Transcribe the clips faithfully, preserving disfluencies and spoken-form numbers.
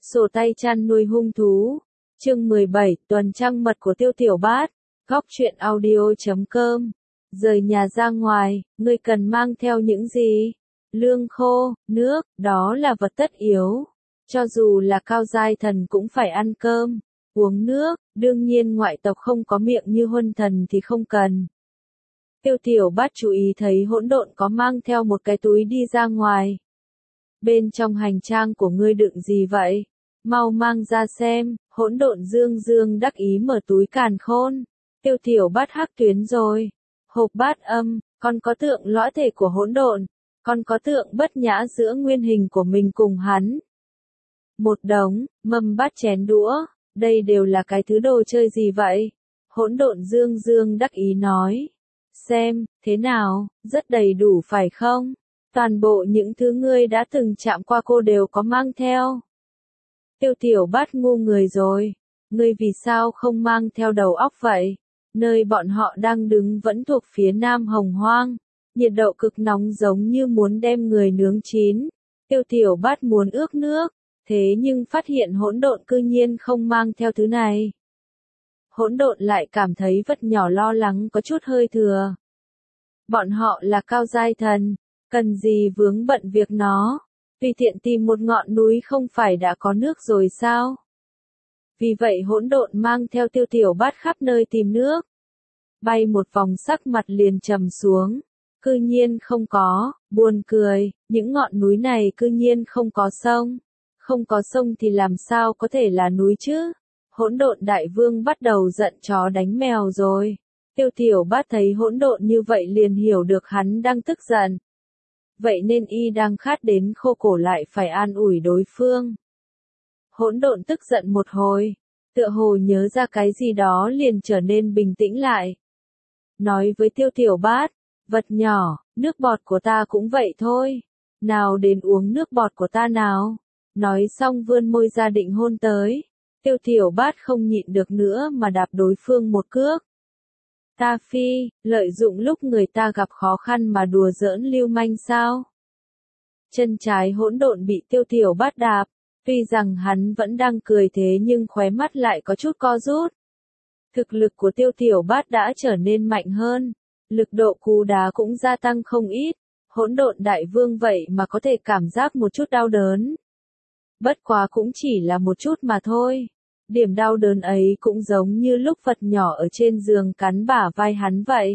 Sổ tay chăn nuôi hung thú. Chương mười bảy, tuần trăng mật của Tiêu Tiểu Bát. Góc truyện audio chấm com. Rời nhà ra ngoài, ngươi cần mang theo những gì? Lương khô, nước, đó là vật tất yếu. Cho dù là cao giai thần cũng phải ăn cơm, uống nước, đương nhiên ngoại tộc không có miệng như huân thần thì không cần. Tiêu Tiểu Bát chú ý thấy hỗn độn có mang theo một cái túi đi ra ngoài. Bên trong hành trang của ngươi đựng gì vậy? Mau mang ra xem. Hỗn độn dương dương đắc ý mở túi càn khôn. Tiêu Tiểu Bát hắc tuyến rồi. Hộp bát âm, còn có tượng lõa thể của hỗn độn, còn có tượng bất nhã giữa nguyên hình của mình cùng hắn. Một đống, mâm bát chén đũa, đây đều là cái thứ đồ chơi gì vậy? Hỗn độn dương dương đắc ý nói. Xem, thế nào, rất đầy đủ phải không? Toàn bộ những thứ ngươi đã từng chạm qua cô đều có mang theo. Tiêu Tiểu Bát ngu người rồi. Ngươi vì sao không mang theo đầu óc vậy? Nơi bọn họ đang đứng vẫn thuộc phía nam Hồng Hoang. Nhiệt độ cực nóng giống như muốn đem người nướng chín. Tiêu Tiểu Bát muốn ước nước. Thế nhưng phát hiện hỗn độn cư nhiên không mang theo thứ này. Hỗn độn lại cảm thấy vật nhỏ lo lắng có chút hơi thừa. Bọn họ là cao giai thần. Cần gì vướng bận việc nó? Tùy tiện tìm một ngọn núi không phải đã có nước rồi sao? Vì vậy hỗn độn mang theo Tiêu Tiểu Bát khắp nơi tìm nước. Bay một vòng sắc mặt liền trầm xuống. Cư nhiên không có, buồn cười, những ngọn núi này cư nhiên không có sông. Không có sông thì làm sao có thể là núi chứ? Hỗn độn đại vương bắt đầu giận chó đánh mèo rồi. Tiêu Tiểu Bát thấy hỗn độn như vậy liền hiểu được hắn đang tức giận. Vậy nên y đang khát đến khô cổ lại phải an ủi đối phương. Hỗn độn tức giận một hồi, tựa hồ nhớ ra cái gì đó liền trở nên bình tĩnh lại. Nói với Tiêu Tiểu Bát, vật nhỏ, nước bọt của ta cũng vậy thôi. Nào đến uống nước bọt của ta nào. Nói xong vươn môi ra định hôn tới. Tiêu Tiểu Bát không nhịn được nữa mà đạp đối phương một cước. Ta phi, lợi dụng lúc người ta gặp khó khăn mà đùa giỡn lưu manh sao? Chân trái hỗn độn bị Tiêu Tiểu Bát đạp, tuy rằng hắn vẫn đang cười thế nhưng khóe mắt lại có chút co rút. Thực lực của Tiêu Tiểu Bát đã trở nên mạnh hơn, lực độ cú đá cũng gia tăng không ít, hỗn độn đại vương vậy mà có thể cảm giác một chút đau đớn. Bất quá cũng chỉ là một chút mà thôi. Điểm đau đớn ấy cũng giống như lúc vật nhỏ ở trên giường cắn bả vai hắn vậy.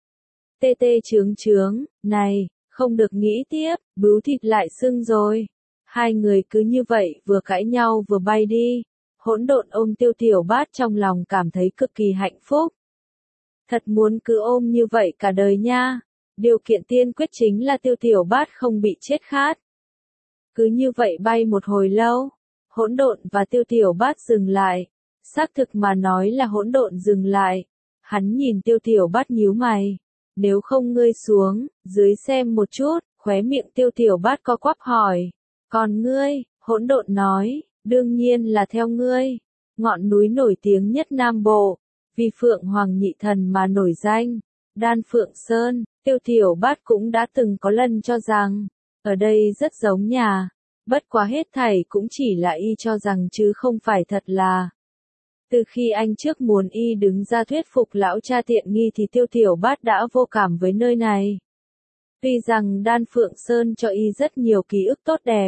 Tê tê chướng chướng, này, không được nghĩ tiếp, bướu thịt lại sưng rồi. Hai người cứ như vậy vừa cãi nhau vừa bay đi. Hỗn độn ôm Tiêu Tiểu Bát trong lòng cảm thấy cực kỳ hạnh phúc. Thật muốn cứ ôm như vậy cả đời nha. Điều kiện tiên quyết chính là Tiêu Tiểu Bát không bị chết khát. Cứ như vậy bay một hồi lâu. Hỗn độn và Tiêu Tiểu Bát dừng lại. Xác thực mà nói là hỗn độn dừng lại. Hắn nhìn Tiêu Tiểu Bát nhíu mày. Nếu không ngươi xuống, dưới xem một chút, khóe miệng Tiêu Tiểu Bát co quắp hỏi. Còn ngươi, hỗn độn nói, đương nhiên là theo ngươi. Ngọn núi nổi tiếng nhất Nam Bộ, vì Phượng Hoàng Nhị Thần mà nổi danh. Đan Phượng Sơn, Tiêu Tiểu Bát cũng đã từng có lần cho rằng, ở đây rất giống nhà. Bất quá hết thảy cũng chỉ là y cho rằng chứ không phải thật là. Từ khi anh trước muốn y đứng ra thuyết phục lão cha tiện nghi thì Tiêu Tiểu Bát đã vô cảm với nơi này. Tuy rằng Đan Phượng Sơn cho y rất nhiều ký ức tốt đẹp.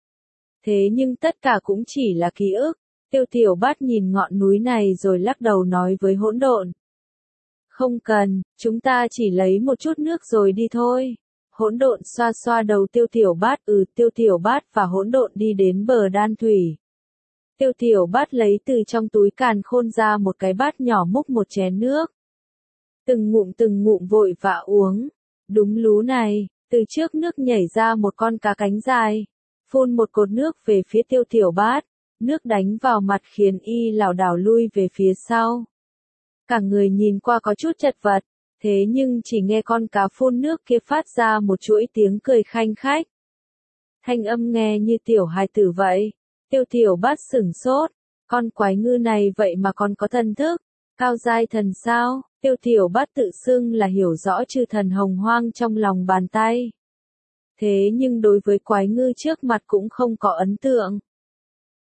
Thế nhưng tất cả cũng chỉ là ký ức. Tiêu Tiểu Bát nhìn ngọn núi này rồi lắc đầu nói với hỗn độn. Không cần, chúng ta chỉ lấy một chút nước rồi đi thôi. Hỗn độn xoa xoa đầu Tiêu Tiểu Bát, ừ Tiêu Tiểu Bát và hỗn độn đi đến bờ đan thủy. Tiêu Tiểu Bát lấy từ trong túi càn khôn ra một cái bát nhỏ múc một chén nước. Từng ngụm từng ngụm vội vã uống. Đúng lú này, từ trước nước nhảy ra một con cá cánh dài. Phun một cột nước về phía Tiêu Tiểu Bát. Nước đánh vào mặt khiến y lảo đảo lui về phía sau. Cả người nhìn qua có chút chật vật. Thế nhưng chỉ nghe con cá phun nước kia phát ra một chuỗi tiếng cười khanh khách. Thanh âm nghe như tiểu hài tử vậy. Tiêu Tiểu Bát sửng sốt. Con quái ngư này vậy mà còn có thần thức. Cao giai thần sao? Tiêu Tiểu Bát tự xưng là hiểu rõ chư thần hồng hoang trong lòng bàn tay. Thế nhưng đối với quái ngư trước mặt cũng không có ấn tượng.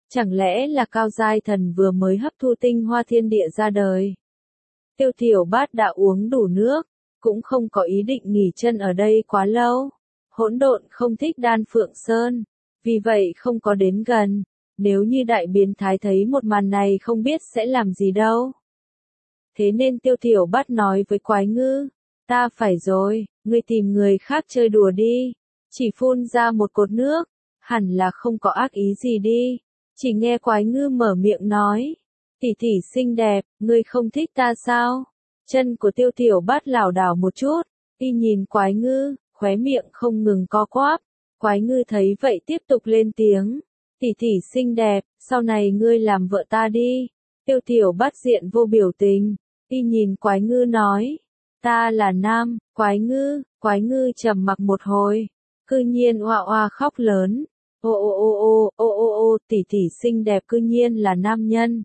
Chẳng lẽ là cao giai thần vừa mới hấp thu tinh hoa thiên địa ra đời? Tiêu Tiểu Bát đã uống đủ nước, cũng không có ý định nghỉ chân ở đây quá lâu. Hỗn độn không thích Đan Phượng Sơn, vì vậy không có đến gần. Nếu như đại biến thái thấy một màn này không biết sẽ làm gì đâu. Thế nên Tiêu Tiểu Bát nói với Quái Ngư, ta phải rồi, ngươi tìm người khác chơi đùa đi. Chỉ phun ra một cột nước, hẳn là không có ác ý gì đi. Chỉ nghe Quái Ngư mở miệng nói, tỷ tỷ xinh đẹp, ngươi không thích ta sao? Chân của Tiêu Tiểu Bát lảo đảo một chút, y nhìn Quái Ngư, khóe miệng không ngừng co quắp. Quái Ngư thấy vậy tiếp tục lên tiếng, tỷ tỷ xinh đẹp, sau này ngươi làm vợ ta đi. Tiêu Tiểu Bát diện vô biểu tình, y nhìn Quái Ngư nói, ta là nam. Quái Ngư, Quái Ngư trầm mặc một hồi, cư nhiên oa oa khóc lớn. Ô ô ô ô, ô ô ô, tỷ tỷ xinh đẹp cư nhiên là nam nhân.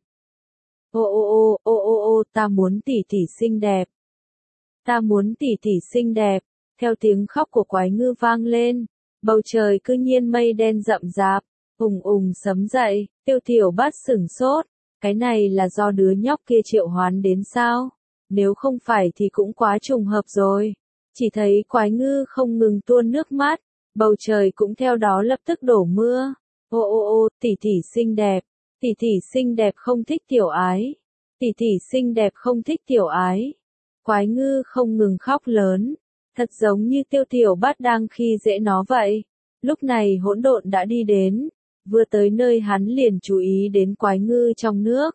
Ô ô ô, ô ô ô, ta muốn tỷ tỷ xinh đẹp. Ta muốn tỷ tỷ xinh đẹp. Theo tiếng khóc của Quái Ngư vang lên, bầu trời cư nhiên mây đen rậm rạp, ùng ùng sấm dậy. Tiêu Tiểu Bát sửng sốt, cái này là do đứa nhóc kia triệu hoán đến sao? Nếu không phải thì cũng quá trùng hợp rồi. Chỉ thấy Quái Ngư không ngừng tuôn nước mắt, bầu trời cũng theo đó lập tức đổ mưa. Ô ô ô, tỷ tỷ xinh đẹp, tỷ tỷ xinh đẹp không thích tiểu ái, tỷ tỷ xinh đẹp không thích tiểu ái. Quái Ngư không ngừng khóc lớn, thật giống như Tiêu Tiểu Bát đang khi dễ nó vậy. Lúc này Hỗn Độn đã đi đến, vừa tới nơi hắn liền chú ý đến Quái Ngư trong nước.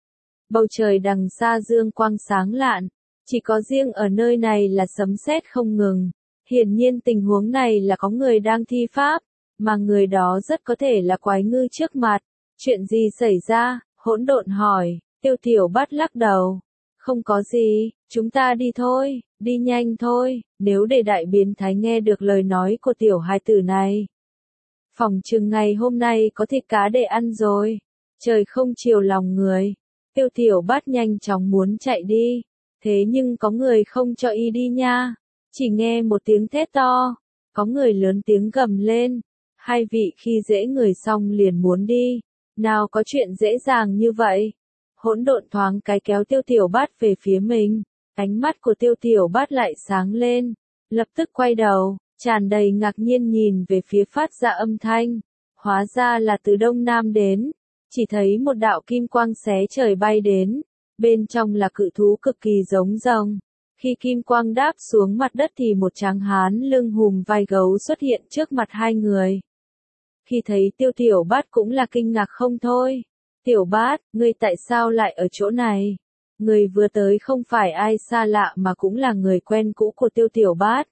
Bầu trời đằng xa dương quang sáng lạn, chỉ có riêng ở nơi này là sấm sét không ngừng. Hiển nhiên tình huống này là có người đang thi pháp, mà người đó rất có thể là Quái Ngư trước mặt. Chuyện gì xảy ra? Hỗn Độn hỏi. Tiêu Tiểu Bát lắc đầu. Không có gì, chúng ta đi thôi, đi nhanh thôi, nếu để đại biến thái nghe được lời nói của tiểu hài tử này. Phòng chừng ngày hôm nay có thịt cá để ăn rồi. Trời không chiều lòng người. Tiêu Tiểu Bát nhanh chóng muốn chạy đi, thế nhưng có người không cho y đi nha. Chỉ nghe một tiếng thét to, có người lớn tiếng gầm lên, hai vị khi dễ người xong liền muốn đi, nào có chuyện dễ dàng như vậy. Hỗn Độn thoáng cái kéo Tiêu Tiểu Bát về phía mình, ánh mắt của Tiêu Tiểu Bát lại sáng lên, lập tức quay đầu, tràn đầy ngạc nhiên nhìn về phía phát ra âm thanh, hóa ra là từ đông nam đến, chỉ thấy một đạo kim quang xé trời bay đến, bên trong là cự thú cực kỳ giống rồng. Khi kim quang đáp xuống mặt đất thì một tráng hán lưng hùm vai gấu xuất hiện trước mặt hai người. Khi thấy Tiêu Tiểu Bát cũng là kinh ngạc không thôi. Tiểu Bát, ngươi tại sao lại ở chỗ này? Người vừa tới không phải ai xa lạ mà cũng là người quen cũ của Tiêu Tiểu Bát.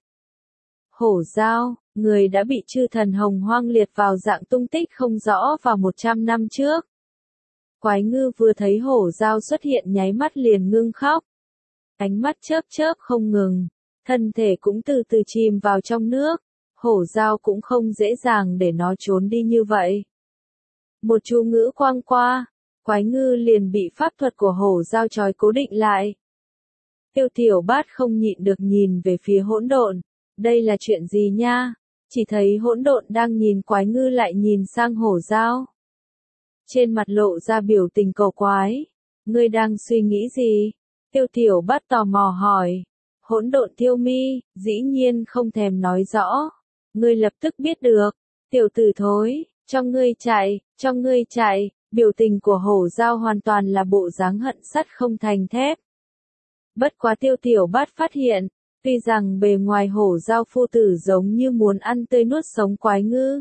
Hổ Dao, người đã bị chư thần hồng hoang liệt vào dạng tung tích không rõ vào một trăm năm trước. Quái Ngư vừa thấy Hổ Dao xuất hiện nháy mắt liền ngưng khóc. Ánh mắt chớp chớp không ngừng, thân thể cũng từ từ chìm vào trong nước. Hổ Dao cũng không dễ dàng để nó trốn đi như vậy. Một chú ngữ quang qua, Quái Ngư liền bị pháp thuật của Hổ Dao trói cố định lại. Tiêu Tiểu Bát không nhịn được nhìn về phía Hỗn Độn, đây là chuyện gì nha? Chỉ thấy Hỗn Độn đang nhìn Quái Ngư lại nhìn sang Hổ Dao. Trên mặt lộ ra biểu tình cầu quái, ngươi đang suy nghĩ gì? Tiêu Tiểu Bát tò mò hỏi. Hỗn Độn Tiêu Mi, dĩ nhiên không thèm nói rõ. Ngươi lập tức biết được. Tiểu tử thối, cho ngươi chạy, cho ngươi chạy. Biểu tình của Hổ Dao hoàn toàn là bộ dáng hận sắt không thành thép. Bất quá Tiêu Tiểu Bát phát hiện, tuy rằng bề ngoài Hổ Dao phu tử giống như muốn ăn tươi nuốt sống Quái Ngư.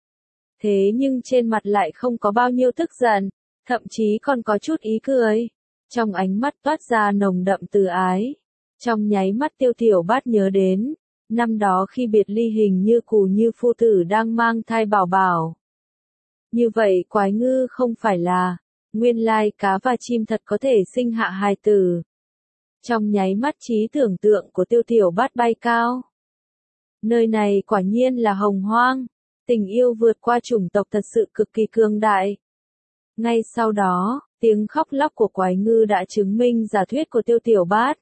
Thế nhưng trên mặt lại không có bao nhiêu tức giận, thậm chí còn có chút ý cười. Trong ánh mắt toát ra nồng đậm từ ái. Trong nháy mắt Tiêu Tiểu Bát nhớ đến, năm đó khi biệt ly hình như Cù Như phu tử đang mang thai bảo bảo. Như vậy Quái Ngư không phải là, nguyên lai cá và chim thật có thể sinh hạ hài tử. Trong nháy mắt trí tưởng tượng của Tiêu Tiểu Bát bay cao. Nơi này quả nhiên là hồng hoang, tình yêu vượt qua chủng tộc thật sự cực kỳ cường đại. Ngay sau đó, tiếng khóc lóc của Quái Ngư đã chứng minh giả thuyết của Tiêu Tiểu Bát.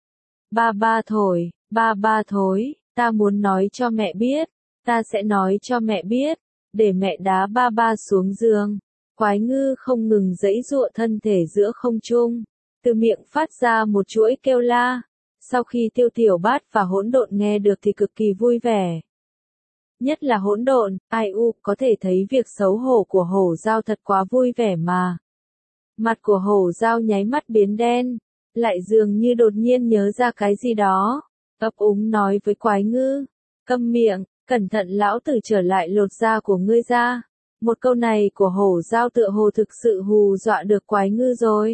Ba ba thổi, ba ba thối, ta muốn nói cho mẹ biết, ta sẽ nói cho mẹ biết, để mẹ đá ba ba xuống giường. Quái ngư không ngừng giãy giụa thân thể giữa không trung, từ miệng phát ra một chuỗi kêu la. Sau khi Tiêu Tiểu Bát và Hỗn Độn nghe được thì cực kỳ vui vẻ. Nhất là Hỗn Độn, ai u, có thể thấy việc xấu hổ của Hổ Dao thật quá vui vẻ mà. Mặt của Hổ Dao nháy mắt biến đen, lại dường như đột nhiên nhớ ra cái gì đó, ấp úng nói với Quái ngư, câm miệng, cẩn thận lão tử trở lại lột da của ngươi ra. Một câu này của Hổ Dao tựa hồ thực sự hù dọa được Quái ngư rồi.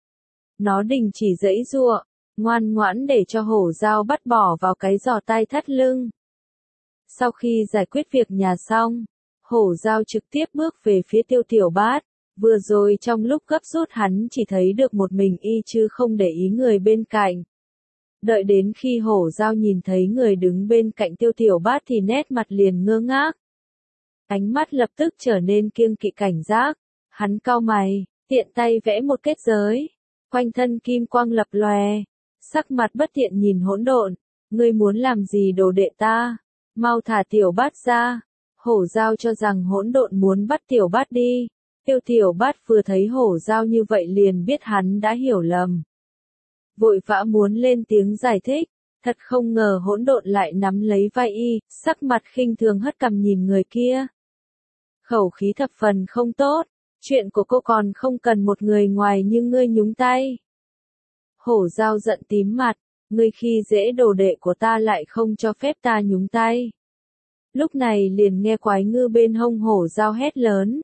Nó đình chỉ giãy giụa, ngoan ngoãn để cho Hổ Dao bắt bỏ vào cái giò tai thắt lưng. Sau khi giải quyết việc nhà xong, Hổ Dao trực tiếp bước về phía Tiêu Tiểu Bát. Vừa rồi trong lúc gấp rút hắn chỉ thấy được một mình y chứ không để ý người bên cạnh. Đợi đến khi Hổ Dao nhìn thấy người đứng bên cạnh Tiêu Tiểu Bát thì nét mặt liền ngơ ngác. Ánh mắt lập tức trở nên kiêng kỵ cảnh giác. Hắn cau mày, tiện tay vẽ một kết giới. Quanh thân kim quang lập lòe. Sắc mặt bất thiện nhìn Hỗn Độn. Ngươi muốn làm gì đồ đệ ta? Mau thả Tiểu Bát ra. Hổ Dao cho rằng Hỗn Độn muốn bắt Tiểu Bát đi. Tiêu Tiểu Bát vừa thấy Hổ Dao như vậy liền biết hắn đã hiểu lầm. Vội vã muốn lên tiếng giải thích, thật không ngờ Hỗn Độn lại nắm lấy vai y, sắc mặt khinh thường hất cằm nhìn người kia. Khẩu khí thập phần không tốt, chuyện của cô còn không cần một người ngoài như ngươi nhúng tay. Hổ Dao giận tím mặt, ngươi khi dễ đồ đệ của ta lại không cho phép ta nhúng tay. Lúc này liền nghe Quái ngư bên hông Hổ Dao hét lớn.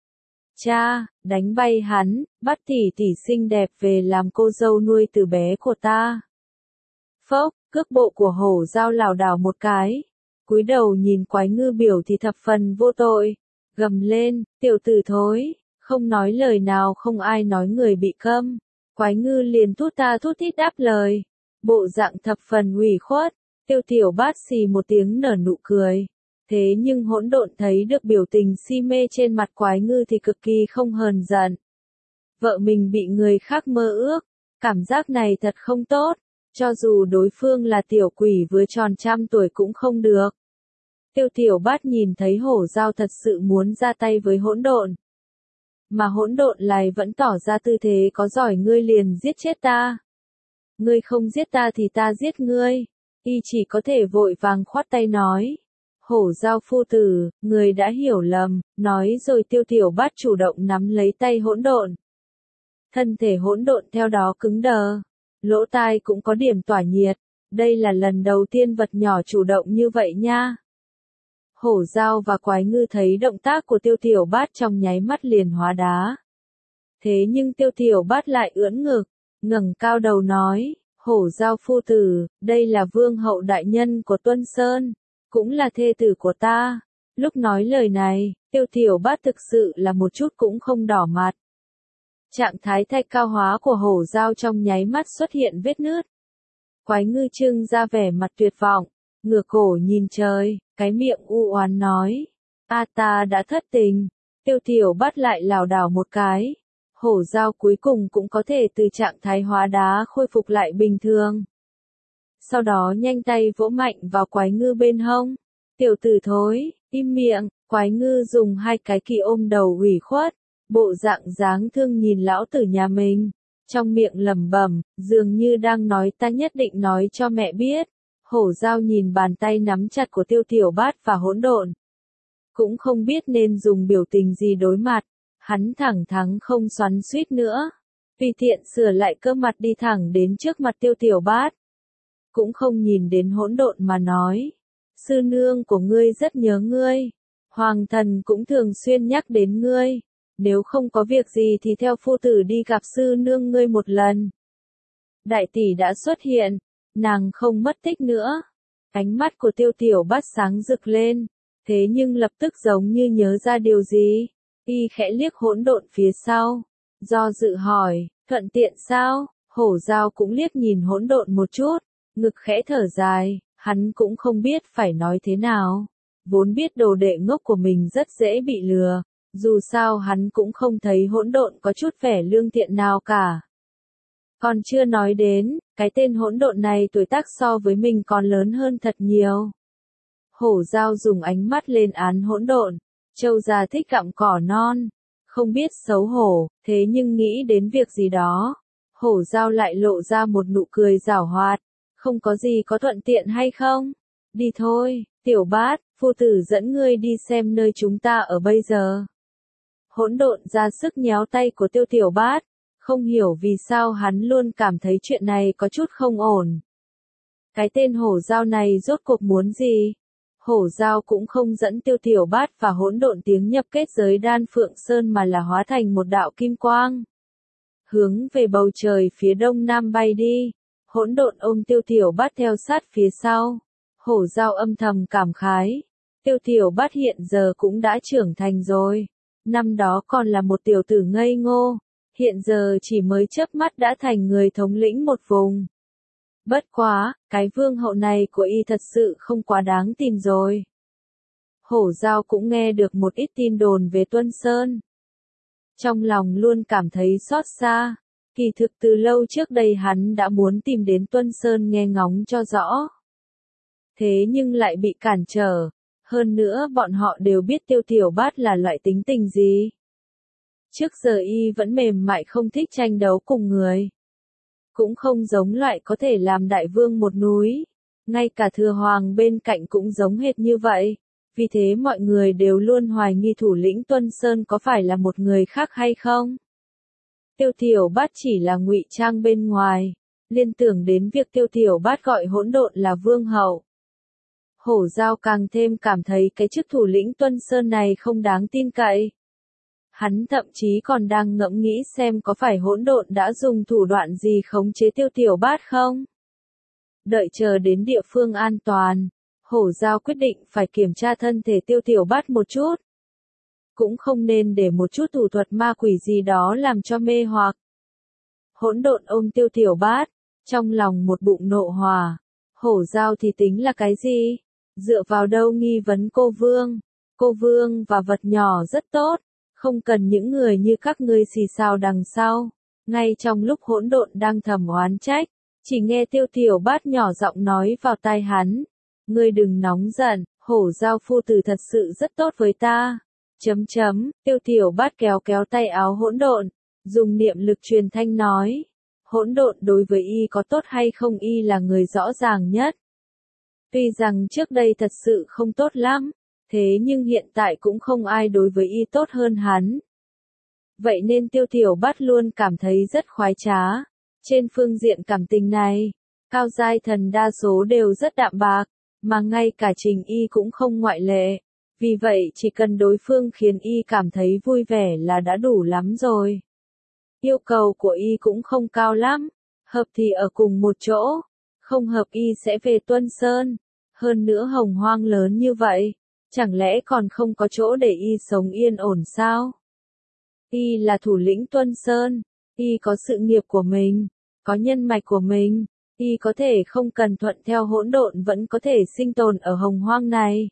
Cha, đánh bay hắn, bắt tỷ tỷ xinh đẹp về làm cô dâu nuôi từ bé của ta. Phốc, cước bộ của Hổ Dao lảo đảo một cái, cúi đầu nhìn Quái ngư biểu thì thập phần vô tội, gầm lên, tiểu tử thối, không nói lời nào không ai nói người bị câm. Quái ngư liền thút ta thút thít đáp lời, bộ dạng thập phần ủy khuất. Tiêu Tiểu Bát xì một tiếng nở nụ cười. Thế nhưng Hỗn Độn thấy được biểu tình si mê trên mặt Quái ngư thì cực kỳ không hờn giận. Vợ mình bị người khác mơ ước, cảm giác này thật không tốt, cho dù đối phương là tiểu quỷ vừa tròn trăm tuổi cũng không được. Tiêu Tiểu Bát nhìn thấy Hổ Dao thật sự muốn ra tay với Hỗn Độn. Mà Hỗn Độn lại vẫn tỏ ra tư thế có giỏi ngươi liền giết chết ta. Ngươi không giết ta thì ta giết ngươi. Y chỉ có thể vội vàng khoát tay nói. Hổ Dao phu tử, người đã hiểu lầm, nói rồi Tiêu Tiểu Bát chủ động nắm lấy tay Hỗn Độn. Thân thể Hỗn Độn theo đó cứng đờ, lỗ tai cũng có điểm tỏa nhiệt, đây là lần đầu tiên vật nhỏ chủ động như vậy nha. Hổ Dao và Quái ngư thấy động tác của Tiêu Tiểu Bát trong nháy mắt liền hóa đá. Thế nhưng Tiêu Tiểu Bát lại ưỡn ngực, ngẩng cao đầu nói, Hổ Dao phu tử, đây là vương hậu đại nhân của Tuân Sơn. Cũng là thê tử của ta. Lúc nói lời này, Tiêu Tiểu Bát thực sự là một chút cũng không đỏ mặt. Trạng thái thạch cao hóa của Hổ Dao trong nháy mắt xuất hiện vết nứt. Quái ngư trưng ra vẻ mặt tuyệt vọng, ngửa cổ nhìn trời, cái miệng u oán nói. A ta đã thất tình. Tiêu Tiểu Bát lại lảo đảo một cái. Hổ Dao cuối cùng cũng có thể từ trạng thái hóa đá khôi phục lại bình thường. Sau đó nhanh tay vỗ mạnh vào Quái ngư bên hông. Tiểu tử thối, im miệng. Quái ngư dùng hai cái kỳ ôm đầu ủy khuất, bộ dạng dáng thương nhìn lão tử nhà mình, trong miệng lẩm bẩm, dường như đang nói ta nhất định nói cho mẹ biết. Hổ Dao nhìn bàn tay nắm chặt của Tiêu Tiểu Bát và Hỗn Độn, cũng không biết nên dùng biểu tình gì đối mặt. Hắn thẳng thắn không xoắn xuýt nữa, tùy tiện sửa lại cơ mặt đi thẳng đến trước mặt Tiêu Tiểu Bát. Cũng không nhìn đến Hỗn Độn mà nói, sư nương của ngươi rất nhớ ngươi, hoàng thần cũng thường xuyên nhắc đến ngươi, nếu không có việc gì thì theo phu tử đi gặp sư nương ngươi một lần. Đại tỷ đã xuất hiện, nàng không mất tích nữa. Ánh mắt của Tiêu Tiểu Bát sáng rực lên, thế nhưng lập tức giống như nhớ ra điều gì, y khẽ liếc Hỗn Độn phía sau, do dự hỏi, thuận tiện sao? Hổ Dao cũng liếc nhìn Hỗn Độn một chút, ngực khẽ thở dài, hắn cũng không biết phải nói thế nào. Vốn biết đồ đệ ngốc của mình rất dễ bị lừa, dù sao hắn cũng không thấy Hỗn Độn có chút vẻ lương thiện nào cả. Còn chưa nói đến, cái tên Hỗn Độn này tuổi tác so với mình còn lớn hơn thật nhiều. Hổ Dao dùng ánh mắt lên án Hỗn Độn, trâu già thích gặm cỏ non, không biết xấu hổ, thế nhưng nghĩ đến việc gì đó. Hổ Dao lại lộ ra một nụ cười giảo hoạt, không có gì có thuận tiện hay không? Đi thôi, Tiểu Bát, phu tử dẫn ngươi đi xem nơi chúng ta ở bây giờ. Hỗn độn ra sức nhéo tay của Tiêu Tiểu Bát, không hiểu vì sao hắn luôn cảm thấy chuyện này có chút không ổn. Cái tên Hổ Dao này rốt cuộc muốn gì? Hổ Dao cũng không dẫn Tiêu Tiểu Bát và hỗn độn tiếng nhập kết giới Đan Phượng Sơn mà là hóa thành một đạo kim quang. Hướng về bầu trời phía đông nam bay đi, hỗn độn ôm Tiêu Tiểu Bát theo sát phía sau. Hổ Dao âm thầm cảm khái, Tiêu Tiểu Bát hiện giờ cũng đã trưởng thành rồi. Năm đó còn là một tiểu tử ngây ngô, hiện giờ chỉ mới chớp mắt đã thành người thống lĩnh một vùng. Bất quá, cái vương hậu này của y thật sự không quá đáng tin rồi. Hổ Dao cũng nghe được một ít tin đồn về Tuân Sơn. Trong lòng luôn cảm thấy xót xa, kỳ thực từ lâu trước đây hắn đã muốn tìm đến Tuân Sơn nghe ngóng cho rõ. Thế nhưng lại bị cản trở, hơn nữa bọn họ đều biết Tiêu Tiểu Bát là loại tính tình gì. Trước giờ y vẫn mềm mại không thích tranh đấu cùng người. Cũng không giống loại có thể làm đại vương một núi. Ngay cả thừa hoàng bên cạnh cũng giống hệt như vậy. Vì thế mọi người đều luôn hoài nghi thủ lĩnh Tuân Sơn có phải là một người khác hay không. Tiêu Tiểu Bát chỉ là ngụy trang bên ngoài, liên tưởng đến việc Tiêu Tiểu Bát gọi hỗn độn là vương hậu. Hổ Dao càng thêm cảm thấy cái chức thủ lĩnh Tuân Sơn này không đáng tin cậy. Hắn thậm chí còn đang ngẫm nghĩ xem có phải hỗn độn đã dùng thủ đoạn gì khống chế Tiêu Tiểu Bát không. Đợi chờ đến địa phương an toàn, Hổ Dao quyết định phải kiểm tra thân thể Tiêu Tiểu Bát một chút. Cũng không nên để một chút thủ thuật ma quỷ gì đó làm cho mê hoặc. Hỗn độn ôm Tiêu Tiểu Bát, trong lòng một bụng nộ hòa. Hổ Dao thì tính là cái gì? Dựa vào đâu nghi vấn cô Vương? Cô Vương và vật nhỏ rất tốt, không cần những người như các ngươi xì xào đằng sau. Ngay trong lúc hỗn độn đang thầm oán trách, chỉ nghe Tiêu Tiểu Bát nhỏ giọng nói vào tai hắn. Ngươi đừng nóng giận, Hổ Dao phu tử thật sự rất tốt với ta. Chấm chấm, Tiêu Tiểu Bát kéo kéo tay áo hỗn độn, dùng niệm lực truyền thanh nói. Hỗn độn đối với y có tốt hay không y là người rõ ràng nhất. Tuy rằng trước đây thật sự không tốt lắm, thế nhưng hiện tại cũng không ai đối với y tốt hơn hắn. Vậy nên Tiêu Tiểu Bát luôn cảm thấy rất khoái trá. Trên phương diện cảm tình này, cao giai thần đa số đều rất đạm bạc, mà ngay cả Trình Y cũng không ngoại lệ. Vì vậy chỉ cần đối phương khiến y cảm thấy vui vẻ là đã đủ lắm rồi. Yêu cầu của y cũng không cao lắm, hợp thì ở cùng một chỗ, không hợp y sẽ về Tuân Sơn. Hơn nữa hồng hoang lớn như vậy, chẳng lẽ còn không có chỗ để y sống yên ổn sao? Y là thủ lĩnh Tuân Sơn, y có sự nghiệp của mình, có nhân mạch của mình, y có thể không cần thuận theo hỗn độn vẫn có thể sinh tồn ở hồng hoang này.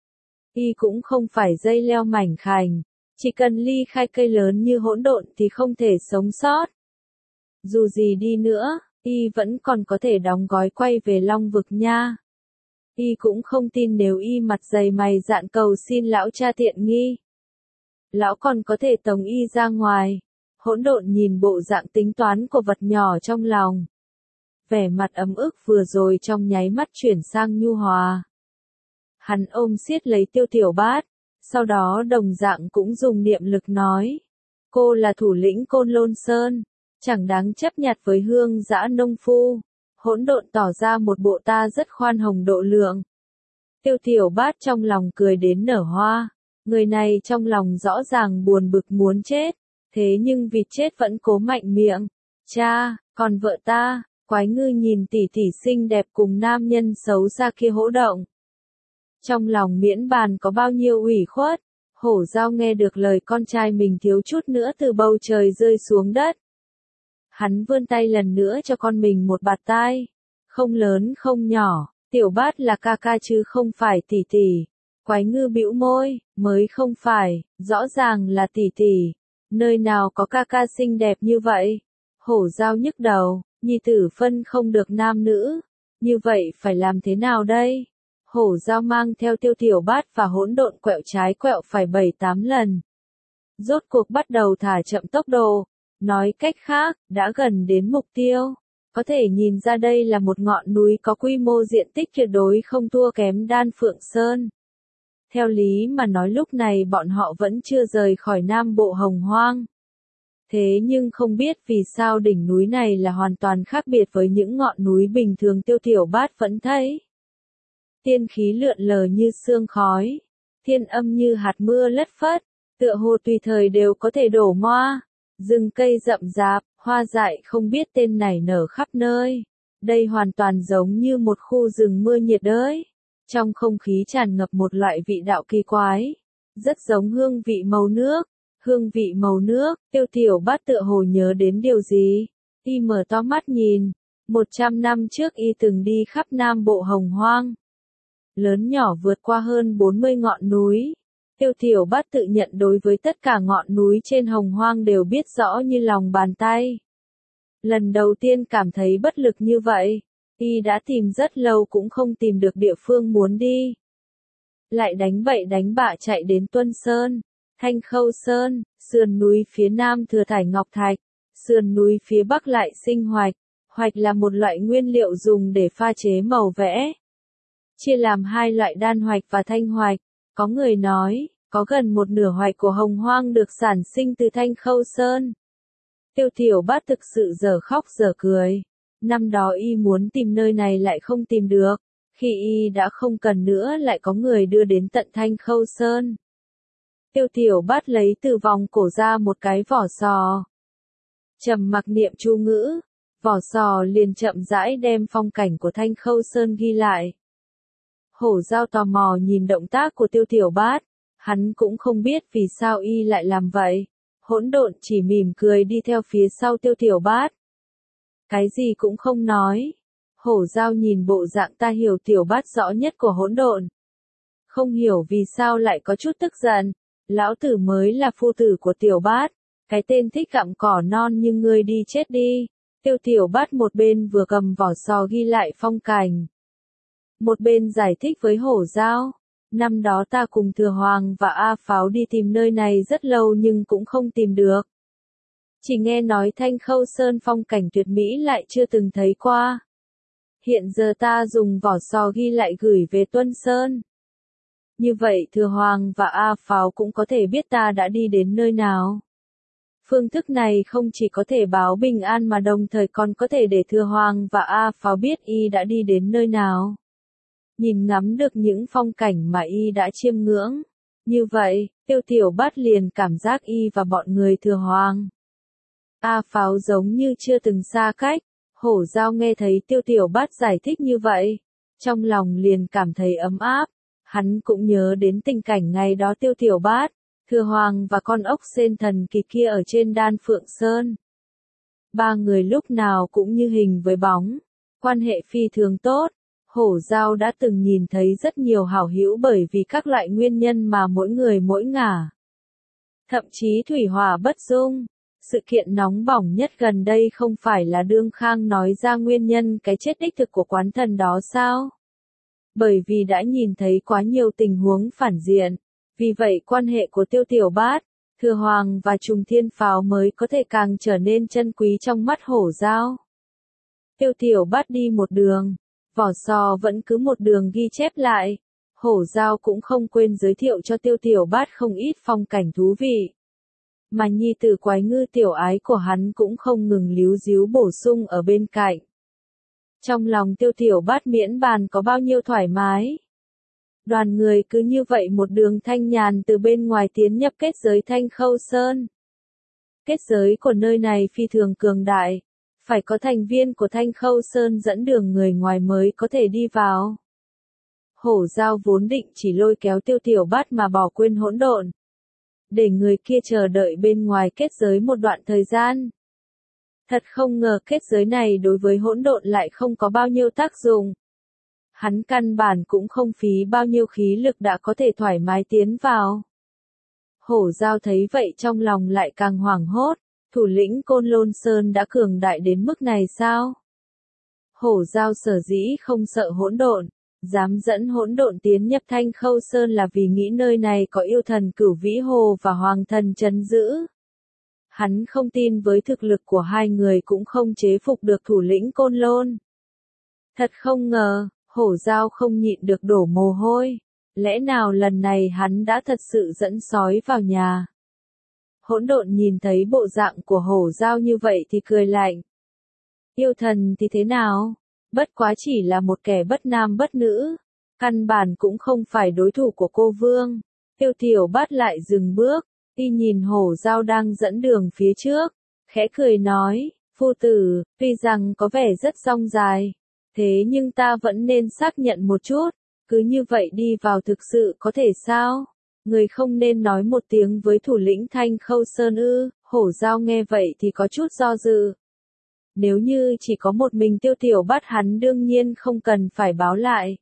Y cũng không phải dây leo mảnh khảnh, chỉ cần ly khai cây lớn như hỗn độn thì không thể sống sót. Dù gì đi nữa, y vẫn còn có thể đóng gói quay về Long Vực nha. Y cũng không tin nếu y mặt dày mày dạn cầu xin lão cha tiện nghi. Lão còn có thể tống y ra ngoài. Hỗn độn nhìn bộ dạng tính toán của vật nhỏ trong lòng. Vẻ mặt ấm ức vừa rồi trong nháy mắt chuyển sang nhu hòa. Hắn ôm siết lấy Tiêu Tiểu Bát, sau đó đồng dạng cũng dùng niệm lực nói. Cô là thủ lĩnh Côn Lôn Sơn, chẳng đáng chấp nhặt với hương dã nông phu. Hỗn độn tỏ ra một bộ ta rất khoan hồng độ lượng. Tiêu Tiểu Bát trong lòng cười đến nở hoa. Người này trong lòng rõ ràng buồn bực muốn chết, thế nhưng vịt chết vẫn cố mạnh miệng. Cha, còn vợ ta, Quái Ngư nhìn tỷ tỷ xinh đẹp cùng nam nhân xấu xa kia hỗ động. Trong lòng miễn bàn có bao nhiêu ủy khuất, Hổ Dao nghe được lời con trai mình thiếu chút nữa từ bầu trời rơi xuống đất. Hắn vươn tay lần nữa cho con mình một bạt tai. Không lớn không nhỏ, Tiểu Bát là ca ca chứ không phải tỷ tỷ. Quái Ngư bĩu môi, mới không phải, rõ ràng là tỷ tỷ. Nơi nào có ca ca xinh đẹp như vậy? Hổ Dao nhức đầu, nhi tử phân không được nam nữ. Như vậy phải làm thế nào đây? Hổ Dao mang theo Tiêu Tiểu Bát và hỗn độn quẹo trái quẹo phải bảy tám lần. rốt cuộc bắt đầu thả chậm tốc độ. Nói cách khác, đã gần đến mục tiêu. Có thể nhìn ra đây là một ngọn núi có quy mô diện tích tuyệt đối không thua kém Đan Phượng Sơn. Theo lý mà nói lúc này bọn họ vẫn chưa rời khỏi Nam Bộ Hồng Hoang. Thế nhưng không biết vì sao đỉnh núi này là hoàn toàn khác biệt với những ngọn núi bình thường Tiêu Tiểu Bát vẫn thấy. Tiên khí lượn lờ như sương khói, thiên âm như hạt mưa lất phất, tựa hồ tùy thời đều có thể đổ moa, rừng cây rậm rạp, hoa dại không biết tên nảy nở khắp nơi. Đây hoàn toàn giống như một khu rừng mưa nhiệt đới. Trong không khí tràn ngập một loại vị đạo kỳ quái, rất giống hương vị màu nước. Hương vị màu nước, Tiêu Tiểu Bát tựa hồ nhớ đến điều gì. Y mở to mắt nhìn, một trăm năm trước y từng đi khắp Nam Bộ Hồng Hoang. Lớn nhỏ vượt qua hơn bốn mươi ngọn núi. Tiêu Tiểu Bát tự nhận đối với tất cả ngọn núi trên Hồng Hoang đều biết rõ như lòng bàn tay. Lần đầu tiên cảm thấy bất lực như vậy, y đã tìm rất lâu cũng không tìm được địa phương muốn đi. Lại đánh bậy đánh bạ chạy đến Tuân Sơn, Thanh Khâu Sơn, sườn núi phía nam thừa thải ngọc thạch, sườn núi phía bắc lại sinh hoạch. Hoạch là một loại nguyên liệu dùng để pha chế màu vẽ. Chia làm hai loại đan hoạch và thanh hoạch. Có người nói, có gần một nửa hoạch của Hồng Hoang được sản sinh từ Thanh Khâu Sơn. Tiêu Tiểu Bát thực sự dở khóc dở cười. Năm đó y muốn tìm nơi này lại không tìm được. Khi y đã không cần nữa lại có người đưa đến tận Thanh Khâu Sơn. Tiêu Tiểu Bát lấy từ vòng cổ ra một cái vỏ sò. Trầm mặc niệm chú ngữ, vỏ sò liền chậm rãi đem phong cảnh của Thanh Khâu Sơn ghi lại. Hổ Dao tò mò nhìn động tác của Tiêu Tiểu Bát, hắn cũng không biết vì sao y lại làm vậy. Hỗn Độn chỉ mỉm cười đi theo phía sau Tiêu Tiểu Bát. Cái gì cũng không nói. Hổ Dao nhìn bộ dạng ta hiểu Tiểu Bát rõ nhất của Hỗn Độn. Không hiểu vì sao lại có chút tức giận. Lão tử mới là phu tử của Tiểu Bát. Cái tên thích gặm cỏ non nhưng ngươi đi chết đi. Tiêu Tiểu Bát một bên vừa cầm vỏ sò ghi lại phong cảnh. Một bên giải thích với Hổ Dao. Năm đó ta cùng Thừa Hoàng và A Pháo đi tìm nơi này rất lâu nhưng cũng không tìm được. Chỉ nghe nói Thanh Khâu Sơn phong cảnh tuyệt mỹ lại chưa từng thấy qua. Hiện giờ ta dùng vỏ sò ghi lại gửi về Tuân Sơn. Như vậy Thừa Hoàng và A Pháo cũng có thể biết ta đã đi đến nơi nào. Phương thức này không chỉ có thể báo bình an mà đồng thời còn có thể để Thừa Hoàng và A Pháo biết y đã đi đến nơi nào. Nhìn ngắm được những phong cảnh mà y đã chiêm ngưỡng. Như vậy, Tiêu Tiểu Bát liền cảm giác y và bọn người Thừa Hoàng, A Pháo giống như chưa từng xa cách. Hổ Dao nghe thấy Tiêu Tiểu Bát giải thích như vậy, trong lòng liền cảm thấy ấm áp. Hắn cũng nhớ đến tình cảnh ngày đó Tiêu Tiểu Bát, Thừa Hoàng và con ốc sên thần kỳ kia ở trên Đan Phượng Sơn. Ba người lúc nào cũng như hình với bóng, quan hệ phi thường tốt. Hổ Dao đã từng nhìn thấy rất nhiều hảo hữu bởi vì các loại nguyên nhân mà mỗi người mỗi ngả. Thậm chí thủy hỏa bất dung. Sự kiện nóng bỏng nhất gần đây không phải là Đương Khang nói ra nguyên nhân cái chết đích thực của quán thần đó sao? Bởi vì đã nhìn thấy quá nhiều tình huống phản diện. Vì vậy quan hệ của Tiêu Tiểu Bát, Thừa Hoàng và Trùng Thiên Pháo mới có thể càng trở nên chân quý trong mắt Hổ Dao. Tiêu Tiểu Bát đi một đường. Vỏ sò vẫn cứ một đường ghi chép lại. Hổ Dao cũng không quên giới thiệu cho Tiêu Tiểu Bát không ít phong cảnh thú vị. Mà nhi tử Quái Ngư tiểu ái của hắn cũng không ngừng líu díu bổ sung ở bên cạnh. Trong lòng Tiêu Tiểu Bát miễn bàn có bao nhiêu thoải mái. Đoàn người cứ như vậy một đường thanh nhàn từ bên ngoài tiến nhập kết giới Thanh Khâu Sơn. Kết giới của nơi này phi thường cường đại. Phải có thành viên của Thanh Khâu Sơn dẫn đường người ngoài mới có thể đi vào. Hổ Dao vốn định chỉ lôi kéo Tiêu Tiểu Bát mà bỏ quên Hỗn Độn. Để người kia chờ đợi bên ngoài kết giới một đoạn thời gian. Thật không ngờ kết giới này đối với Hỗn Độn lại không có bao nhiêu tác dụng. Hắn căn bản cũng không phí bao nhiêu khí lực đã có thể thoải mái tiến vào. Hổ Dao thấy vậy trong lòng lại càng hoảng hốt. Thủ lĩnh Côn Lôn Sơn đã cường đại đến mức này sao? Hổ Dao sở dĩ không sợ Hỗn Độn, Dám dẫn hỗn độn tiến nhập Thanh Khâu Sơn là vì nghĩ nơi này có yêu thần Cửu Vĩ Hồ và hoàng thần trấn giữ. Hắn không tin với thực lực của hai người cũng không chế phục được thủ lĩnh Côn Lôn. Thật không ngờ, Hổ Dao không nhịn được đổ mồ hôi. Lẽ nào lần này hắn đã thật sự dẫn sói vào nhà? Hỗn độn nhìn thấy bộ dạng của Hổ Dao như vậy thì cười lạnh. Yêu thần thì thế nào? Bất quá chỉ là một kẻ bất nam bất nữ. Căn bản cũng không phải đối thủ của cô Vương. Tiêu Tiểu Bát lại dừng bước, y nhìn Hổ Dao đang dẫn đường phía trước. Khẽ cười nói, phu tử, tuy rằng có vẻ rất dong dài. Thế nhưng ta vẫn nên xác nhận một chút. Cứ như vậy đi vào thực sự có thể sao? Người không nên nói một tiếng với thủ lĩnh Thanh Khâu Sơn ư? Hổ Dao nghe vậy thì có chút do dự. Nếu như chỉ có một mình Tiêu Tiểu Bát hắn đương nhiên không cần phải báo lại.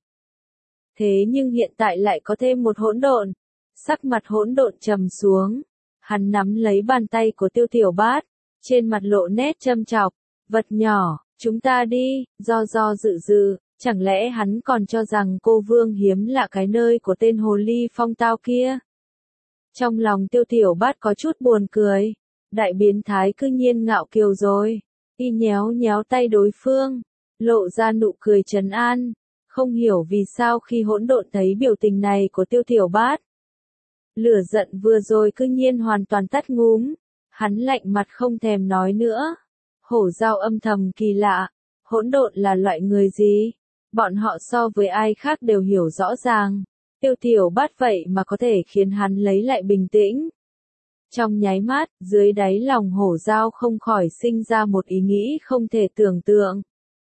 Thế nhưng hiện tại lại có thêm một hỗn độn. Sắc mặt hỗn độn trầm xuống. Hắn nắm lấy bàn tay của Tiêu Tiểu Bát. Trên mặt lộ nét châm chọc. Vật nhỏ, chúng ta đi, do do dự dự. Chẳng lẽ hắn còn cho rằng cô Vương hiếm lạ cái nơi của tên hồ ly phong tao kia? Trong lòng Tiêu Tiểu Bát có chút buồn cười. Đại biến thái cư nhiên ngạo kiều rồi. Y nhéo nhéo tay đối phương, lộ ra nụ cười trấn an. Không hiểu vì sao khi hỗn độn thấy biểu tình này của Tiêu Tiểu Bát. Lửa giận vừa rồi cư nhiên hoàn toàn tắt ngúm. Hắn lạnh mặt không thèm nói nữa. Hổ Dao âm thầm kỳ lạ. Hỗn độn là loại người gì? Bọn họ so với ai khác đều hiểu rõ ràng. Tiêu Tiểu Bát vậy mà có thể khiến hắn lấy lại bình tĩnh. Trong nháy mắt, dưới đáy lòng Hổ Dao không khỏi sinh ra một ý nghĩ không thể tưởng tượng.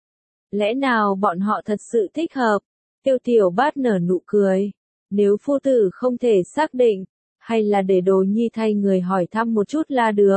Lẽ nào bọn họ thật sự thích hợp? Tiêu Tiểu Bát nở nụ cười. Nếu phu tử không thể xác định, hay là để Đồ Nhi thay người hỏi thăm một chút là được.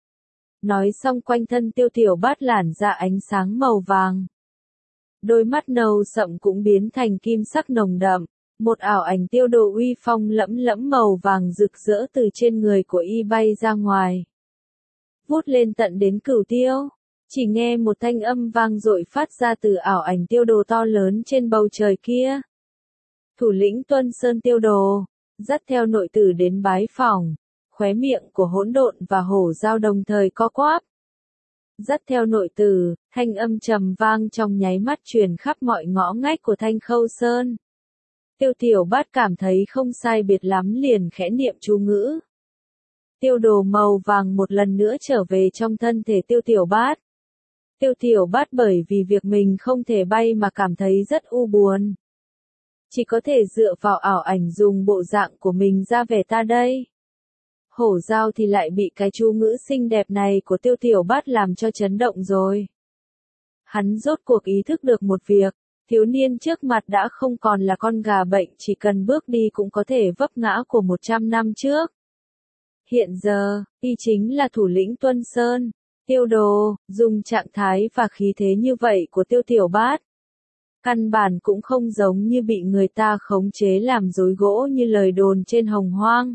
Nói xong quanh thân Tiêu Tiểu Bát lản ra ánh sáng màu vàng. Đôi mắt nâu sậm cũng biến thành kim sắc nồng đậm. Một ảo ảnh tiêu đồ uy phong lẫm lẫm màu vàng rực rỡ từ trên người của y bay ra ngoài. Vút lên tận đến Cửu Tiêu. Chỉ nghe một thanh âm vang dội phát ra từ ảo ảnh tiêu đồ to lớn trên bầu trời kia. Thủ lĩnh Tuân Sơn Tiêu Đồ, dắt theo nội tử đến bái phỏng. Khóe miệng của hỗn độn và Hổ Dao đồng thời co quắp. Dắt theo nội tử, thanh âm trầm vang trong nháy mắt truyền khắp mọi ngõ ngách của Thanh Khâu Sơn. Tiêu Tiểu Bát cảm thấy không sai biệt lắm liền khẽ niệm chú ngữ. Tiêu đồ màu vàng một lần nữa trở về trong thân thể Tiêu Tiểu Bát. Tiêu Tiểu Bát bởi vì việc mình không thể bay mà cảm thấy rất u buồn. Chỉ có thể dựa vào ảo ảnh dùng bộ dạng của mình ra vẻ ta đây. Hổ Dao thì lại bị cái chú ngữ xinh đẹp này của Tiêu Tiểu Bát làm cho chấn động rồi. Hắn rốt cuộc ý thức được một việc. Thiếu niên trước mặt đã không còn là con gà bệnh chỉ cần bước đi cũng có thể vấp ngã của một trăm năm trước. Hiện giờ, y chính là thủ lĩnh Tuân Sơn, Tiêu Đồ, dùng trạng thái và khí thế như vậy của Tiêu Tiểu Bát. Căn bản cũng không giống như bị người ta khống chế làm rối gỗ như lời đồn trên Hồng Hoang.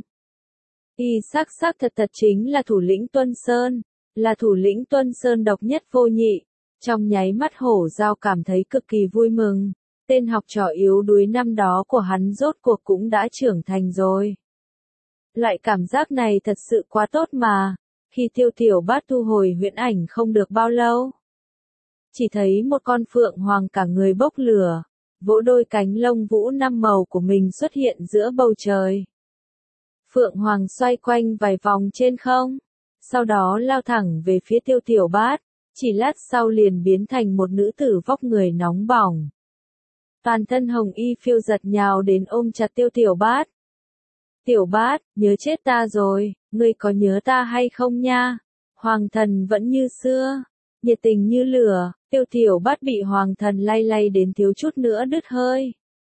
Y xác xác thật thật chính là thủ lĩnh Tuân Sơn, là thủ lĩnh Tuân Sơn độc nhất vô nhị. Trong nháy mắt Hổ Dao cảm thấy cực kỳ vui mừng, tên học trò yếu đuối năm đó của hắn rốt cuộc cũng đã trưởng thành rồi. Loại cảm giác này thật sự quá tốt mà, khi Tiêu Tiểu Bát thu hồi huyễn ảnh không được bao lâu. Chỉ thấy một con phượng hoàng cả người bốc lửa, vỗ đôi cánh lông vũ năm màu của mình xuất hiện giữa bầu trời. Phượng hoàng xoay quanh vài vòng trên không, sau đó lao thẳng về phía Tiêu Tiểu Bát. Chỉ lát sau liền biến thành một nữ tử vóc người nóng bỏng. Toàn thân hồng y phiêu giật nhào đến ôm chặt Tiêu Tiểu Bát. Tiểu Bát, nhớ chết ta rồi, ngươi có nhớ ta hay không nha? Hoàng thần vẫn như xưa, nhiệt tình như lửa, Tiêu Tiểu Bát bị hoàng thần lay lay đến thiếu chút nữa đứt hơi.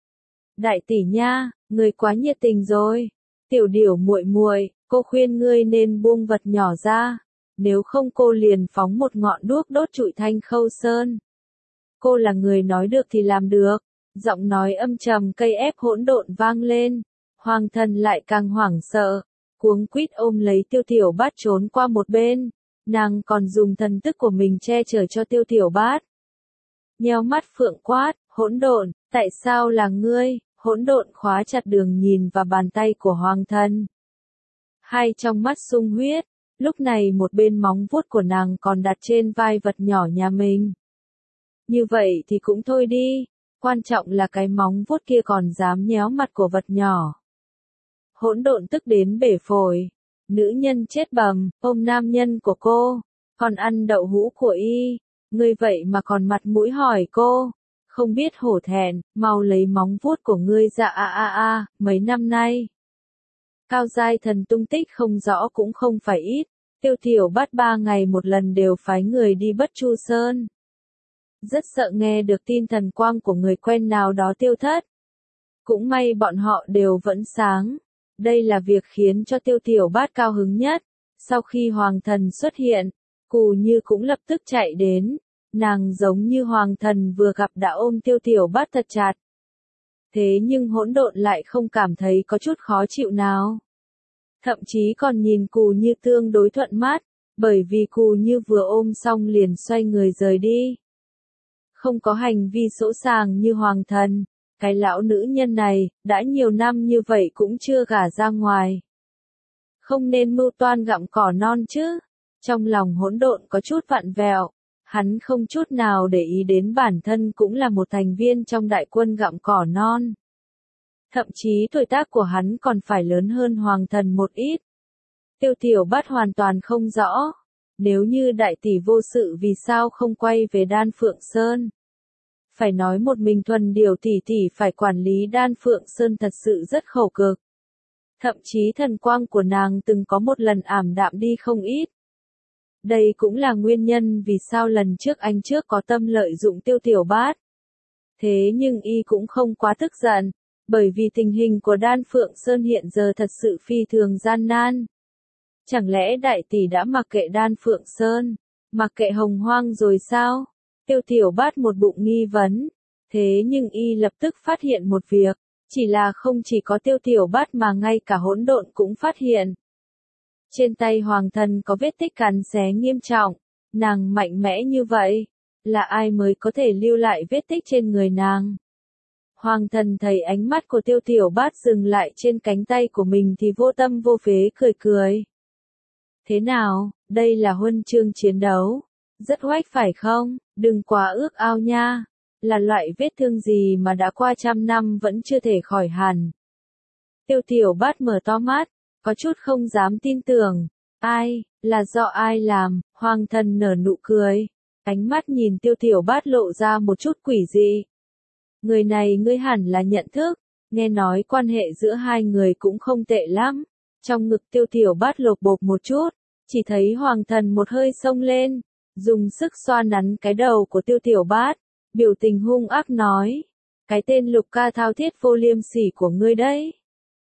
Đại tỷ nha, ngươi quá nhiệt tình rồi. Tiểu điểu muội muội, cô khuyên ngươi nên buông vật nhỏ ra. Nếu không cô liền phóng một ngọn đuốc đốt trụi Thanh Khâu Sơn. Cô là người nói được thì làm được. Giọng nói âm trầm cây ép hỗn độn vang lên. Hoàng thần lại càng hoảng sợ. Cuống quýt ôm lấy Tiêu Tiểu Bát trốn qua một bên. Nàng còn dùng thần tức của mình che chở cho Tiêu Tiểu Bát. nheo mắt phượng quát, hỗn độn, tại sao là ngươi? Hỗn độn khóa chặt đường nhìn và bàn tay của hoàng thần. Hai trong mắt sung huyết, lúc này một bên móng vuốt của nàng còn đặt trên vai vật nhỏ nhà mình. Như vậy thì cũng thôi đi, quan trọng là cái móng vuốt kia còn dám nhéo mặt của vật nhỏ. Hỗn độn tức đến bể phổi, nữ nhân chết bầm, ôm nam nhân của cô, còn ăn đậu hũ của y, ngươi vậy mà còn mặt mũi hỏi cô, không biết hổ thẹn, mau lấy móng vuốt của ngươi ra a a a, mấy năm nay. Cao giai thần tung tích không rõ cũng không phải ít, Tiêu Tiểu Bát ba ngày một lần đều phái người đi Bất Chu Sơn. Rất sợ nghe được tin thần quang của người quen nào đó tiêu thất. Cũng may bọn họ đều vẫn sáng. Đây là việc khiến cho Tiêu Tiểu Bát cao hứng nhất. Sau khi hoàng thần xuất hiện, Cù Như cũng lập tức chạy đến. Nàng giống như hoàng thần vừa gặp đã ôm Tiêu Tiểu Bát thật chặt. Thế nhưng hỗn độn lại không cảm thấy có chút khó chịu nào. Thậm chí còn nhìn Cù Như tương đối thuận mắt, bởi vì Cù Như vừa ôm xong liền xoay người rời đi. Không có hành vi sỗ sàng như hoàng thần, cái lão nữ nhân này, đã nhiều năm như vậy cũng chưa gả ra ngoài. Không nên mưu toan gặm cỏ non chứ. Trong lòng hỗn độn có chút vặn vẹo, hắn không chút nào để ý đến bản thân cũng là một thành viên trong đại quân gặm cỏ non. Thậm chí tuổi tác của hắn còn phải lớn hơn hoàng thần một ít. Tiêu Tiểu Bát hoàn toàn không rõ. Nếu như đại tỷ vô sự vì sao không quay về Đan Phượng Sơn? Phải nói một mình thuần điều tỷ tỷ phải quản lý Đan Phượng Sơn thật sự rất khổ cực. Thậm chí thần quang của nàng từng có một lần ảm đạm đi không ít. Đây cũng là nguyên nhân vì sao lần trước anh trước có tâm lợi dụng Tiêu Tiểu Bát. Thế nhưng y cũng không quá tức giận, bởi vì tình hình của Đan Phượng Sơn hiện giờ thật sự phi thường gian nan. Chẳng lẽ đại tỷ đã mặc kệ Đan Phượng Sơn, mặc kệ Hồng Hoang rồi sao? Tiêu Tiểu Bát một bụng nghi vấn. Thế nhưng y lập tức phát hiện một việc, chỉ là không chỉ có Tiêu Tiểu Bát mà ngay cả hỗn độn cũng phát hiện. Trên tay hoàng thần có vết tích cắn xé nghiêm trọng, nàng mạnh mẽ như vậy, là ai mới có thể lưu lại vết tích trên người nàng? Hoàng thần thấy ánh mắt của Tiêu Tiểu Bát dừng lại trên cánh tay của mình thì vô tâm vô phế cười cười. Thế nào, đây là huân chương chiến đấu. Rất oách phải không? Đừng quá ước ao nha. Là loại vết thương gì mà đã qua trăm năm vẫn chưa thể khỏi hẳn. Tiêu Tiểu Bát mở to mắt, có chút không dám tin tưởng. Ai, là do ai làm? Hoàng thần nở nụ cười. Ánh mắt nhìn Tiêu Tiểu Bát lộ ra một chút quỷ dị. Người này ngươi hẳn là nhận thức, nghe nói quan hệ giữa hai người cũng không tệ lắm. Trong ngực Tiêu Tiểu Bát lột bột một chút, chỉ thấy hoàng thần một hơi xông lên, dùng sức xoa nắn cái đầu của Tiêu Tiểu Bát, biểu tình hung ác nói, cái tên Lục Ca thao thiết vô liêm sỉ của ngươi đấy.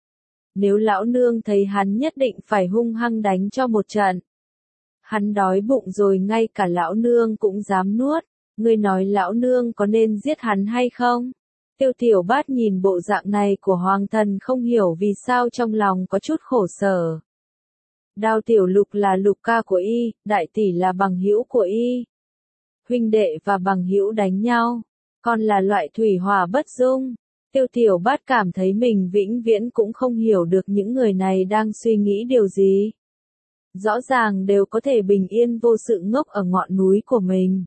Nếu lão nương thấy hắn nhất định phải hung hăng đánh cho một trận. Hắn đói bụng rồi ngay cả lão nương cũng dám nuốt, ngươi nói lão nương có nên giết hắn hay không? Tiêu Tiểu Bát nhìn bộ dạng này của hoàng thần không hiểu vì sao trong lòng có chút khổ sở. Đao Tiểu Lục là Lục Ca của y, đại tỷ là bằng hữu của y. Huynh đệ và bằng hữu đánh nhau, còn là loại thủy hỏa bất dung. Tiêu Tiểu Bát cảm thấy mình vĩnh viễn cũng không hiểu được những người này đang suy nghĩ điều gì. Rõ ràng đều có thể bình yên vô sự ngốc ở ngọn núi của mình.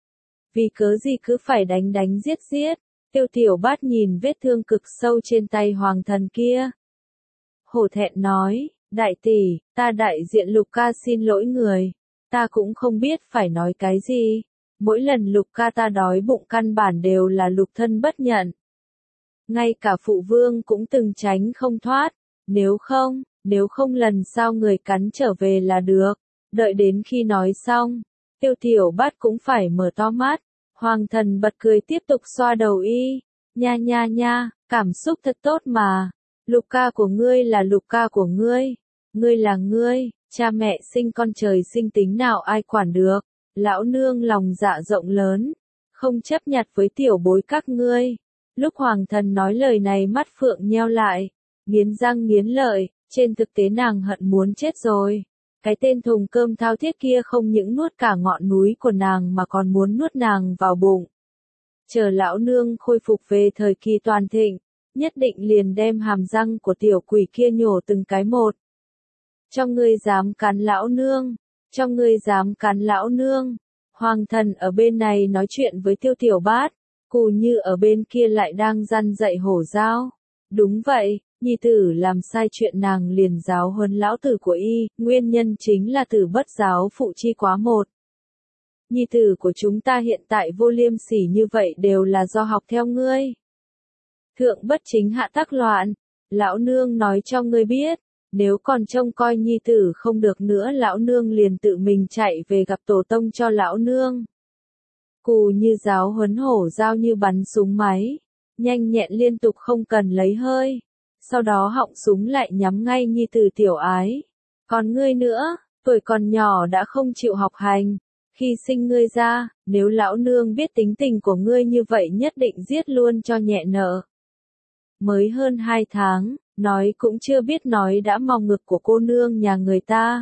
Vì cớ gì cứ phải đánh đánh giết giết. Tiêu Tiểu Bát nhìn vết thương cực sâu trên tay hoàng thần kia. Hổ thẹn nói, đại tỷ, ta đại diện Lục Ca xin lỗi người. Ta cũng không biết phải nói cái gì. Mỗi lần Lục Ca ta đói bụng căn bản đều là lục thân bất nhận. Ngay cả phụ vương cũng từng tránh không thoát. Nếu không, nếu không lần sau người cắn trở về là được. Đợi đến khi nói xong, Tiêu Tiểu Bát cũng phải mở to mắt. Hoàng thần bật cười tiếp tục xoa đầu y. Nha nha nha, cảm xúc thật tốt mà. Lục Ca của ngươi là Lục Ca của ngươi. Ngươi là ngươi, cha mẹ sinh con trời sinh tính nào ai quản được. Lão nương lòng dạ rộng lớn, không chấp nhặt với tiểu bối các ngươi. Lúc hoàng thần nói lời này mắt phượng nheo lại, nghiến răng nghiến lợi, trên thực tế nàng hận muốn chết rồi. Cái tên thùng cơm thao thiết kia không những nuốt cả ngọn núi của nàng mà còn muốn nuốt nàng vào bụng. chờ lão nương khôi phục về thời kỳ toàn thịnh, nhất định liền đem hàm răng của tiểu quỷ kia nhổ từng cái một. Cho ngươi dám cắn lão nương, cho ngươi dám cắn lão nương. Hoàng thần ở bên này nói chuyện với Tiêu Tiểu Bát, Cù Như ở bên kia lại đang răn dạy Hổ Giao. Đúng vậy, nhi tử làm sai chuyện nàng liền giáo huấn lão tử của y, nguyên nhân chính là tử bất giáo phụ chi quá một. Nhi tử của chúng ta hiện tại vô liêm sỉ như vậy đều là do học theo ngươi. Thượng bất chính hạ tắc loạn, lão nương nói cho ngươi biết, nếu còn trông coi nhi tử không được nữa lão nương liền tự mình chạy về gặp tổ tông cho lão nương. Cù Như giáo huấn Hổ Giao như bắn súng máy, nhanh nhẹn liên tục không cần lấy hơi, sau đó họng súng lại nhắm ngay nhi tử Tiểu Ái. Còn ngươi nữa, tuổi còn nhỏ đã không chịu học hành, khi sinh ngươi ra, nếu lão nương biết tính tình của ngươi như vậy nhất định giết luôn cho nhẹ nợ. Mới hơn hai tháng, nói cũng chưa biết nói đã mòng ngực của cô nương nhà người ta.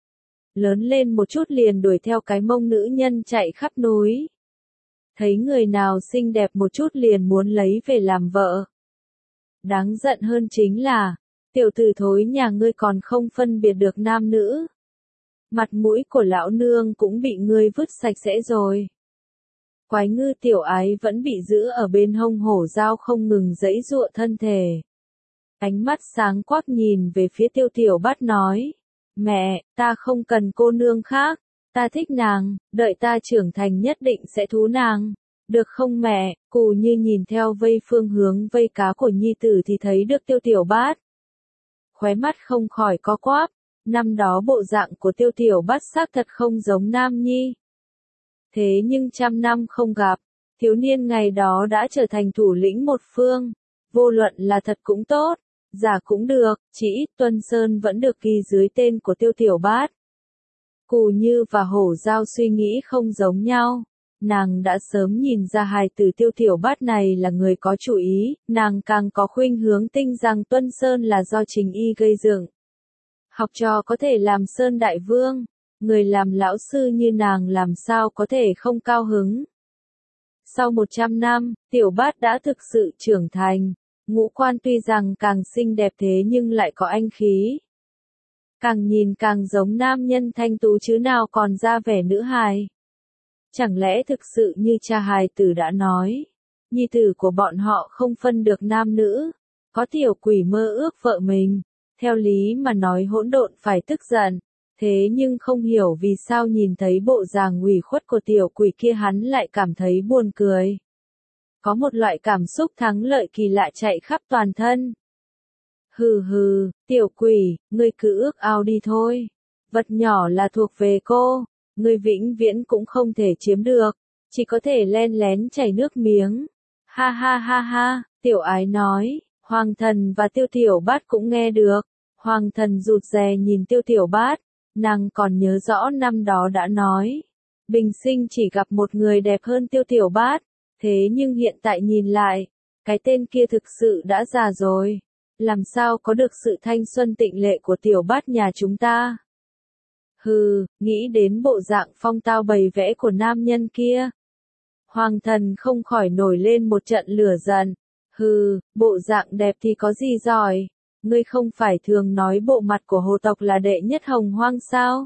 Lớn lên một chút liền đuổi theo cái mông nữ nhân chạy khắp núi. Thấy người nào xinh đẹp một chút liền muốn lấy về làm vợ. Đáng giận hơn chính là, tiểu tử thối nhà ngươi còn không phân biệt được nam nữ. Mặt mũi của lão nương cũng bị ngươi vứt sạch sẽ rồi. Quái ngư Tiểu Ái vẫn bị giữ ở bên hông Hổ Giao không ngừng giãy giụa thân thể. Ánh mắt sáng quắc nhìn về phía Tiêu Tiểu Bát nói, mẹ, ta không cần cô nương khác, ta thích nàng, đợi ta trưởng thành nhất định sẽ thú nàng. Được không mẹ? Cù Như nhìn theo vây phương hướng vây cá của nhi tử thì thấy được Tiêu Tiểu Bát. Khóe mắt không khỏi co quắp, năm đó bộ dạng của Tiêu Tiểu Bát xác thật không giống Nam Nhi. Thế nhưng trăm năm không gặp, thiếu niên ngày đó đã trở thành thủ lĩnh một phương, vô luận là thật cũng tốt, giả cũng được, chỉ ít Tuân Sơn vẫn được ghi dưới tên của Tiêu Tiểu Bát. Cù Như và Hổ Giao suy nghĩ không giống nhau. Nàng đã sớm nhìn ra hài tử Tiêu Tiểu Bát này là người có chủ ý, nàng càng có khuynh hướng tin rằng Tuân Sơn là do chính y gây dựng. Học trò có thể làm Sơn Đại Vương, người làm lão sư như nàng làm sao có thể không cao hứng. Sau một trăm năm, Tiểu Bát đã thực sự trưởng thành, ngũ quan tuy rằng càng xinh đẹp thế nhưng lại có anh khí. Càng nhìn càng giống nam nhân thanh tú chứ nào còn ra vẻ nữ hài. Chẳng lẽ thực sự như cha hài tử đã nói, nhi tử của bọn họ không phân được nam nữ, có tiểu quỷ mơ ước vợ mình, theo lý mà nói hỗn độn phải tức giận, thế nhưng không hiểu vì sao nhìn thấy bộ dạng ủy khuất của tiểu quỷ kia hắn lại cảm thấy buồn cười. Có một loại cảm xúc thắng lợi kỳ lạ chạy khắp toàn thân. Hừ hừ, tiểu quỷ, ngươi cứ ước ao đi thôi, vật nhỏ là thuộc về cô. Ngươi vĩnh viễn cũng không thể chiếm được, chỉ có thể len lén chảy nước miếng. Ha ha ha ha, Tiểu Ái nói, Hoàng thần và Tiêu Tiểu Bát cũng nghe được. Hoàng thần rụt rè nhìn Tiêu Tiểu Bát, nàng còn nhớ rõ năm đó đã nói. Bình sinh chỉ gặp một người đẹp hơn Tiêu Tiểu Bát, thế nhưng hiện tại nhìn lại, cái tên kia thực sự đã già rồi. Làm sao có được sự thanh xuân tịnh lệ của Tiểu Bát nhà chúng ta? Hừ, nghĩ đến bộ dạng phong tao bày vẽ của nam nhân kia. Hoàng thần không khỏi nổi lên một trận lửa giận. Hừ, bộ dạng đẹp thì có gì giỏi. Ngươi không phải thường nói bộ mặt của hồ tộc là đệ nhất hồng hoang sao?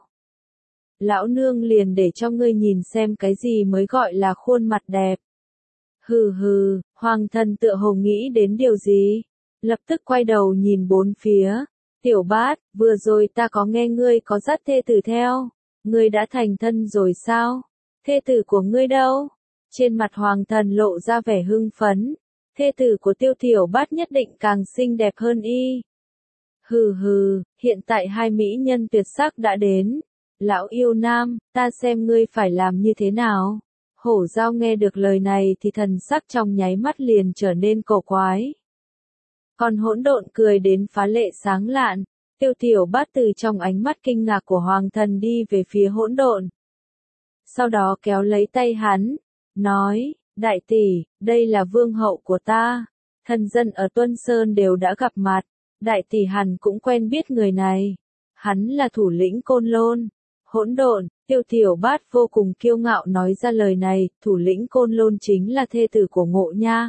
Lão nương liền để cho ngươi nhìn xem cái gì mới gọi là khuôn mặt đẹp. Hừ hừ, hoàng thần tựa hồ nghĩ đến điều gì? Lập tức quay đầu nhìn bốn phía. Tiểu Bát, vừa rồi ta có nghe ngươi có dắt thê tử theo, ngươi đã thành thân rồi sao? Thê tử của ngươi đâu? Trên mặt hoàng thần lộ ra vẻ hưng phấn, thê tử của Tiêu Tiểu Bát nhất định càng xinh đẹp hơn y. Hừ hừ, hiện tại hai mỹ nhân tuyệt sắc đã đến. Lão yêu nam, ta xem ngươi phải làm như thế nào? Hổ Giao nghe được lời này thì thần sắc trong nháy mắt liền trở nên cổ quái. Còn hỗn độn cười đến phá lệ sáng lạn, Tiêu Tiểu Bát từ trong ánh mắt kinh ngạc của hoàng thần đi về phía hỗn độn. Sau đó kéo lấy tay hắn, nói, đại tỷ, đây là vương hậu của ta, thần dân ở Tuân Sơn đều đã gặp mặt, đại tỷ hẳn cũng quen biết người này, hắn là thủ lĩnh Côn Lôn. Hỗn độn, Tiêu Tiểu Bát vô cùng kiêu ngạo nói ra lời này, thủ lĩnh Côn Lôn chính là thê tử của Ngộ nha.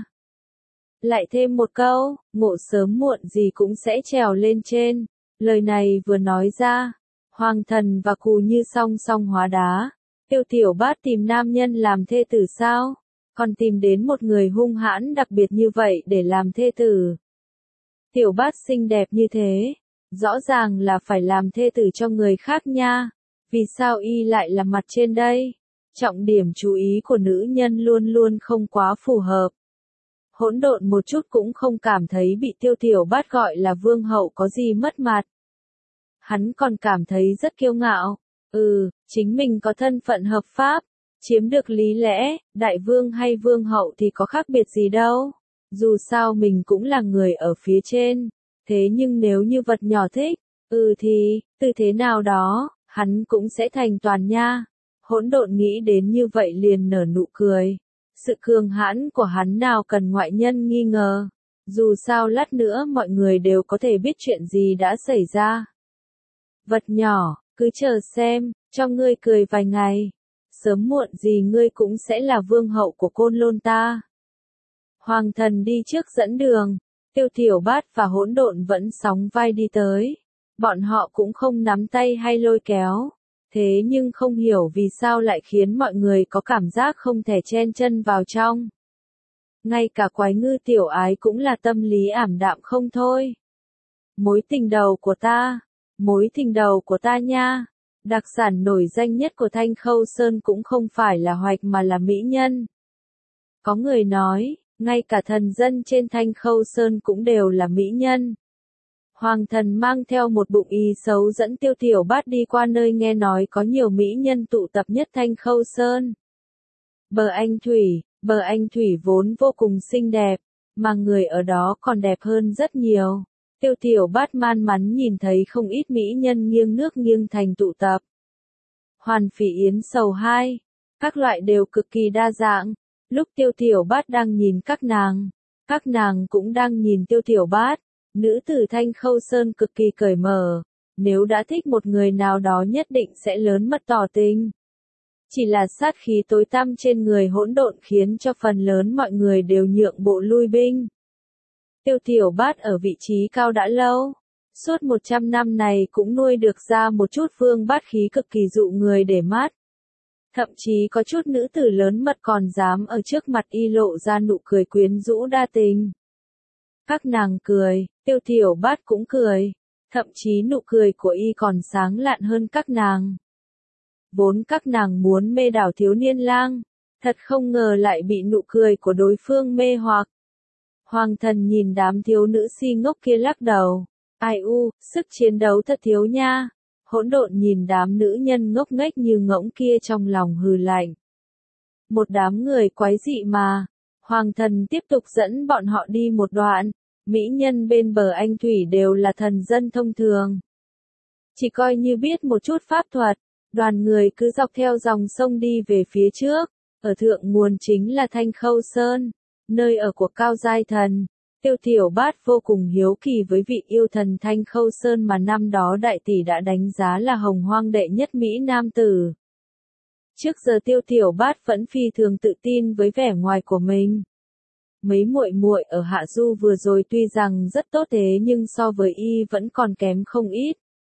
Lại thêm một câu, Ngộ sớm muộn gì cũng sẽ trèo lên trên. Lời này vừa nói ra, Hoàng Thần và Cù Như song song hóa đá. Tiêu Tiểu Bát tìm nam nhân làm thê tử sao? Còn tìm đến một người hung hãn đặc biệt như vậy để làm thê tử. Tiểu Bát xinh đẹp như thế, rõ ràng là phải làm thê tử cho người khác nha. Vì sao y lại là mặt trên đây? Trọng điểm chú ý của nữ nhân luôn luôn không quá phù hợp. Hỗn độn một chút cũng không cảm thấy bị Tiêu Tiểu Bát gọi là vương hậu có gì mất mặt. Hắn còn cảm thấy rất kiêu ngạo. Ừ, chính mình có thân phận hợp pháp, chiếm được lý lẽ, đại vương hay vương hậu thì có khác biệt gì đâu. Dù sao mình cũng là người ở phía trên. Thế nhưng nếu như vật nhỏ thích, ừ thì, từ thế nào đó, hắn cũng sẽ thành toàn nha. Hỗn độn nghĩ đến như vậy liền nở nụ cười. Sự cường hãn của hắn nào cần ngoại nhân nghi ngờ. Dù sao lát nữa mọi người đều có thể biết chuyện gì đã xảy ra. Vật nhỏ, cứ chờ xem, cho ngươi cười vài ngày. Sớm muộn gì ngươi cũng sẽ là vương hậu của Côn Lôn ta. Hoàng Thần đi trước dẫn đường. Tiêu Tiểu Bát và Hỗn Độn vẫn sóng vai đi tới. Bọn họ cũng không nắm tay hay lôi kéo. Thế nhưng không hiểu vì sao lại khiến mọi người có cảm giác không thể chen chân vào trong. Ngay cả Quái Ngư tiểu ái cũng là tâm lý ảm đạm không thôi. Mối tình đầu của ta, mối tình đầu của ta nha. Đặc sản nổi danh nhất của Thanh Khâu Sơn cũng không phải là hoạch mà là mỹ nhân. Có người nói, ngay cả thần dân trên Thanh Khâu Sơn cũng đều là mỹ nhân. Hoàng Thần mang theo một bụng ý xấu dẫn Tiêu Tiểu Bát đi qua nơi nghe nói có nhiều mỹ nhân tụ tập nhất Thanh Khâu Sơn. Bờ Anh Thủy, bờ Anh Thủy vốn vô cùng xinh đẹp, mà người ở đó còn đẹp hơn rất nhiều. Tiêu Tiểu Bát man mắn nhìn thấy không ít mỹ nhân nghiêng nước nghiêng thành tụ tập. Hoàn Phỉ Yến Sầu hai, các loại đều cực kỳ đa dạng. Lúc Tiêu Tiểu Bát đang nhìn các nàng, các nàng cũng đang nhìn Tiêu Tiểu Bát. Nữ tử Thanh Khâu Sơn cực kỳ cởi mở, nếu đã thích một người nào đó nhất định sẽ lớn mật tỏ tình. Chỉ là sát khí tối tăm trên người Hỗn Độn khiến cho phần lớn mọi người đều nhượng bộ lui binh. Tiêu Tiểu Bát ở vị trí cao đã lâu, suốt một trăm năm này cũng nuôi được ra một chút vương bát khí cực kỳ dụ người để mắt. Thậm chí có chút nữ tử lớn mật còn dám ở trước mặt y lộ ra nụ cười quyến rũ đa tình. Các nàng cười, Tiêu Tiểu Bát cũng cười, thậm chí nụ cười của y còn sáng lạn hơn các nàng. Vốn các nàng muốn mê đảo thiếu niên lang, thật không ngờ lại bị nụ cười của đối phương mê hoặc. Hoàng Thần nhìn đám thiếu nữ si ngốc kia lắc đầu, ai u, sức chiến đấu thật thiếu nha. Hỗn Độn nhìn đám nữ nhân ngốc nghếch như ngỗng kia trong lòng hừ lạnh. Một đám người quái dị mà. Hoàng Thần tiếp tục dẫn bọn họ đi một đoạn. Mỹ nhân bên bờ Anh Thủy đều là thần dân thông thường. Chỉ coi như biết một chút pháp thuật, đoàn người cứ dọc theo dòng sông đi về phía trước. Ở thượng nguồn chính là Thanh Khâu Sơn, nơi ở của cao giai thần. Tiêu Tiểu Bát vô cùng hiếu kỳ với vị yêu thần Thanh Khâu Sơn mà năm đó đại tỷ đã đánh giá là hồng hoang đệ nhất Mỹ nam tử. Trước giờ Tiêu Tiểu Bát vẫn phi thường tự tin với vẻ ngoài của mình. Mấy muội muội ở Hạ Du vừa rồi tuy rằng rất tốt thế nhưng so với y vẫn còn kém không ít.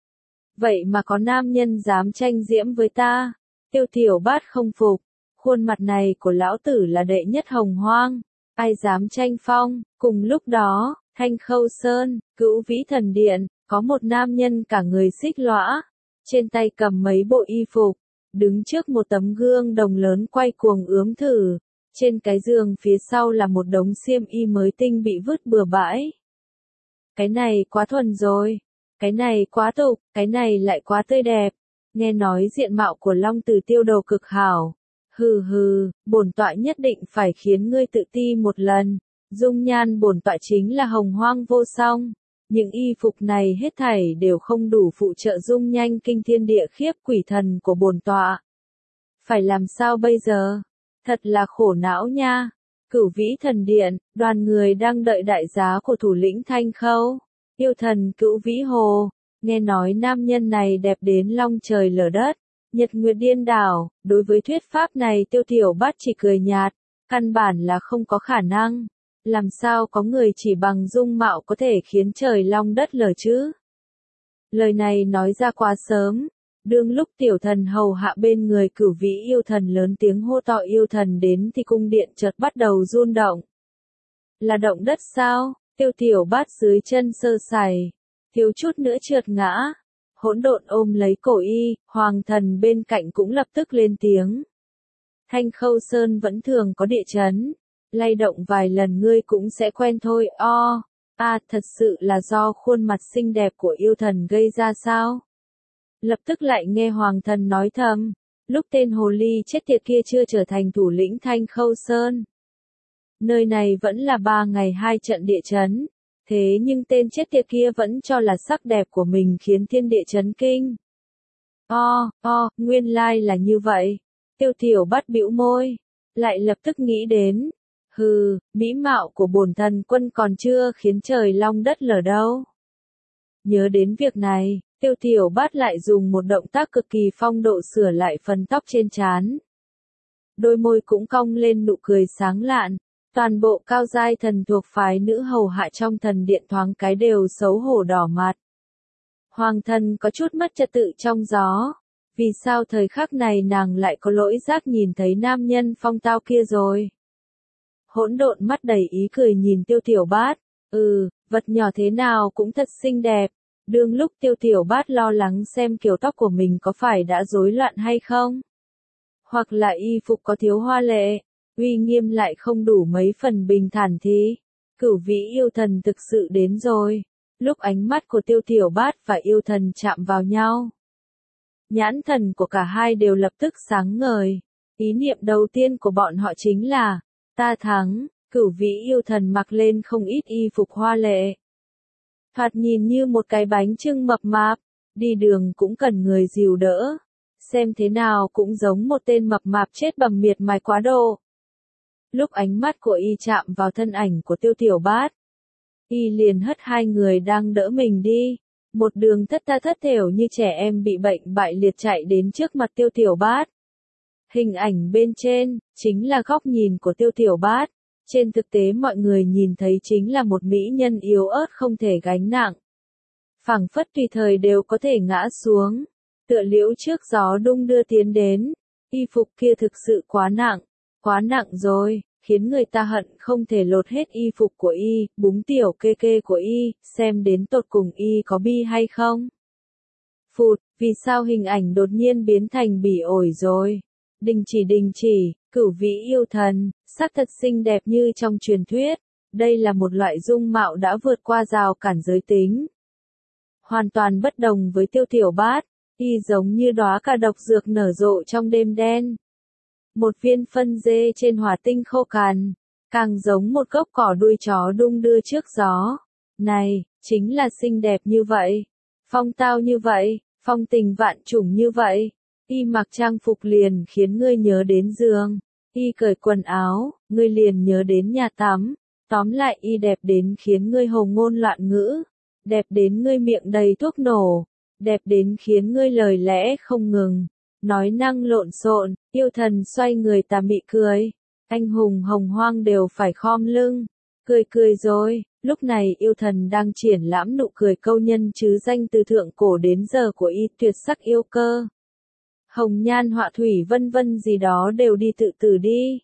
Vậy mà có nam nhân dám tranh diễm với ta. Tiêu Tiểu Bát không phục. Khuôn mặt này của lão tử là đệ nhất hồng hoang. Ai dám tranh phong. Cùng lúc đó, Thanh Khâu Sơn, Cửu Vĩ Thần Điện, có một nam nhân cả người xích lõa. Trên tay cầm mấy bộ y phục. Đứng trước một tấm gương đồng lớn quay cuồng ướm thử. Trên cái giường phía sau là một đống xiêm y mới tinh bị vứt bừa bãi. Cái này quá thuần rồi. Cái này quá tục, cái này lại quá tươi đẹp. Nghe nói diện mạo của Long Tử Tiêu Đầu cực hảo. Hừ hừ, bổn tọa nhất định phải khiến ngươi tự ti một lần. Dung nhan bổn tọa chính là hồng hoang vô song. Những y phục này hết thảy đều không đủ phụ trợ dung nhanh kinh thiên địa khiếp quỷ thần của bổn tọa. Phải làm sao bây giờ? Thật là khổ não nha. Cửu Vĩ Thần Điện, đoàn người đang đợi đại giá của thủ lĩnh Thanh Khâu. Yêu thần Cửu Vĩ Hồ, nghe nói nam nhân này đẹp đến long trời lở đất. Nhật nguyệt điên đảo, đối với thuyết pháp này Tiêu Tiểu Bát chỉ cười nhạt, căn bản là không có khả năng. Làm sao có người chỉ bằng dung mạo có thể khiến trời long đất lở chứ? Lời này nói ra quá sớm. Đương lúc tiểu thần hầu hạ bên người Cửu Vĩ yêu thần lớn tiếng hô to yêu thần đến thì cung điện chợt bắt đầu run động. Là động đất sao? Tiêu Tiểu Bát dưới chân sơ sài, thiếu chút nữa trượt ngã. Hỗn độn ôm lấy cổ y, hoàng thần bên cạnh cũng lập tức lên tiếng. Thanh Khâu Sơn vẫn thường có địa chấn, lay động vài lần ngươi cũng sẽ quen thôi. O, a thật sự là do khuôn mặt xinh đẹp của yêu thần gây ra sao? Lập tức lại nghe hoàng thần nói thầm, lúc tên hồ ly chết tiệt kia chưa trở thành thủ lĩnh Thanh Khâu Sơn. Nơi này vẫn là ba ngày hai trận địa chấn, thế nhưng tên chết tiệt kia vẫn cho là sắc đẹp của mình khiến thiên địa chấn kinh. O, o, nguyên lai là như vậy. Tiêu Tiểu Bát bĩu môi, lại lập tức nghĩ đến, hừ, mỹ mạo của bổn thần quân còn chưa khiến trời long đất lở đâu. Nhớ đến việc này, Tiêu Tiểu Bát lại dùng một động tác cực kỳ phong độ sửa lại phần tóc trên trán. Đôi môi cũng cong lên nụ cười sáng lạn, toàn bộ cao giai thần thuộc phái nữ hầu hạ trong thần điện thoáng cái đều xấu hổ đỏ mặt. Hoàng thần có chút mất trật tự trong gió, vì sao thời khắc này nàng lại có lỗi giác nhìn thấy nam nhân phong tao kia rồi. Hỗn độn mắt đầy ý cười nhìn Tiêu Tiểu Bát, ừ, vật nhỏ thế nào cũng thật xinh đẹp. Đương lúc Tiêu Tiểu Bát lo lắng xem kiểu tóc của mình có phải đã rối loạn hay không, hoặc là y phục có thiếu hoa lệ, uy nghiêm lại không đủ mấy phần bình thản thì, Cửu Vĩ yêu thần thực sự đến rồi. Lúc ánh mắt của Tiêu Tiểu Bát và yêu thần chạm vào nhau, nhãn thần của cả hai đều lập tức sáng ngời. Ý niệm đầu tiên của bọn họ chính là, ta thắng. Cửu Vĩ yêu thần mặc lên không ít y phục hoa lệ, thoạt nhìn như một cái bánh chưng mập mạp, đi đường cũng cần người dìu đỡ, xem thế nào cũng giống một tên mập mạp chết bầm miệt mài quá độ. Lúc ánh mắt của y chạm vào thân ảnh của Tiêu Tiểu Bát, y liền hất hai người đang đỡ mình đi, một đường thất tha thất thểu như trẻ em bị bệnh bại liệt chạy đến trước mặt Tiêu Tiểu Bát. Hình ảnh bên trên, chính là góc nhìn của Tiêu Tiểu Bát. Trên thực tế mọi người nhìn thấy chính là một mỹ nhân yếu ớt không thể gánh nặng. Phảng phất tùy thời đều có thể ngã xuống, tựa liễu trước gió đung đưa tiến đến. Y phục kia thực sự quá nặng, quá nặng rồi, khiến người ta hận không thể lột hết y phục của y, búng tiểu kê kê của y, xem đến tột cùng y có bi hay không. Phụt, vì sao hình ảnh đột nhiên biến thành bỉ ổi rồi? Đình chỉ đình chỉ, Cửu Vĩ yêu thần, sắc thật xinh đẹp như trong truyền thuyết, đây là một loại dung mạo đã vượt qua rào cản giới tính. Hoàn toàn bất đồng với Tiêu Tiểu Bát, y giống như đóa cà độc dược nở rộ trong đêm đen. Một viên phân dê trên hỏa tinh khô cằn, càng giống một gốc cỏ đuôi chó đung đưa trước gió. Này, chính là xinh đẹp như vậy, phong tao như vậy, phong tình vạn trùng như vậy. Y mặc trang phục liền khiến ngươi nhớ đến giường, y cởi quần áo, ngươi liền nhớ đến nhà tắm, tóm lại y đẹp đến khiến ngươi hồ ngôn loạn ngữ, đẹp đến ngươi miệng đầy thuốc nổ, đẹp đến khiến ngươi lời lẽ không ngừng, nói năng lộn xộn. Yêu thần xoay người tà mị cười, anh hùng hồng hoang đều phải khom lưng, cười cười rồi. Lúc này yêu thần đang triển lãm nụ cười câu nhân chứ danh từ thượng cổ đến giờ của y, tuyệt sắc yêu cơ. Hồng nhan họa thủy vân vân gì đó đều đi tự tử đi.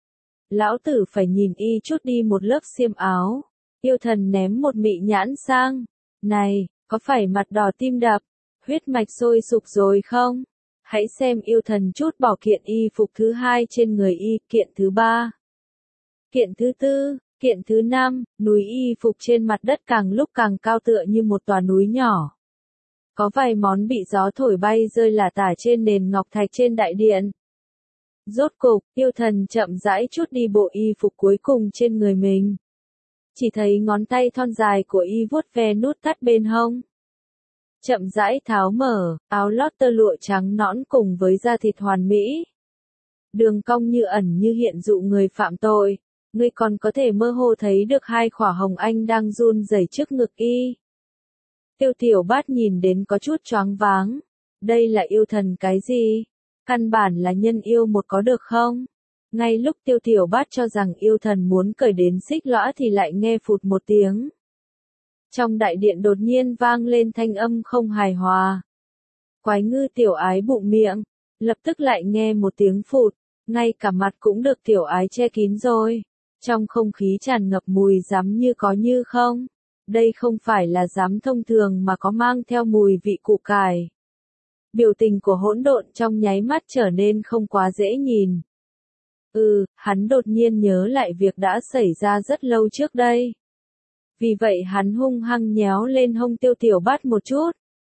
Lão tử phải nhìn y chút đi một lớp xiêm áo. Yêu thần ném một mị nhãn sang. Này, có phải mặt đỏ tim đập, huyết mạch sôi sục rồi không? Hãy xem yêu thần chút bỏ kiện y phục thứ hai trên người y, kiện thứ ba, kiện thứ tư, kiện thứ năm, núi y phục trên mặt đất càng lúc càng cao tựa như một tòa núi nhỏ. Có vài món bị gió thổi bay rơi lả tả trên nền ngọc thạch trên đại điện. Rốt cục, yêu thần chậm rãi chút đi bộ y phục cuối cùng trên người mình. Chỉ thấy ngón tay thon dài của y vuốt ve nút thắt bên hông. Chậm rãi tháo mở, áo lót tơ lụa trắng nõn cùng với da thịt hoàn mỹ. Đường cong như ẩn như hiện dụ người phạm tội, ngươi còn có thể mơ hồ thấy được hai khỏa hồng anh đang run rẩy trước ngực y. Tiêu Tiểu Bát nhìn đến có chút choáng váng, đây là yêu thần cái gì? Căn bản là nhân yêu một có được không? Ngay lúc Tiêu Tiểu Bát cho rằng yêu thần muốn cởi đến xích lõa thì lại nghe phụt một tiếng. Trong đại điện đột nhiên vang lên thanh âm không hài hòa. Quái ngư tiểu ái bụng miệng, lập tức lại nghe một tiếng phụt, ngay cả mặt cũng được tiểu ái che kín rồi. Trong không khí tràn ngập mùi giấm như có như không. Đây không phải là giấm thông thường mà có mang theo mùi vị củ cải. Biểu tình của hỗn độn trong nháy mắt trở nên không quá dễ nhìn. Ừ, hắn đột nhiên nhớ lại việc đã xảy ra rất lâu trước đây. Vì vậy hắn hung hăng nhéo lên hông Tiêu Tiểu Bát một chút.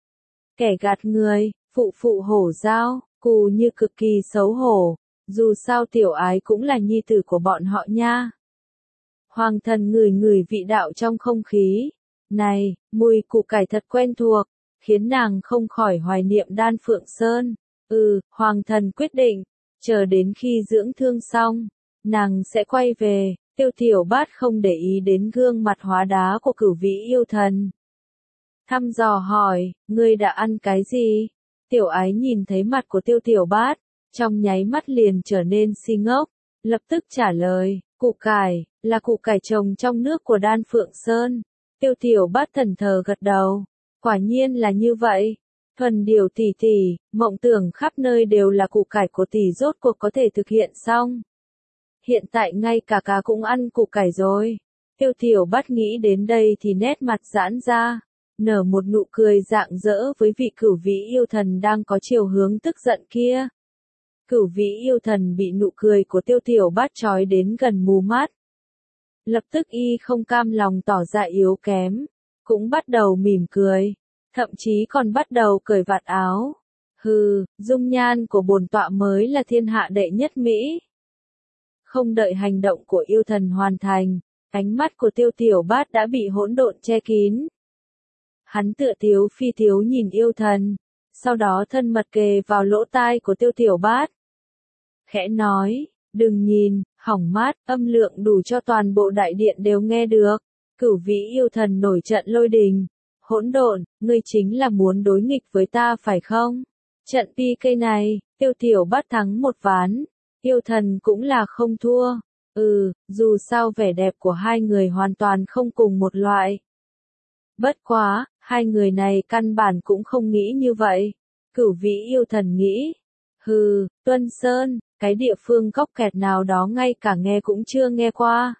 Kẻ gạt người, phụ phụ hổ dao, cù như cực kỳ xấu hổ, dù sao tiểu ái cũng là nhi tử của bọn họ nha. Hoàng thần ngửi ngửi vị đạo trong không khí. Này, mùi củ cải thật quen thuộc, khiến nàng không khỏi hoài niệm Đan Phượng Sơn. Ừ, hoàng thần quyết định, chờ đến khi dưỡng thương xong, nàng sẽ quay về. Tiêu Tiểu Bát không để ý đến gương mặt hóa đá của Cửu Vĩ yêu thần. Thăm dò hỏi, ngươi đã ăn cái gì? Tiểu ái nhìn thấy mặt của Tiêu Tiểu Bát, trong nháy mắt liền trở nên si ngốc, lập tức trả lời, củ cải, là củ cải trồng trong nước của Đan Phượng Sơn. Tiêu Tiểu Bát thần thờ gật đầu, quả nhiên là như vậy. Thuần điều tỷ tỷ, mộng tưởng khắp nơi đều là củ cải của tỷ rốt cuộc có thể thực hiện xong. Hiện tại ngay cả cá cũng ăn củ cải rồi. Tiêu Tiểu Bát nghĩ đến đây thì nét mặt giãn ra, nở một nụ cười rạng rỡ với vị Cửu Vĩ yêu thần đang có chiều hướng tức giận kia. Cửu Vĩ yêu thần bị nụ cười của Tiêu Tiểu Bát trói đến gần mù mắt. Lập tức y không cam lòng tỏ ra yếu kém, cũng bắt đầu mỉm cười, thậm chí còn bắt đầu cởi vạt áo. Hừ, dung nhan của bổn tọa mới là thiên hạ đệ nhất Mỹ. Không đợi hành động của yêu thần hoàn thành, ánh mắt của Tiêu Tiểu Bát đã bị hỗn độn che kín. Hắn tựa tiếu phi tiếu nhìn yêu thần, sau đó thân mật kề vào lỗ tai của Tiêu Tiểu Bát. Khẽ nói, đừng nhìn, hỏng mát, âm lượng đủ cho toàn bộ đại điện đều nghe được. Cửu Vĩ yêu thần nổi trận lôi đình. Hỗn độn, ngươi chính là muốn đối nghịch với ta phải không? Trận pi cây này, Tiêu Tiểu Bát thắng một ván. Yêu thần cũng là không thua. Ừ, dù sao vẻ đẹp của hai người hoàn toàn không cùng một loại. Bất quá, hai người này căn bản cũng không nghĩ như vậy. Cửu Vĩ yêu thần nghĩ. Hừ, Tuân Sơn, cái địa phương góc kẹt nào đó ngay cả nghe cũng chưa nghe qua.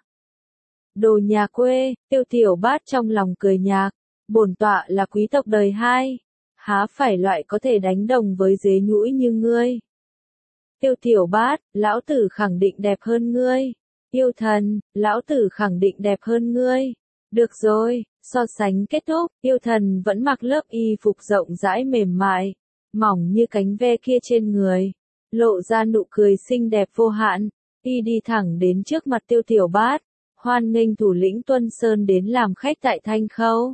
Đồ nhà quê, Tiêu Tiểu Bát trong lòng cười nhạc. Bổn tọa là quý tộc đời hai. Há phải loại có thể đánh đồng với dế nhũi như ngươi. Tiêu Tiểu Bát, lão tử khẳng định đẹp hơn ngươi. Yêu thần, lão tử khẳng định đẹp hơn ngươi. Được rồi, so sánh kết thúc, yêu thần vẫn mặc lớp y phục rộng rãi mềm mại, mỏng như cánh ve kia trên người, lộ ra nụ cười xinh đẹp vô hạn. Y đi thẳng đến trước mặt Tiêu Tiểu Bát, hoan nghênh thủ lĩnh Tuân Sơn đến làm khách tại Thanh Khâu.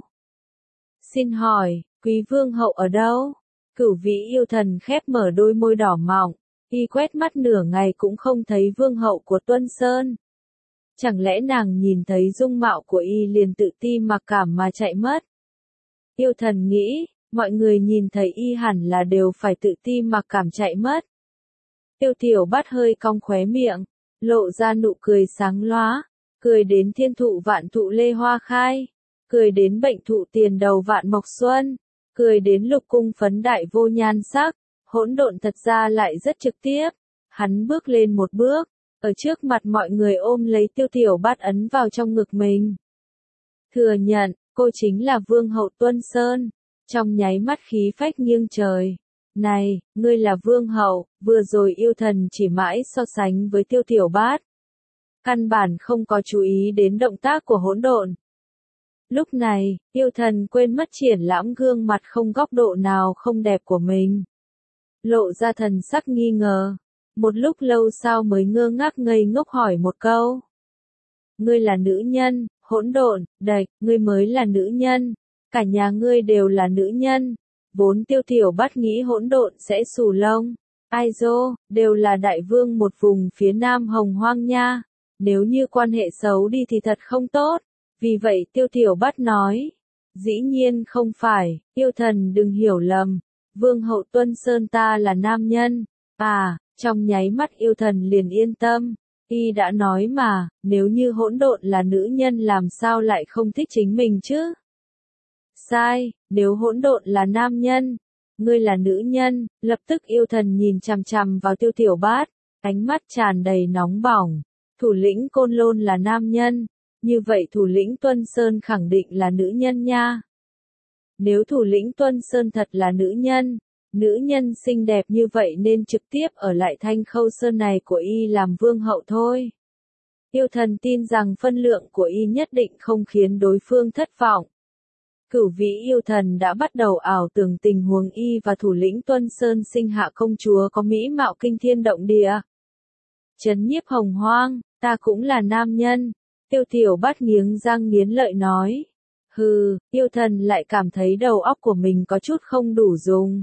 Xin hỏi, quý vương hậu ở đâu? Cửu Vĩ yêu thần khép mở đôi môi đỏ mọng. Y quét mắt nửa ngày cũng không thấy vương hậu của Tuân Sơn. Chẳng lẽ nàng nhìn thấy dung mạo của y liền tự ti mặc cảm mà chạy mất? Yêu thần nghĩ, mọi người nhìn thấy y hẳn là đều phải tự ti mặc cảm chạy mất. Tiêu Tiểu Bát hơi cong khóe miệng, lộ ra nụ cười sáng lóa, cười đến thiên thụ vạn thụ lê hoa khai, cười đến bệnh thụ tiền đầu vạn mộc xuân, cười đến lục cung phấn đại vô nhan sắc. Hỗn độn thật ra lại rất trực tiếp. Hắn bước lên một bước, ở trước mặt mọi người ôm lấy Tiêu Tiểu Bát ấn vào trong ngực mình. Thừa nhận, cô chính là vương hậu Tuân Sơn. Trong nháy mắt khí phách nghiêng trời. Này, ngươi là vương hậu, vừa rồi yêu thần chỉ mãi so sánh với Tiêu Tiểu Bát. Căn bản không có chú ý đến động tác của hỗn độn. Lúc này, yêu thần quên mất triển lãm gương mặt không góc độ nào không đẹp của mình. Lộ ra thần sắc nghi ngờ. Một lúc lâu sau mới ngơ ngác ngây ngốc hỏi một câu. Ngươi là nữ nhân, hỗn độn, đạch, ngươi mới là nữ nhân. Cả nhà ngươi đều là nữ nhân. Vốn Tiêu Tiểu Bát nghĩ hỗn độn sẽ xù lông. Ai dô, đều là đại vương một vùng phía nam hồng hoang nha. Nếu như quan hệ xấu đi thì thật không tốt. Vì vậy Tiêu Tiểu Bát nói. Dĩ nhiên không phải, yêu thần đừng hiểu lầm. Vương hậu Tuân Sơn ta là nam nhân. À, trong nháy mắt yêu thần liền yên tâm. Y đã nói mà, nếu như hỗn độn là nữ nhân làm sao lại không thích chính mình chứ? Sai, nếu hỗn độn là nam nhân, ngươi là nữ nhân. Lập tức yêu thần nhìn chằm chằm vào Tiêu Tiểu Bát, ánh mắt tràn đầy nóng bỏng. Thủ lĩnh Côn Lôn là nam nhân, như vậy thủ lĩnh Tuân Sơn khẳng định là nữ nhân nha. Nếu thủ lĩnh Tuân Sơn thật là nữ nhân, nữ nhân xinh đẹp như vậy nên trực tiếp ở lại Thanh Khâu Sơn này của y làm vương hậu thôi. Yêu thần tin rằng phân lượng của y nhất định không khiến đối phương thất vọng. Cửu vĩ yêu thần đã bắt đầu ảo tưởng tình huống y và thủ lĩnh Tuân Sơn sinh hạ công chúa có mỹ mạo kinh thiên động địa. Trấn nhiếp hồng hoang, ta cũng là nam nhân. Tiêu Tiểu Bát nghiến răng nghiến lợi nói. Hừ, yêu thần lại cảm thấy đầu óc của mình có chút không đủ dùng.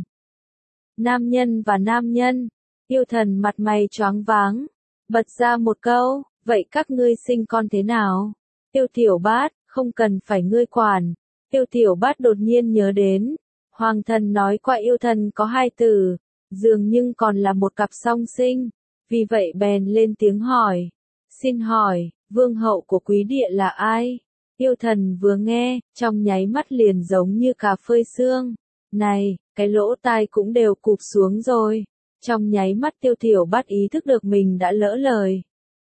Nam nhân và nam nhân, yêu thần mặt mày choáng váng, bật ra một câu, vậy các ngươi sinh con thế nào? Tiêu Tiểu Bát, không cần phải ngươi quản. Tiêu Tiểu Bát đột nhiên nhớ đến, hoàng thần nói qua yêu thần có hai tử, dường nhưng còn là một cặp song sinh, vì vậy bèn lên tiếng hỏi. Xin hỏi, vương hậu của quý địa là ai? Yêu thần vừa nghe, trong nháy mắt liền giống như cà phơi xương. Này, cái lỗ tai cũng đều cụp xuống rồi. Trong nháy mắt Tiêu Tiểu Bát ý thức được mình đã lỡ lời.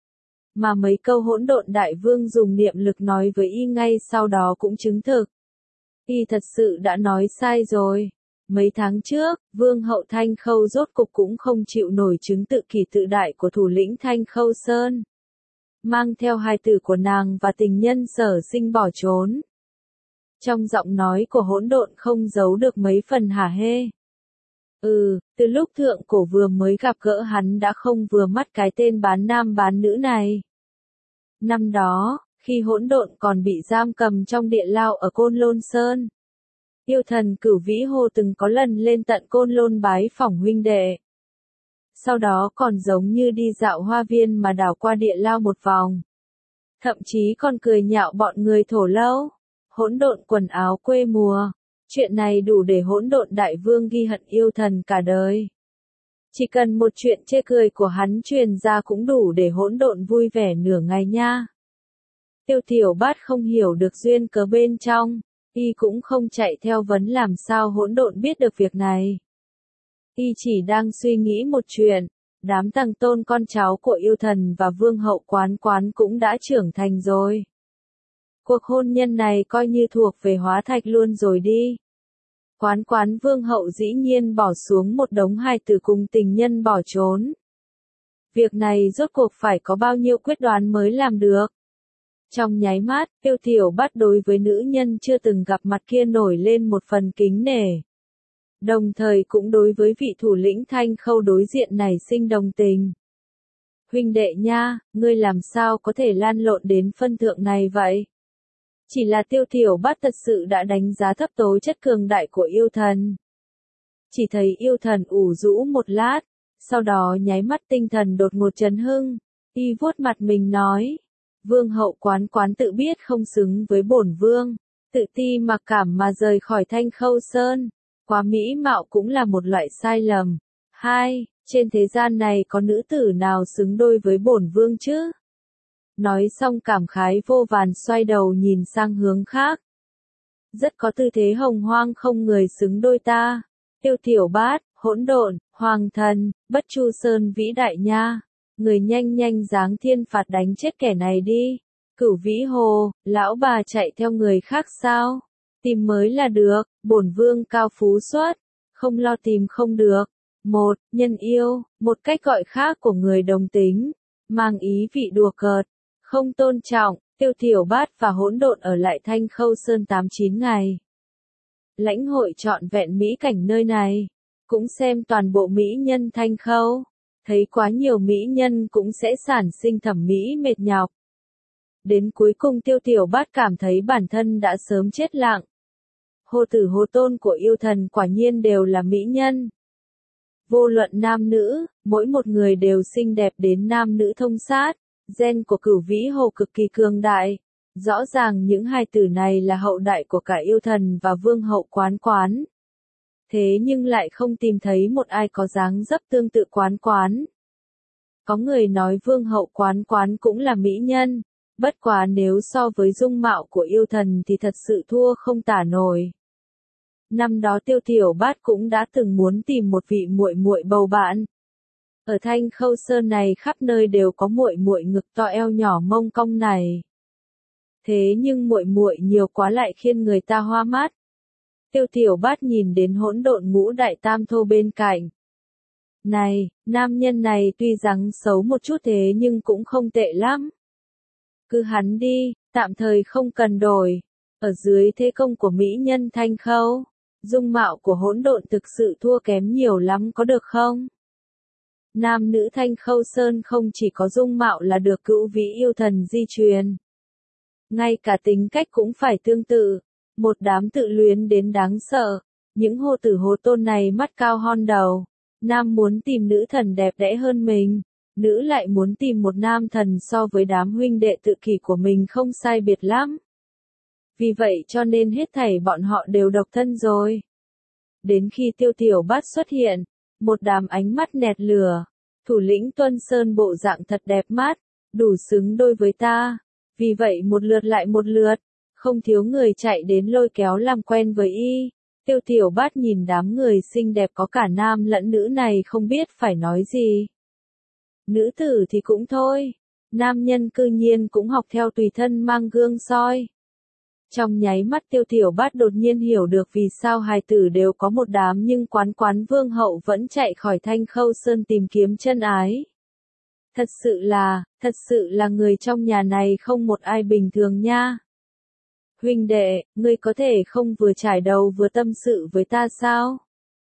Mà mấy câu hỗn độn đại vương dùng niệm lực nói với y ngay sau đó cũng chứng thực. Y thật sự đã nói sai rồi. Mấy tháng trước, vương hậu Thanh Khâu rốt cục cũng không chịu nổi chứng tự kỷ tự đại của thủ lĩnh Thanh Khâu Sơn. Mang theo hài tử của nàng và tình nhân Sở Sinh bỏ trốn. Trong giọng nói của hỗn độn không giấu được mấy phần hả hê. Ừ, từ lúc thượng cổ vừa mới gặp gỡ hắn đã không vừa mắt cái tên bán nam bán nữ này. Năm đó, khi hỗn độn còn bị giam cầm trong địa lao ở Côn Lôn Sơn, yêu thần Cửu Vĩ Hồ từng có lần lên tận Côn Lôn bái phỏng huynh đệ. Sau đó còn giống như đi dạo hoa viên mà đảo qua địa lao một vòng. Thậm chí còn cười nhạo bọn người thổ lâu. Hỗn độn quần áo quê mùa. Chuyện này đủ để hỗn độn đại vương ghi hận yêu thần cả đời. Chỉ cần một chuyện chê cười của hắn truyền ra cũng đủ để hỗn độn vui vẻ nửa ngày nha. Tiêu Tiểu Bát không hiểu được duyên cớ bên trong, y cũng không chạy theo vấn làm sao hỗn độn biết được việc này. Y chỉ đang suy nghĩ một chuyện, đám tầng tôn con cháu của yêu thần và vương hậu Quán Quán cũng đã trưởng thành rồi. Cuộc hôn nhân này coi như thuộc về hóa thạch luôn rồi đi. Quán Quán vương hậu dĩ nhiên bỏ xuống một đống hài tử cùng tình nhân bỏ trốn. Việc này rốt cuộc phải có bao nhiêu quyết đoán mới làm được. Trong nháy mắt, Tiêu Tiểu Bát đối với nữ nhân chưa từng gặp mặt kia nổi lên một phần kính nể. Đồng thời cũng đối với vị thủ lĩnh Thanh Khâu đối diện này sinh đồng tình. Huynh đệ nha, ngươi làm sao có thể lan lộn đến phân thượng này vậy? Chỉ là Tiêu Tiểu Bát thật sự đã đánh giá thấp tố chất cường đại của yêu thần. Chỉ thấy yêu thần ủ rũ một lát, sau đó nháy mắt tinh thần đột ngột chấn hưng, y vuốt mặt mình nói. Vương hậu Quán Quán tự biết không xứng với bổn vương, tự ti mặc cảm mà rời khỏi Thanh Khâu Sơn. Quá mỹ mạo cũng là một loại sai lầm. Hai, trên thế gian này có nữ tử nào xứng đôi với bổn vương chứ? Nói xong cảm khái vô vàn xoay đầu nhìn sang hướng khác. Rất có tư thế hồng hoang không người xứng đôi ta. Tiêu Tiểu Bát, hỗn độn, hoàng thần, Bất Chu Sơn vĩ đại nha. Người nhanh nhanh giáng thiên phạt đánh chết kẻ này đi. Cửu Vĩ Hồ, lão bà chạy theo người khác sao? Tìm mới là được, bổn vương cao phú xuất, không lo tìm không được. Một, nhân yêu, một cách gọi khác của người đồng tính, mang ý vị đùa cợt, không tôn trọng. Tiêu Tiểu Bát và hỗn độn ở lại Thanh Khâu Sơn tám chín ngày. Lãnh hội trọn vẹn mỹ cảnh nơi này, cũng xem toàn bộ mỹ nhân Thanh Khâu. Thấy quá nhiều mỹ nhân cũng sẽ sản sinh thẩm mỹ mệt nhọc. Đến cuối cùng Tiêu Tiểu Bát cảm thấy bản thân đã sớm chết lặng. Hô tử hô tôn của yêu thần quả nhiên đều là mỹ nhân. Vô luận nam nữ, mỗi một người đều xinh đẹp đến nam nữ thông sát. Gen của Cửu Vĩ Hồ cực kỳ cường đại. Rõ ràng những hai tử này là hậu đại của cả yêu thần và vương hậu Quán Quán. thế nhưng lại không tìm thấy một ai có dáng dấp tương tự Quán Quán. Có người nói Vương hậu Quán Quán cũng là mỹ nhân, bất quá nếu so với dung mạo của yêu thần thì thật sự thua không tả nổi. Năm đó Tiêu Tiểu Bát cũng đã từng muốn tìm một vị muội muội bầu bạn. Ở Thanh Khâu Sơn này khắp nơi đều có muội muội ngực to eo nhỏ mông cong này. Thế nhưng muội muội nhiều quá lại khiến người ta hoa mắt. Tiêu Tiểu Bát nhìn đến hỗn độn ngũ đại tam thô bên cạnh. Này, nam nhân này tuy rằng xấu một chút thế nhưng cũng không tệ lắm. Cứ hắn đi, tạm thời không cần đổi. Ở dưới thế công của mỹ nhân Thanh Khâu, dung mạo của hỗn độn thực sự thua kém nhiều lắm có được không? Nam nữ Thanh Khâu Sơn không chỉ có dung mạo là được cửu vĩ yêu thần di truyền. Ngay cả tính cách cũng phải tương tự, một đám tự luyến đến đáng sợ. Những hồ tử hồ tôn này mắt cao hon đầu. Nam muốn tìm nữ thần đẹp đẽ hơn mình, nữ lại muốn tìm một nam thần so với đám huynh đệ tự kỷ của mình không sai biệt lắm. Vì vậy cho nên hết thảy bọn họ đều độc thân rồi. Đến khi Tiêu Tiểu Bát xuất hiện, một đám ánh mắt nẹt lửa, thủ lĩnh Tuân Sơn bộ dạng thật đẹp mắt, đủ xứng đôi với ta. Vì vậy một lượt lại một lượt, không thiếu người chạy đến lôi kéo làm quen với y. Tiêu Tiểu Bát nhìn đám người xinh đẹp có cả nam lẫn nữ này không biết phải nói gì. Nữ tử thì cũng thôi, nam nhân cư nhiên cũng học theo tùy thân mang gương soi. Trong nháy mắt Tiêu Tiểu Bát đột nhiên hiểu được vì sao hài tử đều có một đám nhưng Quán Quán Vương hậu vẫn chạy khỏi Thanh Khâu Sơn tìm kiếm chân ái. Thật sự là, thật sự là người trong nhà này không một ai bình thường nha. Huynh đệ, ngươi có thể không vừa trải đầu vừa tâm sự với ta sao?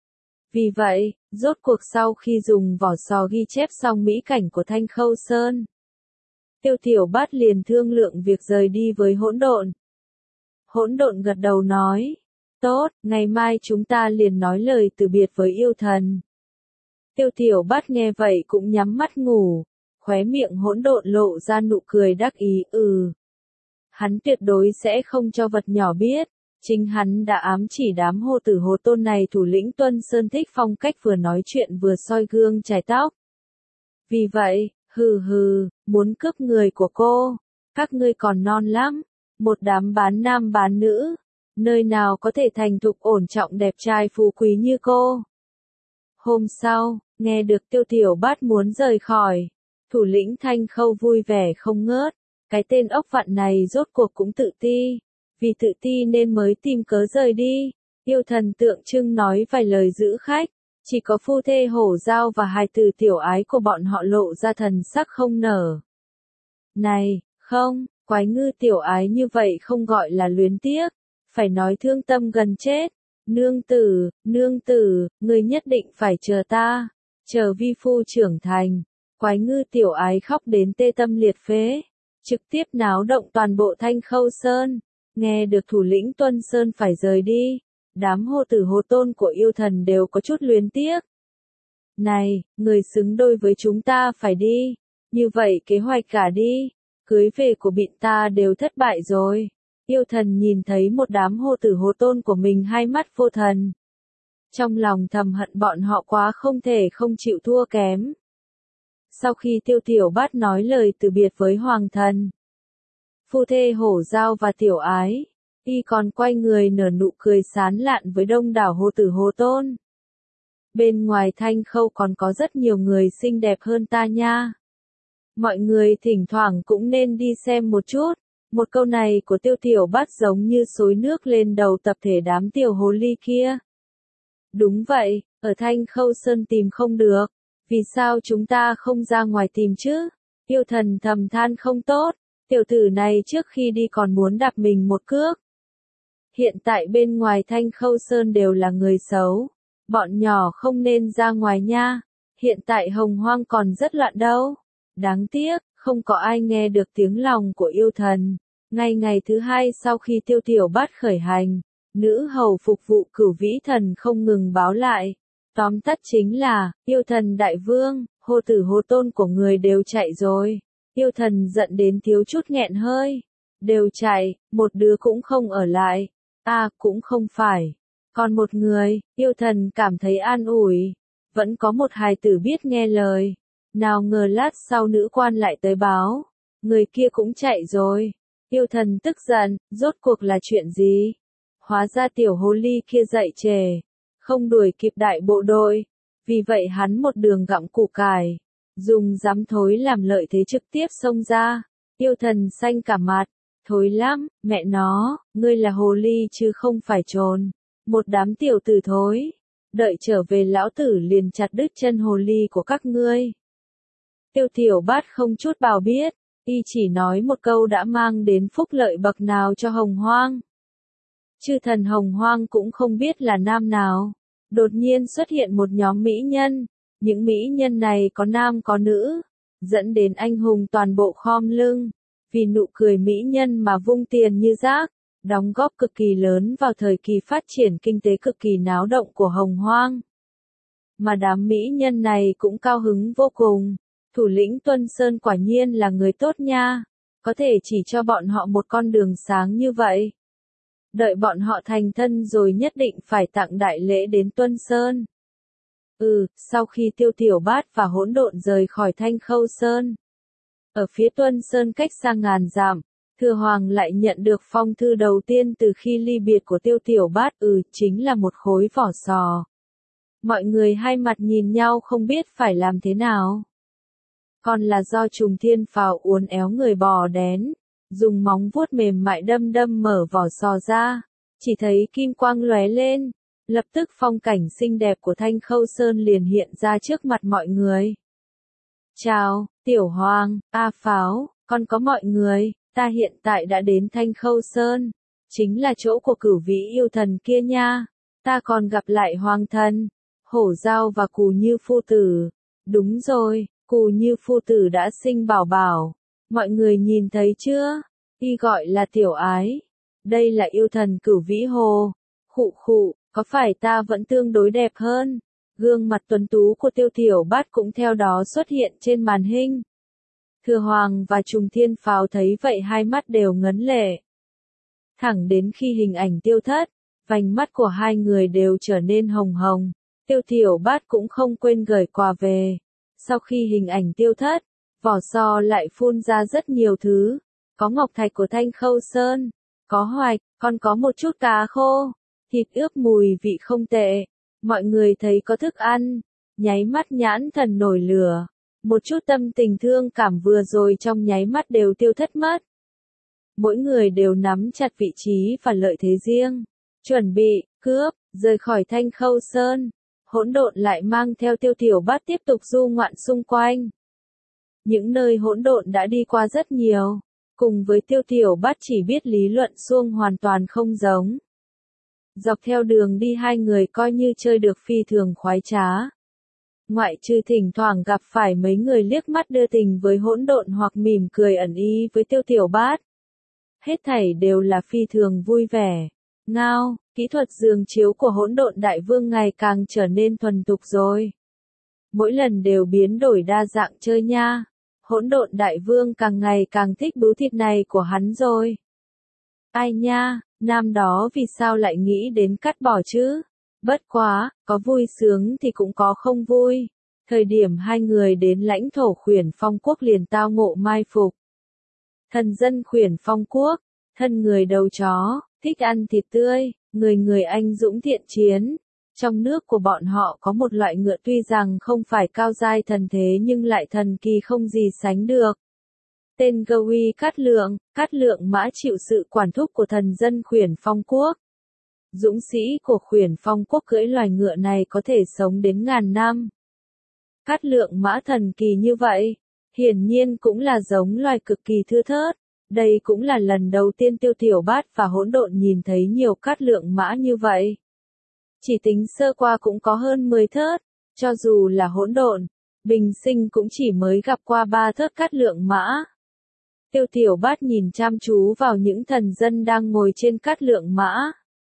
Vì vậy, rốt cuộc sau khi dùng vỏ sò ghi chép xong mỹ cảnh của Thanh Khâu Sơn, Tiêu Tiểu Bát liền thương lượng việc rời đi với hỗn độn. Hỗn độn gật đầu nói, tốt, ngày mai chúng ta liền nói lời từ biệt với yêu thần. Tiêu Tiểu Bát nghe vậy cũng nhắm mắt ngủ, khóe miệng hỗn độn lộ ra nụ cười đắc ý, ừ. Hắn tuyệt đối sẽ không cho vật nhỏ biết, chính hắn đã ám chỉ đám hồ tử hồ tôn này thủ lĩnh Tuân Sơn thích phong cách vừa nói chuyện vừa soi gương chải tóc. Vì vậy, hừ hừ, muốn cướp người của cô, các ngươi còn non lắm, một đám bán nam bán nữ, nơi nào có thể thành thục ổn trọng đẹp trai phú quý như cô. Hôm sau, nghe được Tiêu Tiểu Bát muốn rời khỏi, thủ lĩnh Thanh Khâu vui vẻ không ngớt. Cái tên ốc vặn này rốt cuộc cũng tự ti, vì tự ti nên mới tìm cớ rời đi. Yêu thần tượng trưng nói vài lời giữ khách, chỉ có phu thê hổ giao và hài tử tiểu ái của bọn họ lộ ra thần sắc không nở. Này, không, quái ngư tiểu ái như vậy không gọi là luyến tiếc, phải nói thương tâm gần chết. Nương tử, nương tử, người nhất định phải chờ ta, chờ vi phu trưởng thành. Quái ngư tiểu ái khóc đến tê tâm liệt phế, trực tiếp náo động toàn bộ Thanh Khâu Sơn. Nghe được thủ lĩnh Tuân Sơn phải rời đi, đám hồ tử hồ tôn của yêu thần đều có chút luyến tiếc. Này, người xứng đôi với chúng ta phải đi, như vậy kế hoạch cả đi, cưới về của bịn ta đều thất bại rồi. Yêu thần nhìn thấy một đám hồ tử hồ tôn của mình hai mắt vô thần. Trong lòng thầm hận bọn họ quá không thể không chịu thua kém. Sau khi Tiêu Tiểu Bát nói lời từ biệt với hoàng thần, phu thê hổ giao và tiểu ái, y còn quay người nở nụ cười sán lạn với đông đảo hồ tử hồ tôn. Bên ngoài Thanh Khâu còn có rất nhiều người xinh đẹp hơn ta nha. Mọi người thỉnh thoảng cũng nên đi xem một chút. Một câu này của Tiêu Tiểu Bát giống như xối nước lên đầu tập thể đám tiểu hồ ly kia. Đúng vậy, ở Thanh Khâu Sơn tìm không được. Vì sao chúng ta không ra ngoài tìm chứ? Yêu thần thầm than không tốt, tiểu tử này trước khi đi còn muốn đạp mình một cước. Hiện tại bên ngoài Thanh Khâu Sơn đều là người xấu, bọn nhỏ không nên ra ngoài nha, hiện tại hồng hoang còn rất loạn đâu. Đáng tiếc, không có ai nghe được tiếng lòng của yêu thần. Ngay ngày thứ hai sau khi Tiêu Tiểu Bát khởi hành, nữ hầu phục vụ Cửu Vĩ Thần không ngừng báo lại. Tóm tắt chính là, yêu thần đại vương, hồ tử hồ tôn của người đều chạy rồi. Yêu thần giận đến thiếu chút nghẹn hơi. Đều chạy, một đứa cũng không ở lại. À, cũng không phải. Còn một người, yêu thần cảm thấy an ủi. Vẫn có một hài tử biết nghe lời. Nào ngờ lát sau nữ quan lại tới báo. Người kia cũng chạy rồi. Yêu thần tức giận, rốt cuộc là chuyện gì? Hóa ra tiểu hồ ly kia dậy trễ. Không đuổi kịp đại bộ đội. Vì vậy hắn một đường gặm củ cải. Dùng giấm thối làm lợi thế trực tiếp xông ra. Yêu thần xanh cả mặt. Thối lắm, mẹ nó, ngươi là hồ ly chứ không phải trồn. Một đám tiểu tử thối. Đợi trở về lão tử liền chặt đứt chân hồ ly của các ngươi. Tiêu tiểu bát không chút bào biết. Y chỉ nói một câu đã mang đến phúc lợi bậc nào cho Hồng Hoang. Chư thần Hồng Hoang cũng không biết là nam nào. Đột nhiên xuất hiện một nhóm mỹ nhân. Những mỹ nhân này có nam có nữ. Dẫn đến anh hùng toàn bộ khom lưng. Vì nụ cười mỹ nhân mà vung tiền như rác. Đóng góp cực kỳ lớn vào thời kỳ phát triển kinh tế cực kỳ náo động của Hồng Hoang. Mà đám mỹ nhân này cũng cao hứng vô cùng. Thủ lĩnh Tuân Sơn quả nhiên là người tốt nha. Có thể chỉ cho bọn họ một con đường sáng như vậy. Đợi bọn họ thành thân rồi nhất định phải tặng đại lễ đến Tuân Sơn. Ừ, sau khi Tiêu Tiểu Bát và Hỗn Độn rời khỏi Thanh Khâu Sơn. Ở phía Tuân Sơn cách xa ngàn dặm, Thừa Hoàng lại nhận được phong thư đầu tiên từ khi ly biệt của Tiêu Tiểu Bát, ừ, chính là một khối vỏ sò. Mọi người hai mặt nhìn nhau không biết phải làm thế nào. Còn là do Trùng Thiên Phào uốn éo người bò đén, dùng móng vuốt mềm mại đâm đâm mở vỏ sò ra, chỉ thấy kim quang lóe lên, lập tức phong cảnh xinh đẹp của Thanh Khâu Sơn liền hiện ra trước mặt mọi người. Chào, Tiểu Hoàng, A Pháo, còn có mọi người, ta hiện tại đã đến Thanh Khâu Sơn, chính là chỗ của Cửu Vĩ yêu thần kia nha, ta còn gặp lại Hoàng thần, Hổ Giao và Cù Như phu tử, đúng rồi. Cù Như phu tử đã sinh bảo bảo. Mọi người nhìn thấy chưa? Y gọi là Tiểu Ái. Đây là yêu thần Cửu Vĩ Hồ. Khụ khụ, có phải ta vẫn tương đối đẹp hơn? Gương mặt tuấn tú của Tiêu Tiểu Bát cũng theo đó xuất hiện trên màn hình. Thừa Hoàng và Trùng Thiên Pháo thấy vậy hai mắt đều ngấn lệ. Thẳng đến khi hình ảnh tiêu thất, vành mắt của hai người đều trở nên hồng hồng. Tiêu Tiểu Bát cũng không quên gửi quà về. Sau khi hình ảnh tiêu thất, vỏ sò lại phun ra rất nhiều thứ. Có ngọc thạch của Thanh Khâu Sơn, có hoạch, còn có một chút cá khô, thịt ướp mùi vị không tệ. Mọi người thấy có thức ăn, nháy mắt nhãn thần nổi lửa. Một chút tâm tình thương cảm vừa rồi trong nháy mắt đều tiêu thất mất. Mỗi người đều nắm chặt vị trí và lợi thế riêng. Chuẩn bị, cướp, rời khỏi Thanh Khâu Sơn. Hỗn Độn lại mang theo Tiêu Tiểu Bát tiếp tục du ngoạn xung quanh. Những nơi Hỗn Độn đã đi qua rất nhiều, cùng với Tiêu Tiểu Bát chỉ biết lý luận suông hoàn toàn không giống. Dọc theo đường đi hai người coi như chơi được phi thường khoái trá. Ngoại trừ thỉnh thoảng gặp phải mấy người liếc mắt đưa tình với Hỗn Độn hoặc mỉm cười ẩn ý với Tiêu Tiểu Bát. Hết thảy đều là phi thường vui vẻ. Ngao, kỹ thuật giường chiếu của Hỗn Độn Đại Vương ngày càng trở nên thuần thục rồi. Mỗi lần đều biến đổi đa dạng chơi nha. Hỗn Độn Đại Vương càng ngày càng thích bướu thịt này của hắn rồi. Ai nha, nam đó vì sao lại nghĩ đến cắt bỏ chứ? Bất quá, có vui sướng thì cũng có không vui. Thời điểm hai người đến lãnh thổ Khuyển Phong Quốc liền tao ngộ mai phục. Thần dân Khuyển Phong Quốc, thân người đầu chó, thích ăn thịt tươi, người người anh dũng thiện chiến. Trong nước của bọn họ có một loại ngựa tuy rằng không phải cao giai thần thế nhưng lại thần kỳ không gì sánh được. Tên Gawi Cát Lượng, Cát Lượng Mã chịu sự quản thúc của thần dân Khuyển Phong Quốc. Dũng sĩ của Khuyển Phong Quốc cưỡi loài ngựa này có thể sống đến ngàn năm. Cát Lượng Mã thần kỳ như vậy, hiển nhiên cũng là giống loài cực kỳ thưa thớt. Đây cũng là lần đầu tiên Tiêu Tiểu Bát và Hỗn Độn nhìn thấy nhiều Cát Lượng Mã như vậy. Chỉ tính sơ qua cũng có hơn mười thớt, cho dù là Hỗn Độn, bình sinh cũng chỉ mới gặp qua ba thớt Cát Lượng Mã. Tiêu Tiểu Bát nhìn chăm chú vào những thần dân đang ngồi trên Cát Lượng Mã.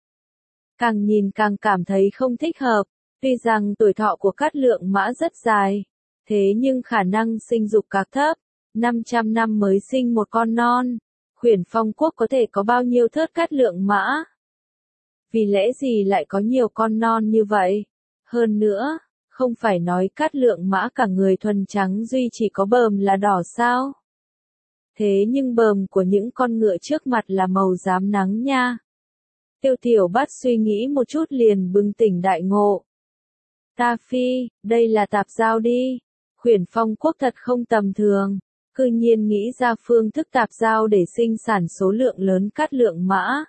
Càng nhìn càng cảm thấy không thích hợp, tuy rằng tuổi thọ của Cát Lượng Mã rất dài, thế nhưng khả năng sinh dục cực thấp, năm trăm năm mới sinh một con non. Khuyển Phong Quốc có thể có bao nhiêu thớt Cát Lượng Mã? Vì lẽ gì lại có nhiều con non như vậy? Hơn nữa, không phải nói Cát Lượng Mã cả người thuần trắng duy chỉ có bờm là đỏ sao? Thế nhưng bờm của những con ngựa trước mặt là màu rám nắng nha. Tiêu Tiểu Bát suy nghĩ một chút liền bừng tỉnh đại ngộ. Ta phi, đây là tạp giao đi. Khuyển Phong Quốc thật không tầm thường. Cư nhiên nghĩ ra phương thức tạp giao để sinh sản số lượng lớn Cát Lượng Mã.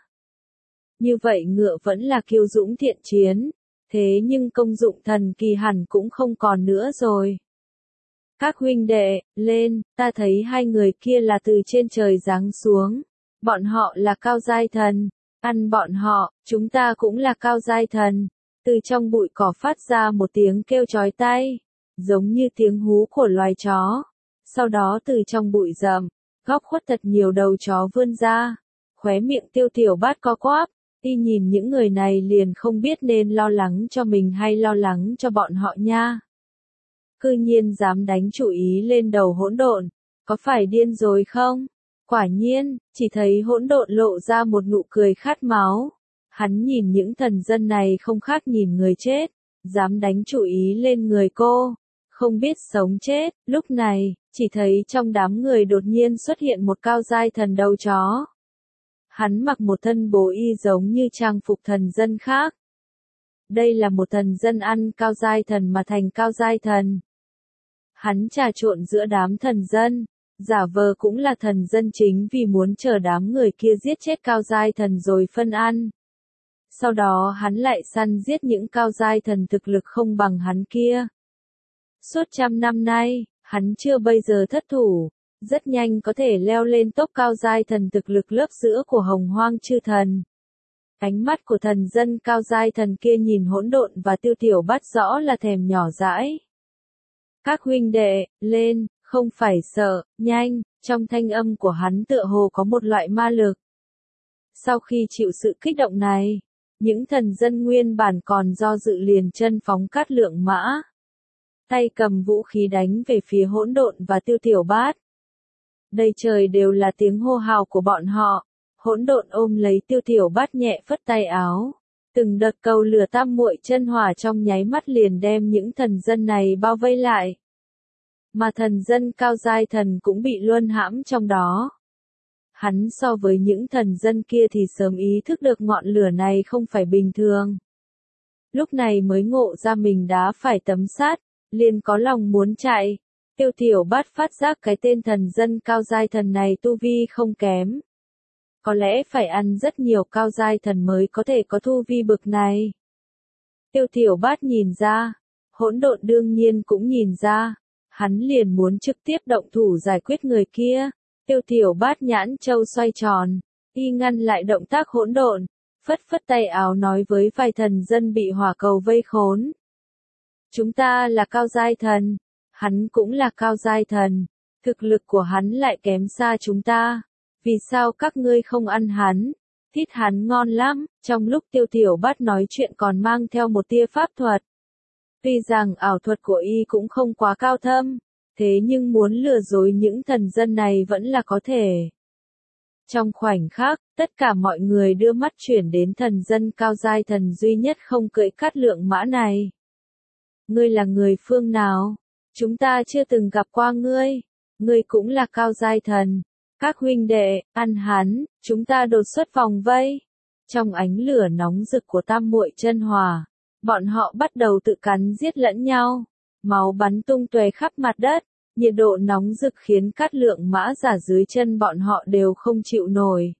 Như vậy ngựa vẫn là kiêu dũng thiện chiến. Thế nhưng công dụng thần kỳ hẳn cũng không còn nữa rồi. Các huynh đệ, lên, ta thấy hai người kia là từ trên trời giáng xuống. Bọn họ là cao giai thần. Ăn bọn họ, chúng ta cũng là cao giai thần. Từ trong bụi cỏ phát ra một tiếng kêu chói tai, giống như tiếng hú của loài chó. Sau đó từ trong bụi rậm, góc khuất thật nhiều đầu chó vươn ra. Khóe miệng Tiêu Tiểu Bát co quắp, y nhìn những người này liền không biết nên lo lắng cho mình hay lo lắng cho bọn họ nha. Cư nhiên dám đánh chủ ý lên đầu hỗn độn, có phải điên rồi không? Quả nhiên, chỉ thấy hỗn độn lộ ra một nụ cười khát máu. Hắn nhìn những thần dân này không khác nhìn người chết, dám đánh chủ ý lên người cô, không biết sống chết. Lúc này, chỉ thấy trong đám người đột nhiên xuất hiện một cao giai thần đầu chó. Hắn mặc một thân bố y giống như trang phục thần dân khác. Đây là một thần dân ăn cao giai thần mà thành cao giai thần. Hắn trà trộn giữa đám thần dân, giả vờ cũng là thần dân chính vì muốn chờ đám người kia giết chết cao giai thần rồi phân ăn. Sau đó hắn lại săn giết những cao giai thần thực lực không bằng hắn kia. Suốt trăm năm nay, hắn chưa bao giờ thất thủ, rất nhanh có thể leo lên top cao giai thần thực lực lớp giữa của Hồng Hoang chư thần. Ánh mắt của thần dân cao giai thần kia nhìn hỗn độn và Tiêu Tiểu Bát rõ là thèm nhỏ dãi. Các huynh đệ, lên, không phải sợ, nhanh, trong thanh âm của hắn tựa hồ có một loại ma lực. Sau khi chịu sự kích động này, những thần dân nguyên bản còn do dự liền chân phóng Cát Lượng Mã. Tay cầm vũ khí đánh về phía hỗn độn và Tiêu Tiểu Bát. Đầy trời đều là tiếng hô hào của bọn họ. Hỗn độn ôm lấy Tiêu Tiểu Bát nhẹ phất tay áo. Từng đợt cầu lửa tam muội chân hỏa trong nháy mắt liền đem những thần dân này bao vây lại. Mà thần dân cao giai thần cũng bị luân hãm trong đó. Hắn so với những thần dân kia thì sớm ý thức được ngọn lửa này không phải bình thường. Lúc này mới ngộ ra mình đã phải tấm sát, liền có lòng muốn chạy. Tiêu Tiểu Bát phát giác cái tên thần dân cao giai thần này tu vi không kém. Có lẽ phải ăn rất nhiều cao giai thần mới có thể có tu vi bực này. Tiêu Tiểu Bát nhìn ra, hỗn độn đương nhiên cũng nhìn ra, hắn liền muốn trực tiếp động thủ giải quyết người kia. Tiêu Tiểu Bát nhãn châu xoay tròn, y ngăn lại động tác hỗn độn, phất phất tay áo nói với vài thần dân bị hỏa cầu vây khốn. Chúng ta là cao giai thần, hắn cũng là cao giai thần, thực lực của hắn lại kém xa chúng ta. Vì sao các ngươi không ăn hắn? Thịt hắn ngon lắm. Trong lúc Tiêu Tiểu Bát nói chuyện còn mang theo một tia pháp thuật. Tuy rằng ảo thuật của y cũng không quá cao thâm, thế nhưng muốn lừa dối những thần dân này vẫn là có thể. Trong khoảnh khắc, tất cả mọi người đưa mắt chuyển đến thần dân cao giai thần duy nhất không cưỡi Cát Lượng Mã này. Ngươi là người phương nào? Chúng ta chưa từng gặp qua ngươi. Ngươi cũng là cao giai thần. Các huynh đệ, ăn hắn, chúng ta đột xuất vòng vây. Trong ánh lửa nóng rực của tam muội chân hỏa, bọn họ bắt đầu tự cắn giết lẫn nhau. Máu bắn tung tóe khắp mặt đất, nhiệt độ nóng rực khiến Cát Lượng Mã giả dưới chân bọn họ đều không chịu nổi.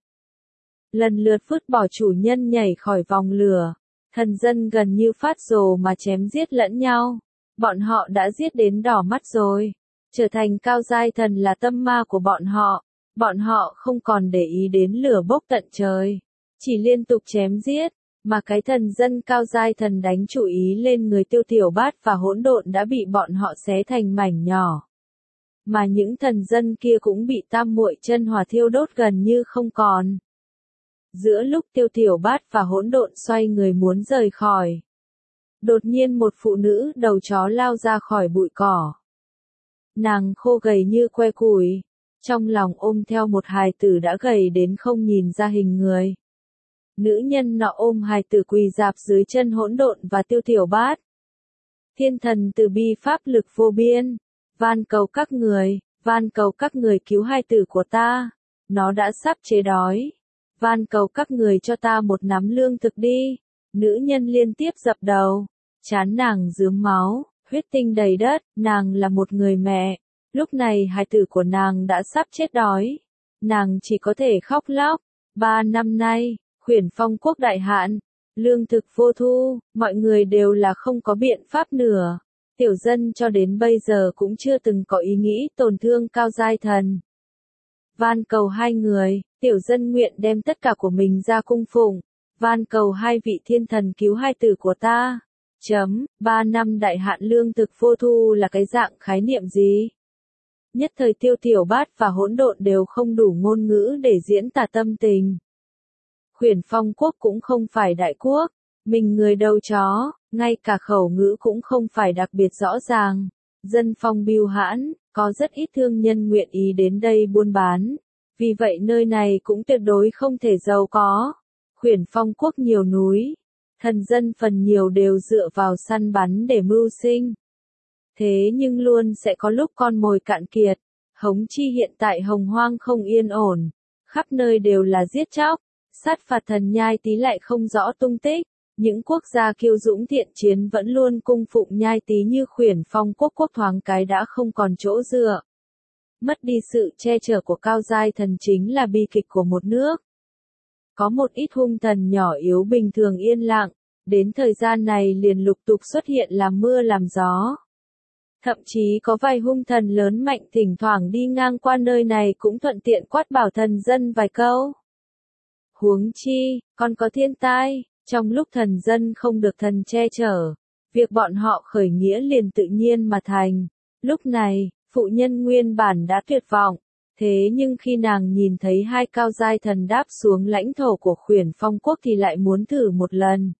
Lần lượt vứt bỏ chủ nhân nhảy khỏi vòng lửa, thần dân gần như phát rồ mà chém giết lẫn nhau. Bọn họ đã giết đến đỏ mắt rồi, trở thành cao giai thần là tâm ma của bọn họ. Bọn họ không còn để ý đến lửa bốc tận trời, chỉ liên tục chém giết, mà cái thần dân cao giai thần đánh chủ ý lên người Tiêu Tiểu Bát và hỗn độn đã bị bọn họ xé thành mảnh nhỏ. Mà những thần dân kia cũng bị tam muội chân hỏa thiêu đốt gần như không còn. Giữa lúc Tiêu Tiểu Bát và hỗn độn xoay người muốn rời khỏi, đột nhiên một phụ nữ đầu chó lao ra khỏi bụi cỏ. Nàng khô gầy như que củi. Trong lòng ôm theo một hài tử đã gầy đến không nhìn ra hình người. Nữ nhân nọ ôm hài tử quỳ dạp dưới chân hỗn độn và Tiêu Tiểu Bát. Thiên thần từ bi pháp lực vô biên, van cầu các người, van cầu các người cứu hài tử của ta, nó đã sắp chế đói. Van cầu các người cho ta một nắm lương thực đi. Nữ nhân liên tiếp dập đầu, trán nàng rướm máu, huyết tinh đầy đất, nàng là một người mẹ. Lúc này hài tử của nàng đã sắp chết đói. Nàng chỉ có thể khóc lóc. Ba năm nay, Khuyển Phong quốc đại hạn, lương thực vô thu, mọi người đều là không có biện pháp nửa. Tiểu dân cho đến bây giờ cũng chưa từng có ý nghĩ tổn thương cao giai thần. Van cầu hai người, tiểu dân nguyện đem tất cả của mình ra cung phụng. Van cầu hai vị thiên thần cứu hai tử của ta. Chấm, ba năm đại hạn lương thực vô thu là cái dạng khái niệm gì? Nhất thời Tiêu Tiểu Bát và Hỗn Độn đều không đủ ngôn ngữ để diễn tả tâm tình. Khuyển Phong quốc cũng không phải đại quốc, mình người đầu chó, ngay cả khẩu ngữ cũng không phải đặc biệt rõ ràng. Dân phong bưu hãn, có rất ít thương nhân nguyện ý đến đây buôn bán, vì vậy nơi này cũng tuyệt đối không thể giàu có. Khuyển Phong quốc nhiều núi, thần dân phần nhiều đều dựa vào săn bắn để mưu sinh. Thế nhưng luôn sẽ có lúc con mồi cạn kiệt. Hống Chi hiện tại hồng hoang không yên ổn, khắp nơi đều là giết chóc, sát phạt thần Nhai Tý lại không rõ tung tích. Những quốc gia kiêu dũng thiện chiến vẫn luôn cung phụng Nhai Tý như Khuyển Phong quốc quốc thoáng cái đã không còn chỗ dựa. Mất đi sự che chở của cao giai thần chính là bi kịch của một nước. Có một ít hung thần nhỏ yếu bình thường yên lặng, đến thời gian này liền lục tục xuất hiện làm mưa làm gió. Thậm chí có vài hung thần lớn mạnh thỉnh thoảng đi ngang qua nơi này cũng thuận tiện quát bảo thần dân vài câu. Huống chi, còn có thiên tai, trong lúc thần dân không được thần che chở, việc bọn họ khởi nghĩa liền tự nhiên mà thành. Lúc này, phụ nhân nguyên bản đã tuyệt vọng, thế nhưng khi nàng nhìn thấy hai cao giai thần đáp xuống lãnh thổ của Khuyển Phong quốc thì lại muốn thử một lần.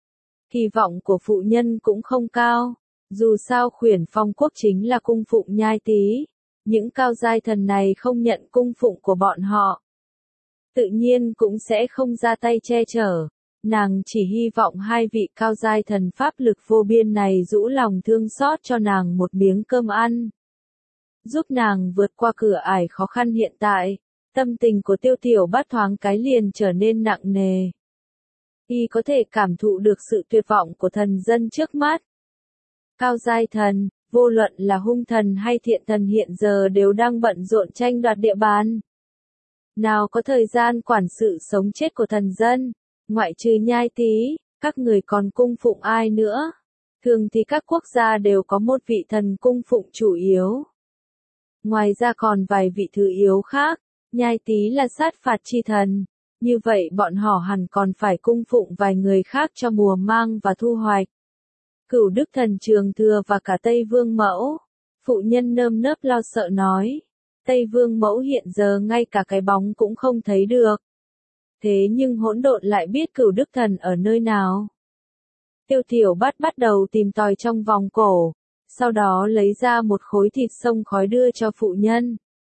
Kỳ vọng của phụ nhân cũng không cao. Dù sao Khuyển Phong quốc chính là cung phụng Nhai Tý, những cao giai thần này không nhận cung phụng của bọn họ, tự nhiên cũng sẽ không ra tay che chở. Nàng chỉ hy vọng hai vị cao giai thần pháp lực vô biên này rũ lòng thương xót cho nàng một miếng cơm ăn, giúp nàng vượt qua cửa ải khó khăn hiện tại. Tâm tình của Tiêu Tiểu Bát thoáng cái liền trở nên nặng nề. Y có thể cảm thụ được sự tuyệt vọng của thần dân trước mắt. Cao giai thần, vô luận là hung thần hay thiện thần hiện giờ đều đang bận rộn tranh đoạt địa bàn. Nào có thời gian quản sự sống chết của thần dân, ngoại trừ Nhai Tý, các người còn cung phụng ai nữa? Thường thì các quốc gia đều có một vị thần cung phụng chủ yếu. Ngoài ra còn vài vị thứ yếu khác, Nhai Tý là sát phạt chi thần, như vậy bọn họ hẳn còn phải cung phụng vài người khác cho mùa mang và thu hoạch. Cửu Đức Thần Trường Thừa và cả Tây Vương Mẫu. Phụ nhân nơm nớp lo sợ nói. Tây Vương Mẫu hiện giờ ngay cả cái bóng cũng không thấy được. Thế nhưng Hỗn Độn lại biết Cửu Đức Thần ở nơi nào. Tiêu Tiểu Bát bắt đầu tìm tòi trong vòng cổ, sau đó lấy ra một khối thịt xông khói đưa cho phụ nhân.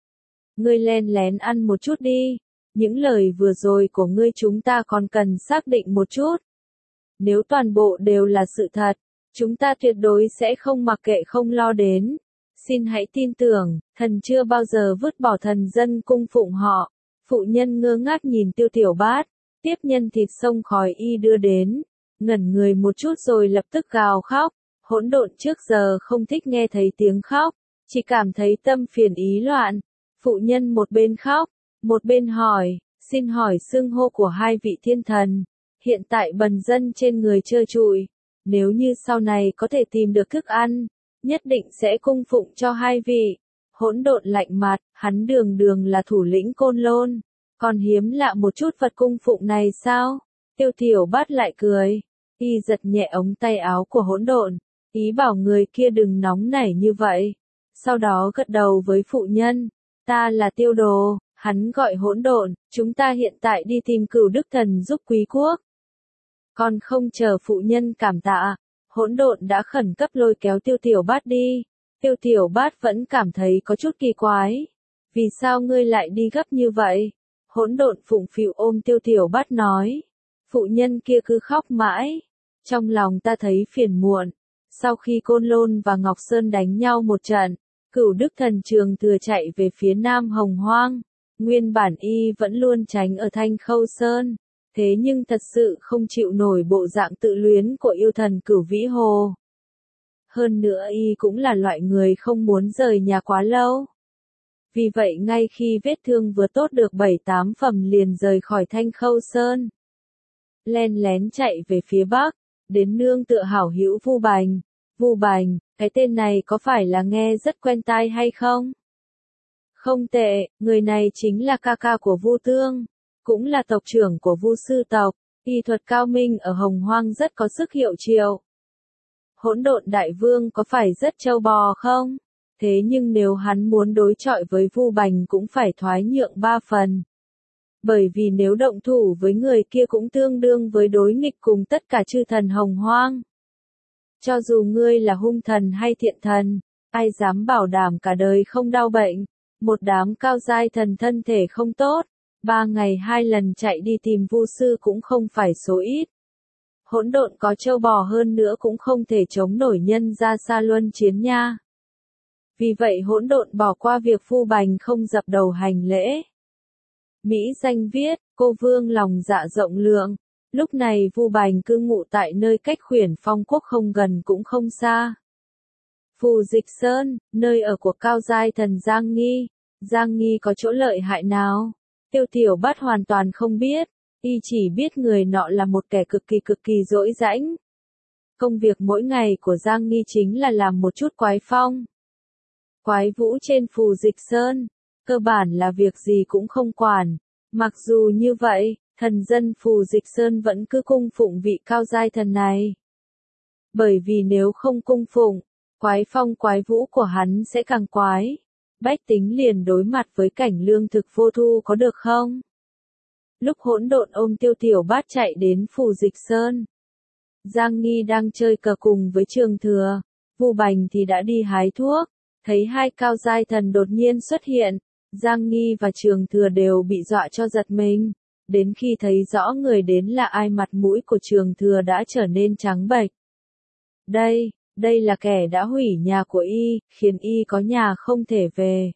Ngươi len lén ăn một chút đi, những lời vừa rồi của ngươi chúng ta còn cần xác định một chút. Nếu toàn bộ đều là sự thật, chúng ta tuyệt đối sẽ không mặc kệ không lo đến. Xin hãy tin tưởng, thần chưa bao giờ vứt bỏ thần dân cung phụng họ. Phụ nhân ngơ ngác nhìn Tiêu Tiểu Bát, tiếp nhân thịt xông khói y đưa đến, ngẩn người một chút rồi lập tức gào khóc. Hỗn Độn trước giờ không thích nghe thấy tiếng khóc, chỉ cảm thấy tâm phiền ý loạn. Phụ nhân một bên khóc, một bên hỏi, xin hỏi xưng hô của hai vị thiên thần. Hiện tại bần dân trên người trơ trụi, nếu như sau này có thể tìm được thức ăn, nhất định sẽ cung phụng cho hai vị. Hỗn Độn lạnh mặt, hắn đường đường là thủ lĩnh Côn Lôn, còn hiếm lạ một chút vật cung phụng này sao? Tiêu Tiểu Bát lại cười, y giật nhẹ ống tay áo của Hỗn Độn, ý bảo người kia đừng nóng nảy như vậy. Sau đó gật đầu với phụ nhân, ta là Tiêu Đồ, hắn gọi Hỗn Độn, chúng ta hiện tại đi tìm Cửu Đức Thần giúp quý quốc. Còn không chờ phụ nhân cảm tạ, Hỗn Độn đã khẩn cấp lôi kéo Tiêu Tiểu Bát đi. Tiêu Tiểu Bát vẫn cảm thấy có chút kỳ quái. Vì sao ngươi lại đi gấp như vậy? Hỗn Độn phụng phịu ôm Tiêu Tiểu Bát nói. Phụ nhân kia cứ khóc mãi. Trong lòng ta thấy phiền muộn. Sau khi Côn Lôn và Ngọc Sơn đánh nhau một trận, Cửu Đức Thần Trường Thừa chạy về phía Nam Hồng Hoang. Nguyên bản y vẫn luôn tránh ở Thanh Khâu Sơn. Thế nhưng thật sự không chịu nổi bộ dạng tự luyến của yêu thần Cửu Vĩ Hồ. Hơn nữa y cũng là loại người không muốn rời nhà quá lâu. Vì vậy ngay khi vết thương vừa tốt được bảy tám phẩm liền rời khỏi Thanh Khâu Sơn. Len lén chạy về phía Bắc, đến nương tựa hảo hữu Vu Bành. Vu Bành, cái tên này có phải là nghe rất quen tai hay không? Không tệ, người này chính là ca ca của Vu Tương, cũng là tộc trưởng của Vu sư tộc, y thuật cao minh ở Hồng Hoang rất có sức hiệu triệu. Hỗn Độn Đại Vương có phải rất trâu bò không? Thế nhưng nếu hắn muốn đối chọi với Vu Bành cũng phải thoái nhượng ba phần. Bởi vì nếu động thủ với người kia cũng tương đương với đối nghịch cùng tất cả chư thần Hồng Hoang. Cho dù ngươi là hung thần hay thiện thần, ai dám bảo đảm cả đời không đau bệnh. Một đám cao giai thần thân thể không tốt, ba ngày hai lần chạy đi tìm Vu sư cũng không phải số ít. Hỗn độn có trâu bò hơn nữa cũng không thể chống nổi nhân ra Sa Luân chiến nha. Vì vậy hỗn độn bỏ qua việc Vu Bành không dập đầu hành lễ. Mỹ danh viết, cô vương lòng dạ rộng lượng. Lúc này Vu Bành cư ngụ tại nơi cách Khuyển Phong quốc không gần cũng không xa. Phù Dịch Sơn, nơi ở của cao giai thần Giang Nghi. Giang Nghi có chỗ lợi hại nào? Tiêu Tiểu Bát hoàn toàn không biết, y chỉ biết người nọ là một kẻ cực kỳ cực kỳ dỗi dãnh. Công việc mỗi ngày của Giang Nghi chính là làm một chút quái phong. Quái vũ trên Phù Dịch Sơn, cơ bản là việc gì cũng không quản. Mặc dù như vậy, thần dân Phù Dịch Sơn vẫn cứ cung phụng vị cao giai thần này. Bởi vì nếu không cung phụng, quái phong quái vũ của hắn sẽ càng quái. Bách tính liền đối mặt với cảnh lương thực vô thu có được không? Lúc Hỗn Độn ôm Tiêu Tiểu Bát chạy đến Phù Dịch Sơn. Giang Nghi đang chơi cờ cùng với Trường Thừa, Vu Bành thì đã đi hái thuốc, thấy hai cao giai thần đột nhiên xuất hiện, Giang Nghi và Trường Thừa đều bị dọa cho giật mình. Đến khi thấy rõ người đến là ai mặt mũi của Trường Thừa đã trở nên trắng bệch. Đây, đây là kẻ đã hủy nhà của y, khiến y có nhà không thể về.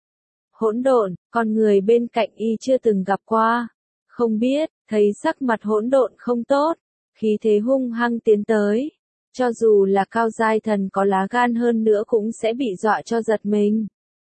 Hỗn Độn, con người bên cạnh y chưa từng gặp qua. Không biết, thấy sắc mặt Hỗn Độn không tốt, khí thế hung hăng tiến tới. Cho dù là cao giai thần có lá gan hơn nữa cũng sẽ bị dọa cho giật mình.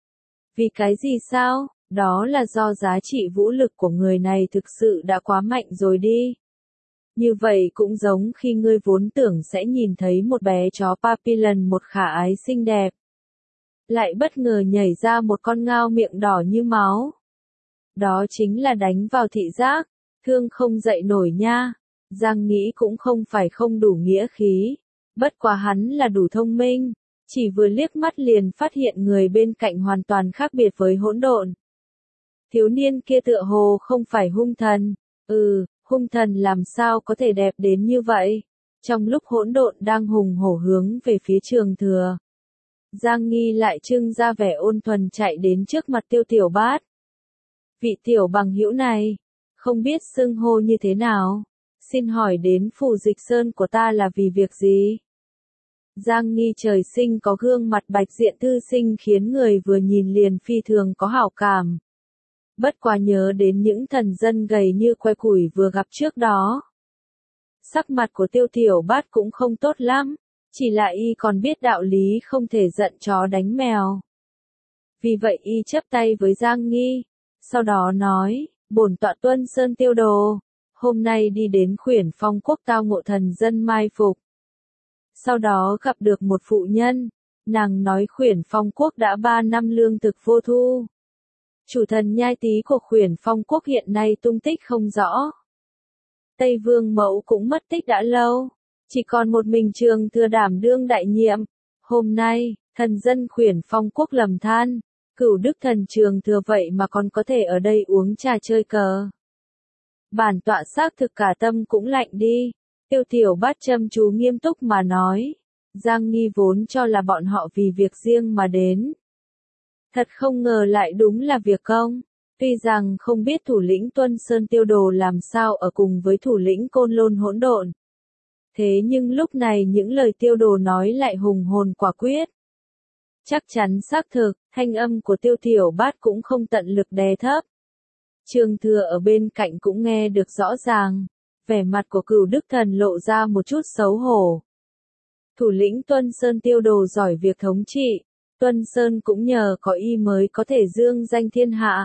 Vì cái gì sao? Đó là do giá trị vũ lực của người này thực sự đã quá mạnh rồi đi. Như vậy cũng giống khi ngươi vốn tưởng sẽ nhìn thấy một bé chó Papillon một khả ái xinh đẹp. Lại bất ngờ nhảy ra một con ngao miệng đỏ như máu. Đó chính là đánh vào thị giác, thương không dậy nổi nha. Giang nghĩ cũng không phải không đủ nghĩa khí. Bất quá hắn là đủ thông minh, chỉ vừa liếc mắt liền phát hiện người bên cạnh hoàn toàn khác biệt với Hỗn Độn. Thiếu niên kia tựa hồ không phải hung thần, ừ, hung thần làm sao có thể đẹp đến như vậy. Trong lúc Hỗn Độn đang hùng hổ hướng về phía Trường Thừa, Giang Nghi lại trưng ra vẻ ôn thuần chạy đến trước mặt Tiêu Tiểu Bát. Vị tiểu bằng hữu này, không biết xưng hô như thế nào, xin hỏi đến Phù Dịch Sơn của ta là vì việc gì? Giang Nghi trời sinh có gương mặt bạch diện thư sinh khiến người vừa nhìn liền phi thường có hảo cảm. Bất quá nhớ đến những thần dân gầy như que củi vừa gặp trước đó. Sắc mặt của Tiêu Tiểu Bát cũng không tốt lắm, chỉ là y còn biết đạo lý không thể giận chó đánh mèo. Vì vậy y chắp tay với Giang Nghi, sau đó nói, bổn tọa Tuân Sơn Tiêu Đồ, hôm nay đi đến Khuyển Phong quốc tao ngộ thần dân mai phục. Sau đó gặp được một phụ nhân, nàng nói Khuyển Phong quốc đã ba năm lương thực vô thu. Chủ thần nhai tý của Khuyển Phong quốc hiện nay tung tích không rõ. Tây Vương Mẫu cũng mất tích đã lâu, chỉ còn một mình Trường Thừa đảm đương đại nhiệm. Hôm nay, thần dân Khuyển Phong quốc lầm than, Cửu Đức thần Trường Thừa vậy mà còn có thể ở đây uống trà chơi cờ. Bản tọa xác thực cả tâm cũng lạnh đi. Tiêu Tiểu Bát chăm chú nghiêm túc mà nói, Giang Nghi vốn cho là bọn họ vì việc riêng mà đến. Thật không ngờ lại đúng là việc công. Tuy rằng không biết thủ lĩnh Tuân Sơn Tiêu Đồ làm sao ở cùng với thủ lĩnh Côn Lôn Hỗn Độn. Thế nhưng lúc này những lời Tiêu Đồ nói lại hùng hồn quả quyết. Chắc chắn xác thực, thanh âm của Tiêu Tiểu Bát cũng không tận lực đè thấp. Trường Thừa ở bên cạnh cũng nghe được rõ ràng, vẻ mặt của Cửu Đức Thần lộ ra một chút xấu hổ. Thủ lĩnh Tuân Sơn Tiêu Đồ giỏi việc thống trị, Tuân Sơn cũng nhờ có y mới có thể dương danh thiên hạ.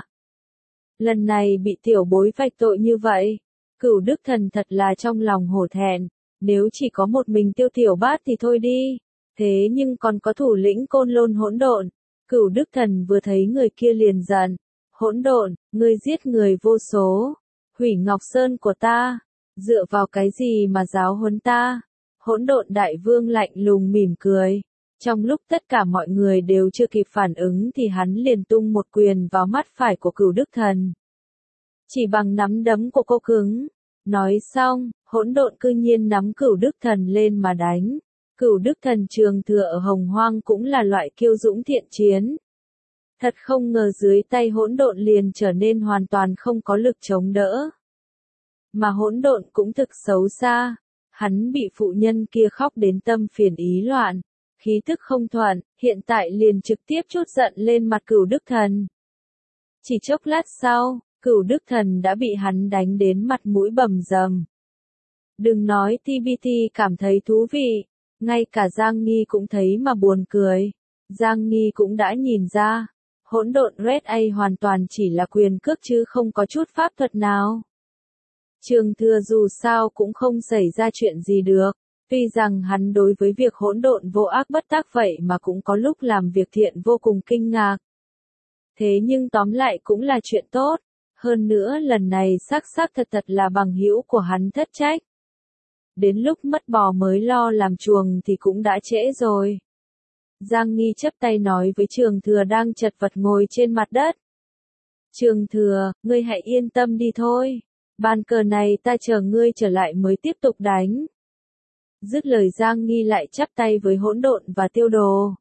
Lần này bị tiểu bối vạch tội như vậy, Cửu Đức Thần thật là trong lòng hổ thẹn, nếu chỉ có một mình Tiêu Tiểu Bát thì thôi đi, thế nhưng còn có thủ lĩnh Côn Lôn Hỗn Độn. Cửu Đức Thần vừa thấy người kia liền giận, hỗn độn, ngươi giết người vô số, hủy Ngọc Sơn của ta, dựa vào cái gì mà giáo huấn ta? Hỗn Độn Đại Vương lạnh lùng mỉm cười. Trong lúc tất cả mọi người đều chưa kịp phản ứng thì hắn liền tung một quyền vào mắt phải của Cửu Đức Thần. Chỉ bằng nắm đấm của cô cứng. Nói xong, Hỗn Độn cư nhiên nắm Cửu Đức Thần lên mà đánh. Cửu Đức Thần Trường Thừa ở Hồng Hoang cũng là loại kiêu dũng thiện chiến. Thật không ngờ dưới tay Hỗn Độn liền trở nên hoàn toàn không có lực chống đỡ. Mà Hỗn Độn cũng thực xấu xa. Hắn bị phụ nhân kia khóc đến tâm phiền ý loạn, khí tức không thuận, hiện tại liền trực tiếp trút giận lên mặt Cửu Đức Thần. Chỉ chốc lát sau, Cửu Đức Thần đã bị hắn đánh đến mặt mũi bầm dầm. Đừng nói tê bê tê cảm thấy thú vị, ngay cả Giang Nghi cũng thấy mà buồn cười. Giang Nghi cũng đã nhìn ra, Hỗn Độn Red A hoàn toàn chỉ là quyền cước chứ không có chút pháp thuật nào. Trường Thừa dù sao cũng không xảy ra chuyện gì được, tuy rằng hắn đối với việc hỗn độn vô ác bất tác vậy mà cũng có lúc làm việc thiện vô cùng kinh ngạc. Thế nhưng tóm lại cũng là chuyện tốt, hơn nữa lần này xác xác thật thật là bằng hữu của hắn thất trách. Đến lúc mất bò mới lo làm chuồng thì cũng đã trễ rồi. Giang Nghi chắp tay nói với Trường Thừa đang chật vật ngồi trên mặt đất. Trường Thừa, ngươi hãy yên tâm đi thôi. Bàn cờ này ta chờ ngươi trở lại mới tiếp tục đánh. Dứt lời Giang Nghi lại chắp tay với Hỗn Độn và Tiêu Đồ.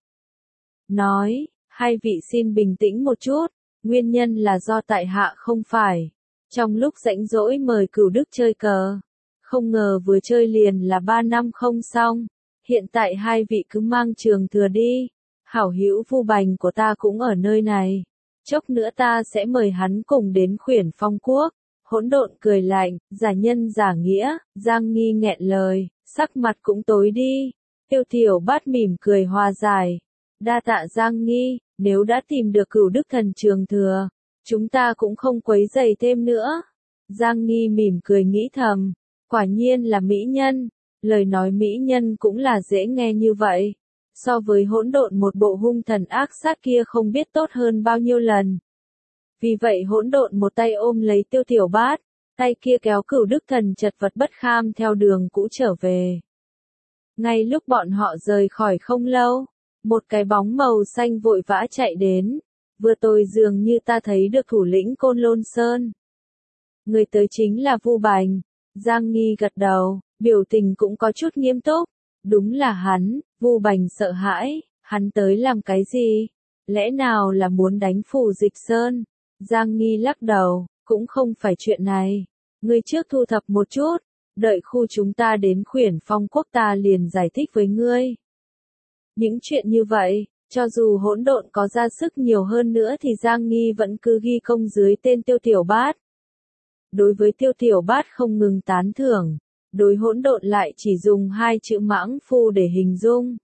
Nói, hai vị xin bình tĩnh một chút, nguyên nhân là do tại hạ không phải. Trong lúc rảnh rỗi mời Cửu Đức chơi cờ, không ngờ vừa chơi liền là ba năm không xong. Hiện tại hai vị cứ mang Trường Thừa đi, hảo hữu Vu Bành của ta cũng ở nơi này. Chốc nữa ta sẽ mời hắn cùng đến Khuyển Phong Quốc. Hỗn Độn cười lạnh, giả nhân giả nghĩa. Giang Nghi nghẹn lời, sắc mặt cũng tối đi. Tiêu Tiểu Bát mỉm cười hòa giải. Đa tạ Giang Nghi, nếu đã tìm được Cửu Đức Thần Trường Thừa, chúng ta cũng không quấy rầy thêm nữa. Giang Nghi mỉm cười nghĩ thầm, quả nhiên là mỹ nhân. Lời nói mỹ nhân cũng là dễ nghe như vậy. So với Hỗn Độn một bộ hung thần ác sát kia không biết tốt hơn bao nhiêu lần. Vì vậy Hỗn Độn một tay ôm lấy Tiêu Tiểu Bát, tay kia kéo Cửu Đức Thần chật vật bất kham theo đường cũ trở về. Ngay lúc bọn họ rời khỏi không lâu, một cái bóng màu xanh vội vã chạy đến. Vừa tôi dường như ta thấy được thủ lĩnh Côn Lôn Sơn. Người tới chính là Vu Bành. Giang Nghi gật đầu, biểu tình cũng có chút nghiêm túc. Đúng là hắn. Vu Bành sợ hãi, hắn tới làm cái gì? Lẽ nào là muốn đánh Phù Dịch Sơn? Giang Nghi lắc đầu, cũng không phải chuyện này. Ngươi trước thu thập một chút, đợi khu chúng ta đến Khuyển Phong Quốc ta liền giải thích với ngươi. Những chuyện như vậy, cho dù Hỗn Độn có ra sức nhiều hơn nữa thì Giang Nghi vẫn cứ ghi công dưới tên Tiêu Tiểu Bát. Đối với Tiêu Tiểu Bát không ngừng tán thưởng, đối Hỗn Độn lại chỉ dùng hai chữ mãng phu để hình dung.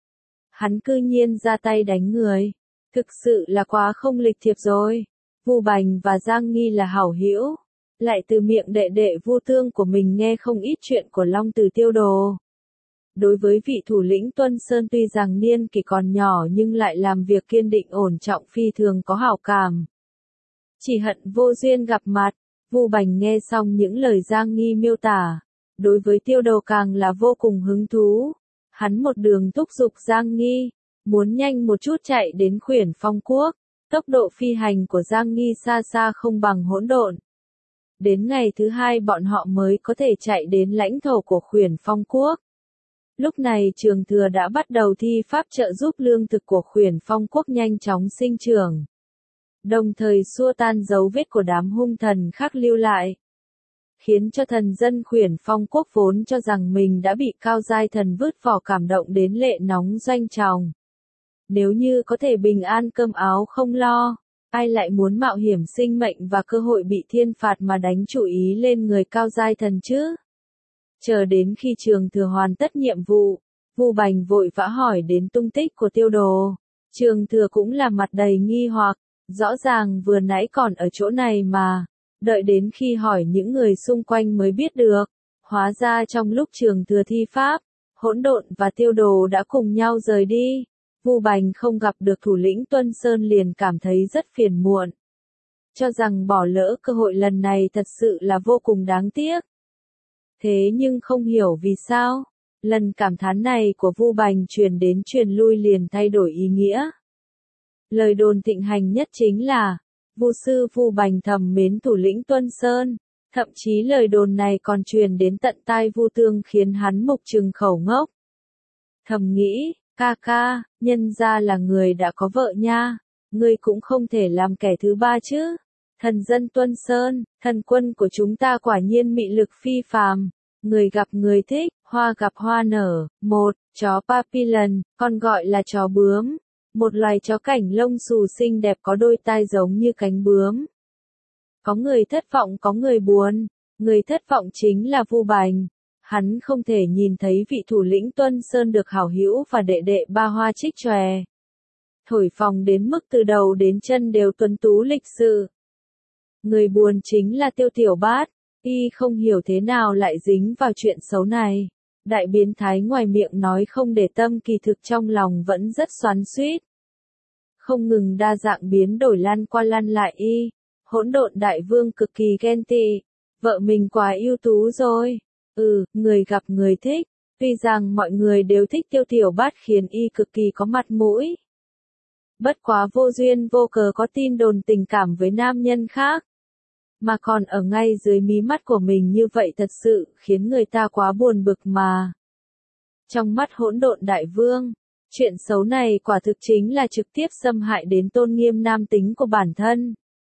Hắn cư nhiên ra tay đánh người, thực sự là quá không lịch thiệp rồi. Vu Bành và Giang Nghi là hảo hữu, lại từ miệng đệ đệ Vu Tương của mình nghe không ít chuyện của Long Tử Tiêu Đồ. Đối với vị thủ lĩnh Tuân Sơn tuy rằng niên kỷ còn nhỏ nhưng lại làm việc kiên định ổn trọng phi thường có hảo cảm. Chỉ hận vô duyên gặp mặt. Vu Bành nghe xong những lời Giang Nghi miêu tả, đối với Tiêu Đồ càng là vô cùng hứng thú. Hắn một đường thúc giục Giang Nghi, muốn nhanh một chút chạy đến Khuyển Phong Quốc. Tốc độ phi hành của Giang Nghi xa xa không bằng Hỗn Độn. Đến ngày thứ hai bọn họ mới có thể chạy đến lãnh thổ của Khuyển Phong Quốc. Lúc này Trường Thừa đã bắt đầu thi pháp trợ giúp lương thực của Khuyển Phong Quốc nhanh chóng sinh trưởng. đồng thời xua tan dấu vết của đám hung thần khác lưu lại. Khiến cho thần dân Khuyển Phong quốc vốn cho rằng mình đã bị cao giai thần vứt vỏ cảm động đến lệ nóng doanh tròng. Nếu như có thể bình an cơm áo không lo, ai lại muốn mạo hiểm sinh mệnh và cơ hội bị thiên phạt mà đánh chủ ý lên người cao giai thần chứ? Chờ đến khi Trường Thừa hoàn tất nhiệm vụ, Vu Bành vội vã hỏi đến tung tích của Tiêu Đồ. Trường Thừa cũng là mặt đầy nghi hoặc, rõ ràng vừa nãy còn ở chỗ này mà, đợi đến khi hỏi những người xung quanh mới biết được. Hóa ra trong lúc Trường Thừa thi pháp, Hỗn Độn và Tiêu Đồ đã cùng nhau rời đi. Vu Bành không gặp được thủ lĩnh Tuân Sơn liền cảm thấy rất phiền muộn. Cho rằng bỏ lỡ cơ hội lần này thật sự là vô cùng đáng tiếc. Thế nhưng không hiểu vì sao, lần cảm thán này của Vu Bành truyền đến truyền lui liền thay đổi ý nghĩa. Lời đồn thịnh hành nhất chính là, Vu sư Vu Bành thầm mến thủ lĩnh Tuân Sơn, thậm chí lời đồn này còn truyền đến tận tai Vu Tương khiến hắn mục trừng khẩu ngốc. Thầm nghĩ, ca ca, nhân ra là người đã có vợ nha, ngươi cũng không thể làm kẻ thứ ba chứ. Thần dân Tuân Sơn, thần quân của chúng ta quả nhiên mị lực phi phàm, người gặp người thích, hoa gặp hoa nở. Một, chó Papillon, còn gọi là chó bướm, một loài chó cảnh lông xù xinh đẹp có đôi tai giống như cánh bướm. Có người thất vọng có người buồn, người thất vọng chính là Vu Bành. Hắn không thể nhìn thấy vị thủ lĩnh Tuân Sơn được hảo hữu và đệ đệ ba hoa trích chòe. Thổi phồng đến mức từ đầu đến chân đều tuấn tú lịch sự. Người buồn chính là Tiêu Tiểu Bát, y không hiểu thế nào lại dính vào chuyện xấu này. Đại biến thái ngoài miệng nói không để tâm kỳ thực trong lòng vẫn rất xoắn xuýt. Không ngừng đa dạng biến đổi lăn qua lăn lại y, Hỗn Độn đại vương cực kỳ ghen tị, vợ mình quá ưu tú rồi. Ừ, người gặp người thích, tuy rằng mọi người đều thích Tiêu Tiểu Bát khiến y cực kỳ có mặt mũi. Bất quá vô duyên vô cớ có tin đồn tình cảm với nam nhân khác. Mà còn ở ngay dưới mí mắt của mình như vậy thật sự khiến người ta quá buồn bực mà. Trong mắt Hỗn Độn đại vương, chuyện xấu này quả thực chính là trực tiếp xâm hại đến tôn nghiêm nam tính của bản thân.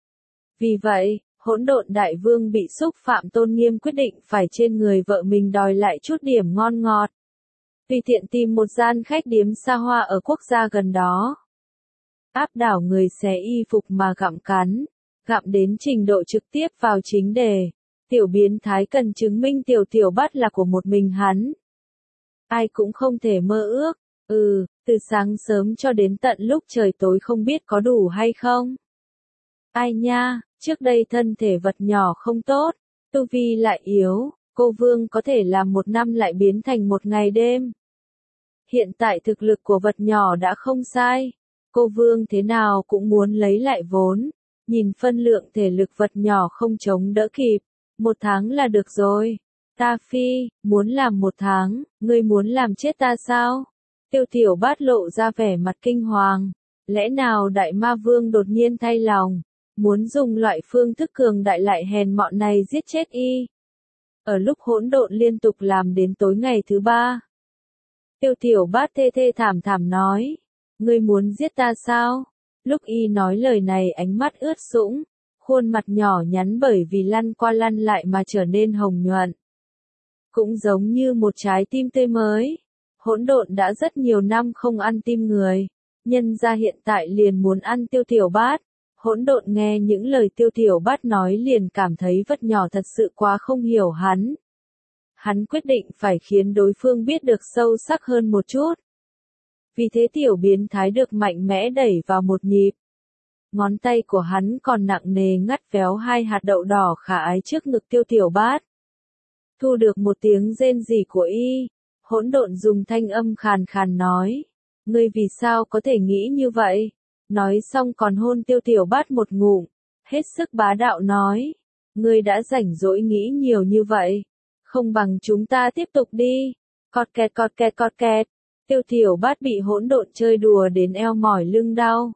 Vì vậy, Hỗn Độn đại vương bị xúc phạm tôn nghiêm quyết định phải trên người vợ mình đòi lại chút điểm ngon ngọt. Tùy tiện tìm một gian khách điếm xa hoa ở quốc gia gần đó. Áp đảo người xé y phục mà gặm cắn, gặm đến trình độ trực tiếp vào chính đề. Tiểu biến thái cần chứng minh Tiểu Tiểu Bát là của một mình hắn. Ai cũng không thể mơ ước, ừ, từ sáng sớm cho đến tận lúc trời tối không biết có đủ hay không. Ai nha, trước đây thân thể vật nhỏ không tốt, tu vi lại yếu, cô vương có thể làm một năm lại biến thành một ngày đêm. Hiện tại thực lực của vật nhỏ đã không sai, cô vương thế nào cũng muốn lấy lại vốn, nhìn phân lượng thể lực vật nhỏ không chống đỡ kịp, một tháng là được rồi. Ta phi, muốn làm một tháng, ngươi muốn làm chết ta sao? Tiêu Tiểu Bát lộ ra vẻ mặt kinh hoàng, lẽ nào đại ma vương đột nhiên thay lòng, muốn dùng loại phương thức cường đại lại hèn mọn này giết chết y. Ở lúc Hỗn Độn liên tục làm đến tối ngày thứ ba, Tiêu Tiểu Bát thê thê thảm thảm nói, ngươi muốn giết ta sao? Lúc y nói lời này ánh mắt ướt sũng, khuôn mặt nhỏ nhắn bởi vì lăn qua lăn lại mà trở nên hồng nhuận. Cũng giống như một trái tim tươi mới. Hỗn Độn đã rất nhiều năm không ăn tim người, nhân ra hiện tại liền muốn ăn Tiêu Tiểu Bát. Hỗn Độn nghe những lời Tiêu Tiểu Bát nói liền cảm thấy vật nhỏ thật sự quá không hiểu hắn. Hắn quyết định phải khiến đối phương biết được sâu sắc hơn một chút. Vì thế tiểu biến thái được mạnh mẽ đẩy vào một nhịp. Ngón tay của hắn còn nặng nề ngắt véo hai hạt đậu đỏ khả ái trước ngực Tiêu Tiểu Bát. Thu được một tiếng rên rỉ của y, Hỗn Độn dùng thanh âm khàn khàn nói, ngươi vì sao có thể nghĩ như vậy? Nói xong còn hôn Tiêu Tiểu Bát một ngụm, hết sức bá đạo nói, ngươi đã rảnh rỗi nghĩ nhiều như vậy, không bằng chúng ta tiếp tục đi. Cọt kẹt cọt kẹt cọt kẹt, Tiêu Tiểu Bát bị Hỗn Độn chơi đùa đến eo mỏi lưng đau.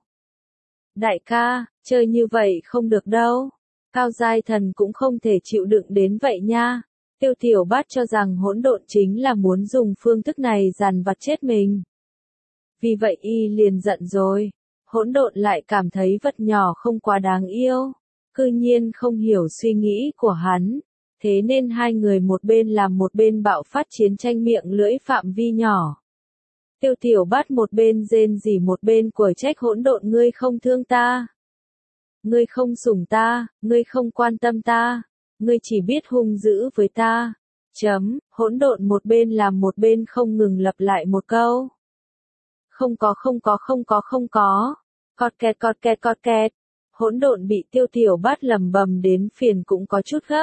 Đại ca, chơi như vậy không được đâu, cao giai thần cũng không thể chịu đựng đến vậy nha. Tiêu Tiểu Bát cho rằng Hỗn Độn chính là muốn dùng phương thức này dằn vặt chết mình. Vì vậy y liền giận rồi. Hỗn độn lại cảm thấy vật nhỏ không quá đáng yêu, cư nhiên không hiểu suy nghĩ của hắn, thế nên hai người một bên làm một bên bạo phát chiến tranh miệng lưỡi phạm vi nhỏ. Tiêu Tiểu Bát một bên rên rỉ một bên quở trách hỗn độn, ngươi không thương ta, ngươi không sủng ta, ngươi không quan tâm ta, ngươi chỉ biết hung dữ với ta. Chấm, hỗn độn một bên làm một bên không ngừng lặp lại một câu. Không có không có không có không có. Cọt kẹt cọt kẹt cọt kẹt. Hỗn độn bị Tiêu Tiểu Bát lầm bầm đến phiền cũng có chút gấp.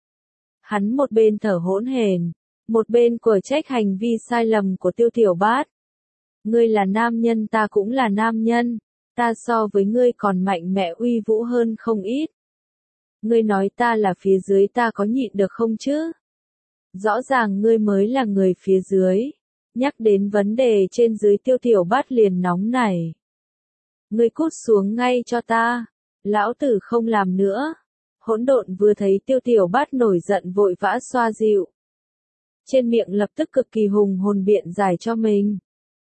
Hắn một bên thở hỗn hển, một bên quở trách hành vi sai lầm của Tiêu Tiểu Bát. Ngươi là nam nhân, ta cũng là nam nhân, ta so với ngươi còn mạnh mẽ uy vũ hơn không ít. Ngươi nói ta là phía dưới, ta có nhịn được không chứ? Rõ ràng ngươi mới là người phía dưới. Nhắc đến vấn đề trên dưới Tiêu Tiểu Bát liền nóng nảy. Ngươi cút xuống ngay cho ta, lão tử không làm nữa. Hỗn độn vừa thấy Tiêu Tiểu Bát nổi giận vội vã xoa dịu. Trên miệng lập tức cực kỳ hùng hồn biện giải cho mình.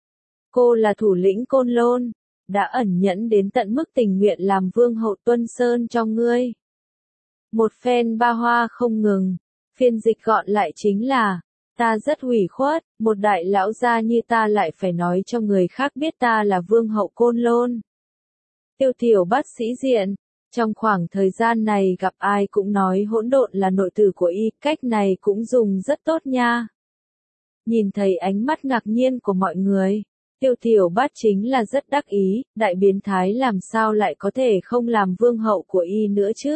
Cô là thủ lĩnh Côn Lôn, đã ẩn nhẫn đến tận mức tình nguyện làm vương hậu Tuân Sơn cho ngươi. Một phen ba hoa không ngừng, phiên dịch gọn lại chính là, ta rất ủy khuất, một đại lão gia như ta lại phải nói cho người khác biết ta là vương hậu Côn Lôn. Tiêu Tiểu Bát sĩ diện, trong khoảng thời gian này gặp ai cũng nói hỗn độn là nội tử của y, cách này cũng dùng rất tốt nha. Nhìn thấy ánh mắt ngạc nhiên của mọi người, Tiêu Tiểu Bát chính là rất đắc ý, đại biến thái làm sao lại có thể không làm vương hậu của y nữa chứ.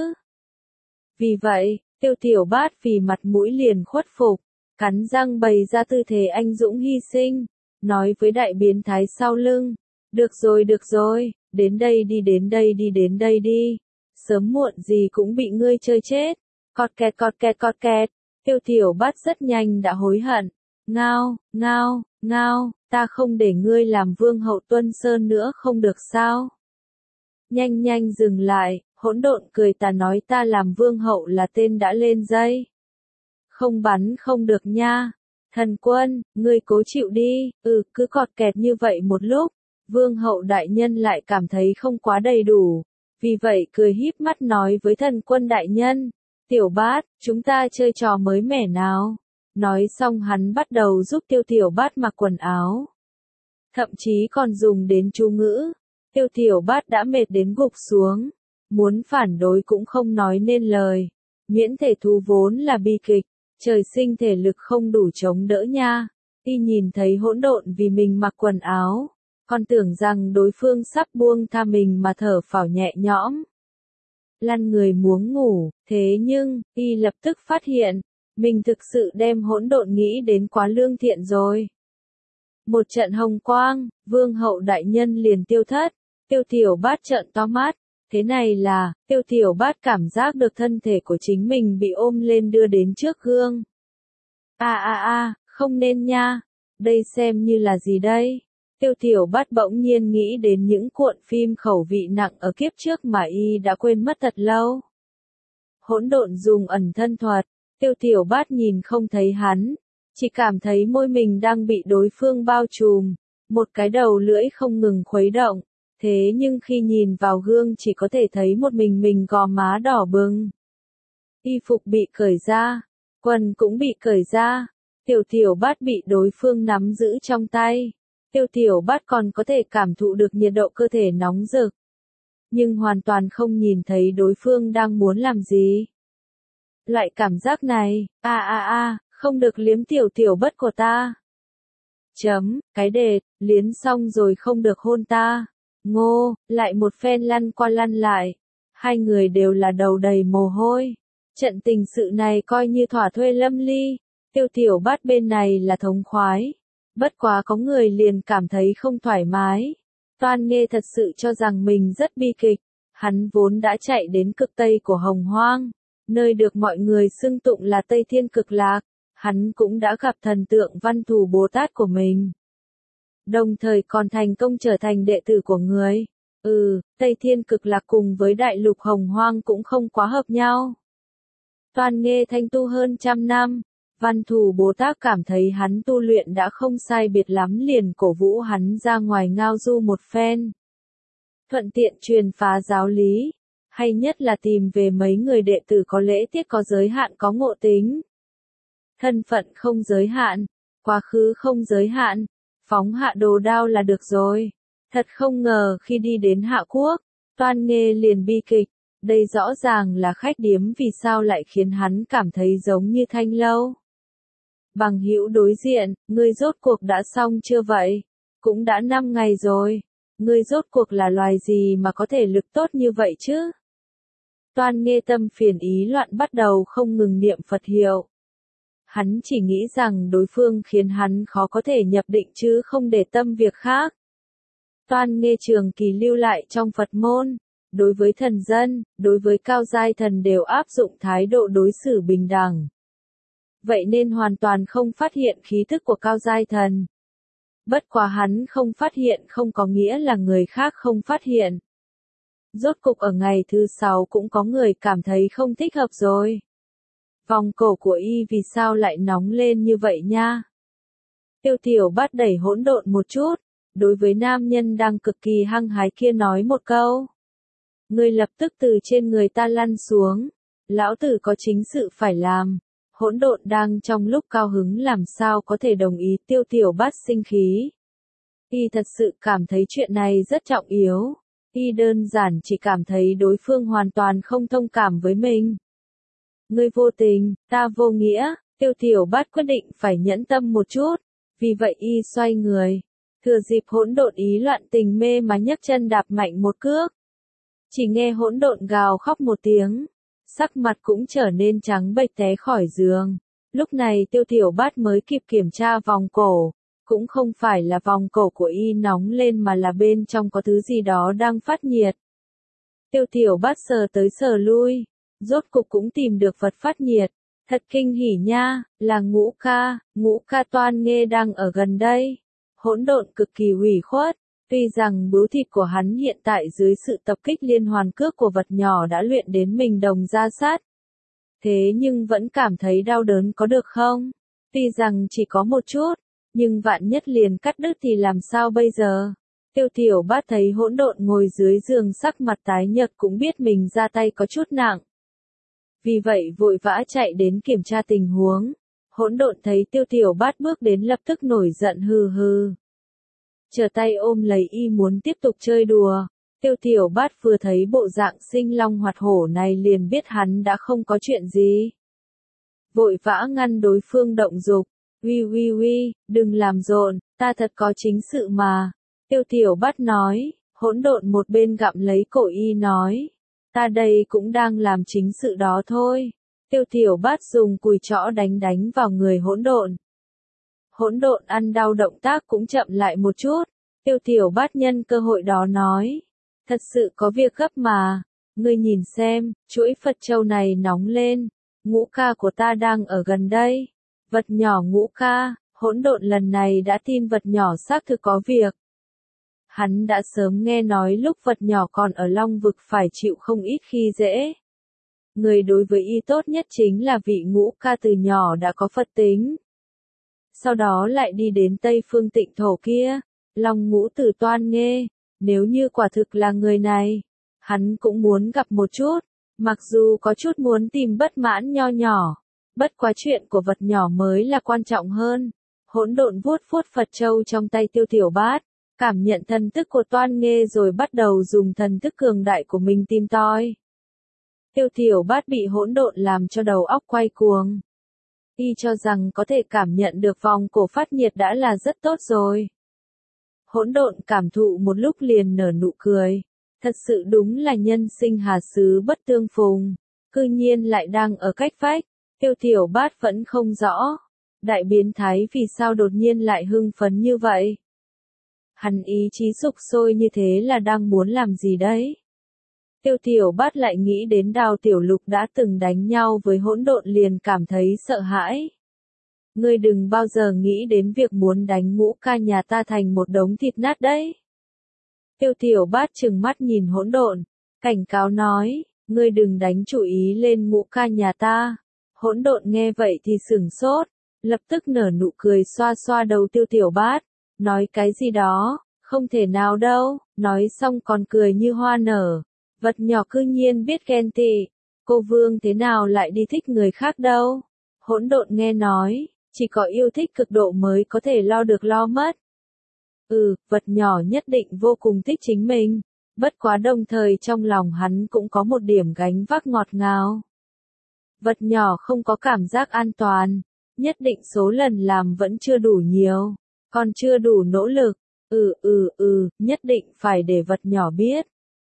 Vì vậy, Tiêu Tiểu Bát vì mặt mũi liền khuất phục, cắn răng bày ra tư thế anh dũng hy sinh, nói với đại biến thái sau lưng, được rồi được rồi, đến đây đi đến đây đi đến đây đi, sớm muộn gì cũng bị ngươi chơi chết, cọt kẹt cọt kẹt cọt kẹt. Tiêu Tiểu Bát rất nhanh đã hối hận, ngao, ngao, ngao, ta không để ngươi làm vương hậu Tuân Sơn nữa không được sao? Nhanh nhanh dừng lại, hỗn độn cười ta nói ta làm vương hậu là tên đã lên dây. Không bắn không được nha. Thần quân, ngươi cố chịu đi, ừ cứ cọt kẹt như vậy một lúc, vương hậu đại nhân lại cảm thấy không quá đầy đủ. Vì vậy cười híp mắt nói với thần quân đại nhân, Tiểu Bát, chúng ta chơi trò mới mẻ nào. Nói xong hắn bắt đầu giúp Tiêu Tiểu Bát mặc quần áo. Thậm chí còn dùng đến chú ngữ. Tiêu Tiểu Bát đã mệt đến gục xuống. Muốn phản đối cũng không nói nên lời. Miễn thể thú vốn là bi kịch. Trời sinh thể lực không đủ chống đỡ nha. Y nhìn thấy hỗn độn vì mình mặc quần áo. Còn tưởng rằng đối phương sắp buông tha mình mà thở phào nhẹ nhõm. Lăn người muốn ngủ, thế nhưng, y lập tức phát hiện, mình thực sự đem hỗn độn nghĩ đến quá lương thiện rồi. Một trận hồng quang, vương hậu đại nhân liền tiêu thất, Tiêu Tiểu Bát trợn to mắt, thế này là, Tiêu Tiểu Bát cảm giác được thân thể của chính mình bị ôm lên đưa đến trước gương. A a a, không nên nha, đây xem như là gì đây? Tiêu Tiểu Bát bỗng nhiên nghĩ đến những cuộn phim khẩu vị nặng ở kiếp trước mà y đã quên mất thật lâu. Hỗn độn dùng ẩn thân thuật, Tiêu Tiểu Bát nhìn không thấy hắn, chỉ cảm thấy môi mình đang bị đối phương bao trùm, một cái đầu lưỡi không ngừng khuấy động, thế nhưng khi nhìn vào gương chỉ có thể thấy một mình mình gò má đỏ bừng. Y phục bị cởi ra, quần cũng bị cởi ra, Tiểu Tiểu Bát bị đối phương nắm giữ trong tay. Tiêu Tiểu Bát còn có thể cảm thụ được nhiệt độ cơ thể nóng rực, nhưng hoàn toàn không nhìn thấy đối phương đang muốn làm gì. Loại cảm giác này, a a a, không được liếm Tiểu Tiểu Bát của ta. Chấm, cái đệt, liếm xong rồi không được hôn ta. Ngô, lại một phen lăn qua lăn lại. Hai người đều là đầu đầy mồ hôi. Trận tình sự này coi như thỏa thuê lâm ly. Tiêu Tiểu Bát bên này là thống khoái. Bất quá có người liền cảm thấy không thoải mái. Toan Nghê thật sự cho rằng mình rất bi kịch. Hắn vốn đã chạy đến cực Tây của Hồng Hoang, nơi được mọi người xưng tụng là Tây Thiên Cực Lạc. Hắn cũng đã gặp thần tượng Văn Thù Bồ Tát của mình. Đồng thời còn thành công trở thành đệ tử của người. Ừ, Tây Thiên Cực Lạc cùng với Đại Lục Hồng Hoang cũng không quá hợp nhau. Toan Nghê thanh tu hơn trăm năm. Văn Thù Bồ Tát cảm thấy hắn tu luyện đã không sai biệt lắm liền cổ vũ hắn ra ngoài ngao du một phen. thuận tiện truyền phá giáo lý, hay nhất là tìm về mấy người đệ tử có lễ tiết có giới hạn có ngộ tính. Thân phận không giới hạn, quá khứ không giới hạn, phóng hạ đồ đao là được rồi. Thật không ngờ khi đi đến Hạ Quốc, Toan Nghê liền bi kịch, đây rõ ràng là khách điếm vì sao lại khiến hắn cảm thấy giống như Thanh Lâu. Bằng hữu đối diện, ngươi rốt cuộc đã xong chưa vậy? Cũng đã năm ngày rồi, ngươi rốt cuộc là loài gì mà có thể lực tốt như vậy chứ? Toan Nghê tâm phiền ý loạn bắt đầu không ngừng niệm Phật hiệu. Hắn chỉ nghĩ rằng đối phương khiến hắn khó có thể nhập định chứ không để tâm việc khác. Toan Nghê trường kỳ lưu lại trong Phật môn, đối với thần dân, đối với cao giai thần đều áp dụng thái độ đối xử bình đẳng. Vậy nên hoàn toàn không phát hiện khí thức của cao giai thần. Bất quá hắn không phát hiện không có nghĩa là người khác không phát hiện. Rốt cục ở ngày thứ sáu cũng có người cảm thấy không thích hợp rồi. Vòng cổ của y vì sao lại nóng lên như vậy nha? Tiêu Tiểu Bát đẩy hỗn độn một chút, đối với nam nhân đang cực kỳ hăng hái kia nói một câu. Ngươi lập tức từ trên người ta lăn xuống, lão tử có chính sự phải làm. Hỗn độn đang trong lúc cao hứng làm sao có thể đồng ý. Tiêu Tiểu Bát sinh khí. Y thật sự cảm thấy chuyện này rất trọng yếu. Y đơn giản chỉ cảm thấy đối phương hoàn toàn không thông cảm với mình. Ngươi vô tình, ta vô nghĩa. Tiêu Tiểu Bát quyết định phải nhẫn tâm một chút. Vì vậy y xoay người, thừa dịp hỗn độn ý loạn tình mê mà nhấc chân đạp mạnh một cước. Chỉ nghe hỗn độn gào khóc một tiếng, sắc mặt cũng trở nên trắng bệch té khỏi giường. Lúc này Tiêu Tiểu Bát mới kịp kiểm tra vòng cổ, cũng không phải là vòng cổ của y nóng lên mà là bên trong có thứ gì đó đang phát nhiệt. Tiêu Tiểu Bát sờ tới sờ lui, rốt cục cũng tìm được vật phát nhiệt. Thật kinh hỉ nha, là Ngũ Ca, Ngũ Ca Toan Nghê đang ở gần đây. Hỗn độn cực kỳ ủy khuất, tuy rằng bướu thịt của hắn hiện tại dưới sự tập kích liên hoàn cước của vật nhỏ đã luyện đến mình đồng ra sát. Thế nhưng vẫn cảm thấy đau đớn có được không? Tuy rằng chỉ có một chút, nhưng vạn nhất liền cắt đứt thì làm sao bây giờ? Tiêu Tiểu Bát thấy hỗn độn ngồi dưới giường sắc mặt tái nhợt cũng biết mình ra tay có chút nặng. Vì vậy vội vã chạy đến kiểm tra tình huống. Hỗn độn thấy Tiêu Tiểu Bát bước đến lập tức nổi giận hừ hừ. Trở tay ôm lấy y muốn tiếp tục chơi đùa. Tiêu Tiểu Bát vừa thấy bộ dạng sinh long hoạt hổ này liền biết hắn đã không có chuyện gì. Vội vã ngăn đối phương động dục. Uy uy uy, đừng làm rộn, ta thật có chính sự mà. Tiêu Tiểu Bát nói, hỗn độn một bên gặm lấy cổ y nói. Ta đây cũng đang làm chính sự đó thôi. Tiêu Tiểu Bát dùng cùi trõ đánh đánh vào người hỗn độn. Hỗn độn ăn đau động tác cũng chậm lại một chút. Tiêu Tiểu Bát nhân cơ hội đó nói. Thật sự có việc gấp mà. Ngươi nhìn xem, chuỗi Phật châu này nóng lên. Ngũ Ca của ta đang ở gần đây. Vật nhỏ Ngũ Ca, hỗn độn lần này đã tin vật nhỏ xác thực có việc. Hắn đã sớm nghe nói lúc vật nhỏ còn ở Long Vực phải chịu không ít khi dễ. Người đối với y tốt nhất chính là vị Ngũ Ca từ nhỏ đã có Phật tính. Sau đó lại đi đến Tây Phương Tịnh Thổ kia, Long Ngũ Tử Toan Nghê, nếu như quả thực là người này, hắn cũng muốn gặp một chút, mặc dù có chút muốn tìm bất mãn nho nhỏ, bất quá chuyện của vật nhỏ mới là quan trọng hơn. Hỗn độn vuốt vuốt Phật châu trong tay Tiêu Tiểu Bát, cảm nhận thần thức của Toan Nghê rồi bắt đầu dùng thần thức cường đại của mình tìm tòi. Tiêu Tiểu Bát bị hỗn độn làm cho đầu óc quay cuồng. Y cho rằng có thể cảm nhận được vòng cổ phát nhiệt đã là rất tốt rồi. Hỗn độn cảm thụ một lúc liền nở nụ cười. Thật sự đúng là nhân sinh hà xứ bất tương phùng. Cư nhiên lại đang ở cách vách. Tiêu Tiểu Bát vẫn không rõ. Đại biến thái vì sao đột nhiên lại hưng phấn như vậy? Hắn ý chí sục sôi như thế là đang muốn làm gì đấy? Tiêu Tiểu Bát lại nghĩ đến Đào Tiểu Lục đã từng đánh nhau với hỗn độn liền cảm thấy sợ hãi. Ngươi đừng bao giờ nghĩ đến việc muốn đánh Ngũ Ca nhà ta thành một đống thịt nát đấy. Tiêu Tiểu Bát trừng mắt nhìn hỗn độn, cảnh cáo nói, ngươi đừng đánh chủ ý lên Ngũ Ca nhà ta. Hỗn độn nghe vậy thì sửng sốt, lập tức nở nụ cười xoa xoa đầu Tiêu Tiểu Bát, nói cái gì đó, Không thể nào đâu, nói xong còn cười như hoa nở. Vật nhỏ cư nhiên biết ghen tị. Cô Vương thế nào lại đi thích người khác đâu. Hỗn độn nghe nói, chỉ có yêu thích cực độ mới có thể lo được lo mất. Ừ, vật nhỏ nhất định vô cùng thích chính mình. Bất quá đồng thời trong lòng hắn cũng có một điểm gánh vác ngọt ngào. Vật nhỏ không có cảm giác an toàn. Nhất định số lần làm vẫn chưa đủ nhiều. Còn chưa đủ nỗ lực. Ừ ừ ừ, nhất định phải để vật nhỏ biết.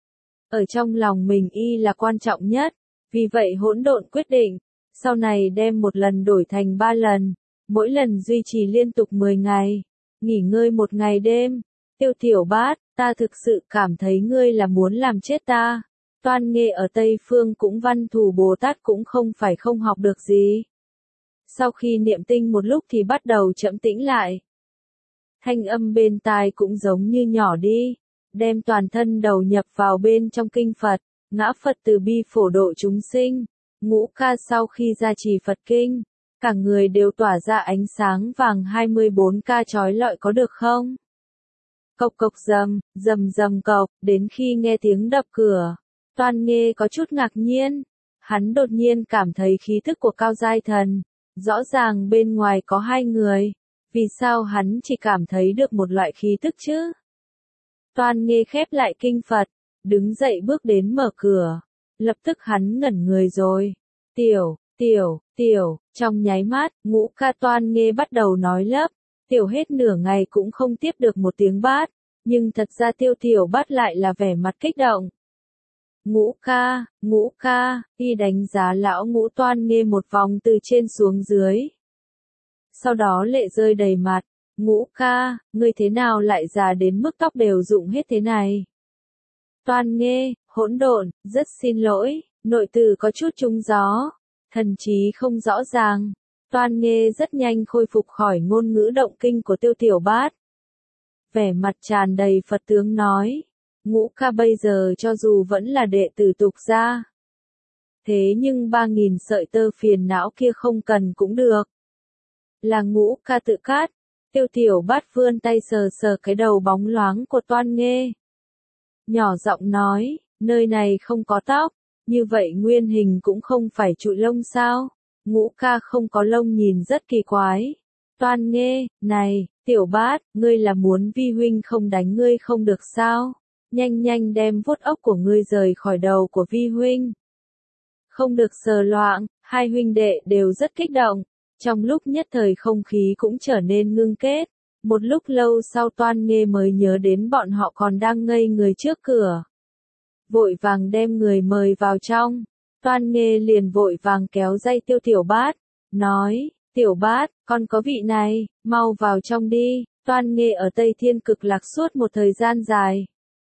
Ở trong lòng mình y là quan trọng nhất. Vì vậy hỗn độn quyết định. Sau này đem một lần đổi thành ba lần. Mỗi lần duy trì liên tục mười ngày. Nghỉ ngơi một ngày đêm. Tiêu Tiểu Bát, ta thực sự cảm thấy ngươi là muốn làm chết ta. Toan Nghê ở Tây Phương cũng Văn Thù Bồ Tát cũng không phải không học được gì. Sau khi niệm tinh một lúc thì bắt đầu chậm tĩnh lại. Thanh âm bên tai cũng giống như nhỏ đi. Đem toàn thân đầu nhập vào bên trong kinh Phật. Ngã Phật từ bi phổ độ chúng sinh. Ngũ ca sau khi ra trì Phật kinh. Cả người đều tỏa ra ánh sáng vàng hai mươi bốn ca chói lọi có được không? Cộc cộc rầm, rầm rầm cộc, đến khi nghe tiếng đập cửa. Toan Nghê có chút ngạc nhiên. Hắn đột nhiên cảm thấy khí thức của Cao Giai Thần. Rõ ràng bên ngoài có hai người. Vì sao hắn chỉ cảm thấy được một loại khí thức chứ? Toan Nghê khép lại kinh Phật. Đứng dậy bước đến mở cửa. Lập tức hắn ngẩn người rồi. Tiểu, tiểu, tiểu, trong nháy mắt, ngũ ca Toan Nghê bắt đầu nói lấp. Tiểu hết nửa ngày cũng không tiếp được một tiếng bát. Nhưng thật ra Tiêu Tiểu Bát lại là vẻ mặt kích động. Ngũ ca, ngũ ca, y đánh giá lão ngũ Toan Nghê một vòng từ trên xuống dưới. Sau đó lệ rơi đầy mặt. Ngũ ca, ngươi thế nào lại già đến mức tóc đều rụng hết thế này? Toan Nghê, hỗn độn, rất xin lỗi, nội từ có chút trúng gió. Thần trí không rõ ràng. Toan Nghê rất nhanh khôi phục khỏi ngôn ngữ động kinh của Tiêu Tiểu Bát. Vẻ mặt tràn đầy Phật tướng nói. Ngũ ca bây giờ cho dù vẫn là đệ tử tục gia. Thế nhưng ba nghìn sợi tơ phiền não kia không cần cũng được. Là ngũ ca tự cát. Tiêu Tiểu Bát vươn tay sờ sờ cái đầu bóng loáng của Toan Nghê. Nhỏ giọng nói, nơi này không có tóc. Như vậy nguyên hình cũng không phải trụi lông sao? Ngũ ca không có lông nhìn rất kỳ quái. Toan Nghê, này, Tiểu Bát, ngươi là muốn vi huynh không đánh ngươi không được sao? Nhanh nhanh đem vuốt óc của ngươi rời khỏi đầu của vi huynh. Không được sờ loạng, hai huynh đệ đều rất kích động. Trong lúc nhất thời không khí cũng trở nên ngưng kết. Một lúc lâu sau Toan Nghê mới nhớ đến bọn họ còn đang ngây người trước cửa. Vội vàng đem người mời vào trong. Toan Nghê liền vội vàng kéo dây Tiêu Tiểu Bát. Nói, Tiểu Bát, con có vị này, mau vào trong đi. Toan Nghê ở Tây Thiên Cực Lạc suốt một thời gian dài.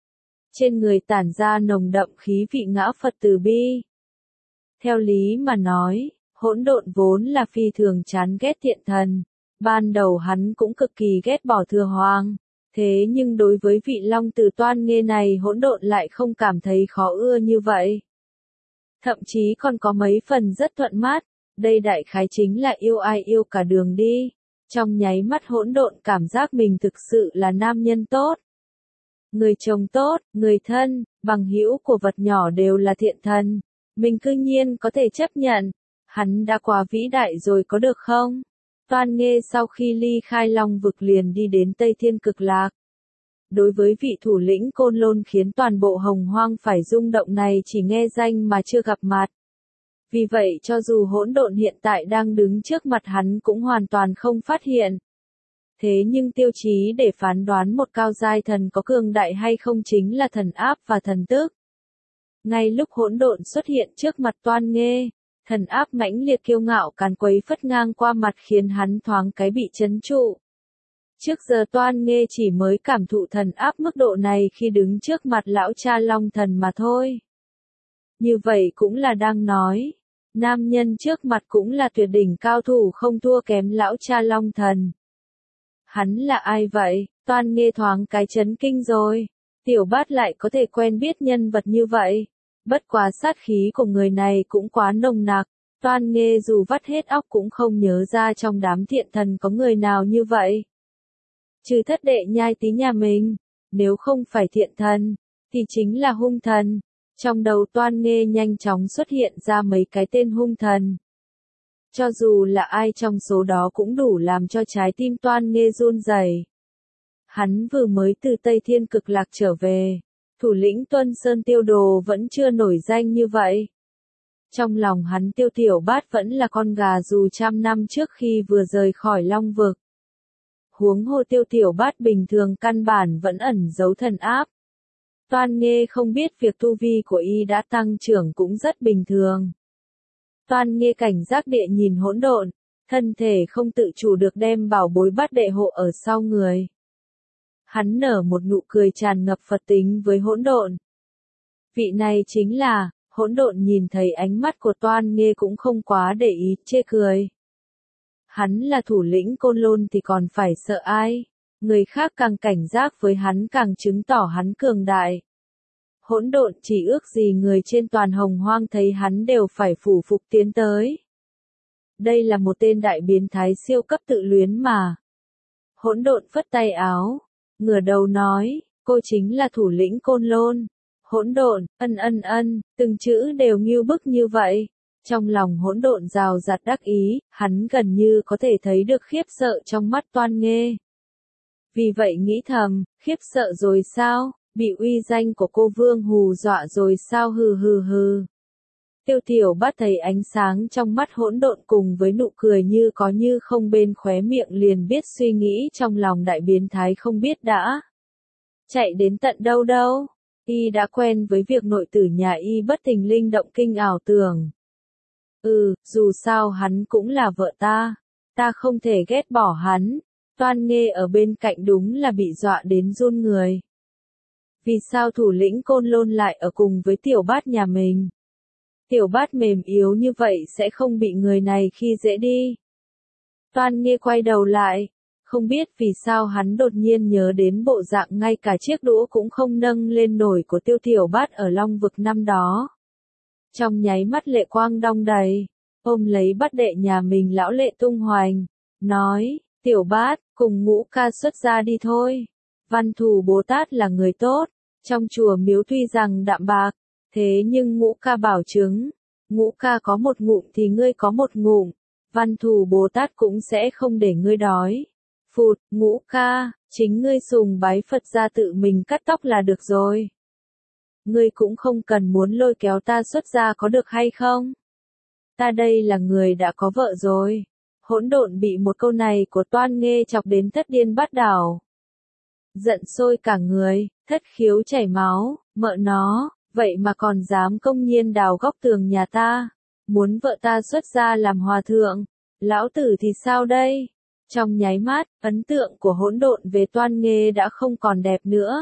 Trên người tản ra nồng đậm khí vị ngã Phật từ bi. Theo lý mà nói, hỗn độn vốn là phi thường chán ghét thiện thần. Ban đầu hắn cũng cực kỳ ghét bỏ Thừa Hoàng. Thế nhưng đối với vị Long Tử Toan Nghê này hỗn độn lại không cảm thấy khó ưa như vậy. Thậm chí còn có mấy phần rất thuận mắt. Đây đại khái chính là yêu ai yêu cả đường đi. Trong nháy mắt hỗn độn cảm giác mình thực sự là nam nhân tốt. Người chồng tốt, người thân, bằng hữu của vật nhỏ đều là thiện thần. Mình cư nhiên có thể chấp nhận. Hắn đã quá vĩ đại rồi có được không? Toan Nghê sau khi ly khai Long vực liền đi đến Tây Thiên Cực Lạc. Đối với vị thủ lĩnh Côn Lôn khiến toàn bộ Hồng Hoang phải rung động này chỉ nghe danh mà chưa gặp mặt. Vì vậy cho dù hỗn độn hiện tại đang đứng trước mặt hắn cũng hoàn toàn không phát hiện. Thế nhưng tiêu chí để phán đoán một cao giai thần có cường đại hay không chính là thần áp và thần tức. Ngay lúc hỗn độn xuất hiện trước mặt Toan Nghê, thần áp mãnh liệt kiêu ngạo càn quấy phất ngang qua mặt khiến hắn thoáng cái bị chấn trụ. Trước giờ Toan Nghê chỉ mới cảm thụ thần áp mức độ này khi đứng trước mặt lão cha Long Thần mà thôi. Như vậy cũng là đang nói, nam nhân trước mặt cũng là tuyệt đỉnh cao thủ không thua kém lão cha Long Thần. Hắn là ai vậy? Toan Nghê thoáng cái chấn kinh rồi. Tiểu Bát lại có thể quen biết nhân vật như vậy. Bất quá sát khí của người này cũng quá nồng nặc. Toan Nghê dù vắt hết óc cũng không nhớ ra trong đám thiện thần có người nào như vậy. Trừ thất đệ nhai tí nhà mình, nếu không phải thiện thần, thì chính là hung thần. Trong đầu Toan Nghê nhanh chóng xuất hiện ra mấy cái tên hung thần. Cho dù là ai trong số đó cũng đủ làm cho trái tim Toan Nghê run rẩy. Hắn vừa mới từ Tây Thiên Cực Lạc trở về, thủ lĩnh Tuân Sơn Tiêu Đồ vẫn chưa nổi danh như vậy. Trong lòng hắn Tiêu Tiểu Bát vẫn là con gà dù trăm năm trước khi vừa rời khỏi Long Vực. Huống hồ Tiêu Tiểu Bát bình thường căn bản vẫn ẩn giấu thần áp. Toan Nghê không biết việc tu vi của y đã tăng trưởng cũng rất bình thường. Toan Nghê cảnh giác địa nhìn hỗn độn, thân thể không tự chủ được đem bảo bối Bát đệ hộ ở sau người. Hắn nở một nụ cười tràn ngập Phật tính với hỗn độn. Vị này chính là, hỗn độn nhìn thấy ánh mắt của Toan Nghê cũng không quá để ý, chê cười. Hắn là thủ lĩnh Côn Lôn thì còn phải sợ ai, người khác càng cảnh giác với hắn càng chứng tỏ hắn cường đại. Hỗn độn chỉ ước gì người trên toàn hồng hoang thấy hắn đều phải phủ phục tiến tới. Đây là một tên đại biến thái siêu cấp tự luyến mà. Hỗn độn phất tay áo, ngửa đầu nói, cô chính là thủ lĩnh Côn Lôn. Hỗn độn, ân ân ân, từng chữ đều nghiêu bức như vậy. Trong lòng hỗn độn rào rạt đắc ý, hắn gần như có thể thấy được khiếp sợ trong mắt Toan Nghê. Vì vậy nghĩ thầm, khiếp sợ rồi sao, bị uy danh của cô Vương hù dọa rồi sao hừ hừ hừ. Tiêu Tiểu Bát thấy ánh sáng trong mắt hỗn độn cùng với nụ cười như có như không bên khóe miệng liền biết suy nghĩ trong lòng đại biến thái không biết đã chạy đến tận đâu đâu. Y đã quen với việc nội tử nhà y bất thình linh động kinh ảo tưởng. Ừ, dù sao hắn cũng là vợ ta, ta không thể ghét bỏ hắn. Toan Nghê ở bên cạnh đúng là bị dọa đến run người. Vì sao thủ lĩnh Côn Lôn lại ở cùng với Tiểu Bát nhà mình? Tiểu Bát mềm yếu như vậy sẽ không bị người này khi dễ đi. Toan Nghê quay đầu lại, không biết vì sao hắn đột nhiên nhớ đến bộ dạng ngay cả chiếc đũa cũng không nâng lên nổi của Tiêu Tiểu Bát ở Long Vực năm đó. Trong nháy mắt lệ quang đong đầy, ôm lấy Bát đệ nhà mình lão lệ tung hoành, nói, Tiểu Bát, cùng Ngũ Ca xuất gia đi thôi. Văn Thù Bồ Tát là người tốt, trong chùa miếu tuy rằng đạm bạc, thế nhưng Ngũ Ca bảo chứng, Ngũ Ca có một ngụm thì ngươi có một ngụm, Văn Thù Bồ Tát cũng sẽ không để ngươi đói. Phụt, Ngũ Ca, chính ngươi sùng bái Phật ra tự mình cắt tóc là được rồi. Ngươi cũng không cần muốn lôi kéo ta xuất gia có được hay không? Ta đây là người đã có vợ rồi. Hỗn độn bị một câu này của Toan Nghê chọc đến thất điên bát đảo. Giận sôi cả người, thất khiếu chảy máu, mợ nó, vậy mà còn dám công nhiên đào góc tường nhà ta, muốn vợ ta xuất gia làm hòa thượng, lão tử thì sao đây? Trong nháy mắt, ấn tượng của hỗn độn về Toan Nghê đã không còn đẹp nữa.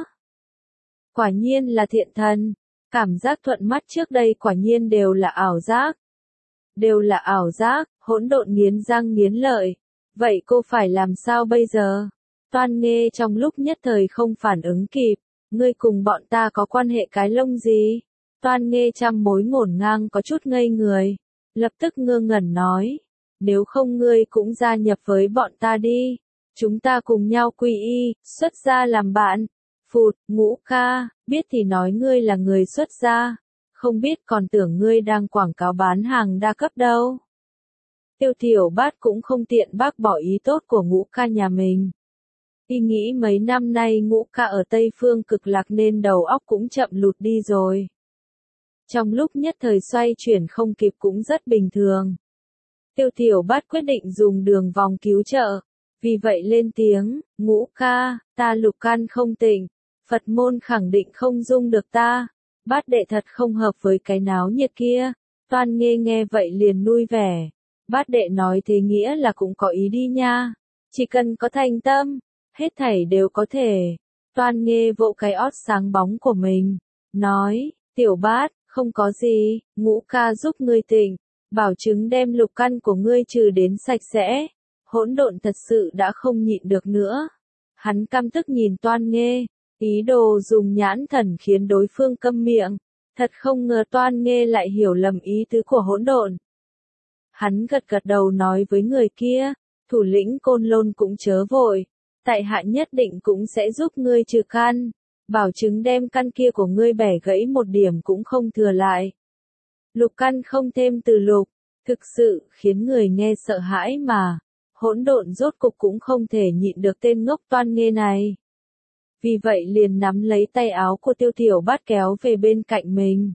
Quả nhiên là thiện thần, cảm giác thuận mắt trước đây quả nhiên đều là ảo giác. Đều là ảo giác, hỗn độn nghiến răng nghiến lợi. Vậy cô phải làm sao bây giờ? Toan Nghê trong lúc nhất thời không phản ứng kịp, ngươi cùng bọn ta có quan hệ cái lông gì? Toan Nghê trăm mối ngổn ngang có chút ngây người, lập tức ngơ ngẩn nói, nếu không ngươi cũng gia nhập với bọn ta đi, chúng ta cùng nhau quy y, xuất gia làm bạn. Phụt, Ngũ Ca, biết thì nói ngươi là người xuất gia, không biết còn tưởng ngươi đang quảng cáo bán hàng đa cấp đâu. Tiêu Tiểu Bát cũng không tiện bác bỏ ý tốt của Ngũ Ca nhà mình. Y nghĩ mấy năm nay Ngũ Ca ở Tây Phương Cực Lạc nên đầu óc cũng chậm lụt đi rồi. Trong lúc nhất thời xoay chuyển không kịp cũng rất bình thường. Tiêu Tiểu Bát quyết định dùng đường vòng cứu trợ, vì vậy lên tiếng, Ngũ Ca, ta lục căn không tịnh, Phật môn khẳng định không dung được ta, Bát đệ thật không hợp với cái náo nhiệt kia. Toan Nghê nghe vậy liền nuôi vẻ, Bát đệ nói thế nghĩa là cũng có ý đi nha, chỉ cần có thành tâm, hết thảy đều có thể. Toan Nghê vỗ cái ót sáng bóng của mình, nói, Tiểu Bát, không có gì, Ngũ Ca giúp ngươi tịnh, bảo chứng đem lục căn của ngươi trừ đến sạch sẽ. Hỗn độn thật sự đã không nhịn được nữa. Hắn căm tức nhìn Toan Nghê, ý đồ dùng nhãn thần khiến đối phương câm miệng. Thật không ngờ Toan Nghê lại hiểu lầm ý tứ của hỗn độn. Hắn gật gật đầu nói với người kia, thủ lĩnh Côn Lôn cũng chớ vội, tại hạ nhất định cũng sẽ giúp ngươi trừ căn. bảo chứng đem căn kia của ngươi bẻ gãy một điểm cũng không thừa lại. Lục căn không thêm từ lục, thực sự khiến người nghe sợ hãi mà. Hỗn độn rốt cục cũng không thể nhịn được tên ngốc Toan Nghê này. Vì vậy liền nắm lấy tay áo của Tiêu Tiểu Bát kéo về bên cạnh mình.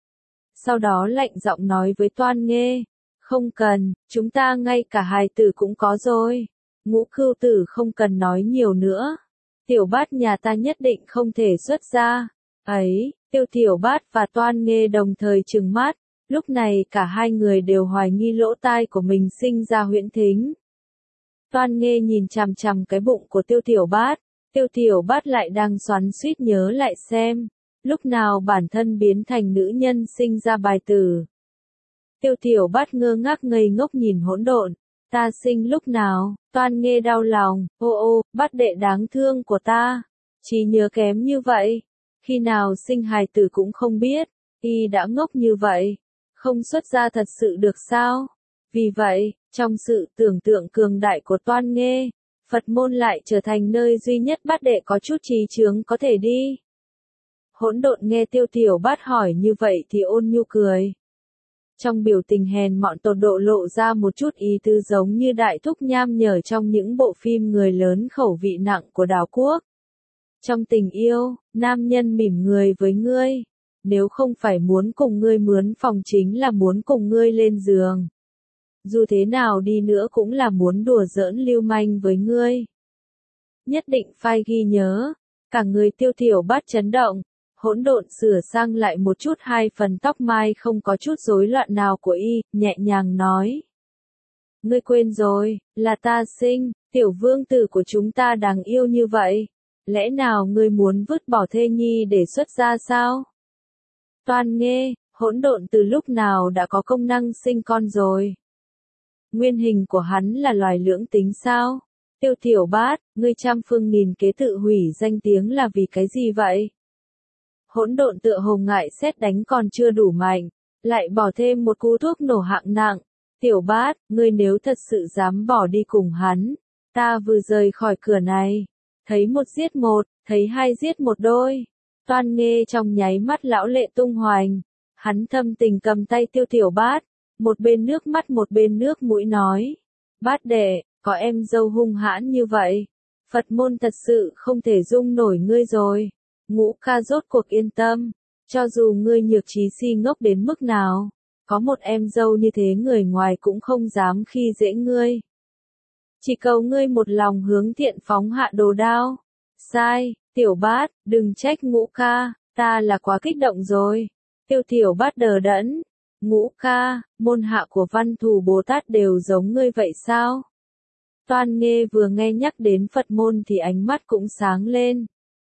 Sau đó lạnh giọng nói với Toan Nghê, không cần, chúng ta ngay cả hài tử cũng có rồi. Ngũ Cưu Tử không cần nói nhiều nữa. Tiểu Bát nhà ta nhất định không thể xuất ra. Ấy, Tiêu Tiểu Bát và Toan Nghê đồng thời trừng mắt, lúc này cả hai người đều hoài nghi lỗ tai của mình sinh ra huyễn thính. Toan Nghê nhìn chằm chằm cái bụng của Tiêu Tiểu Bát, Tiêu Tiểu Bát lại đang xoắn xuýt nhớ lại xem, lúc nào bản thân biến thành nữ nhân sinh ra bài tử. Tiêu Tiểu Bát ngơ ngác ngây ngốc nhìn hỗn độn, ta sinh lúc nào? Toan Nghê đau lòng, ô ô, Bát đệ đáng thương của ta, trí nhớ kém như vậy, khi nào sinh hài tử cũng không biết, y đã ngốc như vậy, không xuất ra thật sự được sao? Vì vậy, trong sự tưởng tượng cường đại của Toan Nghê, Phật môn lại trở thành nơi duy nhất Bát đệ có chút trí chướng có thể đi. Hỗn độn nghe Tiêu Tiểu Bát hỏi như vậy thì ôn nhu cười. Trong biểu tình hèn mọn tột độ lộ ra một chút ý tứ giống như đại thúc nham nhở trong những bộ phim người lớn khẩu vị nặng của đảo quốc. Trong tình yêu, nam nhân mỉm người với ngươi, nếu không phải muốn cùng ngươi mướn phòng chính là muốn cùng ngươi lên giường. Dù thế nào đi nữa cũng là muốn đùa giỡn lưu manh với ngươi. Nhất định phải ghi nhớ, cả người Tiêu Tiểu Bát chấn động, hỗn độn sửa sang lại một chút hai phần tóc mai không có chút rối loạn nào của y, nhẹ nhàng nói. Ngươi quên rồi, là ta sinh, tiểu vương tử của chúng ta đáng yêu như vậy. Lẽ nào ngươi muốn vứt bỏ thê nhi để xuất gia sao? Toan Nghê, hỗn độn từ lúc nào đã có công năng sinh con rồi? Nguyên hình của hắn là loài lưỡng tính sao? Tiêu Tiểu Bát, ngươi trăm phương nghìn kế tự hủy danh tiếng là vì cái gì vậy? Hỗn độn tựa hồ ngại sét đánh còn chưa đủ mạnh, lại bỏ thêm một cú thuốc nổ hạng nặng. Tiểu Bát, ngươi nếu thật sự dám bỏ đi cùng hắn, ta vừa rời khỏi cửa này, thấy một giết một, thấy hai giết một đôi. Toan Nghê trong nháy mắt lão lệ tung hoành, hắn thâm tình cầm tay Tiêu Tiểu Bát, một bên nước mắt một bên nước mũi nói, Bát đệ, có em dâu hung hãn như vậy, Phật môn thật sự không thể dung nổi ngươi rồi. Ngũ ca rốt cuộc yên tâm, cho dù ngươi nhược trí si ngốc đến mức nào, có một em dâu như thế người ngoài cũng không dám khi dễ ngươi. Chỉ cầu ngươi một lòng hướng thiện phóng hạ đồ đao. Sai, Tiểu Bát, đừng trách Ngũ ca, ta là quá kích động rồi. Tiêu Tiểu Bát đờ đẫn, Ngũ ca, môn hạ của Văn Thù Bồ Tát đều giống ngươi vậy sao? Toan Nghê vừa nghe nhắc đến Phật môn thì ánh mắt cũng sáng lên.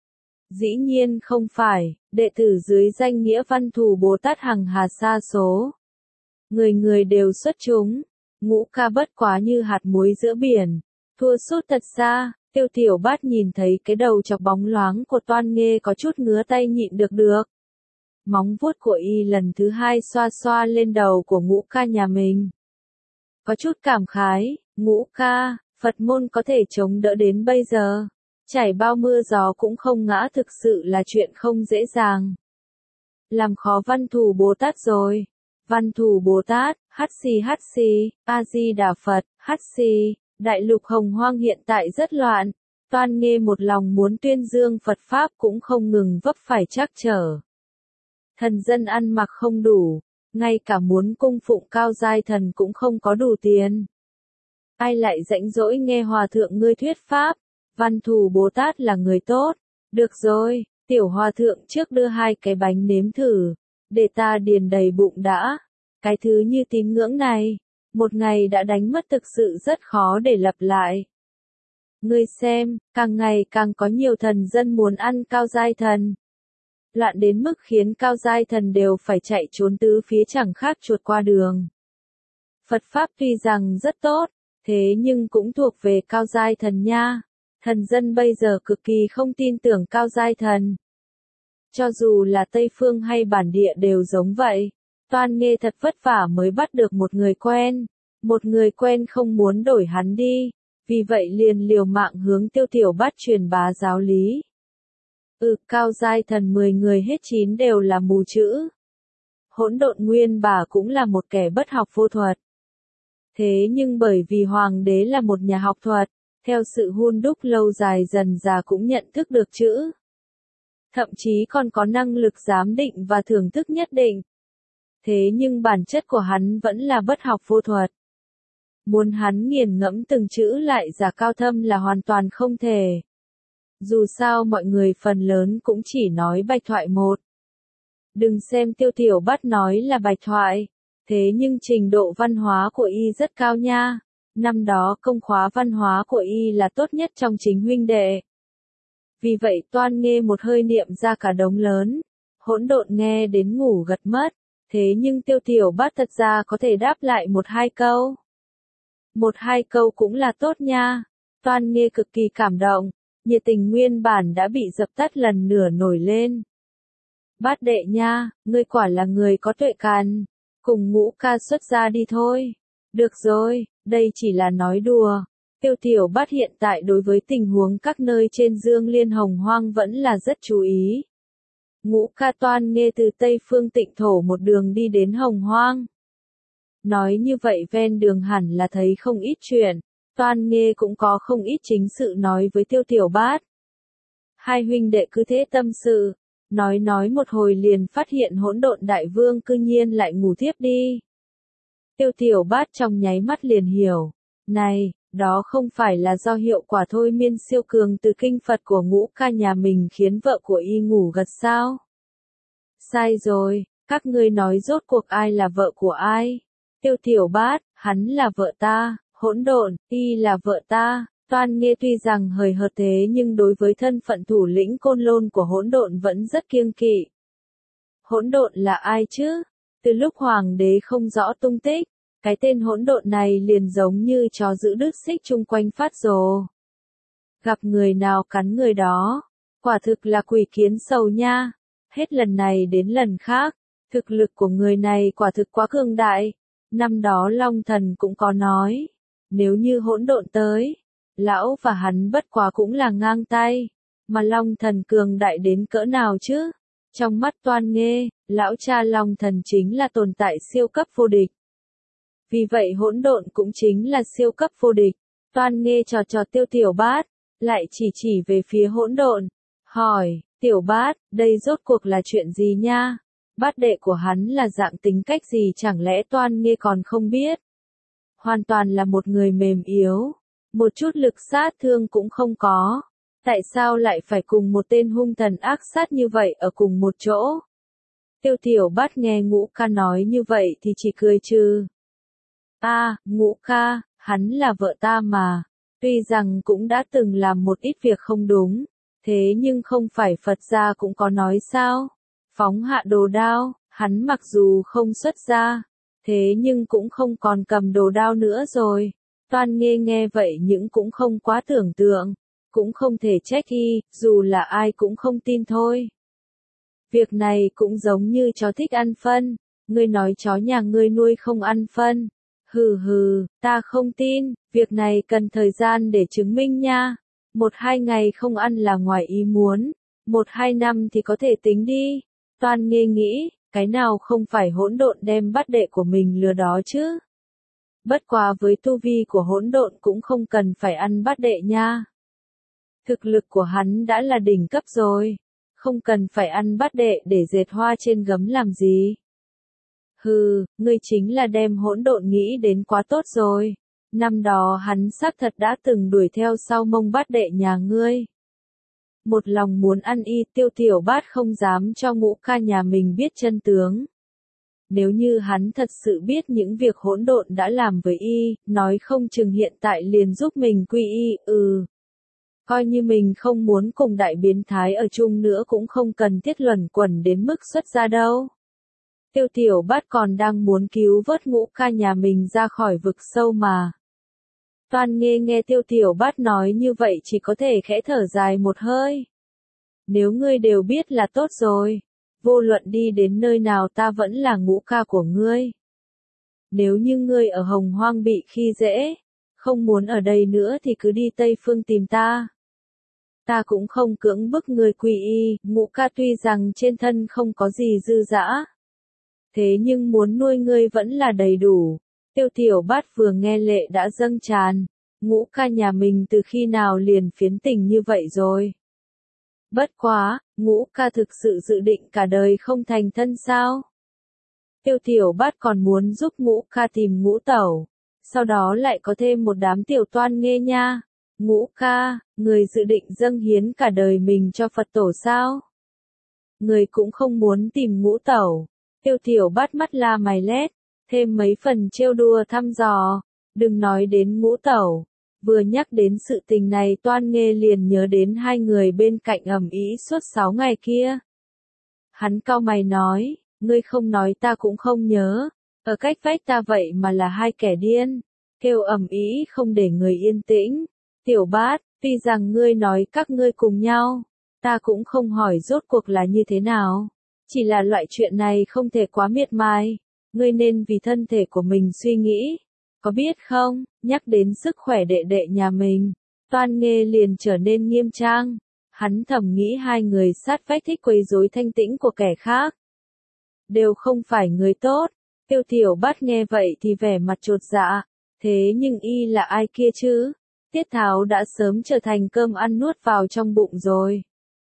Dĩ nhiên không phải, đệ tử dưới danh nghĩa Văn Thù Bồ Tát hằng hà sa số. Người người đều xuất chúng, Ngũ ca bất quá như hạt muối giữa biển, thua sút thật xa. Tiêu Tiểu Bát nhìn thấy cái đầu chọc bóng loáng của Toan Nghê có chút ngứa tay nhịn được được. Móng vuốt của y lần thứ hai xoa xoa lên đầu của Ngũ ca nhà mình. Có chút cảm khái, Ngũ ca, Phật môn có thể chống đỡ đến bây giờ. Chảy bao mưa gió cũng không ngã thực sự là chuyện không dễ dàng. Làm khó Văn Thù Bồ Tát rồi. Văn Thù Bồ Tát, hắt xì hắt xì, A-di-đà Phật, hắt xì, đại lục hồng hoang hiện tại rất loạn. Toan Nghê một lòng muốn tuyên dương Phật Pháp cũng không ngừng vấp phải trắc trở. Thần dân ăn mặc không đủ, ngay cả muốn cung phụng cao giai thần cũng không có đủ tiền. Ai lại rảnh rỗi nghe hòa thượng ngươi thuyết Pháp? Văn Thù Bồ Tát là người tốt. Được rồi, tiểu hòa thượng trước đưa hai cái bánh nếm thử, để ta điền đầy bụng đã. Cái thứ như tín ngưỡng này, một ngày đã đánh mất thực sự rất khó để lặp lại. Ngươi xem, càng ngày càng có nhiều thần dân muốn ăn cao giai thần. Loạn đến mức khiến cao giai thần đều phải chạy trốn tứ phía chẳng khác chuột qua đường. Phật Pháp tuy rằng rất tốt, thế nhưng cũng thuộc về cao giai thần nha. Thần dân bây giờ cực kỳ không tin tưởng cao giai thần. Cho dù là Tây Phương hay bản địa đều giống vậy. Toan Nghê thật vất vả mới bắt được một người quen. Một người quen không muốn đổi hắn đi. Vì vậy liền liều mạng hướng Tiêu Tiểu Bát truyền bá giáo lý. Ừ, cao giai thần mười người hết chín đều là mù chữ. Hỗn độn nguyên bà cũng là một kẻ bất học vô thuật. Thế nhưng bởi vì hoàng đế là một nhà học thuật, theo sự hun đúc lâu dài dần dà cũng nhận thức được chữ. Thậm chí còn có năng lực giám định và thưởng thức nhất định. Thế nhưng bản chất của hắn vẫn là bất học vô thuật. Muốn hắn nghiền ngẫm từng chữ lại giả cao thâm là hoàn toàn không thể. Dù sao mọi người phần lớn cũng chỉ nói bạch thoại một. Đừng xem Tiêu Tiểu Bát nói là bạch thoại, thế nhưng trình độ văn hóa của y rất cao nha. Năm đó công khóa văn hóa của y là tốt nhất trong chính huynh đệ. Vì vậy Toan Nghê một hơi niệm ra cả đống lớn, Hỗn Độn nghe đến ngủ gật mất, thế nhưng Tiêu Tiểu Bát thật ra có thể đáp lại một hai câu. Một hai câu cũng là tốt nha. Toan Nghê cực kỳ cảm động, nhiệt tình nguyên bản đã bị dập tắt lần nửa nổi lên. Bát đệ nha, ngươi quả là người có tuệ càn, cùng Ngũ ca xuất ra đi thôi. Được rồi, đây chỉ là nói đùa. Tiêu Tiểu Bát hiện tại đối với tình huống các nơi trên Dương Liên Hồng Hoang vẫn là rất chú ý. Ngũ ca Toan Nghê từ Tây Phương Tịnh Thổ một đường đi đến Hồng Hoang. Nói như vậy ven đường hẳn là thấy không ít chuyện, Toan Nghê cũng có không ít chính sự nói với Tiêu Tiểu Bát. Hai huynh đệ cứ thế tâm sự, nói nói một hồi liền phát hiện Hỗn Độn Đại Vương cư nhiên lại ngủ thiếp đi. Tiêu Tiểu Bát trong nháy mắt liền hiểu, này, đó không phải là do hiệu quả thôi miên siêu cường từ kinh Phật của Ngũ ca nhà mình khiến vợ của y ngủ gật sao? Sai rồi, các ngươi nói rốt cuộc ai là vợ của ai? Tiêu Tiểu Bát, hắn là vợ ta, Hỗn Độn, y là vợ ta. Toan Nghê tuy rằng hời hợt thế nhưng đối với thân phận thủ lĩnh Côn Lôn của Hỗn Độn vẫn rất kiêng kỵ. Hỗn Độn là ai chứ? Từ lúc hoàng đế không rõ tung tích, cái tên Hỗn Độn này liền giống như chó giữ đứt xích chung quanh phát rồ. Gặp người nào cắn người đó, quả thực là quỷ kiến sầu nha. Hết lần này đến lần khác, thực lực của người này quả thực quá cường đại. Năm đó Long Thần cũng có nói, nếu như Hỗn Độn tới, lão và hắn bất quá cũng là ngang tay, mà Long Thần cường đại đến cỡ nào chứ? Trong mắt Toan Nghê, lão cha Long Thần chính là tồn tại siêu cấp vô địch. Vì vậy Hỗn Độn cũng chính là siêu cấp vô địch. Toan Nghê trò trò Tiêu Tiểu Bát, lại chỉ chỉ về phía Hỗn Độn, hỏi, Tiểu Bát, đây rốt cuộc là chuyện gì nha? Bát đệ của hắn là dạng tính cách gì chẳng lẽ Toan Nghê còn không biết? Hoàn toàn là một người mềm yếu, một chút lực sát thương cũng không có. Tại sao lại phải cùng một tên hung thần ác sát như vậy ở cùng một chỗ? Tiêu Tiểu Bát nghe Ngũ ca nói như vậy thì chỉ cười trừ. À, Ngũ ca, hắn là vợ ta mà. Tuy rằng cũng đã từng làm một ít việc không đúng, thế nhưng không phải Phật gia cũng có nói sao? Phóng hạ đồ đao, hắn mặc dù không xuất gia, thế nhưng cũng không còn cầm đồ đao nữa rồi. Toan Nghê nghe vậy nhưng cũng không quá tưởng tượng, cũng không thể trách y, dù là ai cũng không tin thôi. Việc này cũng giống như chó thích ăn phân, ngươi nói chó nhà ngươi nuôi không ăn phân. Hừ hừ, ta không tin, việc này cần thời gian để chứng minh nha. Một hai ngày không ăn là ngoài ý muốn, một hai năm thì có thể tính đi. Toan Nghê nghĩ, cái nào không phải Hỗn Độn đem Bát đệ của mình lừa đó chứ? Bất quá với tu vi của Hỗn Độn cũng không cần phải ăn Bát đệ nha. Thực lực của hắn đã là đỉnh cấp rồi, không cần phải ăn Bát đệ để dệt hoa trên gấm làm gì. Hừ, ngươi chính là đem Hỗn Độn nghĩ đến quá tốt rồi. Năm đó hắn xác thật đã từng đuổi theo sau mông Bát đệ nhà ngươi. Một lòng muốn ăn y, Tiêu Tiểu Bát không dám cho Ngũ ca nhà mình biết chân tướng. Nếu như hắn thật sự biết những việc Hỗn Độn đã làm với y, nói không chừng hiện tại liền giúp mình quy y, ừ. Coi như mình không muốn cùng đại biến thái ở chung nữa cũng không cần thiết luẩn quẩn đến mức xuất ra đâu. Tiêu Tiểu Bát còn đang muốn cứu vớt Ngũ ca nhà mình ra khỏi vực sâu mà. Toan Nghê nghe Tiêu Tiểu Bát nói như vậy chỉ có thể khẽ thở dài một hơi. Nếu ngươi đều biết là tốt rồi, vô luận đi đến nơi nào ta vẫn là Ngũ ca của ngươi. Nếu như ngươi ở Hồng Hoang bị khi dễ, không muốn ở đây nữa thì cứ đi Tây Phương tìm ta. Ta cũng không cưỡng bức ngươi quy y, Ngũ ca tuy rằng trên thân không có gì dư dả. Thế nhưng muốn nuôi ngươi vẫn là đầy đủ. Tiêu Tiểu Bát vừa nghe lệ đã dâng tràn. Ngũ ca nhà mình từ khi nào liền phiến tình như vậy rồi? Bất quá, Ngũ ca thực sự dự định cả đời không thành thân sao? Tiêu Tiểu Bát còn muốn giúp Ngũ ca tìm Ngũ tẩu. Sau đó lại có thêm một đám tiểu toan nghê nha. Ngũ ca, người dự định dâng hiến cả đời mình cho Phật tổ sao? Người cũng không muốn tìm Ngũ tẩu. Tiêu Tiểu Bát mắt la mày lét, thêm mấy phần trêu đùa thăm dò. Đừng nói đến Ngũ tẩu. Vừa nhắc đến sự tình này toan nghê liền nhớ đến hai người bên cạnh ầm ĩ suốt sáu ngày kia. Hắn cau mày nói, ngươi không nói ta cũng không nhớ. Ở cách vách ta vậy mà là hai kẻ điên. Kêu ầm ĩ không để người yên tĩnh. Tiểu Bát, tuy rằng ngươi nói các ngươi cùng nhau, ta cũng không hỏi rốt cuộc là như thế nào. Chỉ là loại chuyện này không thể quá miệt mài. Ngươi nên vì thân thể của mình suy nghĩ. Có biết không, nhắc đến sức khỏe đệ đệ nhà mình, toan nghê liền trở nên nghiêm trang. Hắn thầm nghĩ hai người sát vách thích quấy rối thanh tĩnh của kẻ khác. Đều không phải người tốt. Tiêu Tiểu Bát nghe vậy thì vẻ mặt chột dạ. Thế nhưng y là ai kia chứ? Tiết Tháo đã sớm trở thành cơm ăn nuốt vào trong bụng rồi.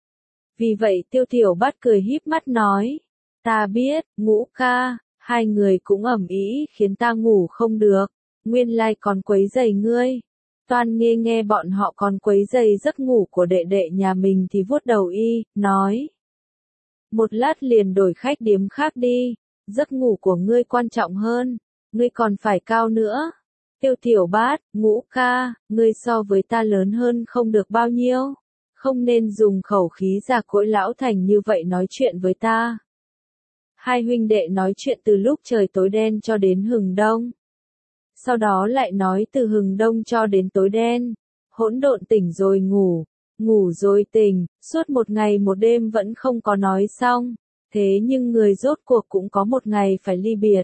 Vì vậy Tiêu Tiểu Bát cười híp mắt nói. Ta biết, Ngũ ca, hai người cũng ầm ĩ khiến ta ngủ không được. Nguyên lai còn quấy rầy ngươi. Toan nghê nghe bọn họ còn quấy rầy giấc ngủ của đệ đệ nhà mình thì vuốt đầu y, nói. Một lát liền đổi khách điếm khác đi, giấc ngủ của ngươi quan trọng hơn, ngươi còn phải cao nữa. Tiêu Tiểu Bát, Ngũ ca, ngươi so với ta lớn hơn không được bao nhiêu, không nên dùng khẩu khí già cỗi lão thành như vậy nói chuyện với ta. Hai huynh đệ nói chuyện từ lúc trời tối đen cho đến hừng đông. Sau đó lại nói từ hừng đông cho đến tối đen. Hỗn độn tỉnh rồi ngủ, ngủ rồi tỉnh, suốt một ngày một đêm vẫn không có nói xong. Thế nhưng người rốt cuộc cũng có một ngày phải ly biệt.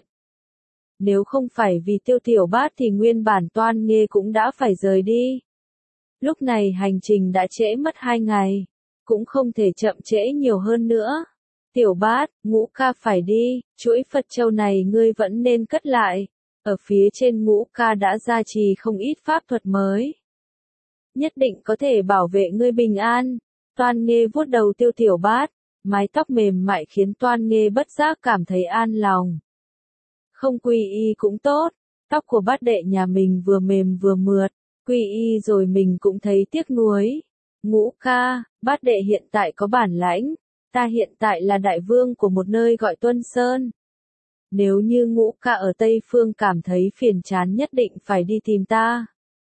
Nếu không phải vì Tiêu Tiểu Bát thì nguyên bản toan nghê cũng đã phải rời đi. Lúc này hành trình đã trễ mất hai ngày, cũng không thể chậm trễ nhiều hơn nữa. Tiểu Bát, Ngũ ca phải đi, chuỗi Phật châu này ngươi vẫn nên cất lại. Ở phía trên Ngũ ca đã gia trì không ít pháp thuật mới. Nhất định có thể bảo vệ ngươi bình an. Toan nghê vuốt đầu Tiêu Tiểu Bát, mái tóc mềm mại khiến toan nghê bất giác cảm thấy an lòng. Không quy y cũng tốt, tóc của bát đệ nhà mình vừa mềm vừa mượt, quy y rồi mình cũng thấy tiếc nuối. Ngũ ca, bát đệ hiện tại có bản lãnh, ta hiện tại là đại vương của một nơi gọi Tuân Sơn. Nếu như Ngũ ca ở Tây Phương cảm thấy phiền chán nhất định phải đi tìm ta.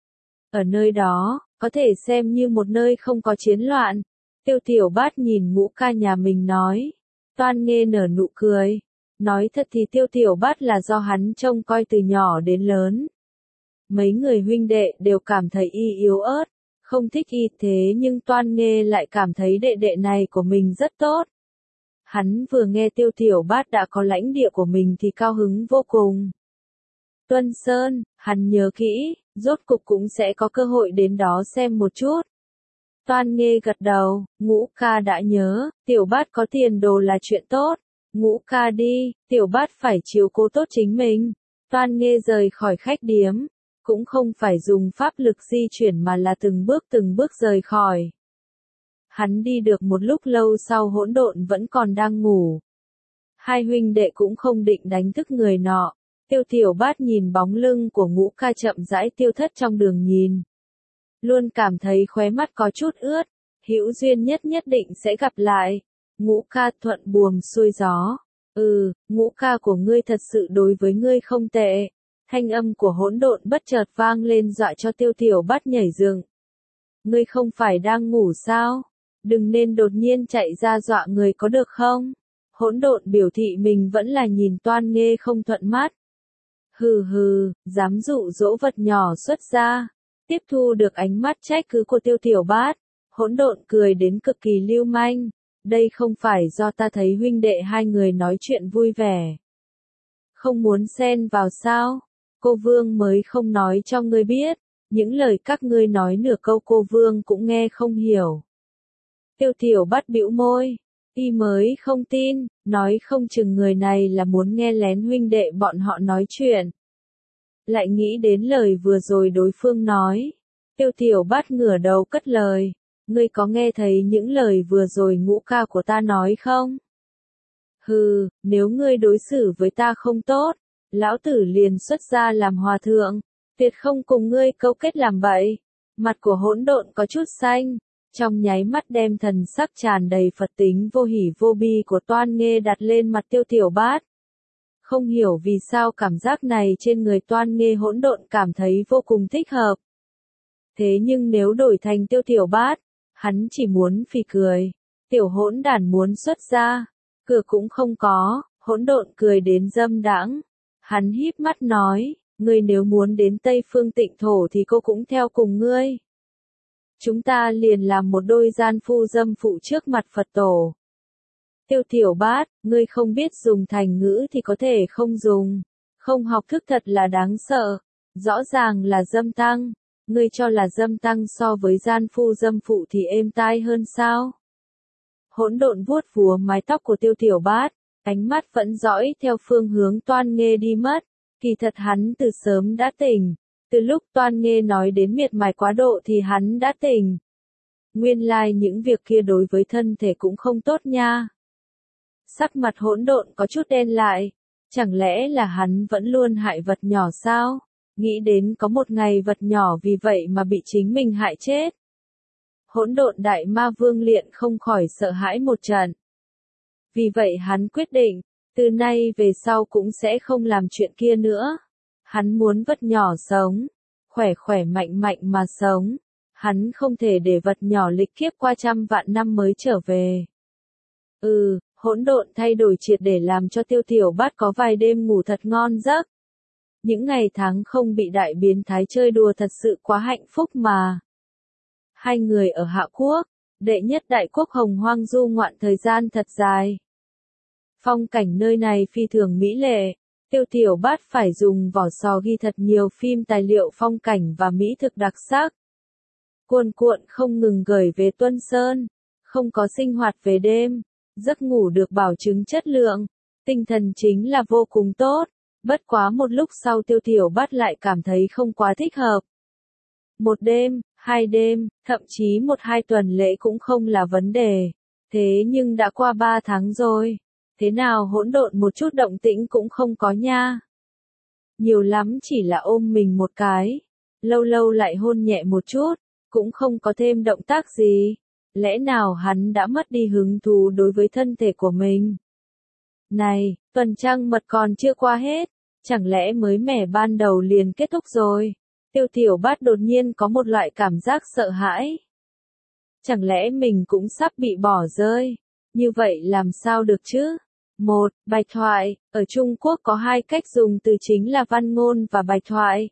Ở nơi đó, có thể xem như một nơi không có chiến loạn. Tiêu Tiểu Bát nhìn Ngũ ca nhà mình nói. Toan nghê nở nụ cười. Nói thật thì Tiêu Tiểu Bát là do hắn trông coi từ nhỏ đến lớn. Mấy người huynh đệ đều cảm thấy y yếu ớt, không thích y, thế nhưng Toan nghê lại cảm thấy đệ đệ này của mình rất tốt. Hắn vừa nghe Tiêu Tiểu Bát đã có lãnh địa của mình thì cao hứng vô cùng. Tuân Sơn, hắn nhớ kỹ, rốt cục cũng sẽ có cơ hội đến đó xem một chút. Toan nghê gật đầu, Ngũ ca đã nhớ, Tiểu Bát có tiền đồ là chuyện tốt. Ngũ ca đi, Tiểu Bát phải chiếu cố tốt chính mình. Toan nghê rời khỏi khách điếm, cũng không phải dùng pháp lực di chuyển mà là từng bước từng bước rời khỏi. Hắn đi được một lúc lâu sau hỗn độn vẫn còn đang ngủ. Hai huynh đệ cũng không định đánh thức người nọ. Tiêu Tiểu Bát nhìn bóng lưng của Ngũ ca chậm rãi tiêu thất trong đường nhìn. Luôn cảm thấy khóe mắt có chút ướt, hữu duyên nhất nhất định sẽ gặp lại. Ngũ ca thuận buồm xuôi gió. Ừ, Ngũ ca của ngươi thật sự đối với ngươi không tệ. Thanh âm của hỗn độn bất chợt vang lên dọa cho Tiêu Tiểu Bát nhảy dựng. Ngươi không phải đang ngủ sao? Đừng nên đột nhiên chạy ra dọa người có được không? Hỗn độn biểu thị mình vẫn là nhìn Toan nghê không thuận mắt. Hừ hừ, dám dụ dỗ vật nhỏ xuất ra. Tiếp thu được ánh mắt trách cứ của Tiêu Tiểu Bát, hỗn độn cười đến cực kỳ lưu manh. Đây không phải do ta thấy huynh đệ hai người nói chuyện vui vẻ. Không muốn xen vào sao? Cô Vương mới không nói cho ngươi biết. Những lời các ngươi nói nửa câu cô Vương cũng nghe không hiểu. Tiêu Tiểu Bát bĩu môi, y mới không tin, nói không chừng người này là muốn nghe lén huynh đệ bọn họ nói chuyện. Lại nghĩ đến lời vừa rồi đối phương nói. Tiêu Tiểu Bát ngửa đầu cất lời, ngươi có nghe thấy những lời vừa rồi ngũ ca của ta nói không? Hừ, nếu ngươi đối xử với ta không tốt, lão tử liền xuất gia làm hòa thượng, tuyệt không cùng ngươi câu kết làm bậy. Mặt của hỗn độn có chút xanh, trong nháy mắt đem thần sắc tràn đầy Phật tính vô hỉ vô bi của Toan Nghê đặt lên mặt Tiêu Tiểu Bát. Không hiểu vì sao cảm giác này trên người Toan Nghê hỗn độn cảm thấy vô cùng thích hợp. Thế nhưng nếu đổi thành Tiêu Tiểu Bát, hắn chỉ muốn phì cười. Tiểu hỗn đản muốn xuất gia, cửa cũng không có, hỗn độn cười đến dâm đãng. Hắn híp mắt nói, ngươi nếu muốn đến Tây Phương Tịnh Thổ thì cô cũng theo cùng ngươi. Chúng ta liền làm một đôi gian phu dâm phụ trước mặt Phật tổ. Tiêu Tiểu Bát, ngươi không biết dùng thành ngữ thì có thể không dùng. Không học thức thật là đáng sợ. Rõ ràng là dâm tăng. Ngươi cho là dâm tăng so với gian phu dâm phụ thì êm tai hơn sao? Hỗn độn vuốt vúa mái tóc của Tiêu Tiểu Bát, ánh mắt vẫn dõi theo phương hướng Toan Nghê đi mất. Kỳ thật hắn từ sớm đã tỉnh. Từ lúc Toan Nghê nói đến miệt mài quá độ thì hắn đã tỉnh. Nguyên lai like những việc kia đối với thân thể cũng không tốt nha. Sắc mặt hỗn độn có chút đen lại. Chẳng lẽ là hắn vẫn luôn hại vật nhỏ sao? Nghĩ đến có một ngày vật nhỏ vì vậy mà bị chính mình hại chết. Hỗn độn đại ma vương liền không khỏi sợ hãi một trận. Vì vậy hắn quyết định, từ nay về sau cũng sẽ không làm chuyện kia nữa. Hắn muốn vật nhỏ sống, khỏe khỏe mạnh mạnh mà sống. Hắn không thể để vật nhỏ lịch kiếp qua trăm vạn năm mới trở về. Ừ, hỗn độn thay đổi triệt để làm cho Tiêu Tiểu Bát có vài đêm ngủ thật ngon giấc. Những ngày tháng không bị đại biến thái chơi đùa thật sự quá hạnh phúc mà. Hai người ở Hạ Quốc, đệ nhất đại quốc hồng hoang du ngoạn thời gian thật dài. Phong cảnh nơi này phi thường mỹ lệ, Tiêu Tiểu Bát phải dùng vỏ sò ghi thật nhiều phim tài liệu phong cảnh và mỹ thực đặc sắc. Cuồn cuộn không ngừng gửi về Tuân Sơn, không có sinh hoạt về đêm, giấc ngủ được bảo chứng chất lượng, tinh thần chính là vô cùng tốt. Bất quá một lúc sau Tiêu Tiểu Bát lại cảm thấy không quá thích hợp. Một đêm, hai đêm, thậm chí một hai tuần lễ cũng không là vấn đề. Thế nhưng đã qua ba tháng rồi. Thế nào hỗn độn một chút động tĩnh cũng không có nha. Nhiều lắm chỉ là ôm mình một cái. Lâu lâu lại hôn nhẹ một chút. Cũng không có thêm động tác gì. Lẽ nào hắn đã mất đi hứng thú đối với thân thể của mình? Này, tuần trăng mật còn chưa qua hết. Chẳng lẽ mới mẻ ban đầu liền kết thúc rồi? Tiêu Tiểu Bát đột nhiên có một loại cảm giác sợ hãi. Chẳng lẽ mình cũng sắp bị bỏ rơi? Như vậy làm sao được chứ? Một, bạch thoại. Ở Trung Quốc có hai cách dùng từ chính là văn ngôn và bạch thoại.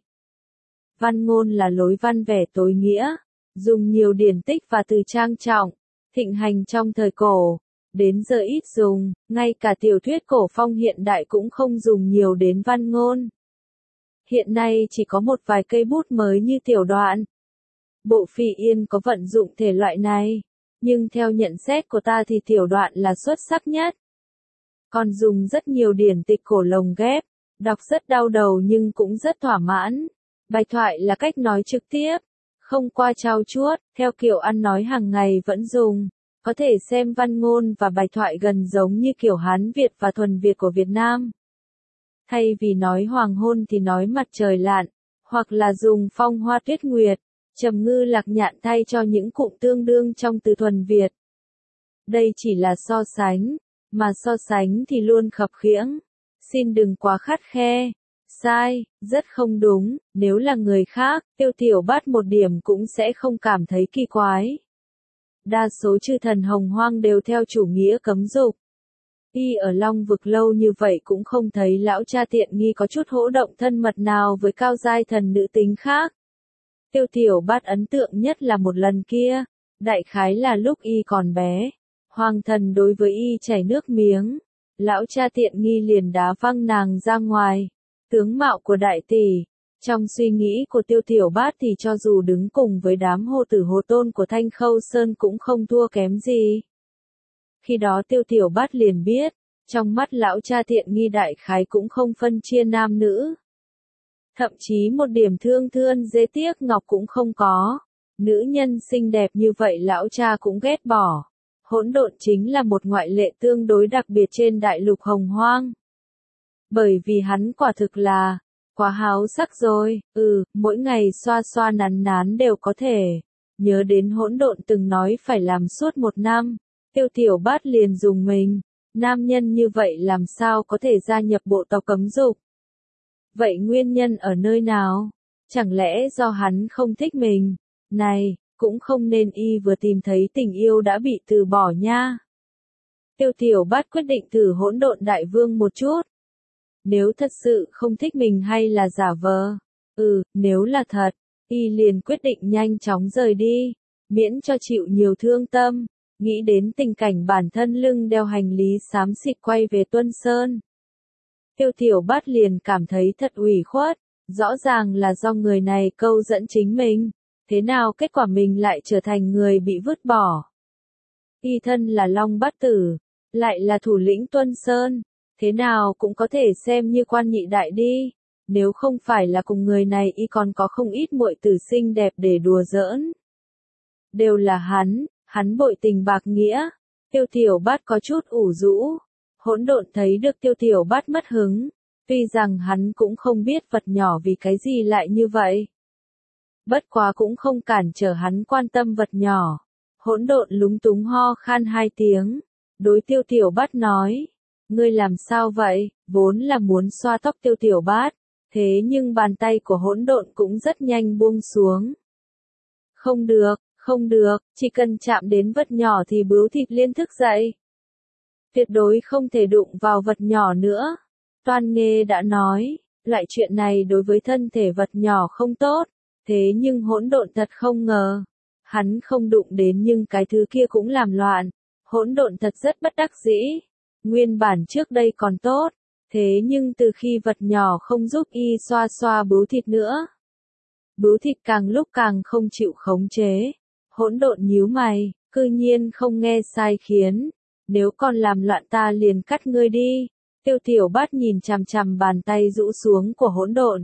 Văn ngôn là lối văn vẻ tối nghĩa, dùng nhiều điển tích và từ trang trọng, thịnh hành trong thời cổ. Đến giờ ít dùng, ngay cả tiểu thuyết cổ phong hiện đại cũng không dùng nhiều đến văn ngôn. Hiện nay chỉ có một vài cây bút mới như tiểu đoạn. Bộ Phỉ Yên có vận dụng thể loại này, nhưng theo nhận xét của ta thì tiểu đoạn là xuất sắc nhất. Còn dùng rất nhiều điển tịch cổ lồng ghép, đọc rất đau đầu nhưng cũng rất thỏa mãn. Bạch thoại là cách nói trực tiếp, không qua trau chuốt, theo kiểu ăn nói hàng ngày vẫn dùng. Có thể xem văn ngôn và bạch thoại gần giống như kiểu Hán Việt và thuần Việt của Việt Nam. Thay vì nói hoàng hôn thì nói mặt trời lặn, hoặc là dùng phong hoa tuyết nguyệt, trầm ngư lạc nhạn thay cho những cụm tương đương trong từ thuần Việt. Đây chỉ là so sánh, mà so sánh thì luôn khập khiễng. Xin đừng quá khắt khe. Sai, rất không đúng, nếu là người khác, Tiêu Tiểu Bát một điểm cũng sẽ không cảm thấy kỳ quái. Đa số chư thần hồng hoang đều theo chủ nghĩa cấm dục. Y ở Long Vực lâu như vậy cũng không thấy lão cha tiện nghi có chút hỗ động thân mật nào với cao giai thần nữ tính khác. Tiêu Tiểu Bát ấn tượng nhất là một lần kia, đại khái là lúc Y còn bé. Hoàng thần đối với Y chảy nước miếng, lão cha tiện nghi liền đá văng nàng ra ngoài. Tướng mạo của đại tỷ, Trong suy nghĩ của Tiêu Tiểu Bát thì cho dù đứng cùng với đám hồ tử hồ tôn của Thanh Khâu Sơn cũng không thua kém gì. Khi đó Tiêu Tiểu Bát liền biết, trong mắt lão cha tiện nghi đại khái cũng không phân chia nam nữ. Thậm chí một điểm thương thương dễ tiếc ngọc cũng không có. Nữ nhân xinh đẹp như vậy lão cha cũng ghét bỏ. Hỗn độn chính là một ngoại lệ tương đối đặc biệt trên đại lục hồng hoang. Bởi vì hắn quả thực là quá háo sắc rồi, ừ, mỗi ngày xoa xoa nắn nán đều có thể. Nhớ đến hỗn độn từng nói phải làm suốt một năm, Tiêu Tiểu Bát liền dùng mình. Nam nhân như vậy làm sao có thể gia nhập bộ tộc cấm dục? Vậy nguyên nhân ở nơi nào? Chẳng lẽ do hắn không thích mình? Này, cũng không nên y vừa tìm thấy tình yêu đã bị từ bỏ nha. Tiêu Tiểu Bát quyết định thử hỗn độn đại vương một chút. Nếu thật sự không thích mình hay là giả vờ? Ừ, nếu là thật, y liền quyết định nhanh chóng rời đi, miễn cho chịu nhiều thương tâm. Nghĩ đến tình cảnh bản thân lưng đeo hành lý xám xịt quay về Tuân Sơn. Tiêu Tiểu Bát liền cảm thấy thật ủy khuất, rõ ràng là do người này câu dẫn chính mình, thế nào kết quả mình lại trở thành người bị vứt bỏ. Y thân là Long Bát Tử, lại là thủ lĩnh Tuân Sơn, thế nào cũng có thể xem như quan nhị đại đi, nếu không phải là cùng người này y còn có không ít muội tử xinh đẹp để đùa giỡn. Đều là hắn. Hắn bội tình bạc nghĩa. Tiêu Tiểu Bát có chút ủ rũ. Hỗn độn thấy được Tiêu Tiểu Bát mất hứng. Tuy rằng hắn cũng không biết vật nhỏ vì cái gì lại như vậy. Bất quá cũng không cản trở hắn quan tâm vật nhỏ. Hỗn độn lúng túng ho khan hai tiếng. Đối Tiêu Tiểu Bát nói. Ngươi làm sao vậy? Vốn là muốn xoa tóc Tiêu Tiểu Bát. Thế nhưng bàn tay của hỗn độn cũng rất nhanh buông xuống. Không được. Không được, chỉ cần chạm đến vật nhỏ thì bướu thịt liên thức dậy. Tuyệt đối không thể đụng vào vật nhỏ nữa. Toan Nghê đã nói, loại chuyện này đối với thân thể vật nhỏ không tốt, thế nhưng hỗn độn thật không ngờ. Hắn không đụng đến nhưng cái thứ kia cũng làm loạn. Hỗn độn thật rất bất đắc dĩ. Nguyên bản trước đây còn tốt, thế nhưng từ khi vật nhỏ không giúp y xoa xoa bướu thịt nữa. Bướu thịt càng lúc càng không chịu khống chế. Hỗn độn nhíu mày, cư nhiên không nghe sai khiến, nếu còn làm loạn ta liền cắt ngươi đi. Tiêu Tiểu Bát nhìn chằm chằm bàn tay rũ xuống của hỗn độn.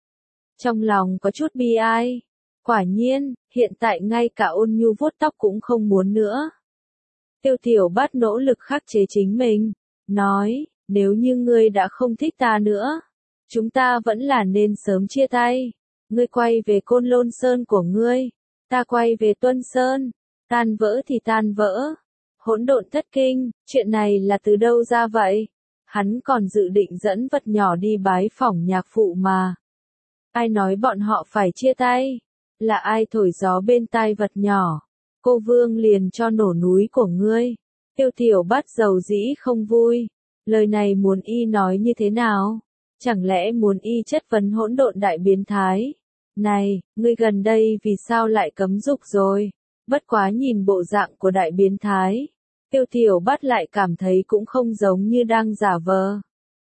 Trong lòng có chút bi ai, quả nhiên, hiện tại ngay cả Ôn Nhu vuốt tóc cũng không muốn nữa. Tiêu Tiểu Bát nỗ lực khắc chế chính mình, nói, nếu như ngươi đã không thích ta nữa, chúng ta vẫn là nên sớm chia tay, ngươi quay về Côn Lôn Sơn của ngươi. Ta quay về Tuân Sơn, tan vỡ thì tan vỡ. Hỗn độn thất kinh, chuyện này là từ đâu ra vậy? Hắn còn dự định dẫn vật nhỏ đi bái phỏng nhạc phụ mà. Ai nói bọn họ phải chia tay? Là ai thổi gió bên tai vật nhỏ? Cô Vương liền cho nổ núi của ngươi. Tiêu Tiểu Bát dầu dĩ không vui. Lời này muốn y nói như thế nào? Chẳng lẽ muốn y chất vấn hỗn độn đại biến thái? Này, ngươi gần đây vì sao lại cấm dục rồi? Bất quá nhìn bộ dạng của đại biến thái. Tiêu Tiểu Bát lại cảm thấy cũng không giống như đang giả vờ.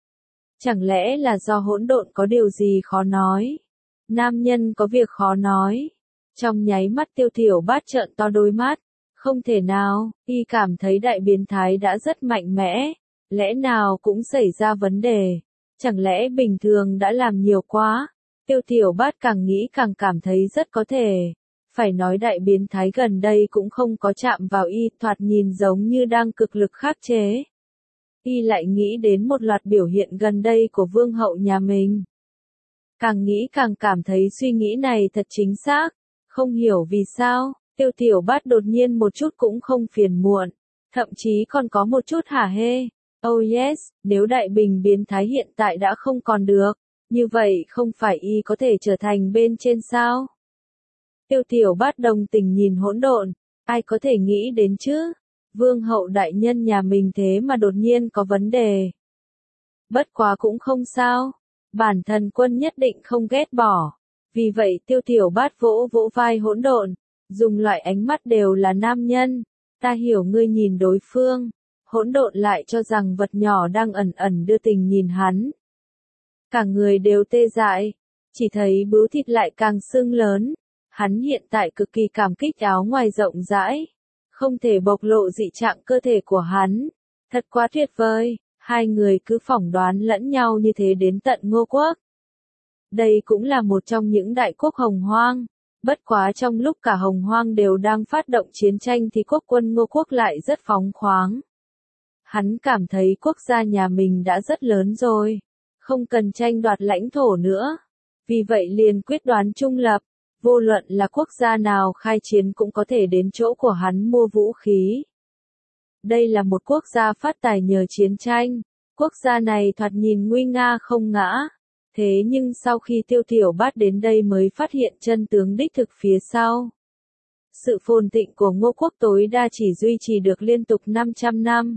Chẳng lẽ là do hỗn độn có điều gì khó nói? Nam nhân có việc khó nói. Trong nháy mắt Tiêu Tiểu Bát trợn to đôi mắt. Không thể nào, y cảm thấy đại biến thái đã rất mạnh mẽ. Lẽ nào cũng xảy ra vấn đề? Chẳng lẽ bình thường đã làm nhiều quá? Tiêu Tiểu Bát càng nghĩ càng cảm thấy rất có thể. Phải nói đại biến thái gần đây cũng không có chạm vào y, thoạt nhìn giống như đang cực lực khắc chế. Y lại nghĩ đến một loạt biểu hiện gần đây của vương hậu nhà mình. Càng nghĩ càng cảm thấy suy nghĩ này thật chính xác. Không hiểu vì sao, Tiêu Tiểu Bát đột nhiên một chút cũng không phiền muộn. Thậm chí còn có một chút hả hê. Oh yes, nếu đại bình biến thái hiện tại đã không còn được. Như vậy không phải y có thể trở thành bên trên sao? Tiêu Tiểu Bát đồng tình nhìn hỗn độn, ai có thể nghĩ đến chứ? Vương hậu đại nhân nhà mình thế mà đột nhiên có vấn đề. Bất quá cũng không sao, bản thân quân nhất định không ghét bỏ. Vì vậy Tiêu Tiểu Bát vỗ vỗ vai hỗn độn, dùng loại ánh mắt đều là nam nhân. Ta hiểu ngươi nhìn đối phương. Hỗn độn lại cho rằng vật nhỏ đang ẩn ẩn đưa tình nhìn hắn. Cả người đều tê dại. chỉ thấy bướu thịt lại càng sưng lớn. Hắn hiện tại cực kỳ cảm kích áo ngoài rộng rãi, không thể bộc lộ dị trạng cơ thể của hắn. Thật quá tuyệt vời, hai người cứ phỏng đoán lẫn nhau như thế đến tận Ngô Quốc. Đây cũng là một trong những đại quốc Hồng Hoang. Bất quá trong lúc cả Hồng Hoang đều đang phát động chiến tranh thì quốc quân Ngô Quốc lại rất phóng khoáng. Hắn cảm thấy quốc gia nhà mình đã rất lớn rồi, không cần tranh đoạt lãnh thổ nữa. Vì vậy liền quyết đoán trung lập, vô luận là quốc gia nào khai chiến cũng có thể đến chỗ của hắn mua vũ khí. Đây là một quốc gia phát tài nhờ chiến tranh, quốc gia này thoạt nhìn nguy nga không ngã. Thế nhưng sau khi Tiêu Tiểu Bát đến đây mới phát hiện chân tướng đích thực phía sau. Sự phồn thịnh của Ngô Quốc tối đa chỉ duy trì được liên tục năm trăm năm.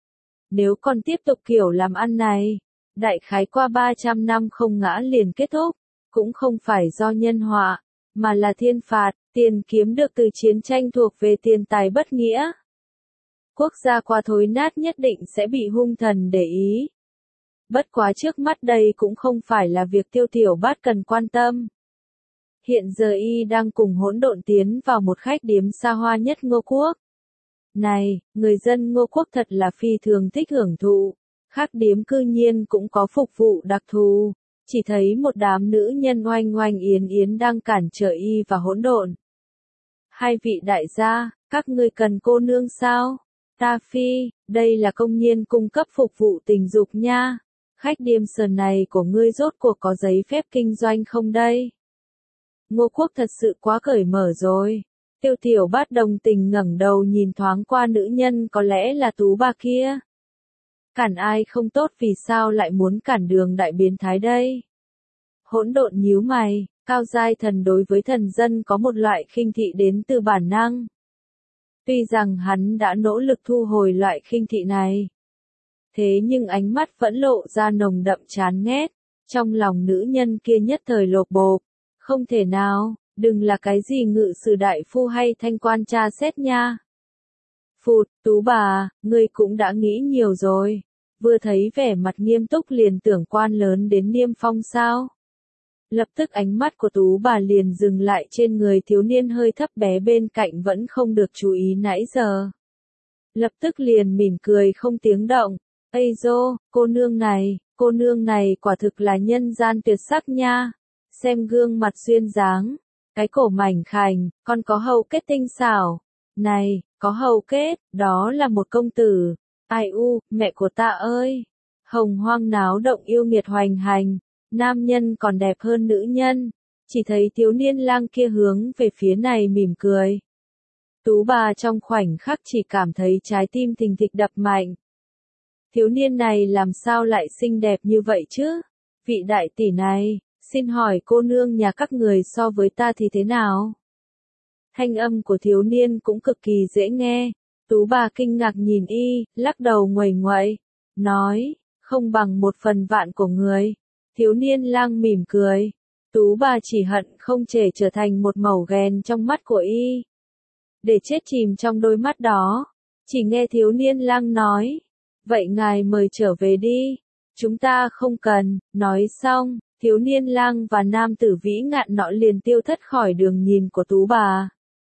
Nếu còn tiếp tục kiểu làm ăn này, đại khái qua ba trăm năm không ngã liền kết thúc, cũng không phải do nhân họa, mà là thiên phạt, tiền kiếm được từ chiến tranh thuộc về tiền tài bất nghĩa. Quốc gia qua thối nát nhất định sẽ bị hung thần để ý. Bất quá trước mắt đây cũng không phải là việc Tiêu Tiểu Bát cần quan tâm. Hiện giờ y đang cùng Hỗn Độn tiến vào một khách điếm xa hoa nhất Ngô Quốc. Này, người dân Ngô Quốc thật là phi thường thích hưởng thụ, khách điếm cư nhiên cũng có phục vụ đặc thù, chỉ thấy một đám nữ nhân oanh oanh yến yến đang cản trở y và Hỗn Độn. Hai vị đại gia, các ngươi cần cô nương sao? Ta phi, đây là công nhiên cung cấp phục vụ tình dục nha. Khách điếm sờn này của ngươi rốt cuộc có giấy phép kinh doanh không đây? Ngô Quốc thật sự quá cởi mở rồi. Tiêu Tiểu Bát đồng tình ngẩng đầu nhìn thoáng qua nữ nhân có lẽ là Tú Bà kia. Cản ai không tốt vì sao lại muốn cản đường đại biến thái đây? Hỗn Độn nhíu mày, cao giai thần đối với thần dân có một loại khinh thị đến từ bản năng. Tuy rằng hắn đã nỗ lực thu hồi loại khinh thị này. Thế nhưng ánh mắt vẫn lộ ra nồng đậm chán ghét, trong lòng nữ nhân kia nhất thời lột bột. Không thể nào, đừng là cái gì ngự sử đại phu hay thanh quan tra xét nha. Phụt, Tú bà, ngươi cũng đã nghĩ nhiều rồi. Vừa thấy vẻ mặt nghiêm túc liền tưởng quan lớn đến Niêm Phong sao. Lập tức ánh mắt của Tú bà liền dừng lại trên người thiếu niên hơi thấp bé bên cạnh vẫn không được chú ý nãy giờ. Lập tức liền mỉm cười không tiếng động. Ây dô, cô nương này, cô nương này quả thực là nhân gian tuyệt sắc nha. Xem gương mặt duyên dáng, cái cổ mảnh khảnh, còn có hầu kết tinh xảo. Này, có hầu kết, đó là một công tử. Ai u, mẹ của ta ơi. Hồng Hoang náo động yêu nghiệt hoành hành, nam nhân còn đẹp hơn nữ nhân. Chỉ thấy thiếu niên lang kia hướng về phía này mỉm cười. Tú bà trong khoảnh khắc chỉ cảm thấy trái tim thình thịch đập mạnh. Thiếu niên này làm sao lại xinh đẹp như vậy chứ? Vị đại tỷ này, xin hỏi cô nương nhà các người so với ta thì thế nào? Thanh âm của thiếu niên cũng cực kỳ dễ nghe. Tú bà kinh ngạc nhìn y, lắc đầu nguầy nguậy, nói, không bằng một phần vạn của người. Thiếu niên lang mỉm cười. Tú bà chỉ hận không thể trở thành một mẩu ghen trong mắt của y. Để chết chìm trong đôi mắt đó. Chỉ nghe thiếu niên lang nói. Vậy ngài mời trở về đi. Chúng ta không cần. Nói xong, thiếu niên lang và nam tử vĩ ngạn nọ liền tiêu thất khỏi đường nhìn của Tú bà.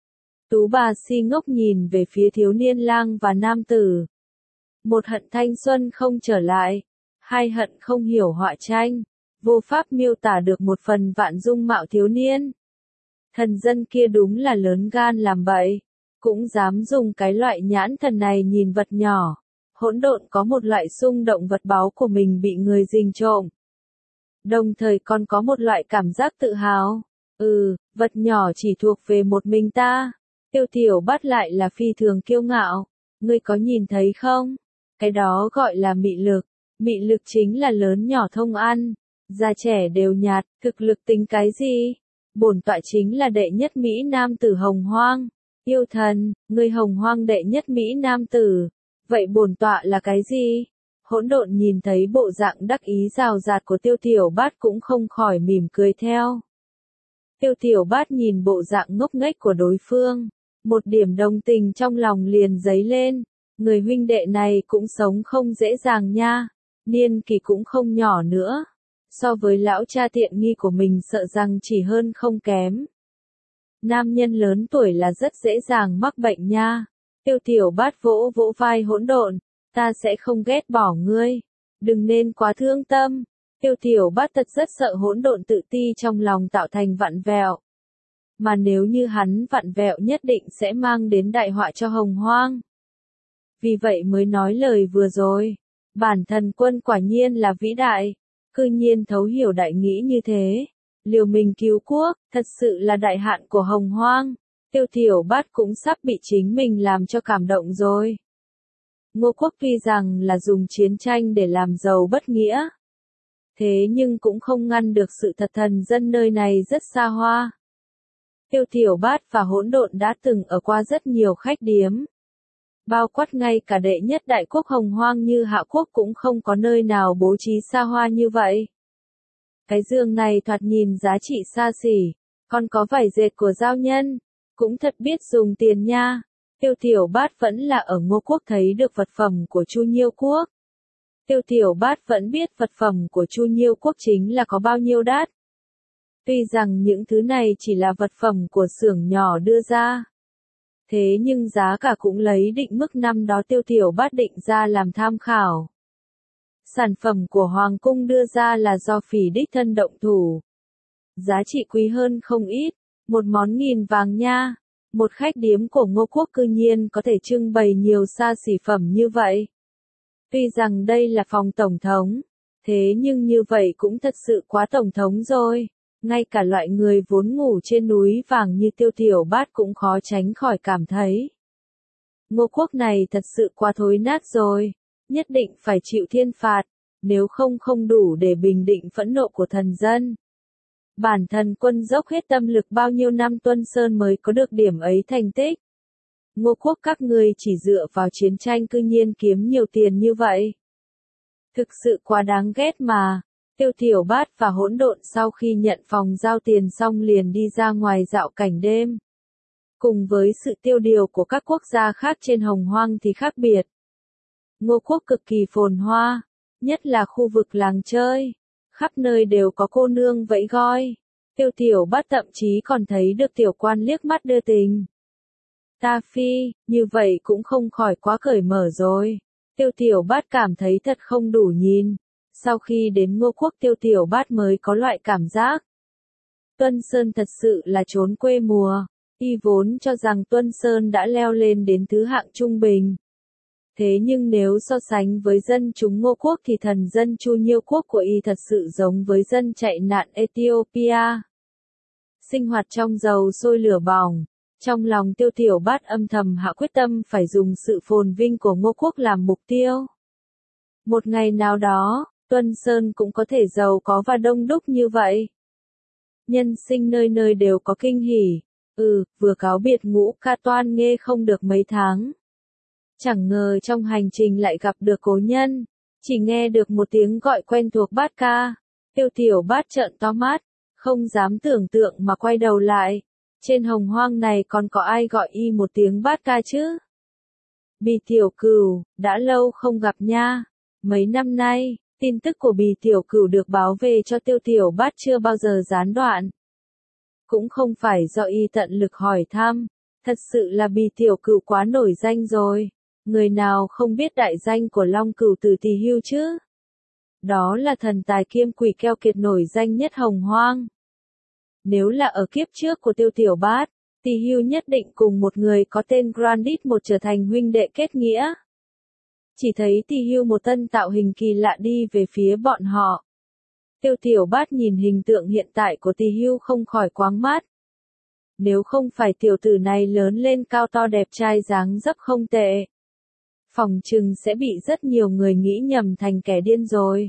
Tú bà si ngốc nhìn về phía thiếu niên lang và nam tử. Một hận thanh xuân không trở lại. Hai hận không hiểu họa tranh. Vô pháp miêu tả được một phần vạn dung mạo thiếu niên. Thần dân kia đúng là lớn gan làm bậy. Cũng dám dùng cái loại nhãn thần này nhìn vật nhỏ. Hỗn Độn có một loại xung động vật báu của mình bị người rình trộm. Đồng thời còn có một loại cảm giác tự hào. Ừ, vật nhỏ chỉ thuộc về một mình ta. Tiêu Tiểu Bát lại là phi thường kiêu ngạo. Ngươi có nhìn thấy không? Cái đó gọi là mị lực. Mị lực chính là lớn nhỏ thông ăn. Già trẻ đều nhạt, thực lực tính cái gì? Bổn tọa chính là đệ nhất Mỹ Nam tử Hồng Hoang. Yêu thần, ngươi Hồng Hoang đệ nhất Mỹ Nam tử. Vậy bổn tọa là cái gì? Hỗn Độn nhìn thấy bộ dạng đắc ý rào rạt của Tiêu Tiểu Bát cũng không khỏi mỉm cười theo. Tiêu Tiểu Bát nhìn bộ dạng ngốc nghếch của đối phương. Một điểm đồng tình trong lòng liền dấy lên. Người huynh đệ này cũng sống không dễ dàng nha. Niên kỳ cũng không nhỏ nữa. so với lão cha tiện nghi của mình sợ rằng chỉ hơn không kém. Nam nhân lớn tuổi là rất dễ dàng mắc bệnh nha. Tiêu Tiểu Bát vỗ vỗ vai Hỗn Độn, ta sẽ không ghét bỏ ngươi. Đừng nên quá thương tâm. Tiêu Tiểu Bát thật rất sợ Hỗn Độn tự ti trong lòng tạo thành vặn vẹo. Mà nếu như hắn vặn vẹo nhất định sẽ mang đến đại họa cho Hồng Hoang. Vì vậy mới nói lời vừa rồi. Bản thần quân quả nhiên là vĩ đại. Cư nhiên thấu hiểu đại nghĩ như thế. Liều mình cứu quốc, thật sự là đại hạn của Hồng Hoang. Tiêu Tiểu Bát cũng sắp bị chính mình làm cho cảm động rồi. Ngô Quốc tuy rằng là dùng chiến tranh để làm giàu bất nghĩa. Thế nhưng cũng không ngăn được sự thật thần dân nơi này rất xa hoa. Tiêu Tiểu Bát và Hỗn Độn đã từng ở qua rất nhiều khách điếm. Bao quát ngay cả đệ nhất đại quốc Hồng Hoang như Hạ Quốc cũng không có nơi nào bố trí xa hoa như vậy. Cái giường này thoạt nhìn giá trị xa xỉ, còn có vải dệt của giao nhân, cũng thật biết dùng tiền nha. Tiêu Tiểu Bát vẫn là ở Ngô Quốc thấy được vật phẩm của Chu Nhiêu Quốc. Tiêu Tiểu Bát vẫn biết vật phẩm của Chu Nhiêu Quốc chính là có bao nhiêu đắt. Tuy rằng những thứ này chỉ là vật phẩm của xưởng nhỏ đưa ra. Thế nhưng giá cả cũng lấy định mức năm đó Tiêu Tiểu Bát định ra làm tham khảo. Sản phẩm của Hoàng Cung đưa ra là do Phỉ đích thân động thủ. Giá trị quý hơn không ít, một món nghìn vàng nha. Một khách điếm của Ngô Quốc cư nhiên có thể trưng bày nhiều xa xỉ phẩm như vậy. Tuy rằng đây là phòng tổng thống, thế nhưng như vậy cũng thật sự quá tổng thống rồi. Ngay cả loại người vốn ngủ trên núi vàng như Tiêu Tiểu Bát cũng khó tránh khỏi cảm thấy. Ngô Quốc này thật sự quá thối nát rồi, nhất định phải chịu thiên phạt, nếu không không đủ để bình định phẫn nộ của thần dân. Bản thần quân dốc hết tâm lực bao nhiêu năm tuân sơn mới có được điểm ấy thành tích. Ngô Quốc các ngươi chỉ dựa vào chiến tranh cư nhiên kiếm nhiều tiền như vậy. Thực sự quá đáng ghét mà. Tiêu Tiểu Bát và Hỗn Độn sau khi nhận phòng giao tiền xong liền đi ra ngoài dạo cảnh đêm. Cùng với sự tiêu điều của các quốc gia khác trên Hồng Hoang thì khác biệt. Ngô Quốc cực kỳ phồn hoa, nhất là khu vực làng chơi. Khắp nơi đều có cô nương vẫy voi. Tiêu Tiểu Bát thậm chí còn thấy được tiểu quan liếc mắt đưa tình. Ta phi, như vậy cũng không khỏi quá cởi mở rồi. Tiêu Tiểu Bát cảm thấy thật không đủ nhìn. Sau khi đến Ngô Quốc Tiêu Tiểu Bát mới có loại cảm giác. Tuân Sơn thật sự là trốn quê mùa. Y vốn cho rằng Tuân Sơn đã leo lên đến thứ hạng trung bình. Thế nhưng nếu so sánh với dân chúng Ngô Quốc thì thần dân Chu Nhiêu Quốc của Y thật sự giống với dân chạy nạn Ethiopia. Sinh hoạt trong dầu sôi lửa bỏng. Trong lòng Tiêu Tiểu Bát âm thầm hạ quyết tâm phải dùng sự phồn vinh của Ngô Quốc làm mục tiêu. Một ngày nào đó, Tuân Sơn cũng có thể giàu có và đông đúc như vậy. Nhân sinh nơi nơi đều có kinh hỉ. Ừ, vừa cáo biệt Ngũ Ca Toan Nghê không được mấy tháng. Chẳng ngờ trong hành trình lại gặp được cố nhân. Chỉ nghe được một tiếng gọi quen thuộc Bát ca. Tiêu Tiểu Bát trợn to mắt, không dám tưởng tượng mà quay đầu lại. Trên Hồng Hoang này còn có ai gọi y một tiếng Bát ca chứ? Bì Tiểu Cửu, đã lâu không gặp nha. Mấy năm nay, tin tức của Bì Tiểu Cửu được báo về cho Tiêu Tiểu Bát chưa bao giờ gián đoạn. Cũng không phải do y tận lực hỏi thăm, thật sự là Bì Tiểu Cửu quá nổi danh rồi. Người nào không biết đại danh của Long Cửu Tử Tỳ Hưu chứ? Đó là thần tài kiêm quỷ keo kiệt nổi danh nhất Hồng Hoang. Nếu là ở kiếp trước của Tiêu Tiểu Bát, Tỳ Hưu nhất định cùng một người có tên Grandit một trở thành huynh đệ kết nghĩa. Chỉ thấy Tỳ Hưu một tân tạo hình kỳ lạ đi về phía bọn họ. Tiêu Tiểu Bát nhìn hình tượng hiện tại của Tỳ Hưu không khỏi quáng mắt. Nếu không phải tiểu tử này lớn lên cao to đẹp trai dáng dấp không tệ, phòng chừng sẽ bị rất nhiều người nghĩ nhầm thành kẻ điên rồi.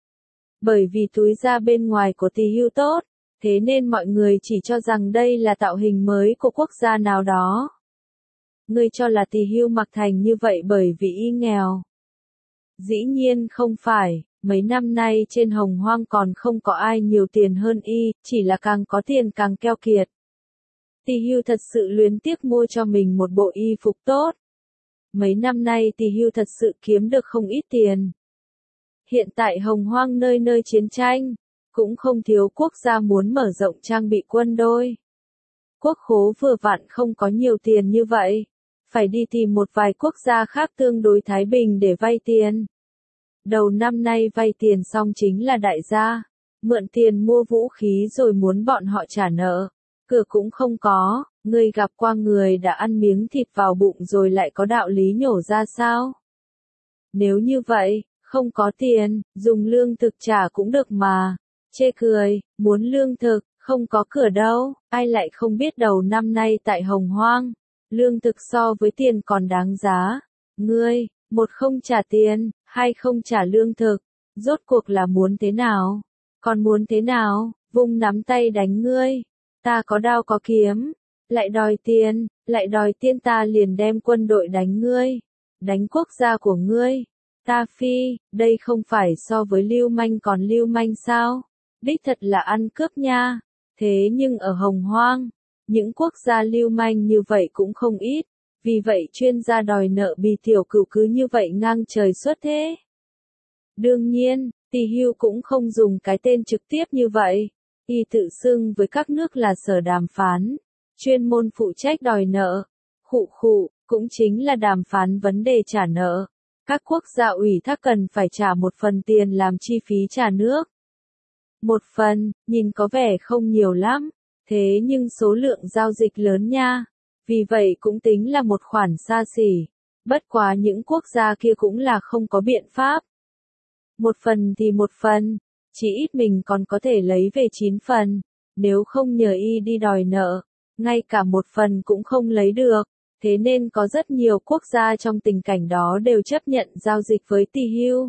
Bởi vì túi da bên ngoài của Tỳ Hưu tốt, thế nên mọi người chỉ cho rằng đây là tạo hình mới của quốc gia nào đó. Ngươi cho là Tỳ Hưu mặc thành như vậy bởi vì y nghèo. Dĩ nhiên không phải, mấy năm nay trên Hồng Hoang còn không có ai nhiều tiền hơn y, chỉ là càng có tiền càng keo kiệt. Tỳ Hưu thật sự luyến tiếc mua cho mình một bộ y phục tốt. Mấy năm nay Tỳ Hưu thật sự kiếm được không ít tiền. Hiện tại Hồng Hoang nơi nơi chiến tranh, cũng không thiếu quốc gia muốn mở rộng trang bị quân đội. Quốc khố vừa vặn không có nhiều tiền như vậy, phải đi tìm một vài quốc gia khác tương đối thái bình để vay tiền. Đầu năm nay vay tiền xong chính là đại gia, mượn tiền mua vũ khí rồi muốn bọn họ trả nợ, cửa cũng không có, ngươi gặp qua người đã ăn miếng thịt vào bụng rồi lại có đạo lý nhổ ra sao? Nếu như vậy, không có tiền, dùng lương thực trả cũng được mà. Chê cười, muốn lương thực, không có cửa đâu, ai lại không biết đầu năm nay tại Hồng Hoang, lương thực so với tiền còn đáng giá. Ngươi, một không trả tiền, hai không trả lương thực, rốt cuộc là muốn thế nào? Còn muốn thế nào? Vung nắm tay đánh ngươi. Ta có đao có kiếm, lại đòi tiền, lại đòi tiền ta liền đem quân đội đánh ngươi, đánh quốc gia của ngươi. Ta phi, đây không phải so với lưu manh còn lưu manh sao? Đích thật là ăn cướp nha. Thế nhưng ở Hồng Hoang, những quốc gia lưu manh như vậy cũng không ít, vì vậy chuyên gia đòi nợ Bì Tiểu Cửu cứ như vậy ngang trời xuất thế. Đương nhiên, Tỳ Hưu cũng không dùng cái tên trực tiếp như vậy, y tự xưng với các nước là sở đàm phán, chuyên môn phụ trách đòi nợ, khụ khụ, cũng chính là đàm phán vấn đề trả nợ. Các quốc gia ủy thác cần phải trả một phần tiền làm chi phí trả nước. Một phần, nhìn có vẻ không nhiều lắm, thế nhưng số lượng giao dịch lớn nha, vì vậy cũng tính là một khoản xa xỉ. Bất quá những quốc gia kia cũng là không có biện pháp. Một phần thì một phần, chỉ ít mình còn có thể lấy về chín phần, nếu không nhờ y đi đòi nợ, ngay cả một phần cũng không lấy được. Thế nên có rất nhiều quốc gia trong tình cảnh đó đều chấp nhận giao dịch với Tỳ Hưu.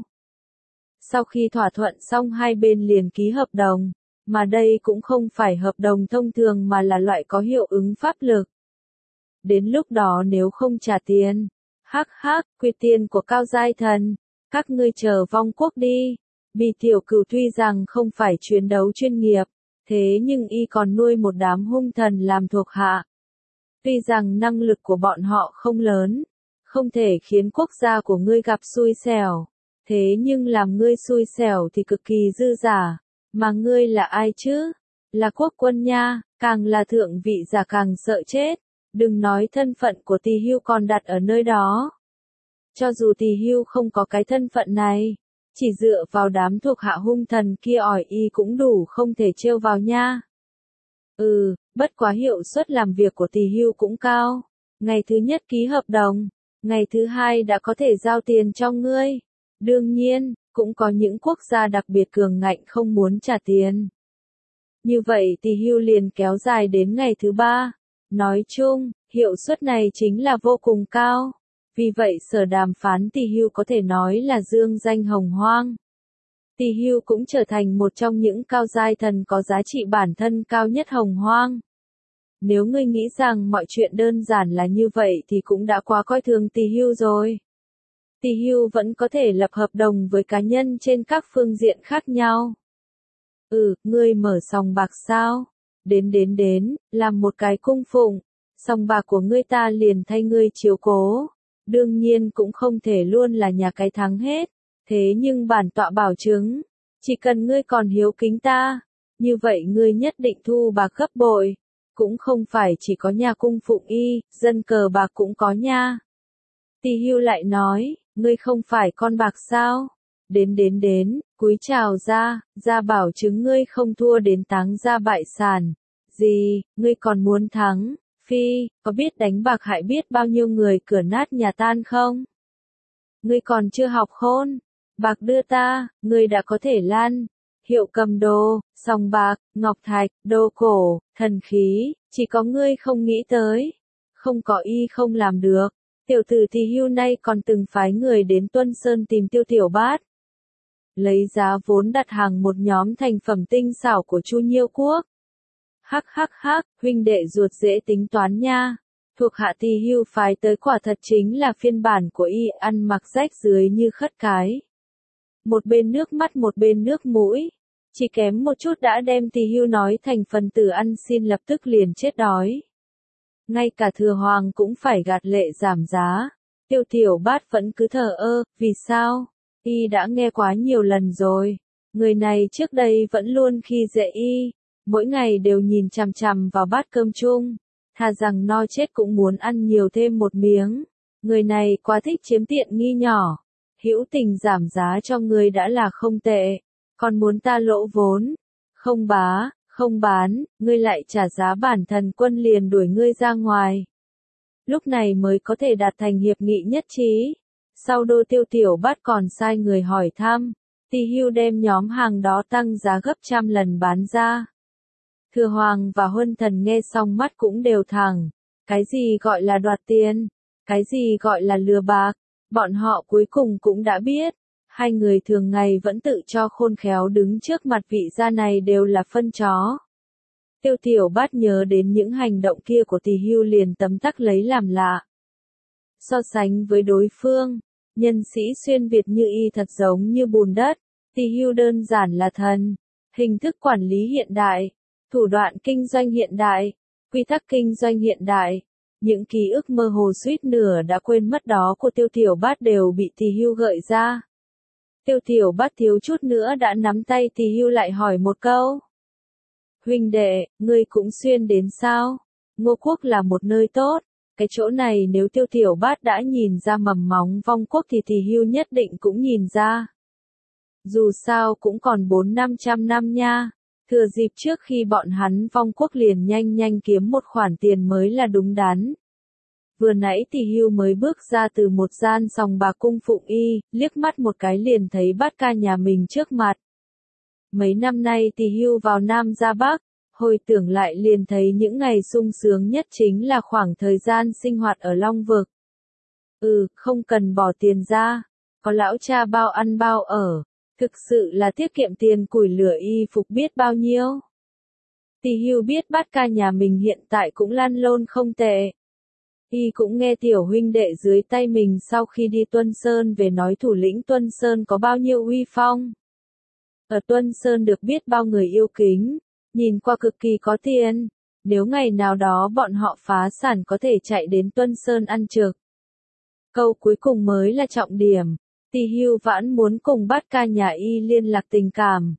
Sau khi thỏa thuận xong hai bên liền ký hợp đồng, mà đây cũng không phải hợp đồng thông thường mà là loại có hiệu ứng pháp lực. Đến lúc đó nếu không trả tiền, hắc hắc, quy tiền của cao giai thần, các ngươi chờ vong quốc đi. Bì Tiểu Cửu tuy rằng không phải chiến đấu chuyên nghiệp, thế nhưng y còn nuôi một đám hung thần làm thuộc hạ. Tuy rằng năng lực của bọn họ không lớn, không thể khiến quốc gia của ngươi gặp xui xẻo, thế nhưng làm ngươi xui xẻo thì cực kỳ dư giả, mà ngươi là ai chứ? Là quốc quân nha, càng là thượng vị giả càng sợ chết, đừng nói thân phận của Tỳ Hưu còn đặt ở nơi đó. Cho dù Tỳ Hưu không có cái thân phận này, chỉ dựa vào đám thuộc hạ hung thần kia ỏi y cũng đủ không thể trêu vào nha. Ừ, bất quá hiệu suất làm việc của Tỳ Hưu cũng cao. Ngày thứ nhất ký hợp đồng, ngày thứ hai đã có thể giao tiền cho ngươi. Đương nhiên, cũng có những quốc gia đặc biệt cường ngạnh không muốn trả tiền. Như vậy Tỳ Hưu liền kéo dài đến ngày thứ ba. Nói chung, hiệu suất này chính là vô cùng cao. Vì vậy sở đàm phán Tỳ Hưu có thể nói là dương danh Hồng Hoang. Tỳ Hưu cũng trở thành một trong những cao giai thần có giá trị bản thân cao nhất Hồng Hoang. Nếu ngươi nghĩ rằng mọi chuyện đơn giản là như vậy thì cũng đã quá coi thường Tỳ Hưu rồi. Tỳ Hưu vẫn có thể lập hợp đồng với cá nhân trên các phương diện khác nhau. Ừ, ngươi mở sòng bạc sao? Đến đến đến, làm một cái cung phụng, sòng bạc của ngươi ta liền thay ngươi chiếu cố. Đương nhiên cũng không thể luôn là nhà cái thắng hết. Thế nhưng bản tọa bảo chứng, chỉ cần ngươi còn hiếu kính ta, như vậy ngươi nhất định thu bạc gấp bội. Cũng không phải chỉ có nhà cung phụng y, dân cờ bạc cũng có nha. Tỳ Hưu lại nói, ngươi không phải con bạc sao? Đến đến đến, cúi chào ra, ra bảo chứng ngươi không thua đến táng ra bại sản. Gì, ngươi còn muốn thắng? Phi, có biết đánh bạc hại biết bao nhiêu người cửa nát nhà tan không? Ngươi còn chưa học khôn. Bạc đưa ta, ngươi đã có thể lan. Hiệu cầm đồ, sòng bạc, ngọc thạch, đồ cổ, thần khí, chỉ có ngươi không nghĩ tới. Không có y không làm được. Tiểu tử Tỳ Hưu nay còn từng phái người đến Tuân Sơn tìm Tiêu Tiểu Bát. Lấy giá vốn đặt hàng một nhóm thành phẩm tinh xảo của Chu Nhiêu Quốc. Hắc hắc hắc, huynh đệ ruột dễ tính toán nha. Thuộc hạ Tỳ Hưu phái tới quả thật chính là phiên bản của y ăn mặc rách dưới như khất cái. Một bên nước mắt một bên nước mũi. Chỉ kém một chút đã đem Tỳ Hưu nói thành phần tử ăn xin lập tức liền chết đói. Ngay cả Thừa Hoàng cũng phải gạt lệ giảm giá. Tiêu Tiểu Bát vẫn cứ thờ ơ, vì sao? Y đã nghe quá nhiều lần rồi. Người này trước đây vẫn luôn khi dễ y, mỗi ngày đều nhìn chằm chằm vào bát cơm chung, thà rằng no chết cũng muốn ăn nhiều thêm một miếng. Người này quá thích chiếm tiện nghi nhỏ, hữu tình giảm giá cho người đã là không tệ, còn muốn ta lỗ vốn, không bá, không bán, ngươi lại trả giá bản thần quân liền đuổi ngươi ra ngoài. Lúc này mới có thể đạt thành hiệp nghị nhất trí. Sau Đô Tiêu Tiểu Bát còn sai người hỏi thăm, Tỳ Hưu đem nhóm hàng đó tăng giá gấp trăm lần bán ra. Thừa Hoàng và Huân Thần nghe xong mắt cũng đều thẳng, cái gì gọi là đoạt tiền, cái gì gọi là lừa bạc, bọn họ cuối cùng cũng đã biết, hai người thường ngày vẫn tự cho khôn khéo đứng trước mặt vị gia này đều là phân chó. Tiêu Tiểu Bát nhớ đến những hành động kia của Tỳ Hưu liền tấm tắc lấy làm lạ. So sánh với đối phương, nhân sĩ xuyên Việt như y thật giống như bùn đất, Tỳ Hưu đơn giản là thần, hình thức quản lý hiện đại, thủ đoạn kinh doanh hiện đại, quy tắc kinh doanh hiện đại, những ký ức mơ hồ suýt nửa đã quên mất đó của Tiêu Tiểu Bát đều bị Tỳ Hưu gợi ra. Tiêu Tiểu Bát thiếu chút nữa đã nắm tay Tỳ Hưu lại hỏi một câu. Huynh đệ, ngươi cũng xuyên đến sao? Ngô Quốc là một nơi tốt, cái chỗ này nếu Tiêu Tiểu Bát đã nhìn ra mầm móng vong quốc thì Tỳ Hưu nhất định cũng nhìn ra. Dù sao cũng còn bốn năm trăm năm nha, thừa dịp trước khi bọn hắn vong quốc liền nhanh nhanh kiếm một khoản tiền mới là đúng đắn. Vừa nãy Tỳ Hưu mới bước ra từ một gian sòng bạc cung phụng y, liếc mắt một cái liền thấy Bát ca nhà mình trước mặt. Mấy năm nay Tỳ Hưu vào Nam ra Bắc, hồi tưởng lại liền thấy những ngày sung sướng nhất chính là khoảng thời gian sinh hoạt ở Long Vực. Ừ, không cần bỏ tiền ra, có lão cha bao ăn bao ở, thực sự là tiết kiệm tiền củi lửa y phục biết bao nhiêu. Tỳ Hưu biết Bát ca nhà mình hiện tại cũng lăn lôn không tệ. Y cũng nghe tiểu huynh đệ dưới tay mình sau khi đi Tuân Sơn về nói thủ lĩnh Tuân Sơn có bao nhiêu uy phong. Ở Tuân Sơn được biết bao người yêu kính, nhìn qua cực kỳ có tiền, nếu ngày nào đó bọn họ phá sản có thể chạy đến Tuân Sơn ăn trực. Câu cuối cùng mới là trọng điểm, Tỳ Hưu vãn muốn cùng Bát ca nhà y liên lạc tình cảm.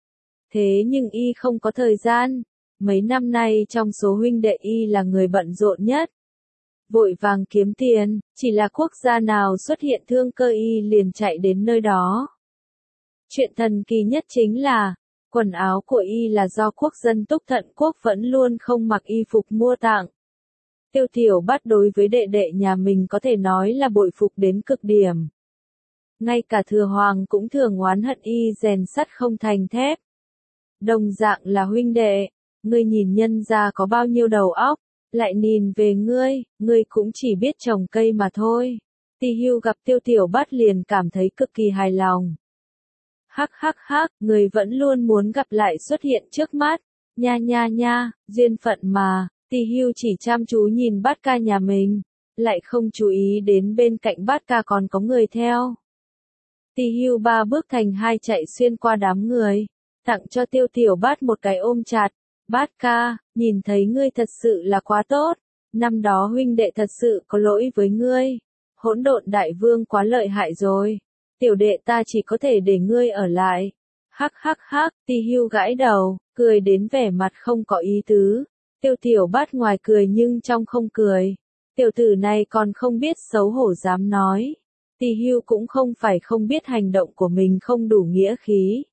Thế nhưng y không có thời gian, mấy năm nay trong số huynh đệ y là người bận rộn nhất. Vội vàng kiếm tiền, chỉ là quốc gia nào xuất hiện thương cơ y liền chạy đến nơi đó. Chuyện thần kỳ nhất chính là, quần áo của y là do quốc dân Túc Thận Quốc vẫn luôn không mặc y phục mua tặng. Tiêu Tiểu Bát đối với đệ đệ nhà mình có thể nói là bội phục đến cực điểm. Ngay cả Thừa Hoàng cũng thường oán hận y rèn sắt không thành thép. Đồng dạng là huynh đệ, ngươi nhìn nhân gia có bao nhiêu đầu óc, lại nhìn về ngươi, ngươi cũng chỉ biết trồng cây mà thôi. Tỳ Hưu gặp Tiêu Tiểu Bát liền cảm thấy cực kỳ hài lòng. Hắc hắc hắc, người vẫn luôn muốn gặp lại xuất hiện trước mắt. Nha nha nha, duyên phận mà. Tỳ Hưu chỉ chăm chú nhìn Bát ca nhà mình, lại không chú ý đến bên cạnh Bát ca còn có người theo. Tỳ Hưu ba bước thành hai chạy xuyên qua đám người, tặng cho Tiêu Tiểu Bát một cái ôm chặt. Bát ca, nhìn thấy ngươi thật sự là quá tốt, năm đó huynh đệ thật sự có lỗi với ngươi. Hỗn độn đại vương quá lợi hại rồi. Tiểu đệ ta chỉ có thể để ngươi ở lại. Hắc hắc hắc, Tỳ Hưu gãi đầu, cười đến vẻ mặt không có ý tứ. Tiêu Tiểu Bát ngoài cười nhưng trong không cười. Tiểu tử này còn không biết xấu hổ dám nói. Tỳ Hưu cũng không phải không biết hành động của mình không đủ nghĩa khí.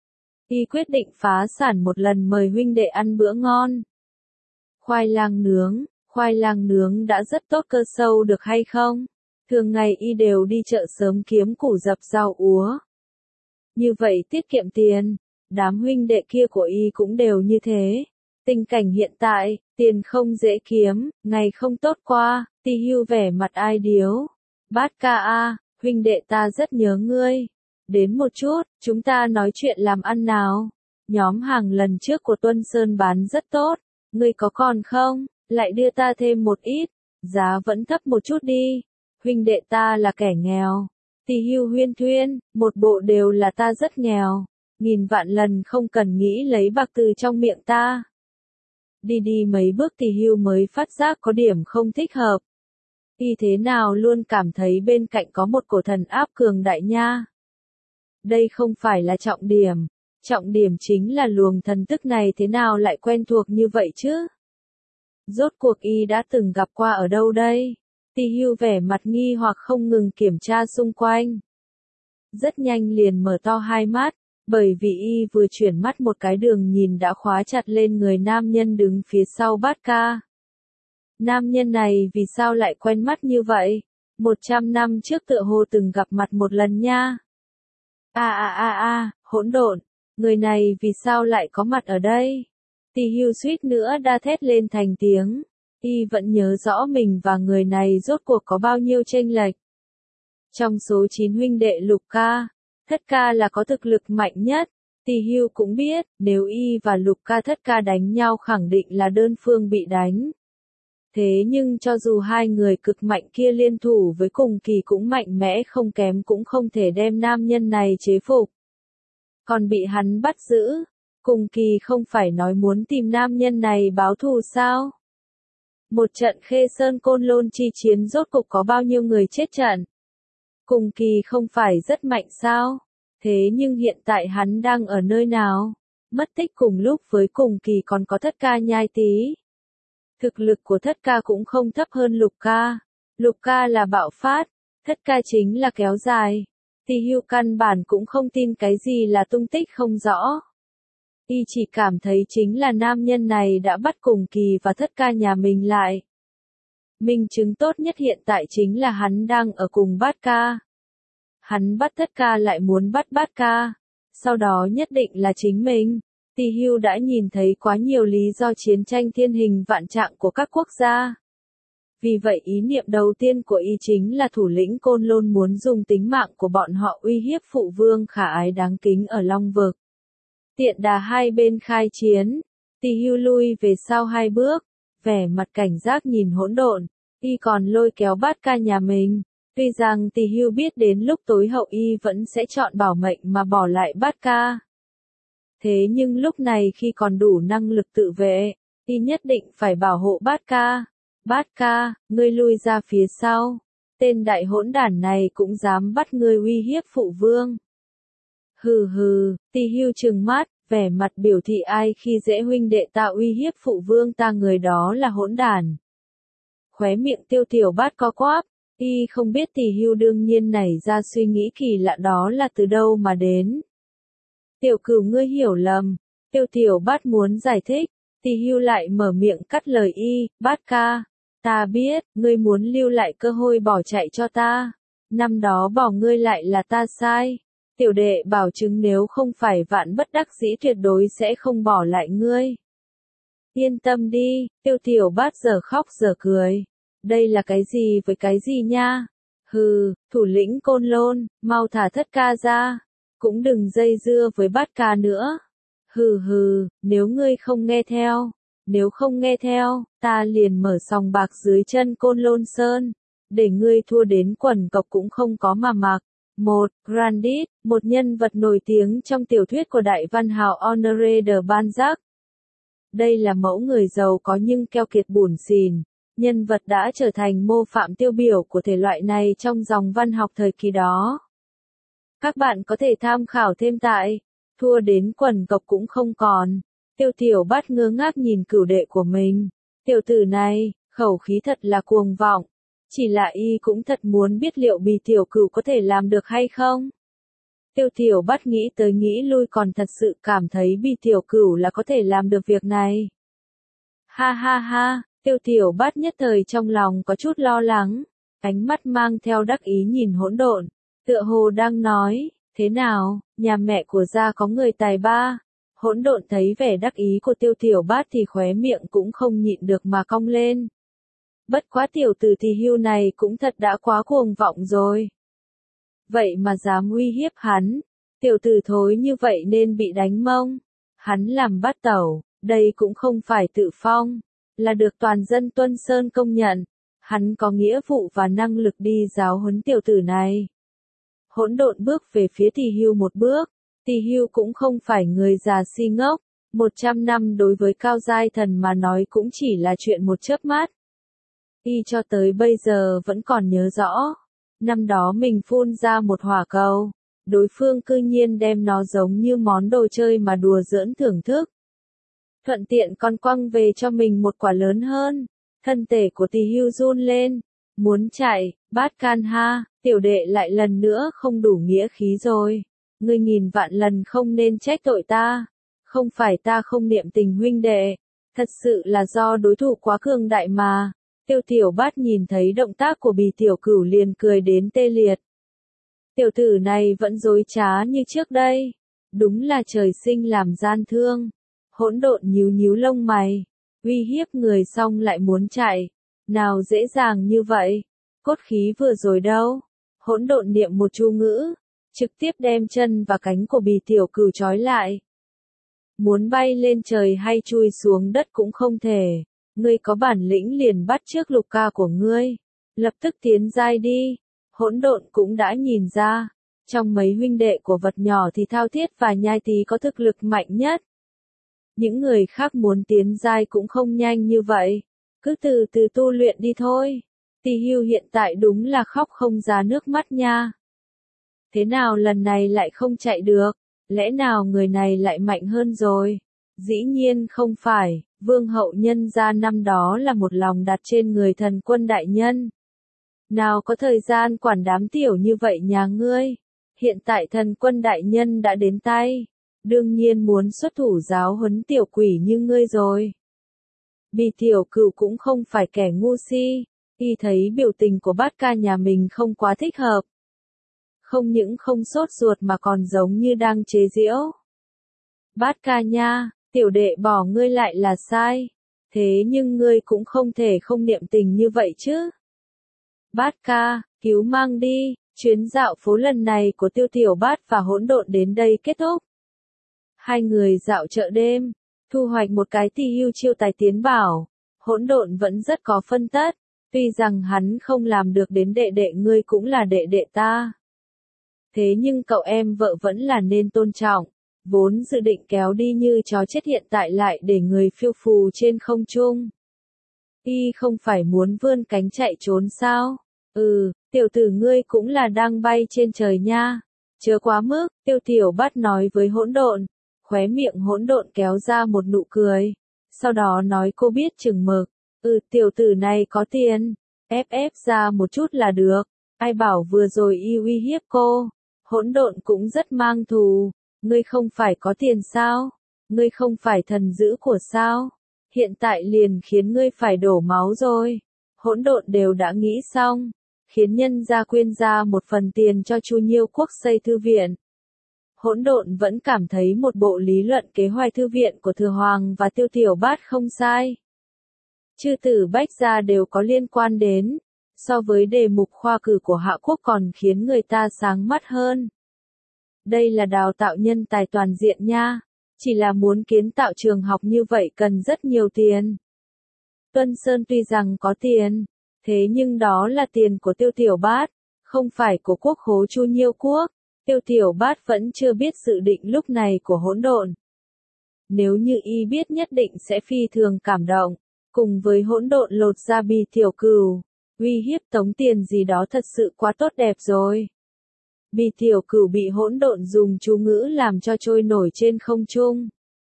Y quyết định phá sản một lần mời huynh đệ ăn bữa ngon. Khoai lang nướng, khoai lang nướng đã rất tốt cơ sâu được hay không? Thường ngày y đều đi chợ sớm kiếm củ dập rau úa. Như vậy tiết kiệm tiền, đám huynh đệ kia của y cũng đều như thế. Tình cảnh hiện tại, tiền không dễ kiếm, ngày không tốt qua, Tỳ Hưu vẻ mặt ai điếu. Bát ca a, huynh đệ ta rất nhớ ngươi. Đến một chút, chúng ta nói chuyện làm ăn nào. Nhóm hàng lần trước của Tuân Sơn bán rất tốt, ngươi có còn không? Lại đưa ta thêm một ít, giá vẫn thấp một chút đi. Huynh đệ ta là kẻ nghèo. Tỳ Hưu huyên thuyên, một bộ đều là ta rất nghèo. Nghìn vạn lần không cần nghĩ lấy bạc từ trong miệng ta. Đi đi mấy bước Tỳ Hưu mới phát giác có điểm không thích hợp. Y thế nào luôn cảm thấy bên cạnh có một cổ thần áp cường đại nha. Đây không phải là trọng điểm. Trọng điểm chính là luồng thần tức này thế nào lại quen thuộc như vậy chứ? Rốt cuộc y đã từng gặp qua ở đâu đây? Tỳ Hưu vẻ mặt nghi hoặc không ngừng kiểm tra xung quanh. Rất nhanh liền mở to hai mắt, bởi vì y vừa chuyển mắt một cái đường nhìn đã khóa chặt lên người nam nhân đứng phía sau bát ca. Nam nhân này vì sao lại quen mắt như vậy? Một trăm năm trước tựa hồ từng gặp mặt một lần nha. A a a a, hỗn độn, người này vì sao lại có mặt ở đây? Tỳ Hưu suýt nữa đã thét lên thành tiếng. Y vẫn nhớ rõ mình và người này rốt cuộc có bao nhiêu chênh lệch. Trong số chín huynh đệ Lục Ca, Thất Ca là có thực lực mạnh nhất. Tỳ Hưu cũng biết, nếu y và Lục Ca Thất Ca đánh nhau khẳng định là đơn phương bị đánh. Thế nhưng cho dù hai người cực mạnh kia liên thủ với Cùng Kỳ cũng mạnh mẽ không kém cũng không thể đem nam nhân này chế phục. Còn bị hắn bắt giữ, Cùng Kỳ không phải nói muốn tìm nam nhân này báo thù sao? Một trận Khê Sơn Côn Lôn chi chiến rốt cục có bao nhiêu người chết trận? Cùng Kỳ không phải rất mạnh sao? Thế nhưng hiện tại hắn đang ở nơi nào? Mất tích cùng lúc với Cùng Kỳ còn có Thất Ca Nhai Tý. Thực lực của Thất Ca cũng không thấp hơn Lục Ca. Lục Ca là bạo phát, Thất Ca chính là kéo dài. Tỳ Hưu căn bản cũng không tin cái gì là tung tích không rõ. Y chỉ cảm thấy chính là nam nhân này đã bắt Cùng Kỳ và Thất Ca nhà mình lại. Minh chứng tốt nhất hiện tại chính là hắn đang ở cùng Bát Ca. Hắn bắt Thất Ca lại muốn bắt Bát Ca. Sau đó nhất định là chính mình. Tỳ Hưu đã nhìn thấy quá nhiều lý do chiến tranh thiên hình vạn trạng của các quốc gia. Vì vậy ý niệm đầu tiên của y chính là thủ lĩnh Côn Lôn muốn dùng tính mạng của bọn họ uy hiếp phụ vương khả ái đáng kính ở Long Vực. Tiện đà hai bên khai chiến, Tỳ Hưu lui về sau hai bước, vẻ mặt cảnh giác nhìn hỗn độn, y còn lôi kéo Bát Ca nhà mình. Tuy rằng Tỳ Hưu biết đến lúc tối hậu y vẫn sẽ chọn bảo mệnh mà bỏ lại Bát Ca. Thế nhưng lúc này khi còn đủ năng lực tự vệ, y nhất định phải bảo hộ Bát Ca. Bát Ca, ngươi lui ra phía sau. Tên đại hỗn đản này cũng dám bắt ngươi uy hiếp phụ vương. Hừ hừ, Tỳ Hưu trừng mắt, vẻ mặt biểu thị ai khi dễ huynh đệ ta uy hiếp phụ vương ta người đó là hỗn đản. Khóe miệng Tiêu Tiểu Bát co quắp, y không biết Tỳ Hưu đương nhiên nảy ra suy nghĩ kỳ lạ đó là từ đâu mà đến. Tiểu Cửu ngươi hiểu lầm, Tiêu Tiểu Bát muốn giải thích, Tỳ Hưu lại mở miệng cắt lời y, Bát Ca, ta biết, ngươi muốn lưu lại cơ hội bỏ chạy cho ta, năm đó bỏ ngươi lại là ta sai. Tiểu đệ bảo chứng nếu không phải vạn bất đắc dĩ tuyệt đối sẽ không bỏ lại ngươi. Yên tâm đi, Tiêu Tiểu Bát giờ khóc giờ cười. Đây là cái gì với cái gì nha? Hừ, thủ lĩnh Côn Lôn, mau thả Thất Ca ra. Cũng đừng dây dưa với Bát Ca nữa. Hừ hừ, nếu ngươi không nghe theo, nếu không nghe theo, ta liền mở sòng bạc dưới chân Côn Lôn Sơn. Để ngươi thua đến quần cọc cũng không có mà mặc. một. Grandit, một nhân vật nổi tiếng trong tiểu thuyết của đại văn hào Honoré de Balzac. Đây là mẫu người giàu có nhưng keo kiệt bủn xỉn. Nhân vật đã trở thành mô phạm tiêu biểu của thể loại này trong dòng văn học thời kỳ đó. Các bạn có thể tham khảo thêm tại, thua đến quần cọc cũng không còn. Tiêu Tiểu Bát ngơ ngác nhìn cửu đệ của mình. Tiểu tử này, khẩu khí thật là cuồng vọng. Chỉ là y cũng thật muốn biết liệu Bì Tiểu Cửu có thể làm được hay không. Tiêu Tiểu Bát nghĩ tới nghĩ lui còn thật sự cảm thấy Bì Tiểu Cửu là có thể làm được việc này. Ha ha ha, Tiêu Tiểu Bát nhất thời trong lòng có chút lo lắng, ánh mắt mang theo đắc ý nhìn hỗn độn, tựa hồ đang nói, thế nào, nhà mẹ của gia có người tài ba. Hỗn độn thấy vẻ đắc ý của Tiêu Tiểu Bát thì khóe miệng cũng không nhịn được mà cong lên. Bất quá tiểu tử Tỳ Hưu này cũng thật đã quá cuồng vọng rồi. Vậy mà dám uy hiếp hắn, tiểu tử thối như vậy nên bị đánh mông. Hắn làm bát tẩu, đây cũng không phải tự phong, là được toàn dân Tuân Sơn công nhận. Hắn có nghĩa vụ và năng lực đi giáo huấn tiểu tử này. Hỗn độn bước về phía Tỳ Hưu một bước. Tỳ Hưu cũng không phải người già si ngốc, một trăm năm đối với cao giai thần mà nói cũng chỉ là chuyện một chớp mắt. Y cho tới bây giờ vẫn còn nhớ rõ, năm đó mình phun ra một hỏa cầu, đối phương cư nhiên đem nó giống như món đồ chơi mà đùa giỡn thưởng thức. Thuận tiện còn quăng về cho mình một quả lớn hơn. Thân thể của Tỳ Hưu run lên, muốn chạy. Bát Can ha, tiểu đệ lại lần nữa không đủ nghĩa khí rồi. Ngươi nghìn vạn lần không nên trách tội ta. Không phải ta không niệm tình huynh đệ, thật sự là do đối thủ quá cường đại mà. Tiêu Tiểu Bát nhìn thấy động tác của Bì Tiểu Cửu liền cười đến tê liệt. Tiểu tử này vẫn dối trá như trước đây, đúng là trời sinh làm gian thương. Hỗn độn nhíu nhíu lông mày, uy hiếp người xong lại muốn chạy, nào dễ dàng như vậy. Cốt khí vừa rồi đâu? Hỗn độn niệm một chú ngữ, trực tiếp đem chân và cánh của Bì Tiểu Cửu trói lại. Muốn bay lên trời hay chui xuống đất cũng không thể. Ngươi có bản lĩnh liền bắt trước lục ca của ngươi, lập tức tiến giai đi. Hỗn độn cũng đã nhìn ra, trong mấy huynh đệ của vật nhỏ thì Thao Thiết và Nhai Tý có thực lực mạnh nhất. Những người khác muốn tiến giai cũng không nhanh như vậy, cứ từ từ tu luyện đi thôi. Tỳ Hưu hiện tại đúng là khóc không ra nước mắt nha. Thế nào lần này lại không chạy được, lẽ nào người này lại mạnh hơn rồi? Dĩ nhiên không phải, vương hậu nhân gia năm đó là một lòng đặt trên người thần quân đại nhân. Nào có thời gian quản đám tiểu như vậy nhà ngươi, hiện tại thần quân đại nhân đã đến tay, đương nhiên muốn xuất thủ giáo huấn tiểu quỷ như ngươi rồi. Bì Tiểu Cửu cũng không phải kẻ ngu si, y thấy biểu tình của Bát Ca nhà mình không quá thích hợp. Không những không sốt ruột mà còn giống như đang chế giễu. Bát Ca nha, tiểu đệ bỏ ngươi lại là sai, thế nhưng ngươi cũng không thể không niệm tình như vậy chứ. Bát Ca, cứu mang đi. Chuyến dạo phố lần này của Tiêu Tiểu Bát và Hỗn Độn đến đây kết thúc. Hai người dạo chợ đêm, thu hoạch một cái Tỳ Hưu chiêu tài tiến bảo. Hỗn Độn vẫn rất có phân tất, tuy rằng hắn không làm được đến đệ đệ ngươi cũng là đệ đệ ta. Thế nhưng cậu em vợ vẫn là nên tôn trọng, vốn dự định kéo đi như chó chết hiện tại lại để người phiêu phù trên không trung. Y không phải muốn vươn cánh chạy trốn sao? Ừ, tiểu tử ngươi cũng là đang bay trên trời nha. Chớ quá mức, Tiêu Tiểu Bát nói với Hỗn Độn. Khóe miệng Hỗn Độn kéo ra một nụ cười. Sau đó nói cô biết chừng mực. Ừ, tiểu tử này có tiền. Ép ép ra một chút là được. Ai bảo vừa rồi y uy hiếp cô. Hỗn Độn cũng rất mang thù. Ngươi không phải có tiền sao? Ngươi không phải thần dữ của sao? Hiện tại liền khiến ngươi phải đổ máu rồi. Hỗn Độn đều đã nghĩ xong, khiến nhân gia quyên ra một phần tiền cho Chu Nhiêu Quốc xây thư viện. Hỗn Độn vẫn cảm thấy một bộ lý luận kế hoạch thư viện của Thừa Hoàng và Tiêu Tiểu Bát không sai. Chư tử bách gia đều có liên quan đến, so với đề mục khoa cử của Hạ Quốc còn khiến người ta sáng mắt hơn. Đây là đào tạo nhân tài toàn diện nha, chỉ là muốn kiến tạo trường học như vậy cần rất nhiều tiền. Tuân Sơn tuy rằng có tiền, thế nhưng đó là tiền của Tiêu Tiểu Bát, không phải của quốc khố Chu Nhiêu Quốc. Tiêu Tiểu Bát vẫn chưa biết dự định lúc này của Hỗn Độn. Nếu như y biết nhất định sẽ phi thường cảm động, cùng với Hỗn Độn lột ra Bì Tiểu Cửu, uy hiếp tống tiền gì đó thật sự quá tốt đẹp rồi. Bì Tiểu Cửu bị Hỗn Độn dùng chú ngữ làm cho trôi nổi trên không trung.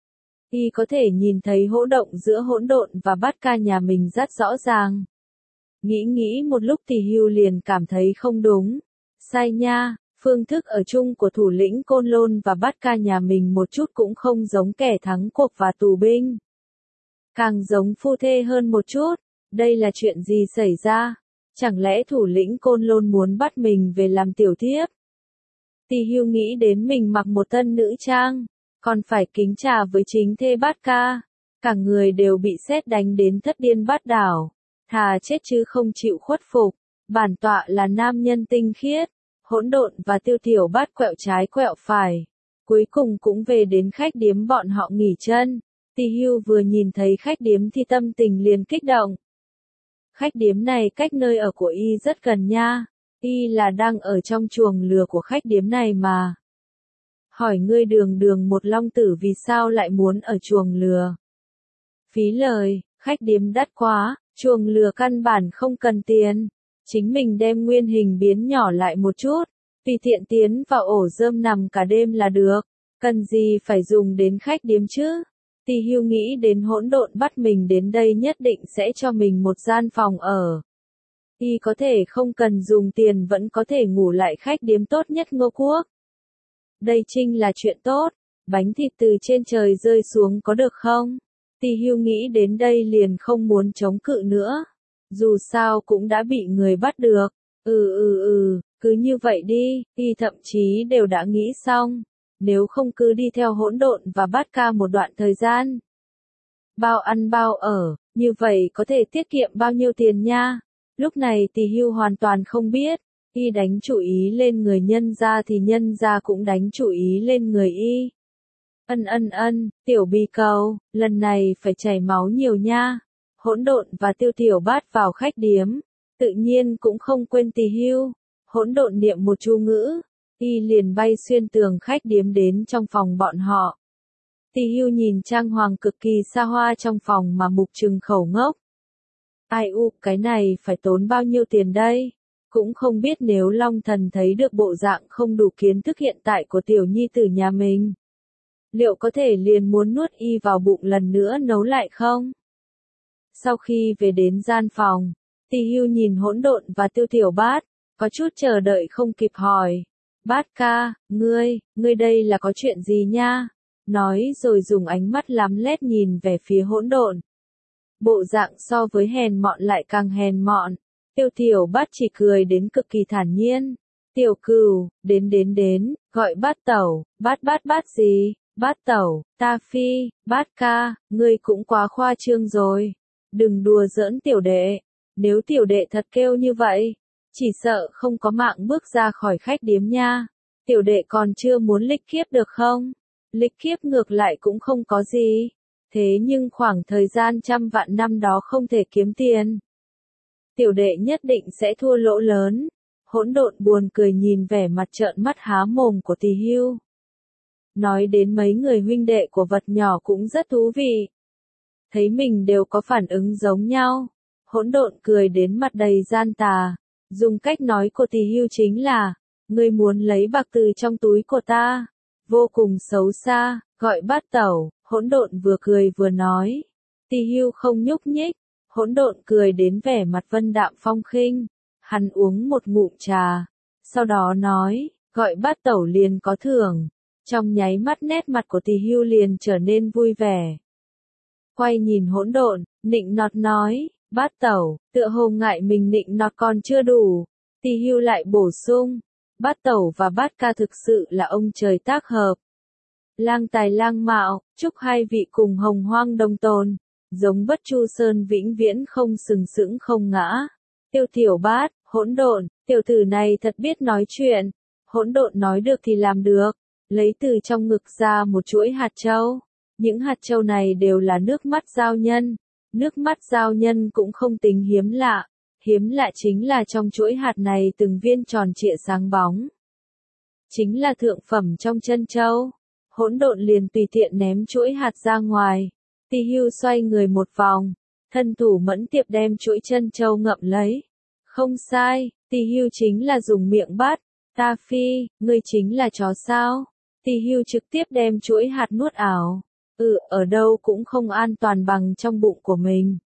Y có thể nhìn thấy hỗ động giữa Hỗn Độn và Bát Ca nhà mình rất rõ ràng. Nghĩ nghĩ một lúc thì Hưu liền cảm thấy không đúng. Sai nha, phương thức ở chung của thủ lĩnh Côn Lôn và Bát Ca nhà mình một chút cũng không giống kẻ thắng cuộc và tù binh. Càng giống phu thê hơn một chút. Đây là chuyện gì xảy ra? Chẳng lẽ thủ lĩnh Côn Lôn muốn bắt mình về làm tiểu thiếp? Tỳ Hưu nghĩ đến mình mặc một thân nữ trang, còn phải kính trà với chính thê Bát Ca. Cả người đều bị sét đánh đến thất điên bát đảo. Thà chết chứ không chịu khuất phục. Bản tọa là nam nhân tinh khiết. Hỗn Độn và Tiêu Tiểu Bát quẹo trái quẹo phải. Cuối cùng cũng về đến khách điếm bọn họ nghỉ chân. Tỳ Hưu vừa nhìn thấy khách điếm thì tâm tình liền kích động. Khách điếm này cách nơi ở của y rất gần nha. Y là đang ở trong chuồng lừa của khách điếm này mà. Hỏi ngươi đường đường một long tử vì sao lại muốn ở chuồng lừa? Phí lời, khách điếm đắt quá, chuồng lừa căn bản không cần tiền. Chính mình đem nguyên hình biến nhỏ lại một chút. tùy tiện tiến vào ổ rơm nằm cả đêm là được, cần gì phải dùng đến khách điếm chứ. Tỳ Hưu nghĩ đến hỗn độn bắt mình đến đây nhất định sẽ cho mình một gian phòng ở. Y có thể không cần dùng tiền vẫn có thể ngủ lại khách điếm tốt nhất Ngô Quốc. Đây chính là chuyện tốt, bánh thịt từ trên trời rơi xuống có được không? Tỳ Hưu nghĩ đến đây liền không muốn chống cự nữa. Dù sao cũng đã bị người bắt được. Ừ ừ ừ, cứ như vậy đi, y thậm chí đều đã nghĩ xong. Nếu không cứ đi theo hỗn độn và bát ca một đoạn thời gian. Bao ăn bao ở, như vậy có thể tiết kiệm bao nhiêu tiền nha. Lúc này Tỳ Hưu hoàn toàn không biết, y đánh chủ ý lên người nhân gia thì nhân gia cũng đánh chủ ý lên người y. Ân ân ân, tiểu bì cầu, lần này phải chảy máu nhiều nha. Hỗn độn và tiêu tiểu bát vào khách điếm, tự nhiên cũng không quên Tỳ Hưu. Hỗn độn niệm một chú ngữ, y liền bay xuyên tường khách điếm đến trong phòng bọn họ. Tỳ Hưu nhìn trang hoàng cực kỳ xa hoa trong phòng mà mục trừng khẩu ngốc. Ai u, cái này phải tốn bao nhiêu tiền đây? Cũng không biết nếu Long Thần thấy được bộ dạng không đủ kiến thức hiện tại của tiểu nhi tử nhà mình. Liệu có thể liền muốn nuốt y vào bụng lần nữa nấu lại không? Sau khi về đến gian phòng, Tỳ Hưu nhìn hỗn độn và tiêu tiểu bát, có chút chờ đợi không kịp hỏi. Bát ca, ngươi, ngươi đây là có chuyện gì nha? Nói rồi dùng ánh mắt lắm lét nhìn về phía hỗn độn. Bộ dạng so với hèn mọn lại càng hèn mọn. Tiêu tiểu bát chỉ cười đến cực kỳ thản nhiên. Tiểu cừu, đến đến đến, gọi bát tẩu, bát bát bát gì? Bát tẩu, ta phi, bát ca, ngươi cũng quá khoa trương rồi. Đừng đùa giỡn tiểu đệ. Nếu tiểu đệ thật kêu như vậy, chỉ sợ không có mạng bước ra khỏi khách điếm nha. Tiểu đệ còn chưa muốn lịch kiếp được không? Lịch kiếp ngược lại cũng không có gì. Thế nhưng khoảng thời gian trăm vạn năm đó không thể kiếm tiền. Tiểu đệ nhất định sẽ thua lỗ lớn. Hỗn độn buồn cười nhìn vẻ mặt trợn mắt há mồm của Tỳ Hưu. Nói đến mấy người huynh đệ của vật nhỏ cũng rất thú vị. Thấy mình đều có phản ứng giống nhau. Hỗn độn cười đến mặt đầy gian tà. Dùng cách nói của Tỳ Hưu chính là, ngươi muốn lấy bạc từ trong túi của ta. Vô cùng xấu xa, gọi bát tẩu, hỗn độn vừa cười vừa nói. Tỳ Hưu không nhúc nhích, hỗn độn cười đến vẻ mặt vân đạm phong khinh. Hắn uống một ngụm trà, sau đó nói, gọi bát tẩu liền có thưởng. Trong nháy mắt nét mặt của Tỳ Hưu liền trở nên vui vẻ. Quay nhìn hỗn độn, nịnh nọt nói, bát tẩu, tựa hồ ngại mình nịnh nọt còn chưa đủ. Tỳ Hưu lại bổ sung, bát tẩu và bát ca thực sự là ông trời tác hợp. Lang tài lang mạo, chúc hai vị cùng hồng hoang đồng tồn, giống Bất Chu Sơn vĩnh viễn không sừng sững không ngã. Tiêu tiểu bát, hỗn độn, tiểu tử này thật biết nói chuyện. Hỗn độn nói được thì làm được, lấy từ trong ngực ra một chuỗi hạt châu. Những hạt châu này đều là nước mắt giao nhân. Nước mắt giao nhân cũng không tính hiếm lạ. Hiếm lạ chính là trong chuỗi hạt này từng viên tròn trịa sáng bóng. Chính là thượng phẩm trong chân châu. Hỗn độn liền tùy tiện ném chuỗi hạt ra ngoài. Tỳ Hưu xoay người một vòng. Thân thủ mẫn tiệp đem chuỗi chân châu ngậm lấy. Không sai, Tỳ Hưu chính là dùng miệng bắt. Ta phi, ngươi chính là chó sao? Tỳ Hưu trực tiếp đem chuỗi hạt nuốt ảo. Ừ, ở đâu cũng không an toàn bằng trong bụng của mình.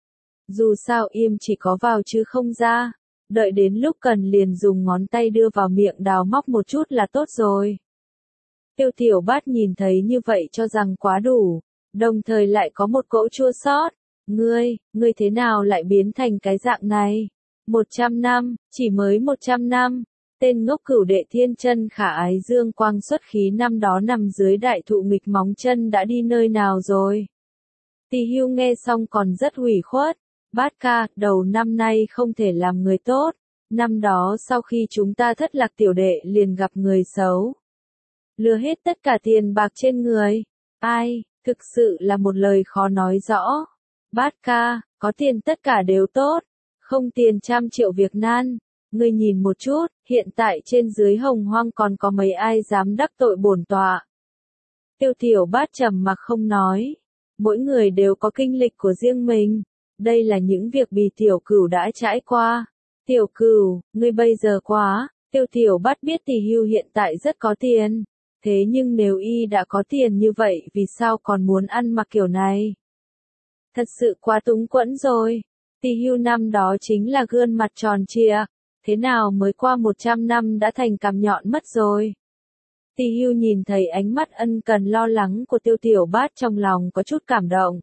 Dù sao im chỉ có vào chứ không ra. Đợi đến lúc cần liền dùng ngón tay đưa vào miệng đào móc một chút là tốt rồi. Tiêu tiểu bát nhìn thấy như vậy cho rằng quá đủ. Đồng thời lại có một cỗ chua xót. Ngươi, ngươi thế nào lại biến thành cái dạng này? Một trăm năm, chỉ mới một trăm năm. Tên ngốc cửu đệ thiên chân khả ái dương quang xuất khí năm đó nằm dưới đại thụ nghịch móng chân đã đi nơi nào rồi? Tỳ Hưu nghe xong còn rất hủy khuất. Bát ca, đầu năm nay không thể làm người tốt. Năm đó sau khi chúng ta thất lạc tiểu đệ liền gặp người xấu. Lừa hết tất cả tiền bạc trên người. Ai, thực sự là một lời khó nói rõ. Bát ca, có tiền tất cả đều tốt. Không tiền trăm triệu việc nan. Ngươi nhìn một chút, hiện tại trên dưới hồng hoang còn có mấy ai dám đắc tội bổn tọa. Tiêu tiểu bát trầm mặc không nói. Mỗi người đều có kinh lịch của riêng mình. Đây là những việc bì tiểu cửu đã trải qua. Tiểu cửu, ngươi bây giờ quá. Tiêu Tiểu Bát biết Tỷ Hưu hiện tại rất có tiền, thế nhưng nếu y đã có tiền như vậy vì sao còn muốn ăn mặc kiểu này? Thật sự quá túng quẫn rồi. Tỷ Hưu năm đó chính là gương mặt tròn trịa, thế nào mới qua một trăm năm đã thành cằm nhọn mất rồi. Tỷ Hưu nhìn thấy ánh mắt ân cần lo lắng của Tiêu Tiểu Bát trong lòng có chút cảm động.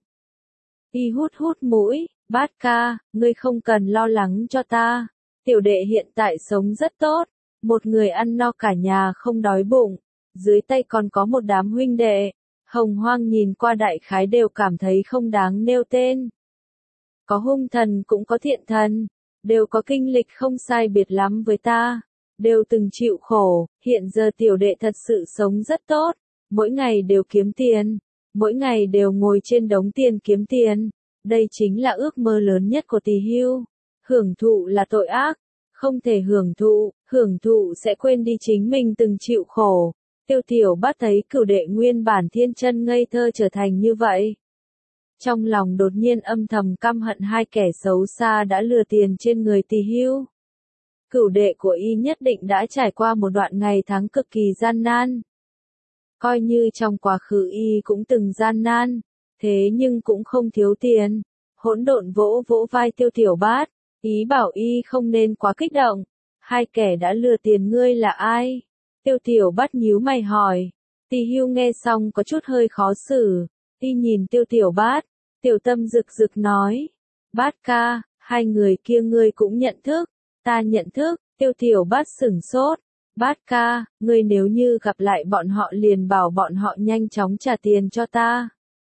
Y hút hút mũi, Bát ca, ngươi không cần lo lắng cho ta. Tiểu đệ hiện tại sống rất tốt, một người ăn no cả nhà không đói bụng, dưới tay còn có một đám huynh đệ. Hồng Hoang nhìn qua đại khái đều cảm thấy không đáng nêu tên. Có hung thần cũng có thiện thần, đều có kinh lịch không sai biệt lắm với ta, đều từng chịu khổ, hiện giờ tiểu đệ thật sự sống rất tốt, mỗi ngày đều kiếm tiền, mỗi ngày đều ngồi trên đống tiền kiếm tiền, đây chính là ước mơ lớn nhất của Tỷ Hưu. Hưởng thụ là tội ác, không thể hưởng thụ, hưởng thụ sẽ quên đi chính mình từng chịu khổ. Tiêu Tiểu Bát thấy cửu đệ nguyên bản thiên chân ngây thơ trở thành như vậy. Trong lòng đột nhiên âm thầm căm hận hai kẻ xấu xa đã lừa tiền trên người Tỷ Hưu. Cửu đệ của y nhất định đã trải qua một đoạn ngày tháng cực kỳ gian nan. Coi như trong quá khứ y cũng từng gian nan, thế nhưng cũng không thiếu tiền. Hỗn độn vỗ vỗ vai Tiêu Tiểu Bát, ý bảo y không nên quá kích động. Hai kẻ đã lừa tiền ngươi là ai? Tiêu Tiểu Bát nhíu mày hỏi. Tỷ Hưu nghe xong có chút hơi khó xử, y nhìn Tiêu Tiểu Bát, tiểu tâm rực rực nói. Bát ca, hai người kia ngươi cũng nhận thức, ta nhận thức. Tiêu Tiểu Bát sửng sốt. Bát ca, ngươi nếu như gặp lại bọn họ liền bảo bọn họ nhanh chóng trả tiền cho ta.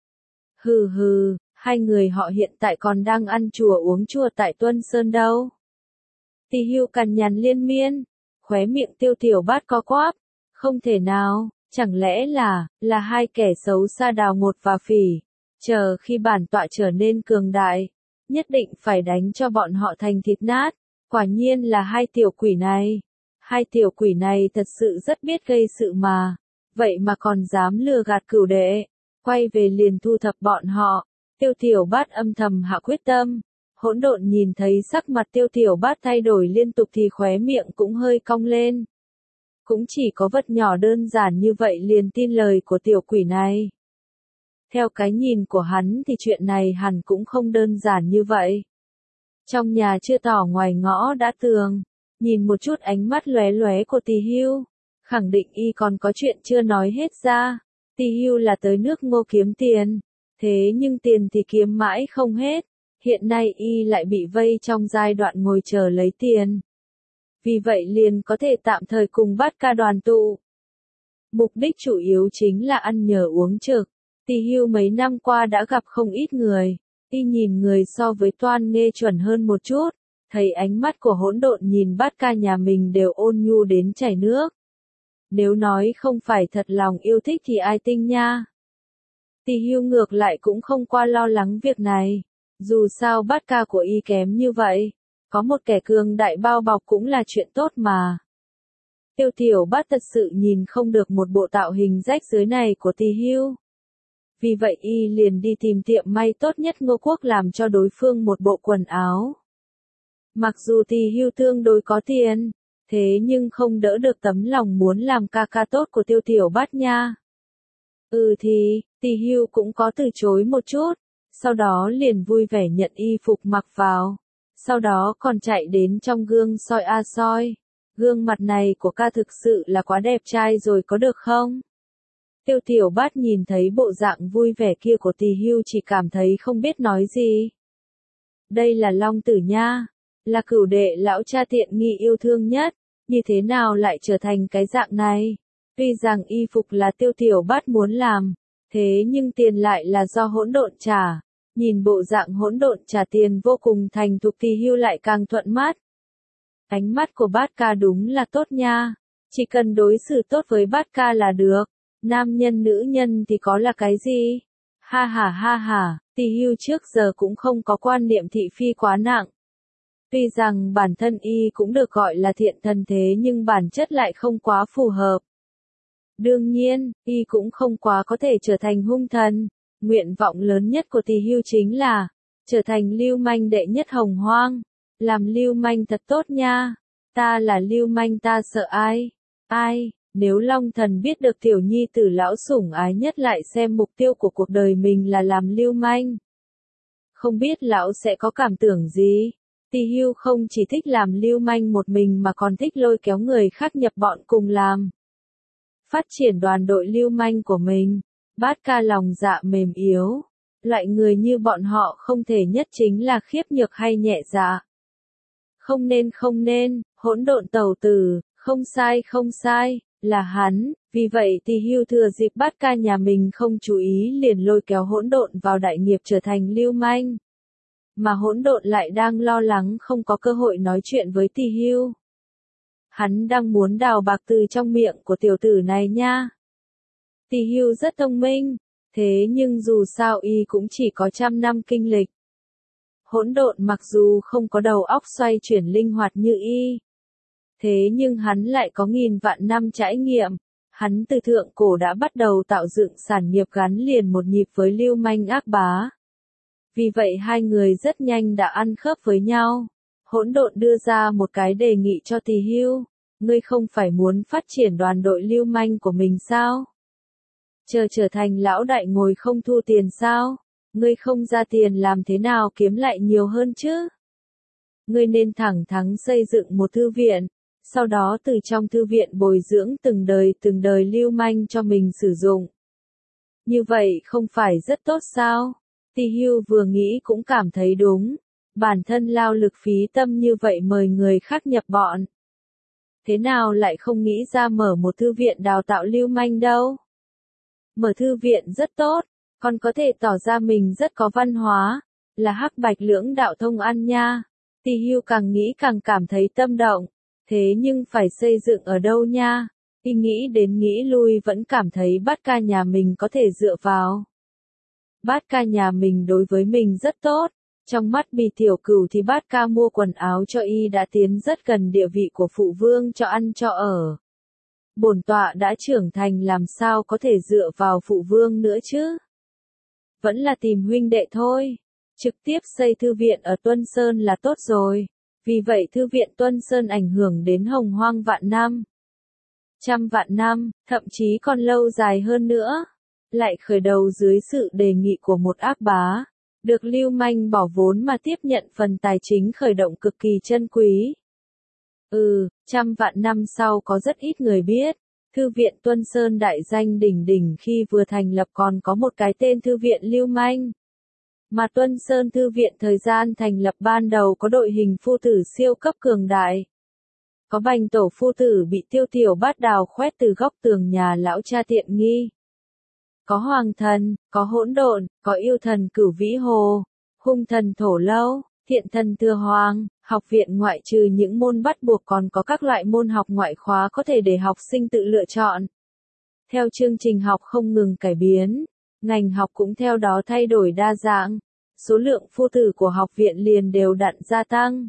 Hừ hừ, hai người họ hiện tại còn đang ăn chùa uống chùa tại Tuân Sơn đâu. Tỷ Hưu cằn nhằn liên miên, khóe miệng Tiêu Tiểu Bát co quắp, không thể nào, chẳng lẽ là, là hai kẻ xấu xa Đào Ngột và Phỉ, chờ khi bản tọa trở nên cường đại, nhất định phải đánh cho bọn họ thành thịt nát, quả nhiên là hai tiểu quỷ này. Hai tiểu quỷ này thật sự rất biết gây sự mà, vậy mà còn dám lừa gạt cửu đệ, quay về liền thu thập bọn họ. Tiêu Tiểu Bát âm thầm hạ quyết tâm. Hỗn độn nhìn thấy sắc mặt Tiêu Tiểu Bát thay đổi liên tục thì khóe miệng cũng hơi cong lên. Cũng chỉ có vật nhỏ đơn giản như vậy liền tin lời của tiểu quỷ này. Theo cái nhìn của hắn thì chuyện này hẳn cũng không đơn giản như vậy. Trong nhà chưa tỏ ngoài ngõ đã tường, nhìn một chút ánh mắt lóe lóe của Tỷ Hưu, khẳng định y còn có chuyện chưa nói hết ra. Tỷ Hưu là tới nước Ngô kiếm tiền, thế nhưng tiền thì kiếm mãi không hết, hiện nay y lại bị vây trong giai đoạn ngồi chờ lấy tiền. Vì vậy liền có thể tạm thời cùng Bát ca đoàn tụ. Mục đích chủ yếu chính là ăn nhờ uống trực. Tỷ Hưu mấy năm qua đã gặp không ít người, y nhìn người so với Toan Nghê chuẩn hơn một chút, thấy ánh mắt của hỗn độn nhìn Bát ca nhà mình đều ôn nhu đến chảy nước. Nếu nói không phải thật lòng yêu thích thì ai tin nha. Tỷ Hưu ngược lại cũng không qua lo lắng việc này, dù sao Bát ca của y kém như vậy, có một kẻ cường đại bao bọc cũng là chuyện tốt mà. Tiêu Tiểu Bát thật sự nhìn không được một bộ tạo hình rách rưới này của Tỷ Hưu. Vì vậy y liền đi tìm tiệm may tốt nhất Ngô Quốc làm cho đối phương một bộ quần áo. Mặc dù Tỷ Hưu tương đối có tiền, thế nhưng không đỡ được tấm lòng muốn làm ca ca tốt của Tiêu Tiểu Bát nha. Ừ thì, Tỷ Hưu cũng có từ chối một chút, sau đó liền vui vẻ nhận y phục mặc vào, sau đó còn chạy đến trong gương soi a soi, gương mặt này của ca thực sự là quá đẹp trai rồi có được không? Tiêu Tiểu Bát nhìn thấy bộ dạng vui vẻ kia của Tỷ Hưu chỉ cảm thấy không biết nói gì. Đây là Long Tử nha, là cửu đệ lão cha tiện nghi yêu thương nhất, như thế nào lại trở thành cái dạng này? Tuy rằng y phục là Tiêu Tiểu Bát muốn làm, thế nhưng tiền lại là do hỗn độn trả. Nhìn bộ dạng hỗn độn trả tiền vô cùng thành thục Tỷ Hưu lại càng thuận mắt. Ánh mắt của Bát ca đúng là tốt nha, chỉ cần đối xử tốt với Bát ca là được. Nam nhân nữ nhân thì có là cái gì? Ha ha ha ha, Tỷ Hưu trước giờ cũng không có quan niệm thị phi quá nặng. Tuy rằng bản thân y cũng được gọi là thiện thần thế nhưng bản chất lại không quá phù hợp. Đương nhiên, y cũng không quá có thể trở thành hung thần. Nguyện vọng lớn nhất của Tỷ Hưu chính là trở thành lưu manh đệ nhất Hồng Hoang. Làm lưu manh thật tốt nha. Ta là lưu manh, ta sợ ai? Ai? Nếu Long Thần biết được tiểu nhi tử lão sủng ái nhất lại xem mục tiêu của cuộc đời mình là làm lưu manh, không biết lão sẽ có cảm tưởng gì? Tỳ Hưu không chỉ thích làm lưu manh một mình mà còn thích lôi kéo người khác nhập bọn cùng làm. Phát triển đoàn đội lưu manh của mình. Bát Ca lòng dạ mềm yếu. Loại người như bọn họ không thể nhất chính là khiếp nhược hay nhẹ dạ. Không nên không nên, hỗn độn tẩu tử, không sai không sai, là hắn. Vì vậy Tỳ Hưu thừa dịp Bát Ca nhà mình không chú ý liền lôi kéo hỗn độn vào đại nghiệp trở thành lưu manh. Mà hỗn độn lại đang lo lắng không có cơ hội nói chuyện với Tỳ Hưu. Hắn đang muốn đào bạc từ trong miệng của tiểu tử này nha. Tỳ Hưu rất thông minh, thế nhưng dù sao y cũng chỉ có trăm năm kinh lịch. Hỗn độn mặc dù không có đầu óc xoay chuyển linh hoạt như y, thế nhưng hắn lại có nghìn vạn năm trải nghiệm. Hắn từ thượng cổ đã bắt đầu tạo dựng sản nghiệp gắn liền một nhịp với lưu manh ác bá. Vì vậy hai người rất nhanh đã ăn khớp với nhau. Hỗn độn đưa ra một cái đề nghị cho Tỳ Hưu. Ngươi không phải muốn phát triển đoàn đội lưu manh của mình sao? Chờ trở thành lão đại ngồi không thu tiền sao? Ngươi không ra tiền làm thế nào kiếm lại nhiều hơn chứ? Ngươi nên thẳng thắn xây dựng một thư viện, sau đó từ trong thư viện bồi dưỡng từng đời từng đời lưu manh cho mình sử dụng. Như vậy không phải rất tốt sao? Tỳ Hưu vừa nghĩ cũng cảm thấy đúng. Bản thân lao lực phí tâm như vậy mời người khác nhập bọn. Thế nào lại không nghĩ ra mở một thư viện đào tạo lưu manh đâu? Mở thư viện rất tốt, còn có thể tỏ ra mình rất có văn hóa, là hắc bạch lưỡng đạo thông ăn nha. Tỳ Hưu càng nghĩ càng cảm thấy tâm động, thế nhưng phải xây dựng ở đâu nha? Y nghĩ đến nghĩ lui vẫn cảm thấy Bát Ca nhà mình có thể dựa vào. Bát Ca nhà mình đối với mình rất tốt, trong mắt Bì tiểu cửu thì Bát Ca mua quần áo cho y đã tiến rất gần địa vị của phụ vương cho ăn cho ở. Bổn tọa đã trưởng thành làm sao có thể dựa vào phụ vương nữa chứ? Vẫn là tìm huynh đệ thôi. Trực tiếp xây thư viện ở Tuân Sơn là tốt rồi. Vì vậy thư viện Tuân Sơn ảnh hưởng đến hồng hoang vạn năm. Trăm vạn năm, thậm chí còn lâu dài hơn nữa. Lại khởi đầu dưới sự đề nghị của một ác bá. Được lưu manh bỏ vốn mà tiếp nhận phần tài chính khởi động cực kỳ chân quý. Ừ, trăm vạn năm sau có rất ít người biết. Thư viện Tuân Sơn đại danh đỉnh đỉnh khi vừa thành lập còn có một cái tên thư viện lưu manh. Mà Tuân Sơn thư viện thời gian thành lập ban đầu có đội hình phu tử siêu cấp cường đại. Có Bành tổ phu tử bị Tiêu Tiểu Bát đào khoét từ góc tường nhà lão cha tiện nghi. Có Hoàng thần, có Hỗn độn, có yêu thần Cửu Vĩ Hồ, hung thần Thổ Lâu, thiện thần Thừa Hoàng. Học viện ngoại trừ những môn bắt buộc còn có các loại môn học ngoại khóa có thể để học sinh tự lựa chọn. Theo chương trình học không ngừng cải biến, ngành học cũng theo đó thay đổi đa dạng, số lượng phu tử của học viện liền đều đặn gia tăng.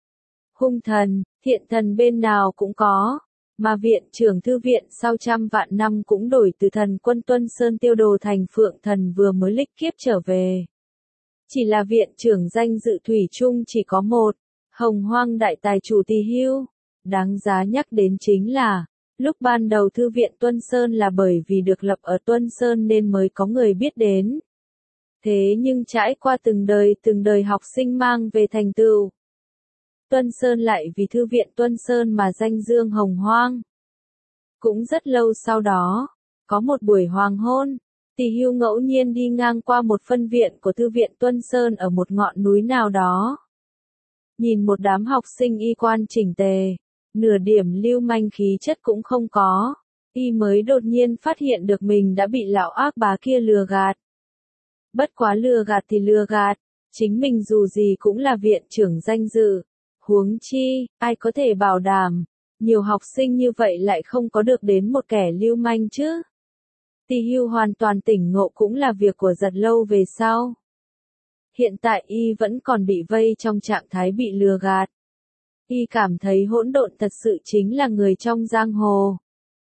Hung thần, thiện thần bên nào cũng có, mà viện trưởng thư viện sau trăm vạn năm cũng đổi từ thần quân Tuân Sơn Tiêu Đồ thành Phượng thần vừa mới lịch kiếp trở về. Chỉ là viện trưởng danh dự thủy chung chỉ có một. Hồng Hoang đại tài chủ Tỳ Hưu. Đáng giá nhắc đến chính là, lúc ban đầu thư viện Tuân Sơn là bởi vì được lập ở Tuân Sơn nên mới có người biết đến. Thế nhưng trải qua từng đời từng đời học sinh mang về thành tựu. Tuân Sơn lại vì thư viện Tuân Sơn mà danh dương hồng hoang. Cũng rất lâu sau đó, có một buổi hoàng hôn, Tỳ Hưu ngẫu nhiên đi ngang qua một phân viện của thư viện Tuân Sơn ở một ngọn núi nào đó. Nhìn một đám học sinh y quan chỉnh tề, nửa điểm lưu manh khí chất cũng không có, y mới đột nhiên phát hiện được mình đã bị lão ác bá kia lừa gạt. Bất quá lừa gạt thì lừa gạt, chính mình dù gì cũng là viện trưởng danh dự, huống chi, ai có thể bảo đảm, nhiều học sinh như vậy lại không có được đến một kẻ lưu manh chứ. Tỳ Hưu hoàn toàn tỉnh ngộ cũng là việc của giật lâu về sau. Hiện tại y vẫn còn bị vây trong trạng thái bị lừa gạt. Y cảm thấy hỗn độn thật sự chính là người trong giang hồ.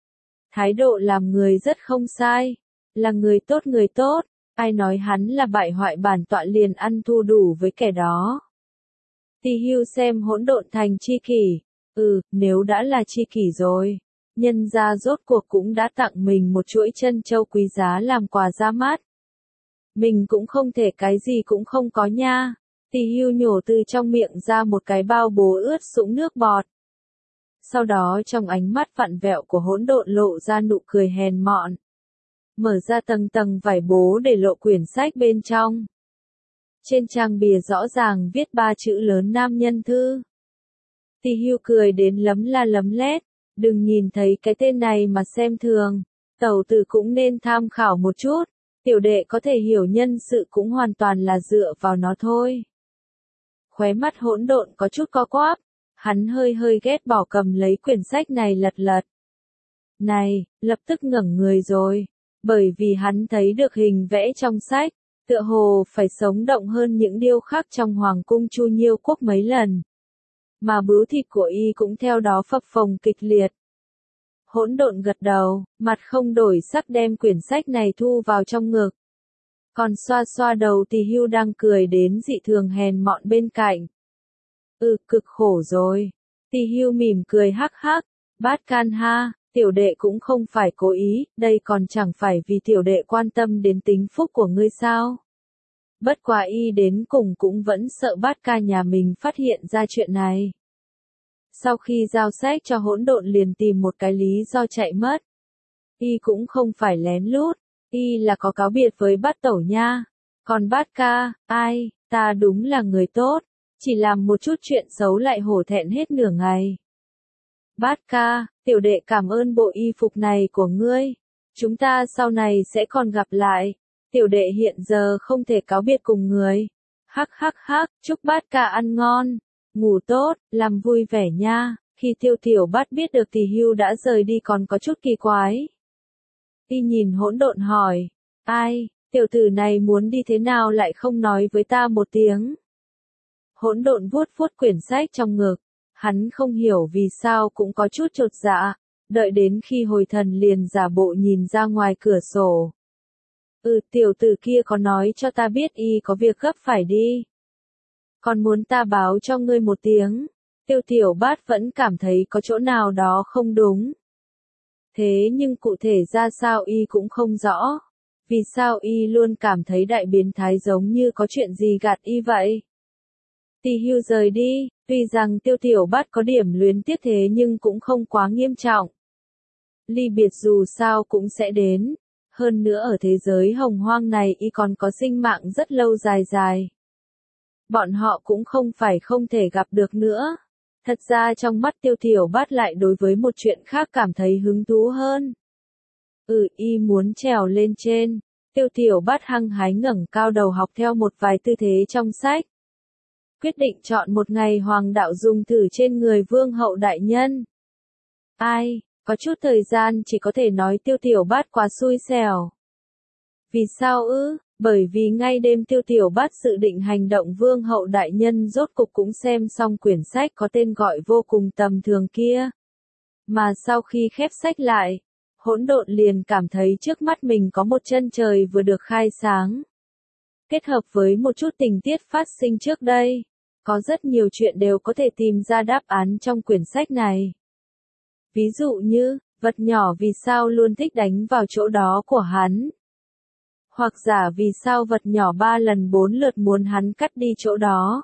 Thái độ làm người rất không sai, là người tốt người tốt, ai nói hắn là bại hoại bản tọa liền ăn thua đủ với kẻ đó. Tỳ Hưu xem hỗn độn thành tri kỷ, Ừ, nếu đã là tri kỷ rồi. Nhân gia rốt cuộc cũng đã tặng mình một chuỗi trân châu quý giá làm quà ra mắt. Mình cũng không thể cái gì cũng không có nha. Tỳ Hưu nhổ từ trong miệng ra một cái bao bố ướt sũng nước bọt. Sau đó trong ánh mắt vặn vẹo của hỗn độn lộ ra nụ cười hèn mọn. Mở ra tầng tầng vải bố để lộ quyển sách bên trong. Trên trang bìa rõ ràng viết ba chữ lớn nam nhân thư. Tỳ Hưu cười đến lấm la lấm lét. Đừng nhìn thấy cái tên này mà xem thường. Tẩu tử cũng nên tham khảo một chút. Tiểu đệ có thể hiểu nhân sự cũng hoàn toàn là dựa vào nó thôi. Khóe mắt hỗn độn có chút co quắp. Hắn hơi hơi ghét bỏ cầm lấy quyển sách này lật lật. Này, lập tức ngẩng người rồi. Bởi vì hắn thấy được hình vẽ trong sách. Tựa hồ phải sống động hơn những điêu khắc trong hoàng cung Chu Nhiêu quốc mấy lần. Mà bướu thịt của y cũng theo đó phập phồng kịch liệt. Hỗn độn gật đầu, mặt không đổi sắc đem quyển sách này thu vào trong ngực. Còn xoa xoa đầu Tỳ Hưu đang cười đến dị thường hèn mọn bên cạnh. Ừ, cực khổ rồi. Tỳ Hưu mỉm cười hắc hắc, Bát Can ha, tiểu đệ cũng không phải cố ý, đây còn chẳng phải vì tiểu đệ quan tâm đến tính phúc của ngươi sao. Bất quá y đến cùng cũng vẫn sợ Bát Ca nhà mình phát hiện ra chuyện này. Sau khi giao sách cho hỗn độn liền tìm một cái lý do chạy mất. Y cũng không phải lén lút, y là có cáo biệt với Bát Tẩu nha. Còn Bát Ca, ai, ta đúng là người tốt, chỉ làm một chút chuyện xấu lại hổ thẹn hết nửa ngày. Bát Ca, tiểu đệ cảm ơn bộ y phục này của ngươi. Chúng ta sau này sẽ còn gặp lại. Tiểu đệ hiện giờ không thể cáo biệt cùng người. Hắc hắc hắc, chúc Bát Ca ăn ngon, ngủ tốt, làm vui vẻ nha. Khi Tiêu Tiểu Bát biết được Tỳ Hưu đã rời đi còn có chút kỳ quái. Y nhìn hỗn độn hỏi, ai, tiểu tử này muốn đi thế nào lại không nói với ta một tiếng. Hỗn độn vuốt vuốt quyển sách trong ngực, hắn không hiểu vì sao cũng có chút chột dạ, đợi đến khi hồi thần liền giả bộ nhìn ra ngoài cửa sổ. Ừ, tiểu tử kia có nói cho ta biết y có việc gấp phải đi. Còn muốn ta báo cho ngươi một tiếng. Tiêu Tiểu Bát vẫn cảm thấy có chỗ nào đó không đúng. Thế nhưng cụ thể ra sao y cũng không rõ. Vì sao y luôn cảm thấy đại biến thái giống như có chuyện gì gạt y vậy? Tỳ Hưu rời đi, tuy rằng Tiêu Tiểu Bát có điểm luyến tiếc thế nhưng cũng không quá nghiêm trọng. Ly biệt dù sao cũng sẽ đến. Hơn nữa ở thế giới hồng hoang này y còn có sinh mạng rất lâu dài dài. Bọn họ cũng không phải không thể gặp được nữa. Thật ra trong mắt Tiêu Tiểu Bát lại đối với một chuyện khác cảm thấy hứng thú hơn. Ừ, y muốn trèo lên trên. Tiêu Tiểu Bát hăng hái ngẩng cao đầu học theo một vài tư thế trong sách. Quyết định chọn một ngày hoàng đạo dùng thử trên người vương hậu đại nhân. Ai, có chút thời gian chỉ có thể nói Tiêu Tiểu Bát quá xui xẻo. Vì sao ư? Bởi vì ngay đêm Tiêu Tiểu Bát dự định hành động vương hậu đại nhân rốt cục cũng xem xong quyển sách có tên gọi vô cùng tầm thường kia. Mà sau khi khép sách lại, hỗn độn liền cảm thấy trước mắt mình có một chân trời vừa được khai sáng. Kết hợp với một chút tình tiết phát sinh trước đây, có rất nhiều chuyện đều có thể tìm ra đáp án trong quyển sách này. Ví dụ như, vật nhỏ vì sao luôn thích đánh vào chỗ đó của hắn. Hoặc giả vì sao vật nhỏ ba lần bốn lượt muốn hắn cắt đi chỗ đó.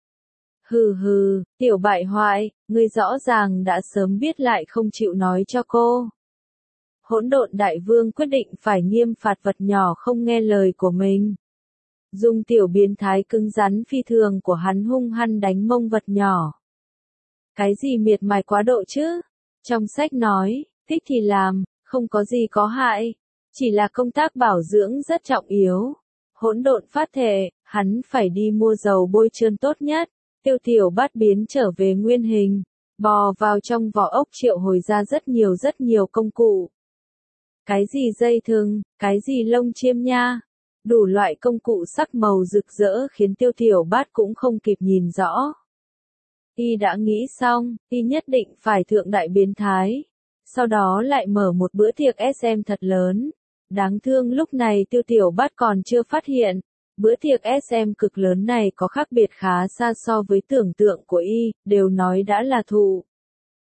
Hừ hừ, tiểu bại hoại, ngươi rõ ràng đã sớm biết lại không chịu nói cho cô. Hỗn độn đại vương quyết định phải nghiêm phạt vật nhỏ không nghe lời của mình. Dùng tiểu biến thái cứng rắn phi thường của hắn hung hăng đánh mông vật nhỏ. Cái gì miệt mài quá độ chứ? Trong sách nói, thích thì làm, không có gì có hại. Chỉ là công tác bảo dưỡng rất trọng yếu. Hỗn độn phát thệ, hắn phải đi mua dầu bôi trơn tốt nhất. Tiêu Tiểu Bát biến trở về nguyên hình, bò vào trong vỏ ốc triệu hồi ra rất nhiều rất nhiều công cụ. Cái gì dây thừng, cái gì lông chiêm nha. Đủ loại công cụ sắc màu rực rỡ khiến Tiêu Tiểu Bát cũng không kịp nhìn rõ. Y đã nghĩ xong, y nhất định phải thượng đại biến thái. Sau đó lại mở một bữa tiệc ét em thật lớn. Đáng thương lúc này Tiêu Tiểu Bát còn chưa phát hiện. Bữa tiệc ét em cực lớn này có khác biệt khá xa so với tưởng tượng của y, đều nói đã là thụ.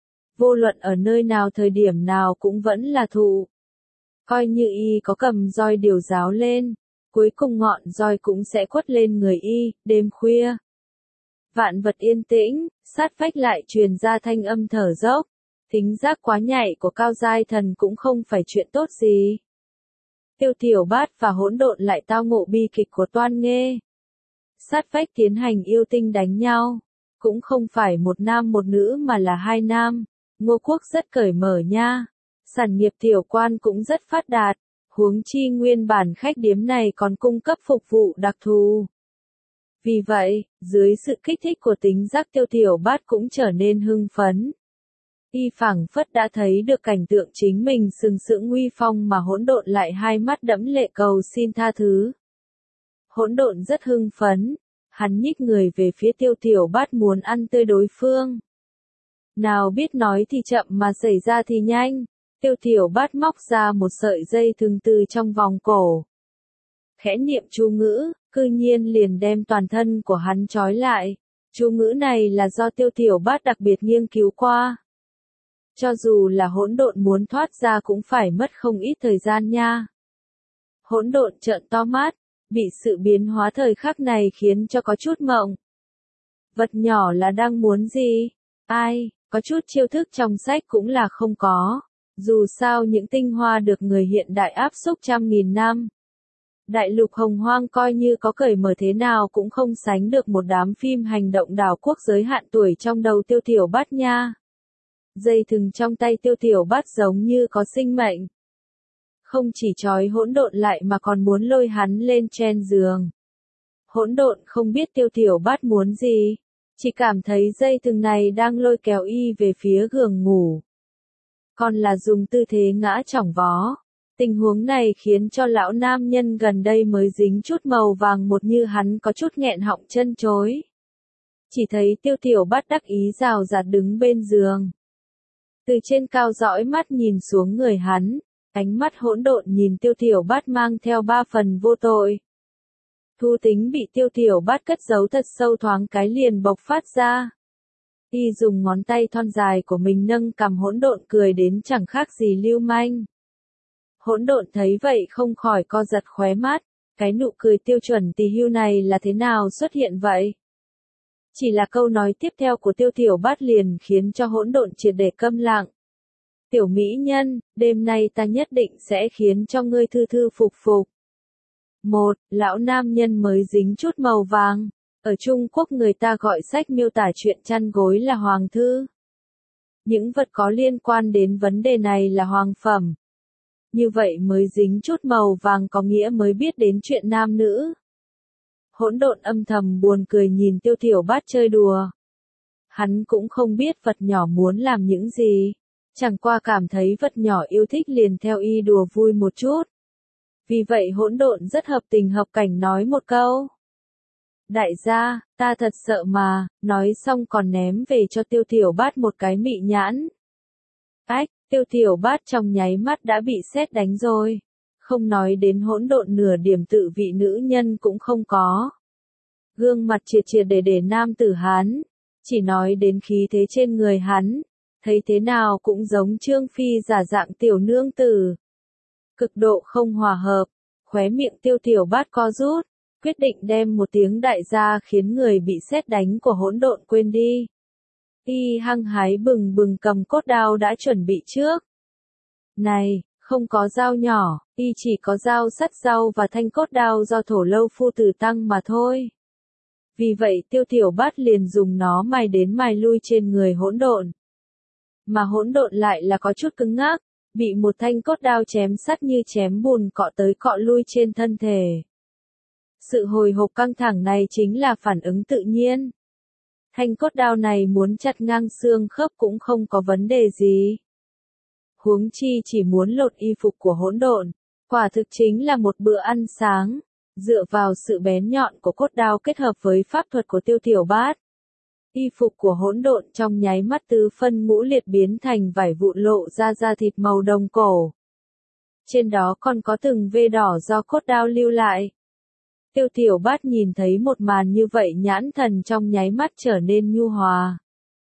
vô luận ở nơi nào thời điểm nào cũng vẫn là thụ. Coi như y có cầm roi điều giáo lên, cuối cùng ngọn roi cũng sẽ quất lên người y, đêm khuya. Vạn vật yên tĩnh, sát vách lại truyền ra thanh âm thở dốc, thính giác quá nhạy của cao giai thần cũng không phải chuyện tốt gì. Tiêu Tiểu Bát và Hỗn Độn lại tao ngộ bi kịch của Toan Nghê. Sát vách tiến hành yêu tinh đánh nhau, cũng không phải một nam một nữ mà là hai nam. Ngô Quốc rất cởi mở nha, sản nghiệp tiểu quan cũng rất phát đạt, huống chi nguyên bản khách điếm này còn cung cấp phục vụ đặc thù. Vì vậy, dưới sự kích thích của tính giác Tiêu Tiểu Bát cũng trở nên hưng phấn. Y phảng phất đã thấy được cảnh tượng chính mình sừng sững uy phong mà Hỗn Độn lại hai mắt đẫm lệ cầu xin tha thứ. Hỗn Độn rất hưng phấn, hắn nhích người về phía Tiêu Tiểu Bát muốn ăn tươi đối phương. Nào biết nói thì chậm mà xảy ra thì nhanh, Tiêu Tiểu Bát móc ra một sợi dây thừng từ trong vòng cổ. Khẽ niệm chú ngữ, cư nhiên liền đem toàn thân của hắn trói lại. Chú ngữ này là do Tiêu Tiểu Bát đặc biệt nghiên cứu qua. Cho dù là Hỗn Độn muốn thoát ra cũng phải mất không ít thời gian nha. Hỗn Độn trợn to mắt, bị sự biến hóa thời khắc này khiến cho có chút mộng. Vật nhỏ là đang muốn gì? Ai, có chút chiêu thức trong sách cũng là không có. Dù sao những tinh hoa được người hiện đại áp xúc trăm nghìn năm. Đại lục hồng hoang coi như có cởi mở thế nào cũng không sánh được một đám phim hành động đảo quốc giới hạn tuổi trong đầu Tiêu Tiểu Bát nha. Dây thừng trong tay Tiêu Tiểu Bát giống như có sinh mệnh. Không chỉ trói Hỗn Độn lại mà còn muốn lôi hắn lên trên giường. Hỗn Độn không biết Tiêu Tiểu Bát muốn gì, chỉ cảm thấy dây thừng này đang lôi kéo y về phía giường ngủ. Còn là dùng tư thế ngã chỏng vó. Tình huống này khiến cho lão nam nhân gần đây mới dính chút màu vàng một như hắn có chút nghẹn họng chân chối. Chỉ thấy Tiêu Tiểu Bát đắc ý rào rạt đứng bên giường. Từ trên cao dõi mắt nhìn xuống người hắn, ánh mắt Hỗn Độn nhìn Tiêu Tiểu Bát mang theo ba phần vô tội. Thu tính bị Tiêu Tiểu Bát cất giấu thật sâu thoáng cái liền bộc phát ra. Y dùng ngón tay thon dài của mình nâng cằm Hỗn Độn cười đến chẳng khác gì lưu manh. Hỗn Độn thấy vậy không khỏi co giật khóe mắt, cái nụ cười tiêu chuẩn tỳ hưu này là thế nào xuất hiện vậy? Chỉ là câu nói tiếp theo của Tiêu Tiểu Bát liền khiến cho Hỗn Độn triệt để câm lặng. Tiểu mỹ nhân, đêm nay ta nhất định sẽ khiến cho ngươi thư thư phục phục. Một, lão nam nhân mới dính chút màu vàng. Ở Trung Quốc người ta gọi sách miêu tả chuyện chăn gối là hoàng thư. Những vật có liên quan đến vấn đề này là hoàng phẩm. Như vậy mới dính chút màu vàng có nghĩa mới biết đến chuyện nam nữ. Hỗn Độn âm thầm buồn cười nhìn Tiêu Tiểu Bát chơi đùa. Hắn cũng không biết vật nhỏ muốn làm những gì. Chẳng qua cảm thấy vật nhỏ yêu thích liền theo y đùa vui một chút. Vì vậy Hỗn Độn rất hợp tình hợp cảnh nói một câu. Đại gia, ta thật sợ mà, nói xong còn ném về cho Tiêu Tiểu Bát một cái mị nhãn. Ách, Tiêu Tiểu Bát trong nháy mắt đã bị sét đánh rồi. Không nói đến Hỗn Độn nửa điểm tự vị nữ nhân cũng không có. Gương mặt triệt triệt để để nam tử Hán. Chỉ nói đến khí thế trên người hắn. Thấy thế nào cũng giống Trương Phi giả dạng tiểu nương tử. Cực độ không hòa hợp. Khóe miệng Tiêu Tiểu Bát co rút. Quyết định đem một tiếng đại gia khiến người bị sét đánh của Hỗn Độn quên đi. Y hăng hái bừng bừng cầm cốt đao đã chuẩn bị trước. Này, không có dao nhỏ, y chỉ có dao sắt rau và thanh cốt đao do Thổ Lâu Phu Tử tăng mà thôi. Vì vậy Tiêu Tiểu Bát liền dùng nó mài đến mài lui trên người Hỗn Độn. Mà Hỗn Độn lại là có chút cứng ngắc, bị một thanh cốt đao chém sắt như chém bùn cọ tới cọ lui trên thân thể. Sự hồi hộp căng thẳng này chính là phản ứng tự nhiên. Thanh cốt đao này muốn chặt ngang xương khớp cũng không có vấn đề gì. Huống chi chỉ muốn lột y phục của Hỗn Độn, quả thực chính là một bữa ăn sáng. Dựa vào sự bén nhọn của cốt đao kết hợp với pháp thuật của Tiêu Tiểu Bát, y phục của Hỗn Độn trong nháy mắt tứ phân ngũ liệt biến thành vải vụn lộ ra da thịt màu đồng cổ. Trên đó còn có từng vết đỏ do cốt đao lưu lại. Tiêu Tiểu Bát nhìn thấy một màn như vậy nhãn thần trong nháy mắt trở nên nhu hòa.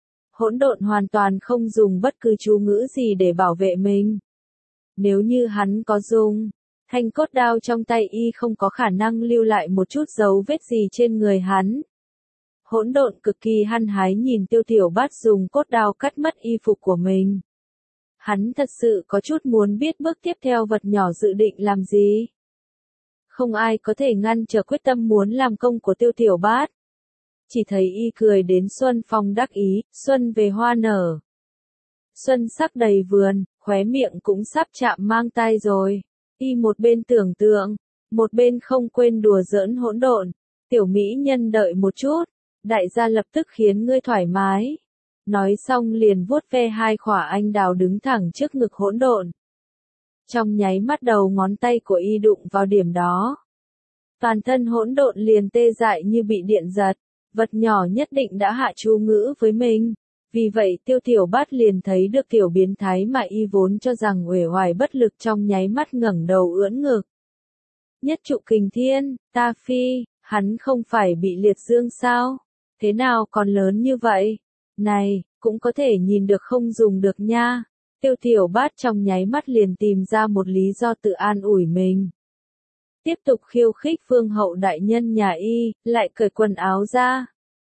Hỗn độn hoàn toàn không dùng bất cứ chú ngữ gì để bảo vệ mình. Nếu như hắn có dùng, thanh cốt đao trong tay y không có khả năng lưu lại một chút dấu vết gì trên người hắn. Hỗn độn cực kỳ hăng hái nhìn Tiêu Tiểu Bát dùng cốt đao cắt mất y phục của mình. Hắn thật sự có chút muốn biết bước tiếp theo vật nhỏ dự định làm gì. Không ai có thể ngăn trở quyết tâm muốn làm công của Tiêu Tiểu Bát. Chỉ thấy y cười đến Xuân Phong đắc ý, xuân về hoa nở. Xuân sắc đầy vườn, khóe miệng cũng sắp chạm mang tai rồi. Y một bên tưởng tượng, một bên không quên đùa giỡn hỗn độn. Tiểu mỹ nhân đợi một chút, đại gia lập tức khiến ngươi thoải mái. Nói xong liền vuốt ve hai khỏa anh đào đứng thẳng trước ngực hỗn độn. Trong nháy mắt đầu ngón tay của y đụng vào điểm đó. Toàn thân hỗn độn liền tê dại như bị điện giật. Vật nhỏ nhất định đã hạ chú ngữ với mình. Vì vậy Tiêu Tiểu Bát liền thấy được tiểu biến thái mà y vốn cho rằng uể oải bất lực trong nháy mắt ngẩng đầu ưỡn ngực. Nhất trụ kình thiên, ta phi, hắn không phải bị liệt dương sao? Thế nào còn lớn như vậy? Này, cũng có thể nhìn được không dùng được nha. Tiêu Tiểu Bát trong nháy mắt liền tìm ra một lý do tự an ủi mình. Tiếp tục khiêu khích vương hậu đại nhân nhà y, lại cởi quần áo ra.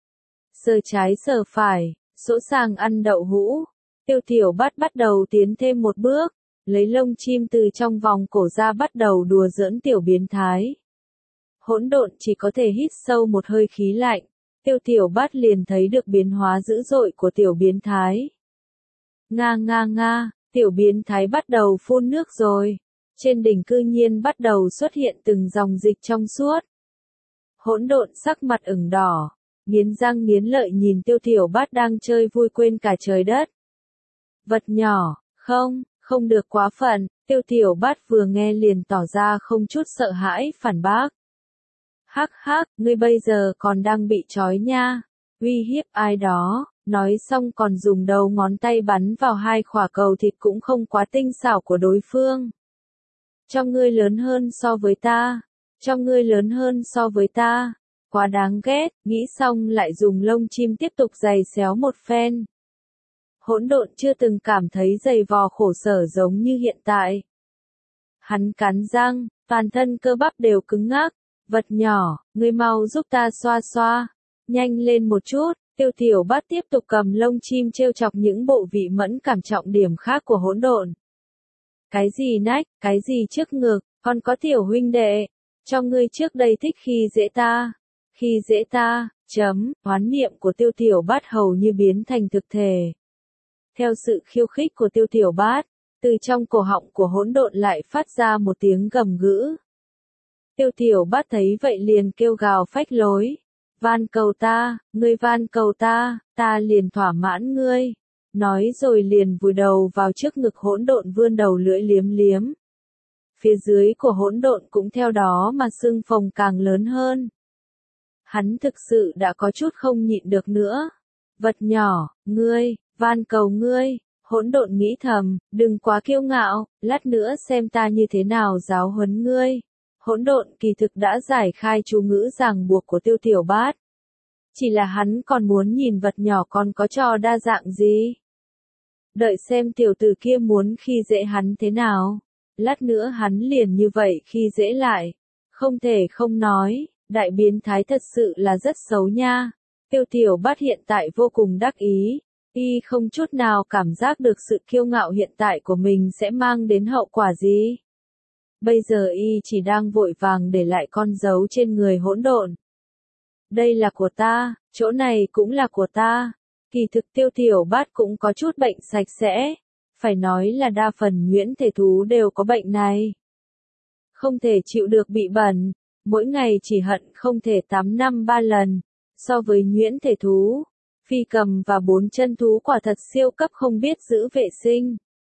Sờ trái sờ phải, sỗ sàng ăn đậu hũ. Tiêu Tiểu Bát bắt đầu tiến thêm một bước, lấy lông chim từ trong vòng cổ ra bắt đầu đùa giỡn tiểu biến thái. Hỗn độn chỉ có thể hít sâu một hơi khí lạnh. Tiêu Tiểu Bát liền thấy được biến hóa dữ dội của tiểu biến thái. Nga nga nga, tiểu biến thái bắt đầu phun nước rồi. Trên đỉnh cư nhiên bắt đầu xuất hiện từng dòng dịch trong suốt. Hỗn độn sắc mặt ửng đỏ, nghiến răng nghiến lợi nhìn Tiêu Tiểu Bát đang chơi vui quên cả trời đất. Vật nhỏ, không, không được quá phận, Tiêu Tiểu Bát vừa nghe liền tỏ ra không chút sợ hãi phản bác. Hắc hắc, ngươi bây giờ còn đang bị trói nha, uy hiếp ai đó, nói xong còn dùng đầu ngón tay bắn vào hai khỏa cầu thịt cũng không quá tinh xảo của đối phương. Cho ngươi lớn hơn so với ta, cho ngươi lớn hơn so với ta, quá đáng ghét, nghĩ xong lại dùng lông chim tiếp tục giày xéo một phen. Hỗn độn chưa từng cảm thấy dày vò khổ sở giống như hiện tại. Hắn cắn răng, toàn thân cơ bắp đều cứng ngắc. Vật nhỏ, ngươi mau giúp ta xoa xoa, nhanh lên một chút. Tiêu Tiểu Bát tiếp tục cầm lông chim trêu chọc những bộ vị mẫn cảm trọng điểm khác của hỗn độn. Cái gì nách, cái gì trước ngực, còn có tiểu huynh đệ, cho ngươi trước đây thích khi dễ ta, khi dễ ta, chấm, oán niệm của Tiêu Tiểu Bát hầu như biến thành thực thể. Theo sự khiêu khích của Tiêu Tiểu Bát, từ trong cổ họng của hỗn độn lại phát ra một tiếng gầm gừ. Tiêu Tiểu Bát thấy vậy liền kêu gào phách lối. Van cầu ta, ngươi van cầu ta, ta liền thỏa mãn ngươi. Nói rồi liền vùi đầu vào trước ngực hỗn độn vươn đầu lưỡi liếm liếm. Phía dưới của hỗn độn cũng theo đó mà sưng phồng càng lớn hơn. Hắn thực sự đã có chút không nhịn được nữa. Vật nhỏ, ngươi, van cầu ngươi, hỗn độn nghĩ thầm, đừng quá kiêu ngạo, lát nữa xem ta như thế nào giáo huấn ngươi. Hỗn độn kỳ thực đã giải khai chú ngữ ràng buộc của Tiêu Tiểu Bát. Chỉ là hắn còn muốn nhìn vật nhỏ còn có trò đa dạng gì. Đợi xem tiểu tử kia muốn khi dễ hắn thế nào. Lát nữa hắn liền như vậy khi dễ lại. Không thể không nói, đại biến thái thật sự là rất xấu nha. Tiêu Tiểu Bát hiện tại vô cùng đắc ý. Y không chút nào cảm giác được sự kiêu ngạo hiện tại của mình sẽ mang đến hậu quả gì. Bây giờ y chỉ đang vội vàng để lại con dấu trên người hỗn độn. Đây là của ta, chỗ này cũng là của ta. Kỳ thực Tiêu Tiểu Bát cũng có chút bệnh sạch sẽ. Phải nói là đa phần nhuyễn thể thú đều có bệnh này. Không thể chịu được bị bẩn, mỗi ngày chỉ hận không thể tám năm ba lần. So với nhuyễn thể thú, phi cầm và bốn chân thú quả thật siêu cấp không biết giữ vệ sinh.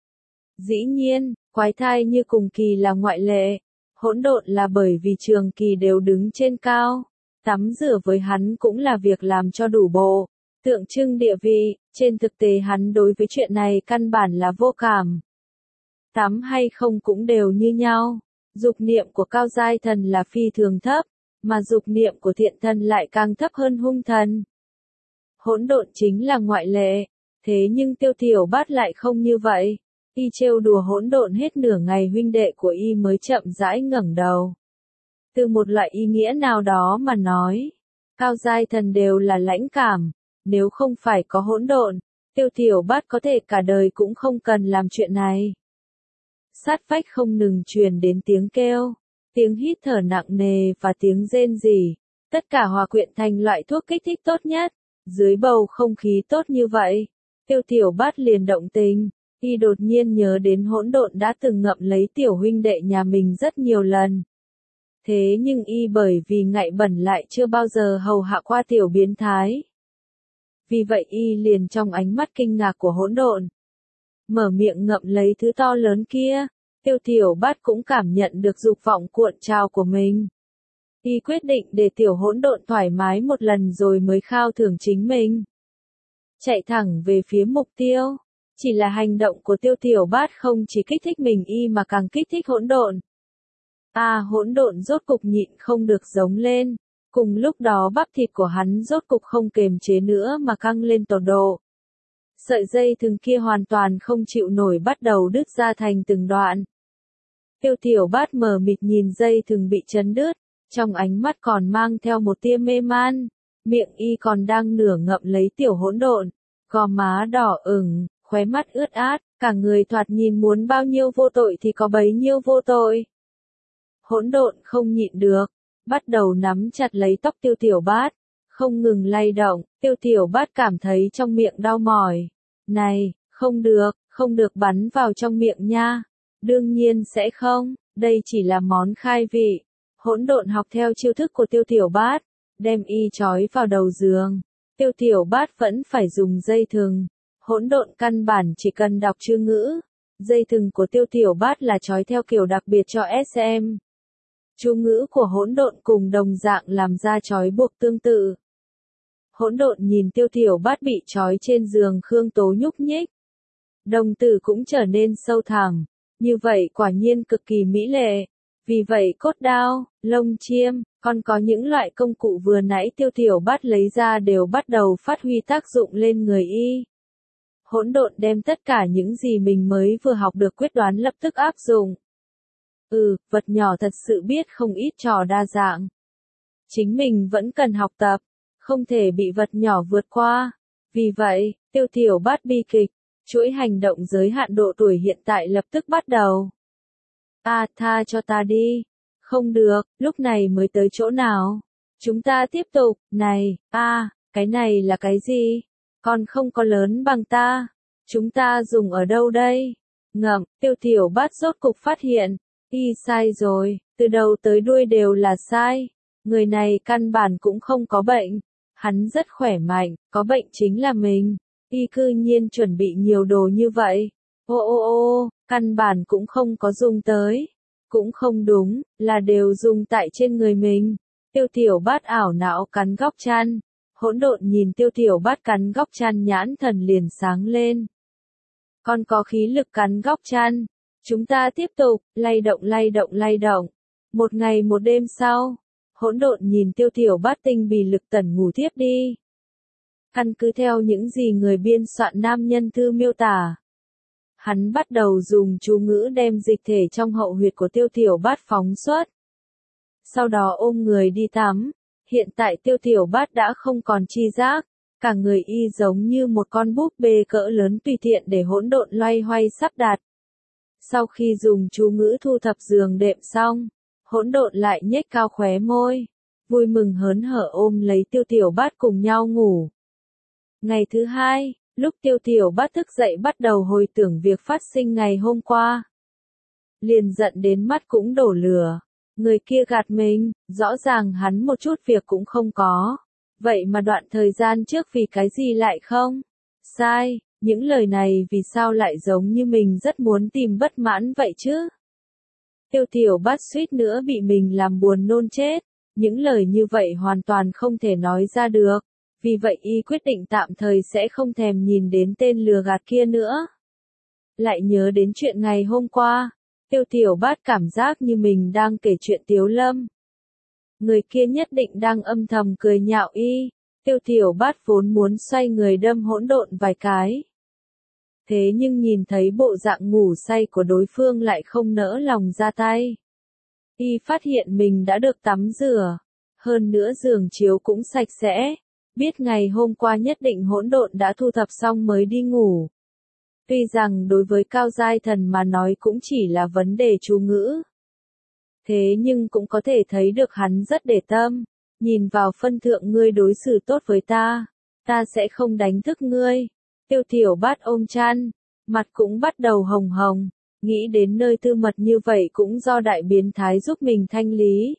Dĩ nhiên, quái thai như cùng kỳ là ngoại lệ. Hỗn độn là bởi vì trường kỳ đều đứng trên cao. Tắm rửa với hắn cũng là việc làm cho đủ bộ. Tượng trưng địa vị, trên thực tế hắn đối với chuyện này căn bản là vô cảm. Tắm hay không cũng đều như nhau. Dục niệm của cao giai thần là phi thường thấp, mà dục niệm của thiện thần lại càng thấp hơn hung thần. Hỗn độn chính là ngoại lệ. Thế nhưng Tiêu Tiểu Bát lại không như vậy. Y trêu đùa hỗn độn hết nửa ngày huynh đệ của y mới chậm rãi ngẩng đầu. Từ một loại ý nghĩa nào đó mà nói, cao giai thần đều là lãnh cảm, nếu không phải có hỗn độn, Tiêu Tiểu Bát có thể cả đời cũng không cần làm chuyện này. Sát vách không ngừng truyền đến tiếng kêu, tiếng hít thở nặng nề và tiếng rên rỉ, tất cả hòa quyện thành loại thuốc kích thích tốt nhất. Dưới bầu không khí tốt như vậy, Tiêu Tiểu Bát liền động tình, y đột nhiên nhớ đến hỗn độn đã từng ngậm lấy tiểu huynh đệ nhà mình rất nhiều lần. Thế nhưng y bởi vì ngại bẩn lại chưa bao giờ hầu hạ qua tiểu biến thái. Vì vậy y liền trong ánh mắt kinh ngạc của hỗn độn, mở miệng ngậm lấy thứ to lớn kia. Tiêu Tiểu Bát cũng cảm nhận được dục vọng cuộn trào của mình. Y quyết định để tiểu hỗn độn thoải mái một lần rồi mới khao thưởng chính mình. Chạy thẳng về phía mục tiêu. Chỉ là hành động của Tiêu Tiểu Bát không chỉ kích thích mình y mà càng kích thích hỗn độn. À, hỗn độn rốt cục nhịn không được giống lên. Cùng lúc đó bắp thịt của hắn rốt cục không kềm chế nữa mà căng lên tột độ. Sợi dây thừng kia hoàn toàn không chịu nổi bắt đầu đứt ra thành từng đoạn. Tiêu Tiểu Bát mờ mịt nhìn dây thừng bị chấn đứt, trong ánh mắt còn mang theo một tia mê man, miệng y còn đang nửa ngậm lấy tiểu hỗn độn, gò má đỏ ửng, khóe mắt ướt át, cả người thoạt nhìn muốn bao nhiêu vô tội thì có bấy nhiêu vô tội. Hỗn độn không nhịn được, bắt đầu nắm chặt lấy tóc Tiêu Tiểu Bát, không ngừng lay động. Tiêu Tiểu Bát cảm thấy trong miệng đau mỏi. Này, không được, không được bắn vào trong miệng nha. Đương nhiên sẽ không, đây chỉ là món khai vị. Hỗn độn học theo chiêu thức của Tiêu Tiểu Bát, đem y trói vào đầu giường. Tiêu Tiểu Bát vẫn phải dùng dây thừng. Hỗn độn căn bản chỉ cần đọc chữ ngữ. Dây thừng của Tiêu Tiểu Bát là trói theo kiểu đặc biệt cho ét em. Chú ngữ của hỗn độn cùng đồng dạng làm ra trói buộc tương tự. Hỗn độn nhìn Tiêu Tiểu Bát bị trói trên giường Khương Tố nhúc nhích. Đồng tử cũng trở nên sâu thẳm. Như vậy quả nhiên cực kỳ mỹ lệ. Vì vậy cốt đao, lông chiêm, còn có những loại công cụ vừa nãy Tiêu Tiểu Bát lấy ra đều bắt đầu phát huy tác dụng lên người y. Hỗn độn đem tất cả những gì mình mới vừa học được quyết đoán lập tức áp dụng. Ừ, vật nhỏ thật sự biết không ít trò đa dạng. Chính mình vẫn cần học tập, không thể bị vật nhỏ vượt qua. Vì vậy, Tiêu Tiểu Bát bi kịch, chuỗi hành động giới hạn độ tuổi hiện tại lập tức bắt đầu. À, tha cho ta đi. Không được, lúc này mới tới chỗ nào. Chúng ta tiếp tục, này, à, cái này là cái gì? Còn không có lớn bằng ta. Chúng ta dùng ở đâu đây? Ngậm, Tiêu Tiểu Bát rốt cục phát hiện. Y sai rồi, từ đầu tới đuôi đều là sai. Người này căn bản cũng không có bệnh. Hắn rất khỏe mạnh, có bệnh chính là mình. Y cư nhiên chuẩn bị nhiều đồ như vậy. Ô ô ô, căn bản cũng không có dùng tới. Cũng không đúng, là đều dùng tại trên người mình. Tiêu Tiểu Bát ảo não cắn góc chăn. Hỗn độn nhìn Tiêu Tiểu Bát cắn góc chăn nhãn thần liền sáng lên. Còn có khí lực cắn góc chăn. Chúng ta tiếp tục, lay động lay động lay động. Một ngày một đêm sau, hỗn độn nhìn Tiêu Tiểu Bát tinh bì lực tần ngủ tiếp đi. Căn cứ theo những gì người biên soạn nam nhân thư miêu tả. Hắn bắt đầu dùng chú ngữ đem dịch thể trong hậu huyệt của Tiêu Tiểu Bát phóng xuất. Sau đó ôm người đi tắm. Hiện tại Tiêu Tiểu Bát đã không còn chi giác. Cả người y giống như một con búp bê cỡ lớn tùy tiện để hỗn độn loay hoay sắp đặt. Sau khi dùng chú ngữ thu thập giường đệm xong, hỗn độn lại nhếch cao khóe môi, vui mừng hớn hở ôm lấy Tiêu Tiểu Bát cùng nhau ngủ. Ngày thứ hai, lúc Tiêu Tiểu Bát thức dậy bắt đầu hồi tưởng việc phát sinh ngày hôm qua. Liền giận đến mắt cũng đổ lửa. Người kia gạt mình, rõ ràng hắn một chút việc cũng không có. Vậy mà đoạn thời gian trước vì cái gì lại không? Sai, những lời này vì sao lại giống như mình rất muốn tìm bất mãn vậy chứ? Tiêu Tiểu Bát suýt nữa bị mình làm buồn nôn chết. Những lời như vậy hoàn toàn không thể nói ra được. Vì vậy y quyết định tạm thời sẽ không thèm nhìn đến tên lừa gạt kia nữa. Lại nhớ đến chuyện ngày hôm qua. Tiêu Tiểu Bát cảm giác như mình đang kể chuyện Tiếu Lâm. Người kia nhất định đang âm thầm cười nhạo y. Tiêu Tiểu Bát vốn muốn xoay người đâm hỗn độn vài cái. Thế nhưng nhìn thấy bộ dạng ngủ say của đối phương lại không nỡ lòng ra tay. Y phát hiện mình đã được tắm rửa. Hơn nữa giường chiếu cũng sạch sẽ. Biết ngày hôm qua nhất định hỗn độn đã thu thập xong mới đi ngủ. Tuy rằng đối với Cao Giai Thần mà nói cũng chỉ là vấn đề chú ngữ. Thế nhưng cũng có thể thấy được hắn rất để tâm. Nhìn vào phân thượng ngươi đối xử tốt với ta. Ta sẽ không đánh thức ngươi. Tiêu Tiểu Bát ôm chăn. Mặt cũng bắt đầu hồng hồng. Nghĩ đến nơi tư mật như vậy cũng do đại biến thái giúp mình thanh lý.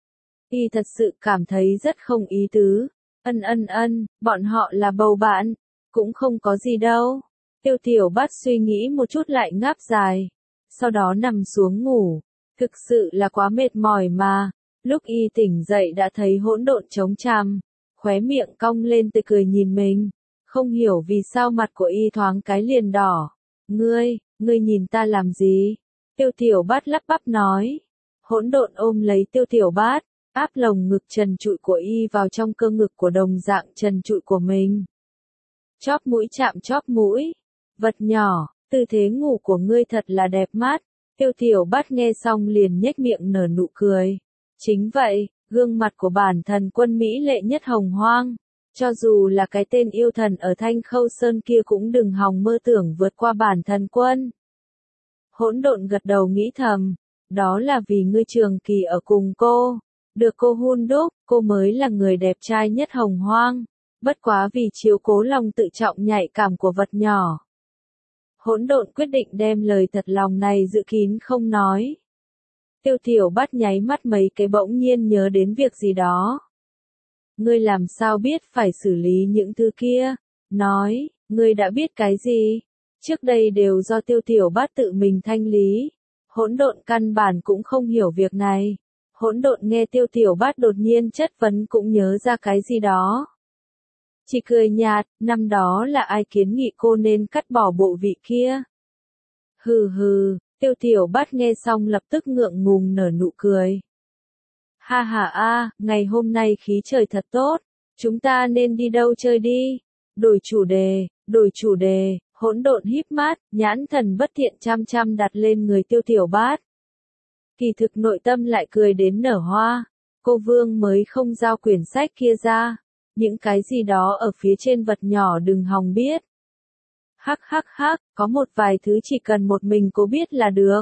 Y thật sự cảm thấy rất không ý tứ. Ân ân ân, bọn họ là bầu bạn. Cũng không có gì đâu. Tiêu Tiểu Bát suy nghĩ một chút lại ngáp dài. Sau đó nằm xuống ngủ. Thực sự là quá mệt mỏi mà. Lúc y tỉnh dậy đã thấy hỗn độn trống tràm. Khóe miệng cong lên tươi cười nhìn mình. Không hiểu vì sao mặt của y thoáng cái liền đỏ. Ngươi, ngươi nhìn ta làm gì? Tiêu Tiểu Bát lắp bắp nói. Hỗn độn ôm lấy Tiêu Tiểu Bát. Áp lồng ngực trần trụi của y vào trong cơ ngực của đồng dạng trần trụi của mình. Chóp mũi chạm chóp mũi. Vật nhỏ, tư thế ngủ của ngươi thật là đẹp mắt. Tiêu Tiểu Bát nghe xong liền nhếch miệng nở nụ cười. Chính vậy, gương mặt của bản thần quân Mỹ lệ nhất hồng hoang. Cho dù là cái tên yêu thần ở Thanh Khâu Sơn kia cũng đừng hòng mơ tưởng vượt qua bản thần quân. Hỗn độn gật đầu nghĩ thầm. Đó là vì ngươi trường kỳ ở cùng cô. Được cô hun đúc, cô mới là người đẹp trai nhất hồng hoang. Bất quá vì chiếu cố lòng tự trọng nhạy cảm của vật nhỏ. Hỗn độn quyết định đem lời thật lòng này giữ kín không nói. Tiêu Tiểu Bát nháy mắt mấy cái bỗng nhiên nhớ đến việc gì đó. Ngươi làm sao biết phải xử lý những thứ kia? Nói, ngươi đã biết cái gì? Trước đây đều do Tiêu Tiểu Bát tự mình thanh lý. Hỗn độn căn bản cũng không hiểu việc này. Hỗn độn nghe Tiêu Tiểu Bát đột nhiên chất vấn cũng nhớ ra cái gì đó. Chỉ cười nhạt, năm đó là ai kiến nghị cô nên cắt bỏ bộ vị kia? Hừ hừ, Tiêu Tiểu Bát nghe xong lập tức ngượng ngùng nở nụ cười. Ha ha a, ngày hôm nay khí trời thật tốt, chúng ta nên đi đâu chơi đi? Đổi chủ đề, đổi chủ đề, hỗn độn híp mắt, nhãn thần bất thiện chăm chăm đặt lên người Tiêu Tiểu Bát. Kỳ thực nội tâm lại cười đến nở hoa, cô Vương mới không giao quyển sách kia ra. Những cái gì đó ở phía trên vật nhỏ đừng hòng biết. Hắc hắc hắc, có một vài thứ chỉ cần một mình cô biết là được.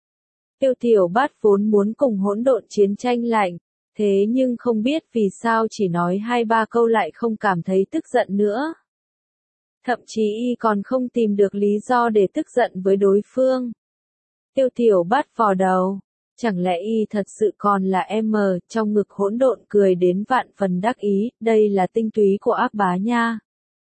Tiêu Tiểu Bát vốn muốn cùng hỗn độn chiến tranh lạnh, thế nhưng không biết vì sao chỉ nói hai ba câu lại không cảm thấy tức giận nữa. Thậm chí y còn không tìm được lý do để tức giận với đối phương. Tiêu Tiểu Bát vò đầu. Chẳng lẽ y thật sự còn là em, trong ngực hỗn độn cười đến vạn phần đắc ý, đây là tinh túy của ác bá nha.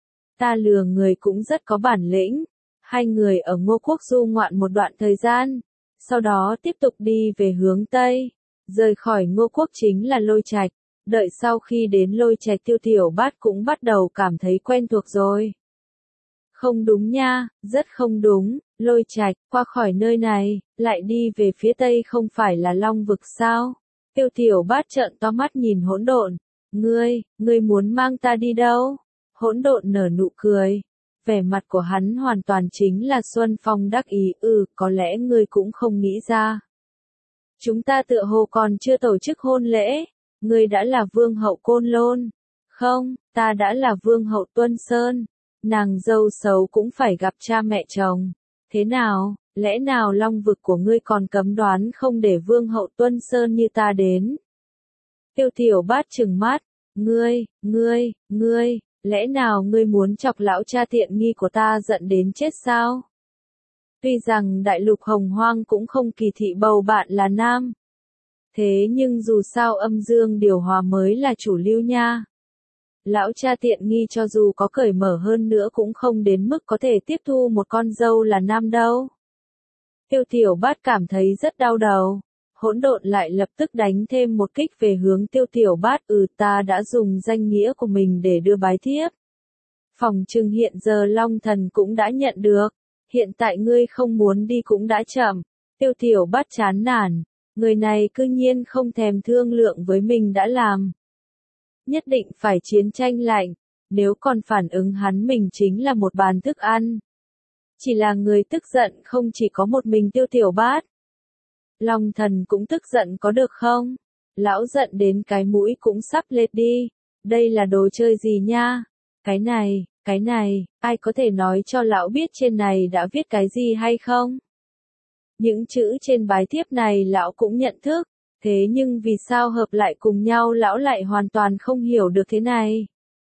Ta lừa người cũng rất có bản lĩnh. Hai người ở Ngô Quốc du ngoạn một đoạn thời gian, sau đó tiếp tục đi về hướng Tây. Rời khỏi Ngô Quốc chính là Lôi Trạch, đợi sau khi đến Lôi Trạch Tiêu Tiểu Bát cũng bắt đầu cảm thấy quen thuộc rồi. Không đúng nha, rất không đúng, Lôi Trạch, qua khỏi nơi này, lại đi về phía tây không phải là Long Vực sao? Tiêu Tiểu Bát trợn to mắt nhìn hỗn độn. Ngươi, ngươi muốn mang ta đi đâu? Hỗn độn nở nụ cười. Vẻ mặt của hắn hoàn toàn chính là Xuân Phong đắc ý, ừ, có lẽ ngươi cũng không nghĩ ra. Chúng ta tựa hồ còn chưa tổ chức hôn lễ, ngươi đã là vương hậu Côn Lôn. Không, ta đã là vương hậu Tuân Sơn. Nàng dâu xấu cũng phải gặp cha mẹ chồng. Thế nào, lẽ nào Long Vực của ngươi còn cấm đoán không để vương hậu Tuân Sơn như ta đến? Tiêu Tiểu Bát trừng mắt, ngươi, ngươi, ngươi, lẽ nào ngươi muốn chọc lão cha tiện nghi của ta giận đến chết sao? Tuy rằng đại lục hồng hoang cũng không kỳ thị bầu bạn là nam. Thế nhưng dù sao âm dương điều hòa mới là chủ lưu nha. Lão cha tiện nghi cho dù có cởi mở hơn nữa cũng không đến mức có thể tiếp thu một con dâu là nam đâu. Tiêu Tiểu Bát cảm thấy rất đau đầu. Hỗn độn lại lập tức đánh thêm một kích về hướng Tiêu Tiểu Bát, ừ, ta đã dùng danh nghĩa của mình để đưa bái thiếp. Phòng trừng hiện giờ Long Thần cũng đã nhận được. Hiện tại ngươi không muốn đi cũng đã chậm. Tiêu Tiểu Bát chán nản. Người này cư nhiên không thèm thương lượng với mình đã làm. Nhất định phải chiến tranh lạnh. Nếu còn phản ứng hắn mình chính là một bàn thức ăn. Chỉ là người tức giận không chỉ có một mình Tiêu Tiểu Bát. Long Thần cũng tức giận có được không? Lão giận đến cái mũi cũng sắp lệch đi. Đây là đồ chơi gì nha? Cái này, cái này, ai có thể nói cho lão biết trên này đã viết cái gì hay không? Những chữ trên bái thiếp này lão cũng nhận thức, thế nhưng vì sao hợp lại cùng nhau lão lại hoàn toàn không hiểu được thế này?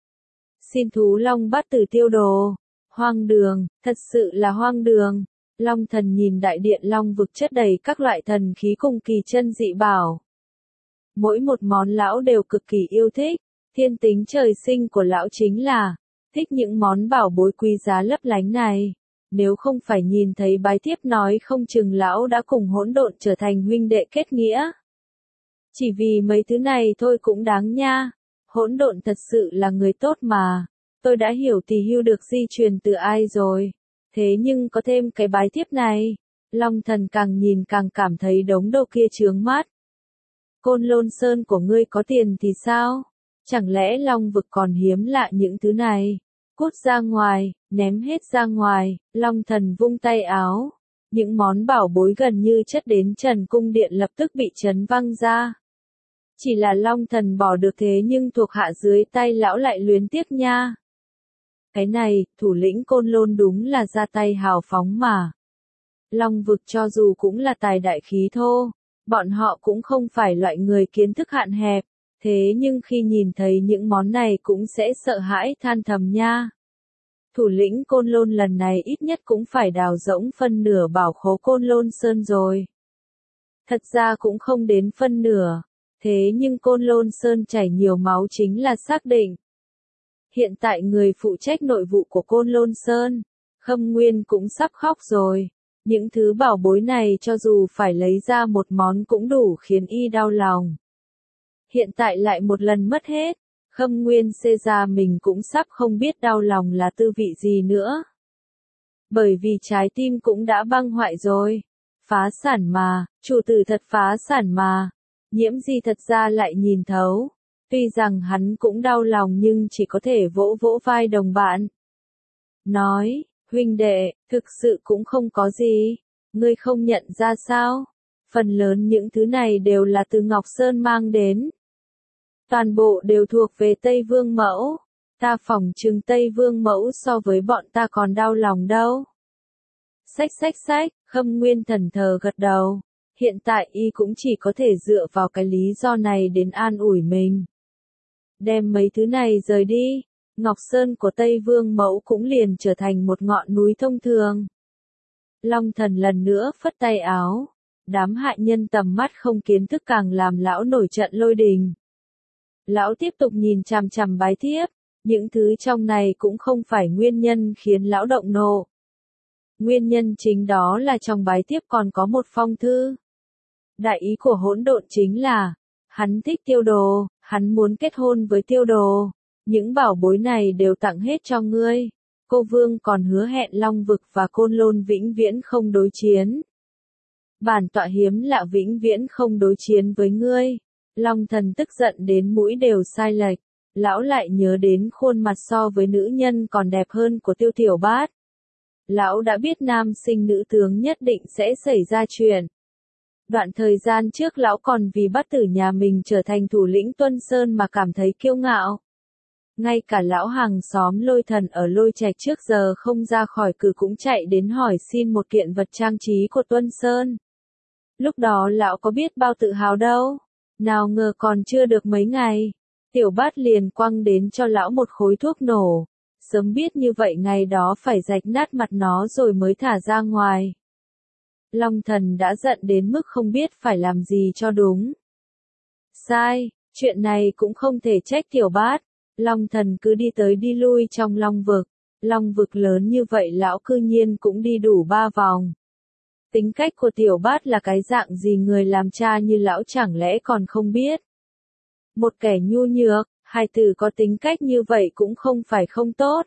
Xin thú Long bắt tử tiêu đồ. Hoang đường, thật sự là hoang đường. Long Thần nhìn đại điện Long vực chất đầy các loại thần khí cùng kỳ chân dị bảo. Mỗi một món lão đều cực kỳ yêu thích, thiên tính trời sinh của lão chính là thích những món bảo bối quý giá lấp lánh này. Nếu không phải nhìn thấy bái thiếp nói không chừng lão đã cùng hỗn độn trở thành huynh đệ kết nghĩa. Chỉ vì mấy thứ này thôi cũng đáng nha. Hỗn độn thật sự là người tốt mà. Tôi đã hiểu Tỳ Hưu được di truyền từ ai rồi. Thế nhưng có thêm cái bái thiếp này. Long Thần càng nhìn càng cảm thấy đống đồ kia chướng mắt. Côn Lôn Sơn của ngươi có tiền thì sao? Chẳng lẽ Long vực còn hiếm lạ những thứ này? Cút ra ngoài, ném hết ra ngoài. Long Thần vung tay áo. Những món bảo bối gần như chất đến trần cung điện lập tức bị chấn văng ra. Chỉ là Long Thần bỏ được thế nhưng thuộc hạ dưới tay lão lại luyến tiếc nha. Cái này, thủ lĩnh Côn Lôn đúng là ra tay hào phóng mà. Long vực cho dù cũng là tài đại khí thô, bọn họ cũng không phải loại người kiến thức hạn hẹp, thế nhưng khi nhìn thấy những món này cũng sẽ sợ hãi than thầm nha. Thủ lĩnh Côn Lôn lần này ít nhất cũng phải đào rỗng phân nửa bảo khố Côn Lôn Sơn rồi. Thật ra cũng không đến phân nửa, thế nhưng Côn Lôn Sơn chảy nhiều máu chính là xác định. Hiện tại người phụ trách nội vụ của Côn Lôn Sơn, Khâm Nguyên cũng sắp khóc rồi. Những thứ bảo bối này cho dù phải lấy ra một món cũng đủ khiến y đau lòng. Hiện tại lại một lần mất hết, Khâm Nguyên xê ra mình cũng sắp không biết đau lòng là tư vị gì nữa. Bởi vì trái tim cũng đã băng hoại rồi. Phá sản mà, chủ tử thật phá sản mà. Nhiễm Di thật ra lại nhìn thấu. Tuy rằng hắn cũng đau lòng nhưng chỉ có thể vỗ vỗ vai đồng bạn. Nói, huynh đệ, thực sự cũng không có gì. Ngươi không nhận ra sao? Phần lớn những thứ này đều là từ Ngọc Sơn mang đến. Toàn bộ đều thuộc về Tây Vương Mẫu. Ta phỏng chừng Tây Vương Mẫu so với bọn ta còn đau lòng đâu. Xách xách xách, Khâm Nguyên thần thờ gật đầu. Hiện tại y cũng chỉ có thể dựa vào cái lý do này đến an ủi mình. Đem mấy thứ này rời đi, Ngọc Sơn của Tây Vương Mẫu cũng liền trở thành một ngọn núi thông thường. Long Thần lần nữa phất tay áo, đám hại nhân tầm mắt không kiến thức càng làm lão nổi trận lôi đình. Lão tiếp tục nhìn chằm chằm bái thiếp, những thứ trong này cũng không phải nguyên nhân khiến lão động nộ. Nguyên nhân chính đó là trong bái thiếp còn có một phong thư. Đại ý của hỗn độn chính là, hắn thích Tiêu Đồ, hắn muốn kết hôn với Tiêu Đồ. Những bảo bối này đều tặng hết cho ngươi. Cô Vương còn hứa hẹn Long vực và Côn Lôn vĩnh viễn không đối chiến. Bản tọa hiếm lạ vĩnh viễn không đối chiến với ngươi. Long Thần tức giận đến mũi đều sai lệch. Lão lại nhớ đến khuôn mặt so với nữ nhân còn đẹp hơn của Tiêu Tiểu Bát. Lão đã biết nam sinh nữ tướng nhất định sẽ xảy ra chuyện. Đoạn thời gian trước lão còn vì bắt tử nhà mình trở thành thủ lĩnh Tuân Sơn mà cảm thấy kiêu ngạo. Ngay cả lão hàng xóm Lôi Thần ở Lôi Trạch trước giờ không ra khỏi cửa cũng chạy đến hỏi xin một kiện vật trang trí của Tuân Sơn. Lúc đó lão có biết bao tự hào đâu. Nào ngờ còn chưa được mấy ngày, Tiểu Bát liền quăng đến cho lão một khối thuốc nổ. Sớm biết như vậy ngày đó phải rạch nát mặt nó rồi mới thả ra ngoài. Long Thần đã giận đến mức không biết phải làm gì cho đúng. Sai, chuyện này cũng không thể trách Tiểu Bát. Long Thần cứ đi tới đi lui trong Long vực. Long vực lớn như vậy lão cư nhiên cũng đi đủ ba vòng. Tính cách của Tiểu Bát là cái dạng gì người làm cha như lão chẳng lẽ còn không biết. Một kẻ nhu nhược, hài tử có tính cách như vậy cũng không phải không tốt.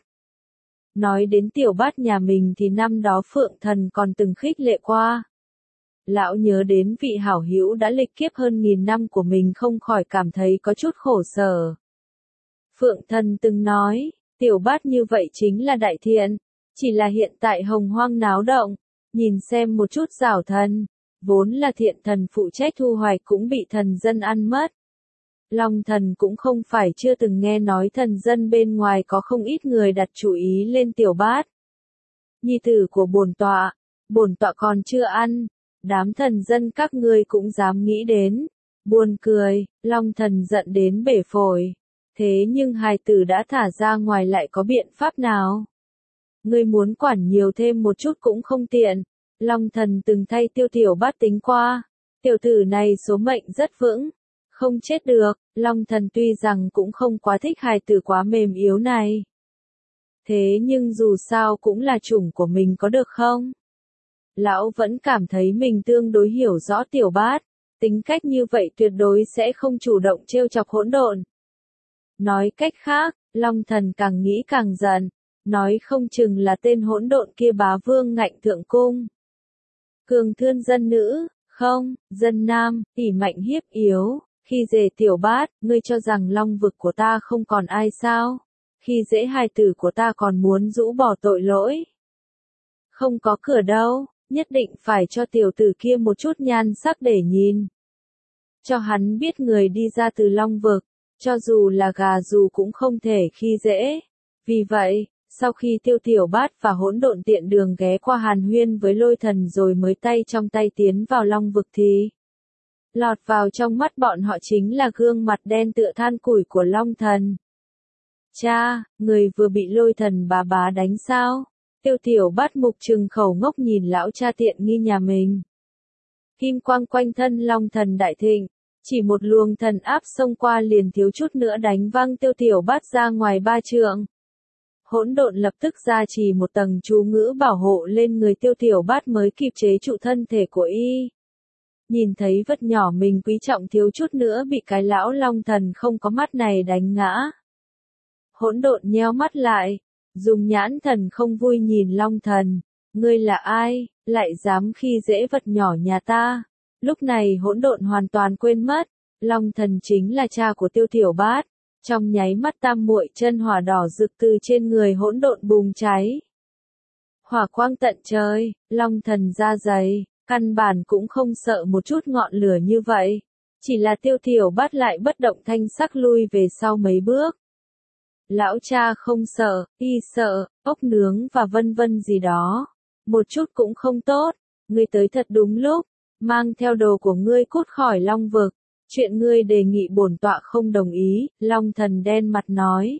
Nói đến Tiểu Bát nhà mình thì năm đó Phượng Thần còn từng khích lệ qua. Lão nhớ đến vị hảo hữu đã lịch kiếp hơn nghìn năm của mình không khỏi cảm thấy có chút khổ sở. Phượng Thần từng nói, Tiểu Bát như vậy chính là đại thiện. Chỉ là hiện tại hồng hoang náo động, nhìn xem một chút Giảo Thần, vốn là thiện thần phụ trách thu hoạch cũng bị thần dân ăn mất. Long Thần cũng không phải chưa từng nghe nói thần dân bên ngoài có không ít người đặt chú ý lên Tiểu Bát. Nhi tử của bổn tọa, bổn tọa còn chưa ăn, đám thần dân các ngươi cũng dám nghĩ đến. Buồn cười, Long Thần giận đến bể phổi. Thế nhưng hài tử đã thả ra ngoài lại có biện pháp nào? Ngươi muốn quản nhiều thêm một chút cũng không tiện. Long Thần từng thay Tiêu Tiểu Bát tính qua. Tiểu tử này số mệnh rất vững, không chết được. Long Thần tuy rằng cũng không quá thích hài tử quá mềm yếu này. Thế nhưng dù sao cũng là chủng của mình có được không? Lão vẫn cảm thấy mình tương đối hiểu rõ Tiểu Bát. Tính cách như vậy tuyệt đối sẽ không chủ động trêu chọc hỗn độn. Nói cách khác, Long Thần càng nghĩ càng giận. Nói không chừng là tên hỗn độn kia bá vương ngạnh thượng cung. Cường thương dân nữ, không, dân nam, ỷ mạnh hiếp yếu. Khi dễ Tiểu Bát, ngươi cho rằng long vực của ta không còn ai sao? Khi dễ hài tử của ta còn muốn rũ bỏ tội lỗi. Không có cửa đâu, nhất định phải cho tiểu tử kia một chút nhan sắc để nhìn. Cho hắn biết người đi ra từ long vực, cho dù là gà dù cũng không thể khi dễ. Vì vậy, sau khi Tiêu Tiểu Bát và hỗn độn tiện đường ghé qua hàn huyên với Lôi Thần rồi mới tay trong tay tiến vào long vực thì lọt vào trong mắt bọn họ chính là gương mặt đen tựa than củi của Long Thần. Cha, người vừa bị Lôi Thần bà bá đánh sao? Tiêu Tiểu Bát mục trừng khẩu ngốc nhìn lão cha tiện nghi nhà mình. Kim quang quanh thân Long Thần đại thịnh, chỉ một luồng thần áp xông qua liền thiếu chút nữa đánh văng Tiêu Tiểu Bát ra ngoài ba trượng. Hỗn độn lập tức ra chỉ một tầng chú ngữ bảo hộ lên người Tiêu Tiểu Bát mới kịp chế trụ thân thể của y. Nhìn thấy vật nhỏ mình quý trọng thiếu chút nữa bị cái lão Long Thần không có mắt này đánh ngã. Hỗn độn nheo mắt lại, dùng nhãn thần không vui nhìn Long Thần. Ngươi là ai, lại dám khi dễ vật nhỏ nhà ta? Lúc này hỗn độn hoàn toàn quên mất, Long Thần chính là cha của Tiêu Tiểu Bát. Trong nháy mắt tam muội chân hỏa đỏ rực từ trên người hỗn độn bùng cháy. Hỏa quang tận trời, Long Thần da dày, căn bản cũng không sợ một chút ngọn lửa như vậy. Chỉ là Tiêu Tiểu Bát lại bất động thanh sắc lui về sau mấy bước. Lão cha không sợ, y sợ, ốc nướng và vân vân gì đó. Một chút cũng không tốt, ngươi tới thật đúng lúc, mang theo đồ của ngươi cút khỏi long vực. Chuyện ngươi đề nghị bổn tọa không đồng ý, Long Thần đen mặt nói.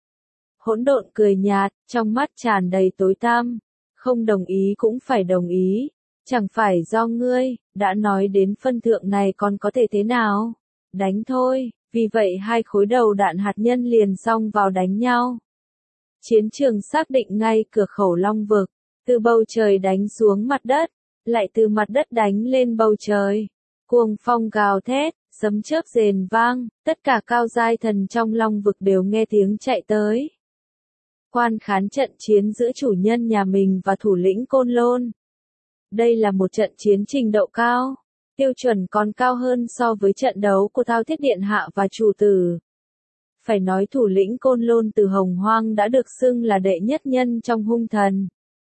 Hỗn độn cười nhạt, trong mắt tràn đầy tối tăm. Không đồng ý cũng phải đồng ý, chẳng phải do ngươi, đã nói đến phân thượng này còn có thể thế nào? Đánh thôi, vì vậy hai khối đầu đạn hạt nhân liền xông vào đánh nhau. Chiến trường xác định ngay cửa khẩu long vực, từ bầu trời đánh xuống mặt đất, lại từ mặt đất đánh lên bầu trời. Cuồng phong gào thét, sấm chớp rền vang, tất cả cao giai thần trong long vực đều nghe tiếng chạy tới. Quan khán trận chiến giữa chủ nhân nhà mình và thủ lĩnh Côn Lôn. Đây là một trận chiến trình độ cao, tiêu chuẩn còn cao hơn so với trận đấu của Thao Thiết Điện Hạ và chủ tử. Phải nói thủ lĩnh Côn Lôn từ Hồng Hoang đã được xưng là đệ nhất nhân trong hung thần.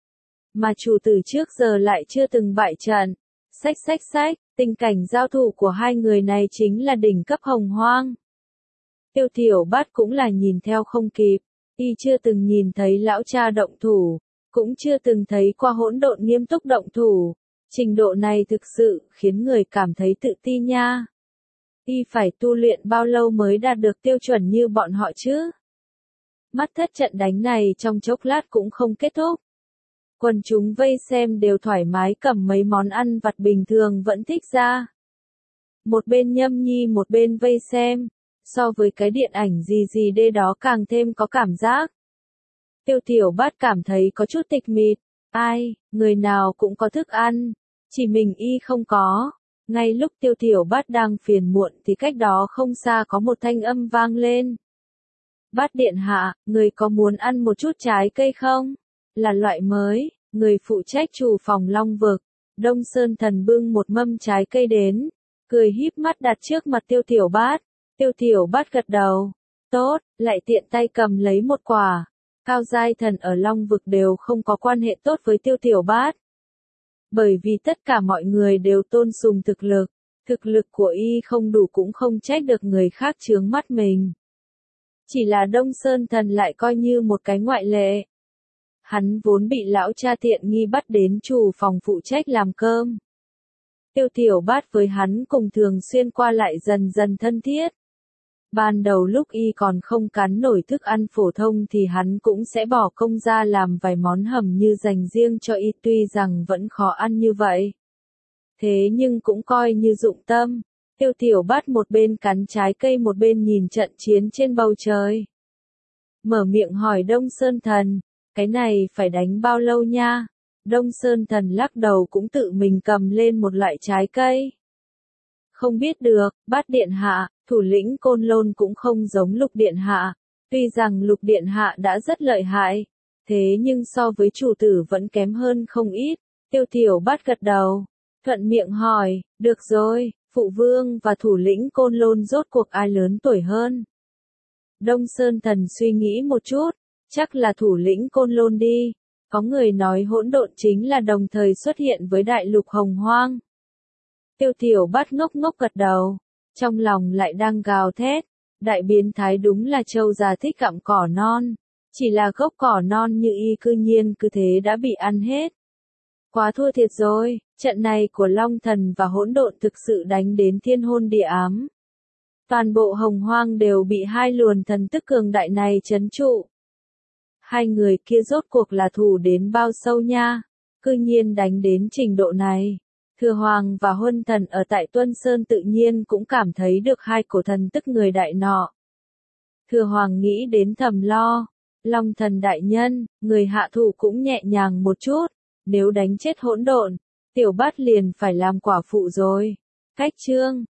Mà chủ tử trước giờ lại chưa từng bại trận. Xách xách xách, tình cảnh giao thủ của hai người này chính là đỉnh cấp Hồng Hoang. Tiêu Tiểu Bát cũng là nhìn theo không kịp, y chưa từng nhìn thấy lão cha động thủ, cũng chưa từng thấy qua hỗn độn nghiêm túc động thủ. Trình độ này thực sự khiến người cảm thấy tự ti nha. Y phải tu luyện bao lâu mới đạt được tiêu chuẩn như bọn họ chứ? Mắt thất trận đánh này trong chốc lát cũng không kết thúc. Quần chúng vây xem đều thoải mái cầm mấy món ăn vặt bình thường vẫn thích ra. Một bên nhâm nhi một bên vây xem, so với cái điện ảnh gì gì đê đó càng thêm có cảm giác. Tiêu Tiểu Bát cảm thấy có chút tịch mịch, ai, người nào cũng có thức ăn, chỉ mình y không có. Ngay lúc Tiêu Tiểu Bát đang phiền muộn thì cách đó không xa có một thanh âm vang lên. Bát điện hạ, người có muốn ăn một chút trái cây không? Là loại mới, người phụ trách chủ phòng long vực, Đông Sơn Thần bưng một mâm trái cây đến, cười híp mắt đặt trước mặt Tiêu Tiểu Bát. Tiêu Tiểu Bát gật đầu, tốt, lại tiện tay cầm lấy một quả. cao giai thần ở Long vực đều không có quan hệ tốt với Tiêu Tiểu Bát. Bởi vì tất cả mọi người đều tôn sùng thực lực, thực lực của y không đủ cũng không trách được người khác chướng mắt mình. Chỉ là Đông Sơn Thần lại coi như một cái ngoại lệ. Hắn vốn bị lão cha tiện nghi bắt đến chủ phòng phụ trách làm cơm. Tiêu Tiểu Bát với hắn cùng thường xuyên qua lại dần dần thân thiết. Ban đầu lúc y còn không cắn nổi thức ăn phổ thông thì hắn cũng sẽ bỏ công ra làm vài món hầm như dành riêng cho y, tuy rằng vẫn khó ăn như vậy. Thế nhưng cũng coi như dụng tâm. Tiêu Tiểu Bát một bên cắn trái cây một bên nhìn trận chiến trên bầu trời. Mở miệng hỏi Đông Sơn Thần, cái này phải đánh bao lâu nha? Đông Sơn Thần lắc đầu cũng tự mình cầm lên một loại trái cây. Không biết được, Bát Điện Hạ, thủ lĩnh Côn Lôn cũng không giống Lục Điện Hạ. Tuy rằng Lục Điện Hạ đã rất lợi hại, thế nhưng so với chủ tử vẫn kém hơn không ít. Tiêu Tiểu Bát gật đầu, thuận miệng hỏi, được rồi, Phụ Vương và thủ lĩnh Côn Lôn rốt cuộc ai lớn tuổi hơn? Đông Sơn Thần suy nghĩ một chút, chắc là thủ lĩnh Côn Lôn đi. Có người nói hỗn độn chính là đồng thời xuất hiện với đại lục Hồng Hoang. Tiêu Tiểu Bát ngốc ngốc gật đầu, trong lòng lại đang gào thét, đại biến thái đúng là trâu già thích gặm cỏ non, chỉ là gốc cỏ non như y cư nhiên cứ thế đã bị ăn hết. Quá thua thiệt rồi, trận này của Long Thần và hỗn độn thực sự đánh đến thiên hôn địa ám. Toàn bộ Hồng Hoang đều bị hai luồn thần tức cường đại này trấn trụ. Hai người kia rốt cuộc là thù đến bao sâu nha, cư nhiên đánh đến trình độ này. Thừa Hoàng và Huân Thần ở tại Tuân Sơn tự nhiên cũng cảm thấy được hai cổ thần tức người đại nọ. Thừa Hoàng nghĩ đến thầm lo, Long Thần đại nhân, người hạ thủ cũng nhẹ nhàng một chút, nếu đánh chết hỗn độn, Tiểu Bát liền phải làm quả phụ rồi. Cách chương